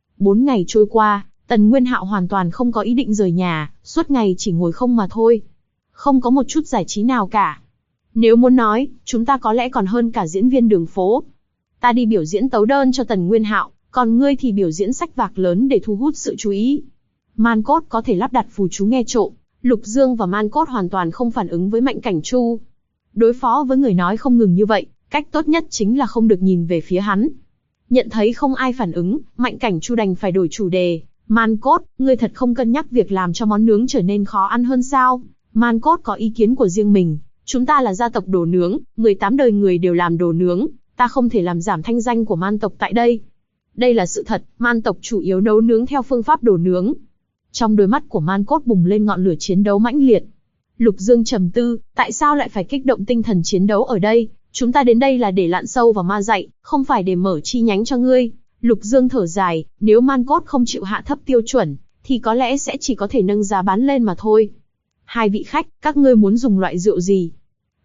4 ngày trôi qua, Tần Nguyên Hạo hoàn toàn không có ý định rời nhà, suốt ngày chỉ ngồi không mà thôi. Không có một chút giải trí nào cả. Nếu muốn nói, chúng ta có lẽ còn hơn cả diễn viên đường phố. Ta đi biểu diễn tấu đơn cho Tần Nguyên Hạo, còn ngươi thì biểu diễn sách vạc lớn để thu hút sự chú ý. Man Cốt có thể lắp đặt phù chú nghe trộm, Lục Dương và Man Cốt hoàn toàn không phản ứng với Mạnh Cảnh Chu. Đối phó với người nói không ngừng như vậy, cách tốt nhất chính là không được nhìn về phía hắn. Nhận thấy không ai phản ứng, Mạnh Cảnh Chu đành phải đổi chủ đề. Man Cốt, ngươi thật không cân nhắc việc làm cho món nướng trở nên khó ăn hơn sao? Man Cốt có ý kiến của riêng mình. Chúng ta là gia tộc đồ nướng, 18 đời người đều làm đồ nướng, ta không thể làm giảm thanh danh của Man tộc tại đây. Đây là sự thật, Man tộc chủ yếu nấu nướng theo phương pháp đồ nướng. Trong đôi mắt của Man Cốt bùng lên ngọn lửa chiến đấu mãnh liệt. Lục Dương trầm tư, tại sao lại phải kích động tinh thần chiến đấu ở đây? Chúng ta đến đây là để lặn sâu vào ma dạy, không phải để mở chi nhánh cho ngươi. Lục Dương thở dài, nếu Man Cốt không chịu hạ thấp tiêu chuẩn, thì có lẽ sẽ chỉ có thể nâng giá bán lên mà thôi. Hai vị khách, các ngươi muốn dùng loại rượu gì?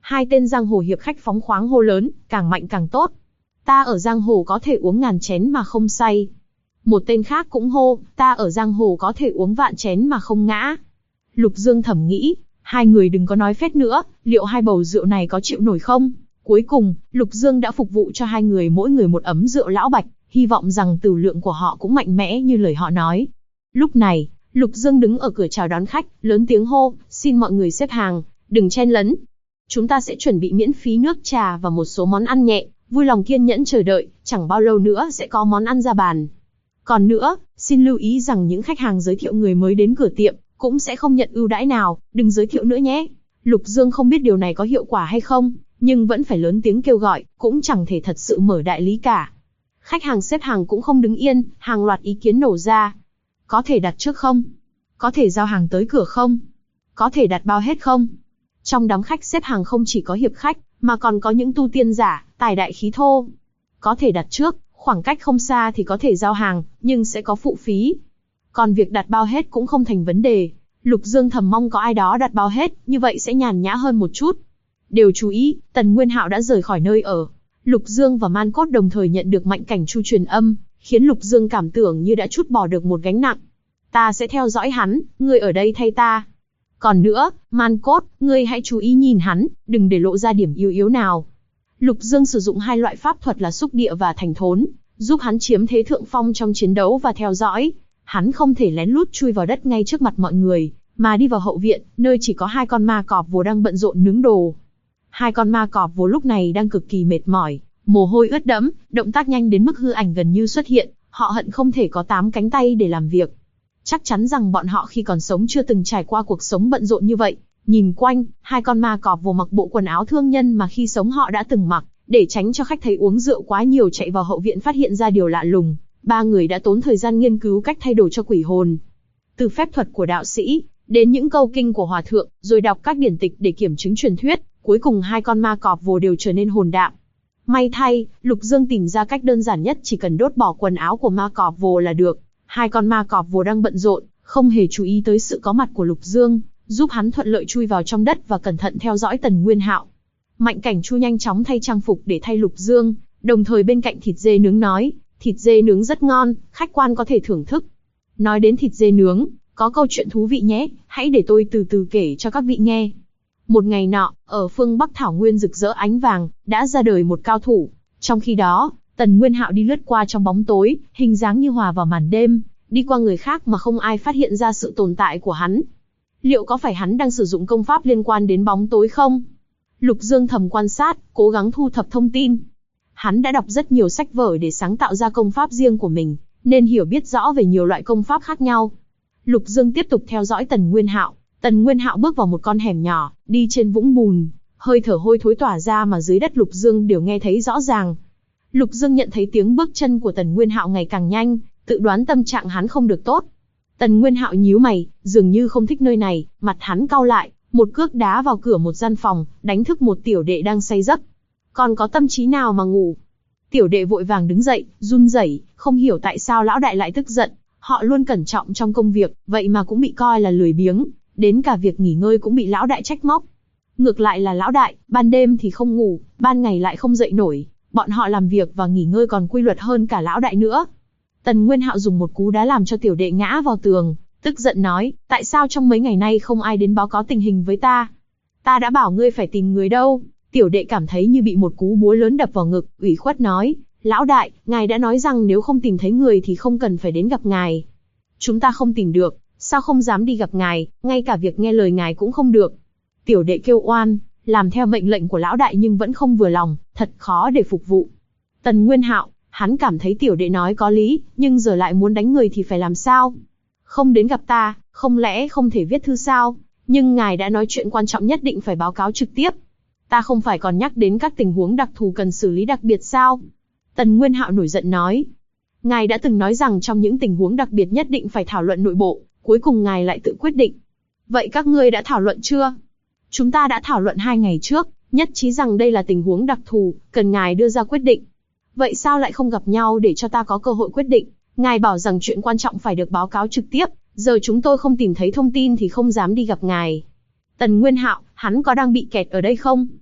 Hai tên giang hồ hiệp khách phóng khoáng hô lớn, càng mạnh càng tốt. Ta ở giang hồ có thể uống ngàn chén mà không say. Một tên khác cũng hô, ta ở giang hồ có thể uống vạn chén mà không ngã. Lục Dương thầm nghĩ, hai người đừng có nói phét nữa, liệu hai bầu rượu này có chịu nổi không? Cuối cùng, Lục Dương đã phục vụ cho hai người mỗi người một ấm rượu lão bạch, hy vọng rằng tửu lượng của họ cũng mạnh mẽ như lời họ nói. Lúc này, Lục Dương đứng ở cửa chào đón khách, lớn tiếng hô, xin mọi người xếp hàng, đừng chen lấn. Chúng ta sẽ chuẩn bị miễn phí nước trà và một số món ăn nhẹ, vui lòng kiên nhẫn chờ đợi, chẳng bao lâu nữa sẽ có món ăn ra bàn. Còn nữa, xin lưu ý rằng những khách hàng giới thiệu người mới đến cửa tiệm, cũng sẽ không nhận ưu đãi nào, đừng giới thiệu nữa nhé. Lục Dương không biết điều này có hiệu quả hay không, nhưng vẫn phải lớn tiếng kêu gọi, cũng chẳng thể thật sự mở đại lý cả. Khách hàng xếp hàng cũng không đứng yên, hàng loạt ý kiến nổ ra. Có thể đặt trước không? Có thể giao hàng tới cửa không? Có thể đặt bao hết không? Trong đám khách xếp hàng không chỉ có hiệp khách, mà còn có những tu tiên giả, tài đại khí thô. Có thể đặt trước, khoảng cách không xa thì có thể giao hàng, nhưng sẽ có phụ phí. Còn việc đặt bao hết cũng không thành vấn đề. Lục Dương thầm mong có ai đó đặt bao hết, như vậy sẽ nhàn nhã hơn một chút. Đều chú ý, Tần Nguyên Hạo đã rời khỏi nơi ở. Lục Dương và Man Cốt đồng thời nhận được Mạnh Cảnh Chu truyền âm, khiến Lục Dương cảm tưởng như đã trút bỏ được một gánh nặng. Ta sẽ theo dõi hắn, ngươi ở đây thay ta. Còn nữa, Man Cốt, ngươi hãy chú ý nhìn hắn, đừng để lộ ra điểm yếu yếu nào. Lục Dương sử dụng hai loại pháp thuật là xúc địa và thành thốn, giúp hắn chiếm thế thượng phong trong chiến đấu và theo dõi. Hắn không thể lén lút chui vào đất ngay trước mặt mọi người, mà đi vào hậu viện, nơi chỉ có hai con ma cọp vồ đang bận rộn nướng đồ. Hai con ma cọp vồ lúc này đang cực kỳ mệt mỏi, mồ hôi ướt đẫm, động tác nhanh đến mức hư ảnh gần như xuất hiện, họ hận không thể có 8 cánh tay để làm việc. Chắc chắn rằng bọn họ khi còn sống chưa từng trải qua cuộc sống bận rộn như vậy. Nhìn quanh, hai con ma cọp vồ mặc bộ quần áo thương nhân mà khi sống họ đã từng mặc, để tránh cho khách thấy uống rượu quá nhiều chạy vào hậu viện phát hiện ra điều lạ lùng. Ba người đã tốn thời gian nghiên cứu cách thay đổi cho quỷ hồn. Từ phép thuật của đạo sĩ, đến những câu kinh của hòa thượng, rồi đọc các điển tịch để kiểm chứng truyền thuyết, cuối cùng hai con ma cọp vồ đều trở nên hồn đạm. May thay, Lục Dương tìm ra cách đơn giản nhất, chỉ cần đốt bỏ quần áo của ma cọp vồ là được. Hai con ma cọp vồ đang bận rộn, không hề chú ý tới sự có mặt của Lục Dương, giúp hắn thuận lợi chui vào trong đất và cẩn thận theo dõi Tần Nguyên Hạo. Mạnh Cảnh Chu nhanh chóng thay trang phục để thay Lục Dương, đồng thời bên cạnh thịt dê nướng nói, thịt dê nướng rất ngon, khách quan có thể thưởng thức. Nói đến thịt dê nướng, có câu chuyện thú vị nhé, hãy để tôi từ từ kể cho các vị nghe. Một ngày nọ, ở phương Bắc thảo nguyên rực rỡ ánh vàng, đã ra đời một cao thủ. Trong khi đó, Tần Nguyên Hạo đi lướt qua trong bóng tối, hình dáng như hòa vào màn đêm, đi qua người khác mà không ai phát hiện ra sự tồn tại của hắn. Liệu có phải hắn đang sử dụng công pháp liên quan đến bóng tối không? Lục Dương thầm quan sát, cố gắng thu thập thông tin. Hắn đã đọc rất nhiều sách vở để sáng tạo ra công pháp riêng của mình, nên hiểu biết rõ về nhiều loại công pháp khác nhau. Lục Dương tiếp tục theo dõi Tần Nguyên Hạo. Tần Nguyên Hạo bước vào một con hẻm nhỏ, đi trên vũng bùn, hơi thở hôi thối tỏa ra mà dưới đất Lục Dương đều nghe thấy rõ ràng. Lục Dương nhận thấy tiếng bước chân của Tần Nguyên Hạo ngày càng nhanh, tự đoán tâm trạng hắn không được tốt. Tần Nguyên Hạo nhíu mày, dường như không thích nơi này, mặt hắn cau lại, một cước đá vào cửa một gian phòng, đánh thức một tiểu đệ đang say giấc. Còn có tâm trí nào mà ngủ? Tiểu đệ vội vàng đứng dậy, run rẩy, không hiểu tại sao lão đại lại tức giận. Họ luôn cẩn trọng trong công việc, vậy mà cũng bị coi là lười biếng, đến cả việc nghỉ ngơi cũng bị lão đại trách móc. Ngược lại là lão đại, ban đêm thì không ngủ, ban ngày lại không dậy nổi, bọn họ làm việc và nghỉ ngơi còn quy luật hơn cả lão đại nữa. Tần Nguyên Hạo dùng một cú đá làm cho tiểu đệ ngã vào tường, tức giận nói, tại sao trong mấy ngày nay không ai đến báo cáo tình hình với ta? Ta đã bảo ngươi phải tìm người đâu. Tiểu đệ cảm thấy như bị một cú búa lớn đập vào ngực, ủy khuất nói, lão đại, ngài đã nói rằng nếu không tìm thấy người thì không cần phải đến gặp ngài. Chúng ta không tìm được, sao không dám đi gặp ngài, ngay cả việc nghe lời ngài cũng không được. Tiểu đệ kêu oan, làm theo mệnh lệnh của lão đại nhưng vẫn không vừa lòng, thật khó để phục vụ. Tần Nguyên Hạo, hắn cảm thấy tiểu đệ nói có lý, nhưng giờ lại muốn đánh người thì phải làm sao? Không đến gặp ta, không lẽ không thể viết thư sao? Nhưng ngài đã nói chuyện quan trọng nhất định phải báo cáo trực tiếp. Ta không phải còn nhắc đến các tình huống đặc thù cần xử lý đặc biệt sao? Tần Nguyên Hạo nổi giận nói. Ngài đã từng nói rằng trong những tình huống đặc biệt nhất định phải thảo luận nội bộ, cuối cùng ngài lại tự quyết định. Vậy các ngươi đã thảo luận chưa? Chúng ta đã thảo luận 2 ngày trước, nhất trí rằng đây là tình huống đặc thù, cần ngài đưa ra quyết định. Vậy sao lại không gặp nhau để cho ta có cơ hội quyết định? Ngài bảo rằng chuyện quan trọng phải được báo cáo trực tiếp, giờ chúng tôi không tìm thấy thông tin thì không dám đi gặp ngài. Tần Nguyên Hạo, hắn có đang bị kẹt ở đây không?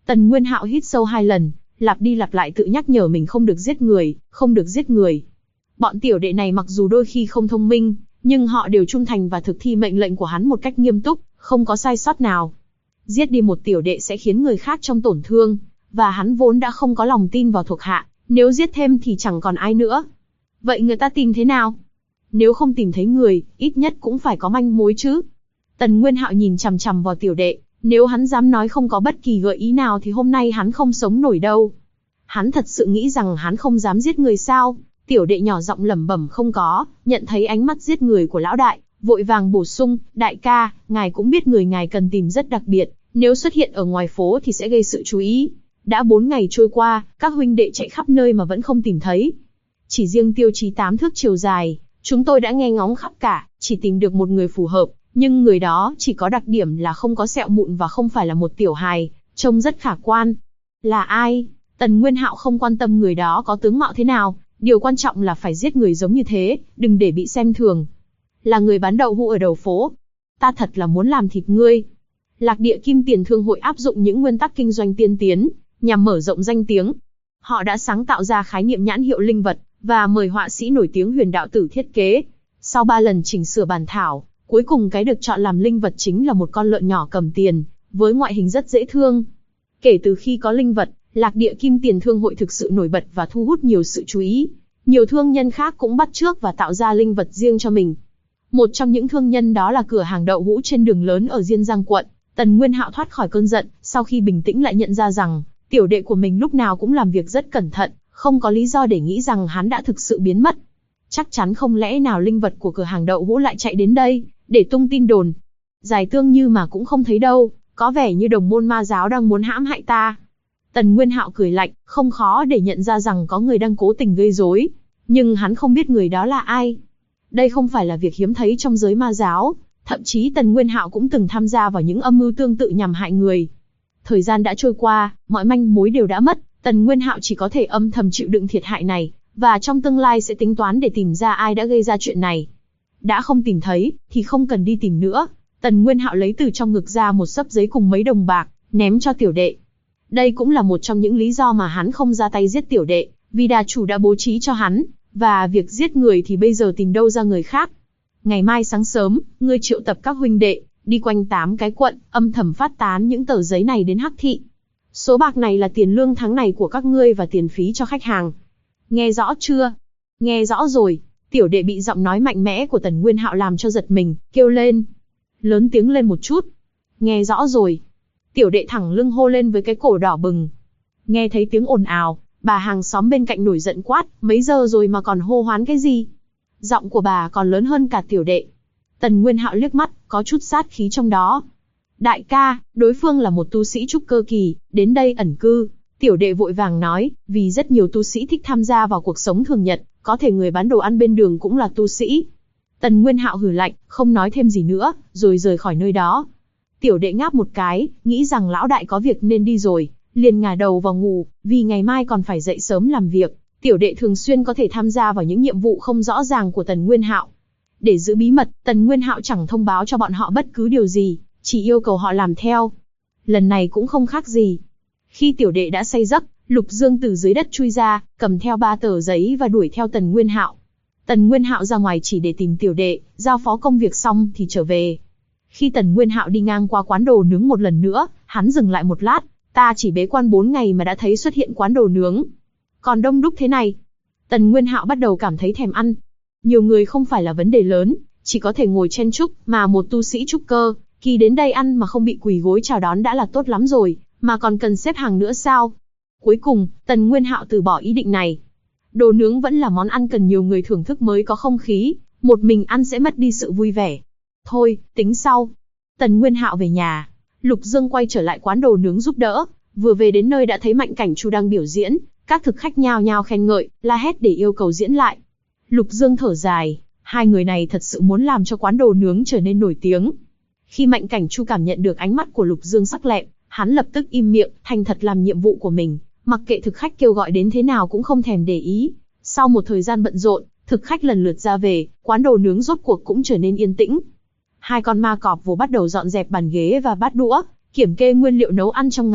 Tần Nguyên Hạo hít sâu 2 lần, lặp đi lặp lại tự nhắc nhở mình không được giết người, không được giết người. Bọn tiểu đệ này mặc dù đôi khi không thông minh, nhưng họ đều trung thành và thực thi mệnh lệnh của hắn một cách nghiêm túc, không có sai sót nào. Giết đi một tiểu đệ sẽ khiến người khác trong tổn thương, và hắn vốn đã không có lòng tin vào thuộc hạ, nếu giết thêm thì chẳng còn ai nữa. Vậy người ta tìm thế nào? Nếu không tìm thấy người, ít nhất cũng phải có manh mối chứ. Tần Nguyên Hạo nhìn chằm chằm vào tiểu đệ, nếu hắn dám nói không có bất kỳ gợi ý nào thì hôm nay hắn không sống nổi đâu. Hắn thật sự nghĩ rằng hắn không dám giết người sao? Tiểu đệ nhỏ giọng lẩm bẩm không có, nhận thấy ánh mắt giết người của lão đại, vội vàng bổ sung, đại ca, ngài cũng biết người ngài cần tìm rất đặc biệt, nếu xuất hiện ở ngoài phố thì sẽ gây sự chú ý. Đã 4 ngày trôi qua, các huynh đệ chạy khắp nơi mà vẫn không tìm thấy. Chỉ riêng Tiêu Chí 8 thước chiều dài, chúng tôi đã nghe ngóng khắp cả, chỉ tìm được một người phù hợp, nhưng người đó chỉ có đặc điểm là không có sẹo mụn và không phải là một tiểu hài, trông rất khả quan. Là ai? Tần Nguyên Hạo không quan tâm người đó có tướng mạo thế nào, điều quan trọng là phải giết người giống như thế, đừng để bị xem thường. Là người bán đậu hũ ở đầu phố. Ta thật là muốn làm thịt ngươi. Lạc Địa Kim Tiền Thương hội áp dụng những nguyên tắc kinh doanh tiên tiến, nhằm mở rộng danh tiếng. Họ đã sáng tạo ra khái niệm nhãn hiệu linh vật, và mời họa sĩ nổi tiếng Huyền Đạo Tử thiết kế. Sau 3 lần chỉnh sửa bản thảo, cuối cùng cái được chọn làm linh vật chính là một con lợn nhỏ cầm tiền, với ngoại hình rất dễ thương. Kể từ khi có linh vật, Lạc Địa Kim Tiền Thương hội thực sự nổi bật và thu hút nhiều sự chú ý. Nhiều thương nhân khác cũng bắt chước và tạo ra linh vật riêng cho mình. Một trong những thương nhân đó là cửa hàng đậu hũ trên đường lớn ở Diên Giang quận. Tần Nguyên Hạo thoát khỏi cơn giận, sau khi bình tĩnh lại nhận ra rằng, tiểu đệ của mình lúc nào cũng làm việc rất cẩn thận, không có lý do để nghĩ rằng hắn đã thực sự biến mất. Chắc chắn không lẽ nào linh vật của cửa hàng đậu hũ lại chạy đến đây, để tung tin đồn. Giải Tương Như mà cũng không thấy đâu, có vẻ như đồng môn ma giáo đang muốn hãm hại ta. Tần Nguyên Hạo cười lạnh, không khó để nhận ra rằng có người đang cố tình gây rối, nhưng hắn không biết người đó là ai. Đây không phải là việc hiếm thấy trong giới ma giáo, thậm chí Tần Nguyên Hạo cũng từng tham gia vào những âm mưu tương tự nhằm hại người. Thời gian đã trôi qua, mọi manh mối đều đã mất, Tần Nguyên Hạo chỉ có thể âm thầm chịu đựng thiệt hại này, và trong tương lai sẽ tính toán để tìm ra ai đã gây ra chuyện này. Đã không tìm thấy, thì không cần đi tìm nữa. Tần Nguyên Hạo lấy từ trong ngực ra một xấp giấy cùng mấy đồng bạc, ném cho tiểu đệ. Đây cũng là một trong những lý do mà hắn không ra tay giết tiểu đệ, vì đà chủ đã bố trí cho hắn, và việc giết người thì bây giờ tìm đâu ra người khác. Ngày mai sáng sớm, ngươi triệu tập các huynh đệ, đi quanh 8 cái quận, âm thầm phát tán những tờ giấy này đến Hắc Thị. Số bạc này là tiền lương tháng này của các ngươi và tiền phí cho khách hàng. Nghe rõ chưa? Nghe rõ rồi. Tiểu đệ bị giọng nói mạnh mẽ của Tần Nguyên Hạo làm cho giật mình, kêu lên. Lớn tiếng lên một chút. Nghe rõ rồi. Tiểu đệ thẳng lưng hô lên với cái cổ đỏ bừng. Nghe thấy tiếng ồn ào, bà hàng xóm bên cạnh nổi giận quát, mấy giờ rồi mà còn hô hoán cái gì? Giọng của bà còn lớn hơn cả tiểu đệ. Tần Nguyên Hạo liếc mắt, có chút sát khí trong đó. Đại ca, đối phương là một tu sĩ trúc cơ kỳ, đến đây ẩn cư. Tiểu đệ vội vàng nói, vì rất nhiều tu sĩ thích tham gia vào cuộc sống thường nhật, có thể người bán đồ ăn bên đường cũng là tu sĩ. Tần Nguyên Hạo hừ lạnh, không nói thêm gì nữa, rồi rời khỏi nơi đó. Tiểu đệ ngáp một cái, nghĩ rằng lão đại có việc nên đi rồi, liền ngả đầu vào ngủ, vì ngày mai còn phải dậy sớm làm việc. Tiểu đệ thường xuyên có thể tham gia vào những nhiệm vụ không rõ ràng của Tần Nguyên Hạo. Để giữ bí mật, Tần Nguyên Hạo chẳng thông báo cho bọn họ bất cứ điều gì, chỉ yêu cầu họ làm theo. Lần này cũng không khác gì. Khi tiểu đệ đã say giấc, Lục Dương từ dưới đất chui ra, cầm theo 3 tờ giấy và đuổi theo Tần Nguyên Hạo. Tần Nguyên Hạo ra ngoài chỉ để tìm tiểu đệ, giao phó công việc xong thì trở về. Khi Tần Nguyên Hạo đi ngang qua quán đồ nướng một lần nữa, hắn dừng lại một lát, ta chỉ bế quan 4 ngày mà đã thấy xuất hiện quán đồ nướng. Còn đông đúc thế này. Tần Nguyên Hạo bắt đầu cảm thấy thèm ăn. Nhiều người không phải là vấn đề lớn, chỉ có thể ngồi chen chúc, mà một tu sĩ trúc cơ, kỳ đến đây ăn mà không bị quỳ gối chào đón đã là tốt lắm rồi, mà còn cần xếp hàng nữa sao? Cuối cùng, Tần Nguyên Hạo từ bỏ ý định này. Đồ nướng vẫn là món ăn cần nhiều người thưởng thức mới có không khí, một mình ăn sẽ mất đi sự vui vẻ. Thôi, tính sau. Tần Nguyên Hạo về nhà, Lục Dương quay trở lại quán đồ nướng giúp đỡ, vừa về đến nơi đã thấy Mạnh Cảnh Chu đang biểu diễn, các thực khách nhao nhao khen ngợi, la hét để yêu cầu diễn lại. Lục Dương thở dài, hai người này thật sự muốn làm cho quán đồ nướng trở nên nổi tiếng. Khi Mạnh Cảnh Chu cảm nhận được ánh mắt của Lục Dương sắc lẹm, hắn lập tức im miệng, thành thật làm nhiệm vụ của mình, mặc kệ thực khách kêu gọi đến thế nào cũng không thèm để ý. Sau một thời gian bận rộn, thực khách lần lượt ra về, quán đồ nướng rốt cuộc cũng trở nên yên tĩnh. Hai con ma cọp vồ bắt đầu dọn dẹp bàn ghế và bát đũa, kiểm kê nguyên liệu nấu ăn trong ngày,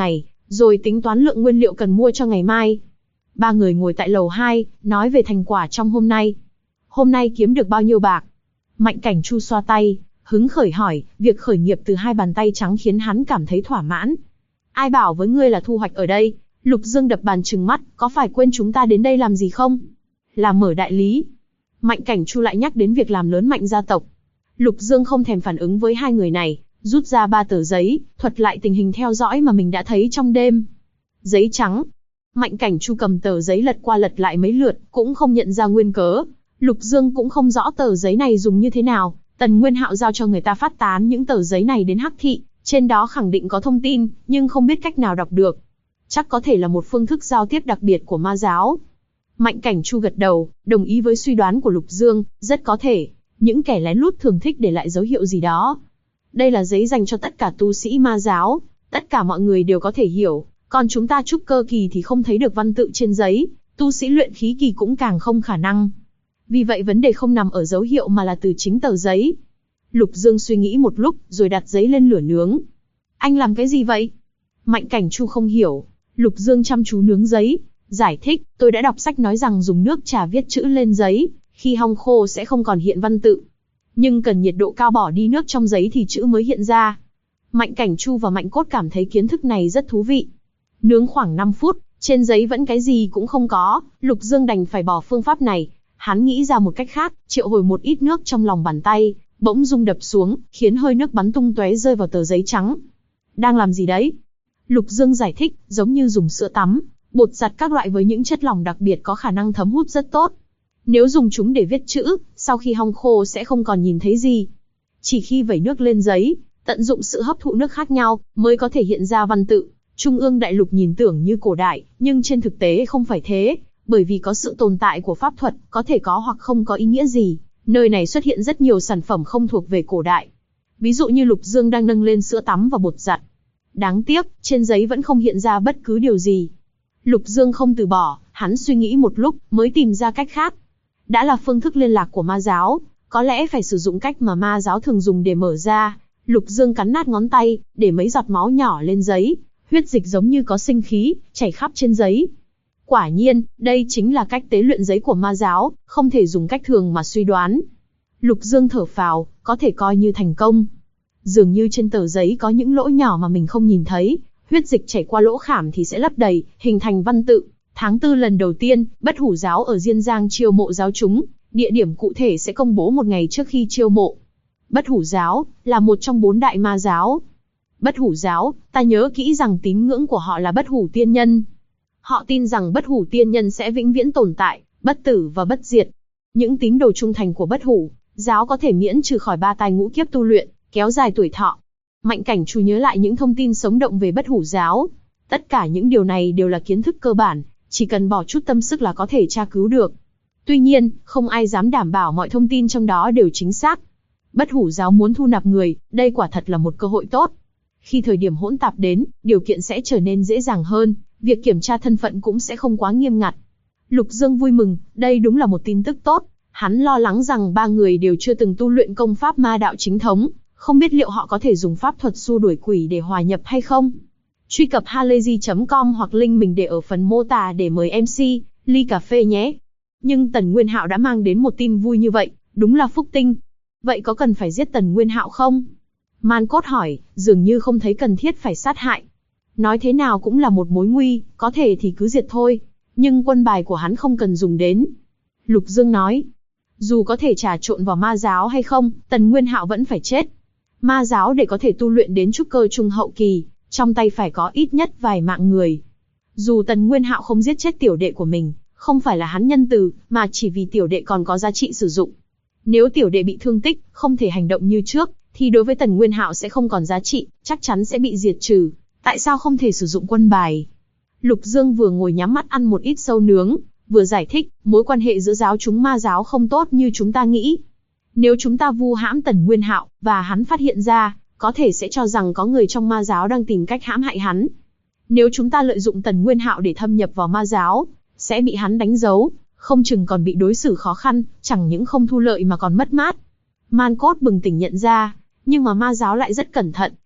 rồi tính toán lượng nguyên liệu cần mua cho ngày mai. Ba người ngồi tại lầu 2, nói về thành quả trong hôm nay. Hôm nay kiếm được bao nhiêu bạc? Mạnh Cảnh Chu xoa tay, hứng khởi hỏi, việc khởi nghiệp từ 2 bàn tay trắng khiến hắn cảm thấy thỏa mãn. Ai bảo với ngươi là thu hoạch ở đây? Lục Dương đập bàn trừng mắt, có phải quên chúng ta đến đây làm gì không? Là mở đại lý. Mạnh Cảnh Chu lại nhắc đến việc làm lớn Mạnh gia tộc. Lục Dương không thèm phản ứng với hai người này, rút ra 3 tờ giấy, thuật lại tình hình theo dõi mà mình đã thấy trong đêm. Giấy trắng. Mạnh Cảnh Chu cầm tờ giấy lật qua lật lại mấy lượt, cũng không nhận ra nguyên cớ. Lục Dương cũng không rõ tờ giấy này dùng như thế nào. Tần Nguyên Hạo giao cho người ta phát tán những tờ giấy này đến Hắc Thị, trên đó khẳng định có thông tin, nhưng không biết cách nào đọc được. Chắc có thể là một phương thức giao tiếp đặc biệt của ma giáo. Mạnh Cảnh Chu gật đầu, đồng ý với suy đoán của Lục Dương, rất có thể. Những kẻ lén lút thường thích để lại dấu hiệu gì đó. Đây là giấy dành cho tất cả tu sĩ ma giáo, tất cả mọi người đều có thể hiểu, còn chúng ta trúc cơ kỳ thì không thấy được văn tự trên giấy, tu sĩ luyện khí kỳ cũng càng không khả năng. Vì vậy vấn đề không nằm ở dấu hiệu mà là từ chính tờ giấy. Lục Dương suy nghĩ một lúc, rồi đặt giấy lên lửa nướng. Anh làm cái gì vậy? Mạnh Cảnh Chu không hiểu. Lục Dương chăm chú nướng giấy, giải thích, tôi đã đọc sách nói rằng dùng nước trà viết chữ lên giấy, khi hong khô sẽ không còn hiện văn tự. Nhưng cần nhiệt độ cao bỏ đi nước trong giấy thì chữ mới hiện ra. Mạnh Cảnh Chu và Mạnh Cốt cảm thấy kiến thức này rất thú vị. Nướng khoảng 5 phút, trên giấy vẫn cái gì cũng không có, Lục Dương đành phải bỏ phương pháp này. Hắn nghĩ ra một cách khác, triệu hồi một ít nước trong lòng bàn tay, bỗng rung đập xuống, khiến hơi nước bắn tung tóe rơi vào tờ giấy trắng. Đang làm gì đấy? Lục Dương giải thích, giống như dùng sữa tắm, bột giặt các loại với những chất lỏng đặc biệt có khả năng thấm hút rất tốt. Nếu dùng chúng để viết chữ, sau khi hong khô sẽ không còn nhìn thấy gì. Chỉ khi vẩy nước lên giấy, tận dụng sự hấp thụ nước khác nhau, mới có thể hiện ra văn tự. Trung ương đại lục nhìn tưởng như cổ đại, nhưng trên thực tế không phải thế, bởi vì có sự tồn tại của pháp thuật, có thể có hoặc không có ý nghĩa gì. Nơi này xuất hiện rất nhiều sản phẩm không thuộc về cổ đại. Ví dụ như Lục Dương đang nâng lên sữa tắm và bột giặt. Đáng tiếc, trên giấy vẫn không hiện ra bất cứ điều gì. Lục Dương không từ bỏ, hắn suy nghĩ một lúc, mới tìm ra cách khác. Đã là phương thức liên lạc của ma giáo, có lẽ phải sử dụng cách mà ma giáo thường dùng để mở ra. Lục Dương cắn nát ngón tay, để mấy giọt máu nhỏ lên giấy, huyết dịch giống như có sinh khí, chảy khắp trên giấy. Quả nhiên, đây chính là cách tế luyện giấy của ma giáo, không thể dùng cách thường mà suy đoán. Lục Dương thở phào, có thể coi như thành công. Dường như trên tờ giấy có những lỗ nhỏ mà mình không nhìn thấy, huyết dịch chảy qua lỗ khảm thì sẽ lấp đầy, hình thành văn tự. Tháng 4 lần đầu tiên, Bất Hủ giáo ở Diên Giang chiêu mộ giáo chúng, địa điểm cụ thể sẽ công bố một ngày trước khi chiêu mộ. Bất Hủ giáo là một trong 4 đại ma giáo. Bất Hủ giáo, ta nhớ kỹ rằng tín ngưỡng của họ là Bất Hủ tiên nhân. Họ tin rằng Bất Hủ tiên nhân sẽ vĩnh viễn tồn tại, bất tử và bất diệt. Những tín đồ trung thành của Bất Hủ giáo có thể miễn trừ khỏi 3 tai ngũ kiếp tu luyện, kéo dài tuổi thọ. Mạnh Cảnh Chu nhớ lại những thông tin sống động về Bất Hủ giáo. Tất cả những điều này đều là kiến thức cơ bản, chỉ cần bỏ chút tâm sức là có thể tra cứu được. Tuy nhiên, không ai dám đảm bảo mọi thông tin trong đó đều chính xác. Bất Hủ giáo muốn thu nạp người, đây quả thật là một cơ hội tốt. Khi thời điểm hỗn tạp đến, điều kiện sẽ trở nên dễ dàng hơn, việc kiểm tra thân phận cũng sẽ không quá nghiêm ngặt. Lục Dương vui mừng, đây đúng là một tin tức tốt. Hắn lo lắng rằng 3 người đều chưa từng tu luyện công pháp ma đạo chính thống, không biết liệu họ có thể dùng pháp thuật xua đuổi quỷ để hòa nhập hay không. Truy cập halayzi.com hoặc link mình để ở phần mô tả để mời MC ly cà phê nhé. Nhưng Tần Nguyên Hạo đã mang đến một tin vui như vậy, đúng là phúc tinh. Vậy có cần phải giết Tần Nguyên Hạo không? Man Cốt hỏi, dường như không thấy cần thiết phải sát hại. Nói thế nào cũng là một mối nguy, có thể thì cứ diệt thôi. Nhưng quân bài của hắn không cần dùng đến. Lục Dương nói, dù có thể trà trộn vào ma giáo hay không, Tần Nguyên Hạo vẫn phải chết. Ma giáo để có thể tu luyện đến trúc cơ trung hậu kỳ, trong tay phải có ít nhất vài mạng người. Dù Tần Nguyên Hạo không giết chết tiểu đệ của mình, không phải là hắn nhân từ, mà chỉ vì tiểu đệ còn có giá trị sử dụng. Nếu tiểu đệ bị thương tích, không thể hành động như trước, thì đối với Tần Nguyên Hạo sẽ không còn giá trị, chắc chắn sẽ bị diệt trừ. Tại sao không thể sử dụng quân bài? Lục Dương vừa ngồi nhắm mắt ăn một ít sâu nướng, vừa giải thích, mối quan hệ giữa giáo chúng ma giáo không tốt như chúng ta nghĩ. Nếu chúng ta vu hãm Tần Nguyên Hạo, và hắn phát hiện ra, có thể sẽ cho rằng có người trong ma giáo đang tìm cách hãm hại hắn. Nếu chúng ta lợi dụng Tần Nguyên Hạo để thâm nhập vào ma giáo, sẽ bị hắn đánh dấu, không chừng còn bị đối xử khó khăn, chẳng những không thu lợi mà còn mất mát. Man Cốt bừng tỉnh nhận ra, nhưng mà ma giáo lại rất cẩn thận,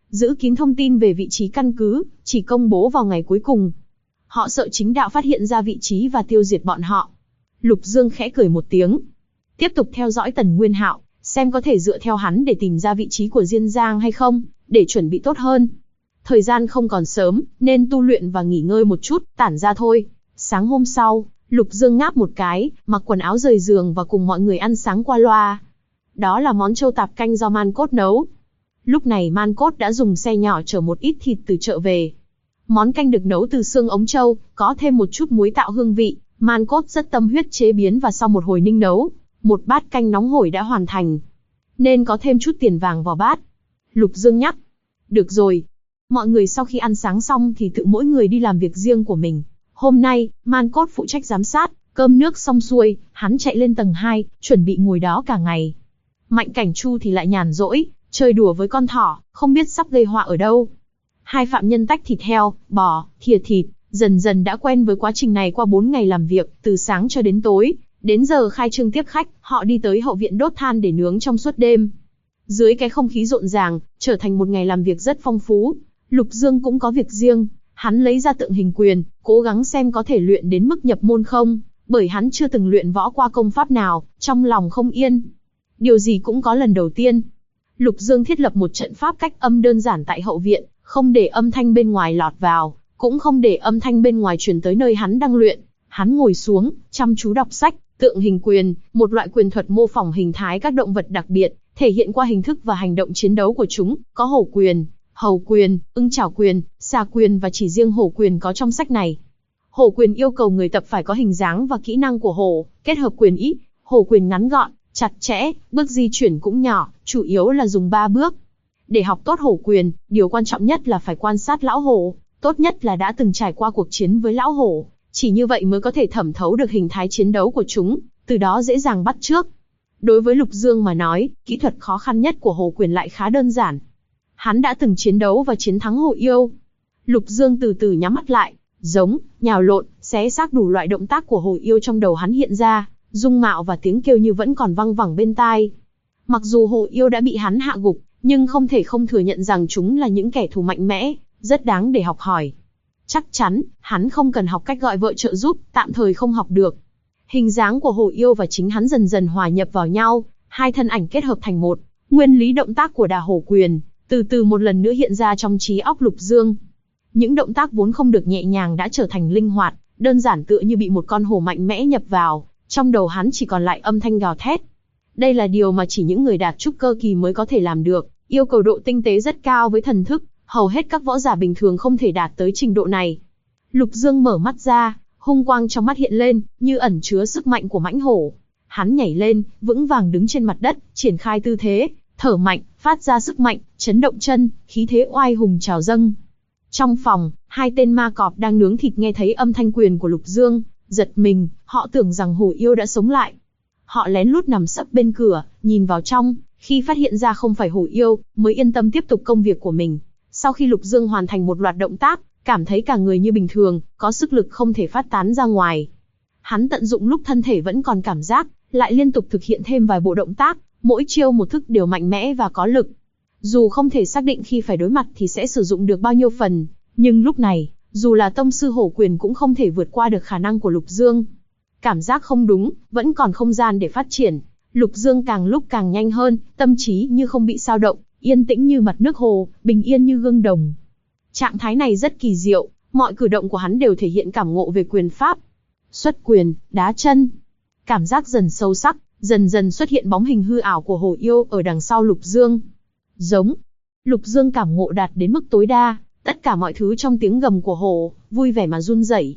giữ kín thông tin về vị trí căn cứ, chỉ công bố vào ngày cuối cùng. Họ sợ chính đạo phát hiện ra vị trí và tiêu diệt bọn họ. Lục Dương khẽ cười một tiếng. Tiếp tục theo dõi Tần Nguyên Hạo, xem có thể dựa theo hắn để tìm ra vị trí của Diên Giang hay không, để chuẩn bị tốt hơn. Thời gian không còn sớm, nên tu luyện và nghỉ ngơi một chút, tản ra thôi. Sáng hôm sau, Lục Dương ngáp một cái, mặc quần áo rời giường và cùng mọi người ăn sáng qua loa. Đó là món trâu tạp canh do Man Cốt nấu. Lúc này Man Cốt đã dùng xe nhỏ chở một ít thịt từ chợ về. Món canh được nấu từ xương ống trâu, có thêm một chút muối tạo hương vị. Man Cốt rất tâm huyết chế biến và sau một hồi ninh nấu, một bát canh nóng hổi đã hoàn thành. Nên có thêm chút tiền vàng vào bát. Lục Dương nhắc. Được rồi. Mọi người sau khi ăn sáng xong thì tự mỗi người đi làm việc riêng của mình. Hôm nay, Man Cốt phụ trách giám sát, cơm nước xong xuôi, hắn chạy lên tầng 2, chuẩn bị ngồi đó cả ngày. Mạnh Cảnh Chu thì lại nhàn rỗi, chơi đùa với con thỏ, không biết sắp gây họa ở đâu. Hai phạm nhân tách thịt heo, bò, thìa thịt, dần dần đã quen với quá trình này qua 4 ngày làm việc, từ sáng cho đến tối. Đến giờ khai trương tiếp khách, họ đi tới hậu viện đốt than để nướng trong suốt đêm. Dưới cái không khí rộn ràng, trở thành một ngày làm việc rất phong phú. Lục Dương cũng có việc riêng, hắn lấy ra tượng hình quyền, cố gắng xem có thể luyện đến mức nhập môn không, bởi hắn chưa từng luyện võ qua công pháp nào, trong lòng không yên. Điều gì cũng có lần đầu tiên. Lục Dương thiết lập một trận pháp cách âm đơn giản tại hậu viện, không để âm thanh bên ngoài lọt vào, cũng không để âm thanh bên ngoài truyền tới nơi hắn đang luyện. Hắn ngồi xuống, chăm chú đọc sách. Tượng hình quyền, một loại quyền thuật mô phỏng hình thái các động vật đặc biệt, thể hiện qua hình thức và hành động chiến đấu của chúng, có hổ quyền, hầu quyền, ưng chảo quyền, xà quyền và chỉ riêng hổ quyền có trong sách này. Hổ quyền yêu cầu người tập phải có hình dáng và kỹ năng của hổ, kết hợp quyền ý. Hổ quyền ngắn gọn, chặt chẽ, bước di chuyển cũng nhỏ, chủ yếu là dùng 3 bước. Để học tốt hổ quyền, điều quan trọng nhất là phải quan sát lão hổ, tốt nhất là đã từng trải qua cuộc chiến với lão hổ. Chỉ như vậy mới có thể thẩm thấu được hình thái chiến đấu của chúng, từ đó dễ dàng bắt chước. Đối với Lục Dương mà nói, kỹ thuật khó khăn nhất của hổ quyền lại khá đơn giản. Hắn đã từng chiến đấu và chiến thắng hổ yêu. Lục Dương từ từ nhắm mắt lại, giống, nhào lộn, xé xác đủ loại động tác của hổ yêu trong đầu hắn hiện ra, dung mạo và tiếng kêu như vẫn còn văng vẳng bên tai. Mặc dù hổ yêu đã bị hắn hạ gục, nhưng không thể không thừa nhận rằng chúng là những kẻ thù mạnh mẽ, rất đáng để học hỏi. Chắc chắn, hắn không cần học cách gọi vợ trợ giúp, tạm thời không học được. Hình dáng của hổ yêu và chính hắn dần dần hòa nhập vào nhau, hai thân ảnh kết hợp thành một. Nguyên lý động tác của đà hổ quyền, từ từ một lần nữa hiện ra trong trí óc Lục Dương. Những động tác vốn không được nhẹ nhàng đã trở thành linh hoạt, đơn giản tựa như bị một con hổ mạnh mẽ nhập vào, trong đầu hắn chỉ còn lại âm thanh gào thét. Đây là điều mà chỉ những người đạt trúc cơ kỳ mới có thể làm được, yêu cầu độ tinh tế rất cao với thần thức. Hầu hết các võ giả bình thường không thể đạt tới trình độ này. Lục Dương mở mắt ra, hung quang trong mắt hiện lên, như ẩn chứa sức mạnh của mãnh hổ. Hắn nhảy lên, vững vàng đứng trên mặt đất, triển khai tư thế, thở mạnh, phát ra sức mạnh, chấn động chân, khí thế oai hùng trào dâng. Trong phòng, hai tên ma cọp đang nướng thịt nghe thấy âm thanh quyền của Lục Dương, giật mình, họ tưởng rằng hổ yêu đã sống lại. Họ lén lút nằm sấp bên cửa, nhìn vào trong, khi phát hiện ra không phải hổ yêu, mới yên tâm tiếp tục công việc của mình. Sau khi Lục Dương hoàn thành một loạt động tác, cảm thấy cả người như bình thường, có sức lực không thể phát tán ra ngoài. Hắn tận dụng lúc thân thể vẫn còn cảm giác, lại liên tục thực hiện thêm vài bộ động tác, mỗi chiêu một thức đều mạnh mẽ và có lực. Dù không thể xác định khi phải đối mặt thì sẽ sử dụng được bao nhiêu phần, nhưng lúc này, dù là tông sư hổ quyền cũng không thể vượt qua được khả năng của Lục Dương. Cảm giác không đúng, vẫn còn không gian để phát triển. Lục Dương càng lúc càng nhanh hơn, tâm trí như không bị xao động, yên tĩnh như mặt nước hồ, bình yên như gương đồng. Trạng thái này rất kỳ diệu, mọi cử động của hắn đều thể hiện cảm ngộ về quyền pháp. Xuất quyền, đá chân. Cảm giác dần sâu sắc, dần dần xuất hiện bóng hình hư ảo của hổ yêu ở đằng sau Lục Dương. Giống. Lục Dương cảm ngộ đạt đến mức tối đa, tất cả mọi thứ trong tiếng gầm của hổ, vui vẻ mà run rẩy.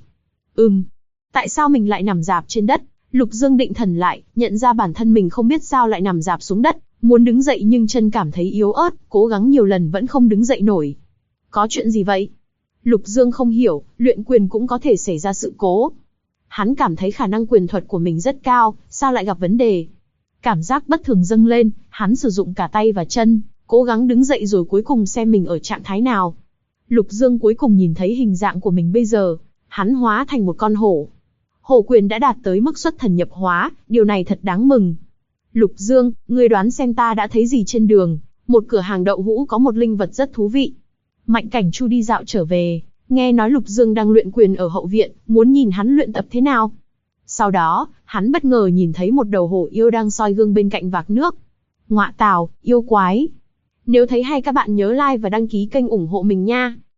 Tại sao mình lại nằm rạp trên đất? Lục Dương định thần lại, nhận ra bản thân mình không biết sao lại nằm rạp xuống đất, muốn đứng dậy nhưng chân cảm thấy yếu ớt, cố gắng nhiều lần vẫn không đứng dậy nổi. Có chuyện gì vậy? Lục Dương không hiểu, luyện quyền cũng có thể xảy ra sự cố. Hắn cảm thấy khả năng quyền thuật của mình rất cao, sao lại gặp vấn đề? Cảm giác bất thường dâng lên, hắn sử dụng cả tay và chân, cố gắng đứng dậy rồi cuối cùng xem mình ở trạng thái nào. Lục Dương cuối cùng nhìn thấy hình dạng của mình bây giờ, hắn hóa thành một con hổ. Hổ quyền đã đạt tới mức xuất thần nhập hóa, điều này thật đáng mừng. Lục Dương, ngươi đoán xem ta đã thấy gì trên đường? một cửa hàng đậu hũ có một linh vật rất thú vị. Mạnh Cảnh Chu đi dạo trở về, nghe nói Lục Dương đang luyện quyền ở hậu viện, muốn nhìn hắn luyện tập thế nào. Sau đó, hắn bất ngờ nhìn thấy một đầu hổ yêu đang soi gương bên cạnh vạc nước. Ngọa tào, yêu quái. Nếu thấy hay các bạn nhớ like và đăng ký kênh ủng hộ mình nha.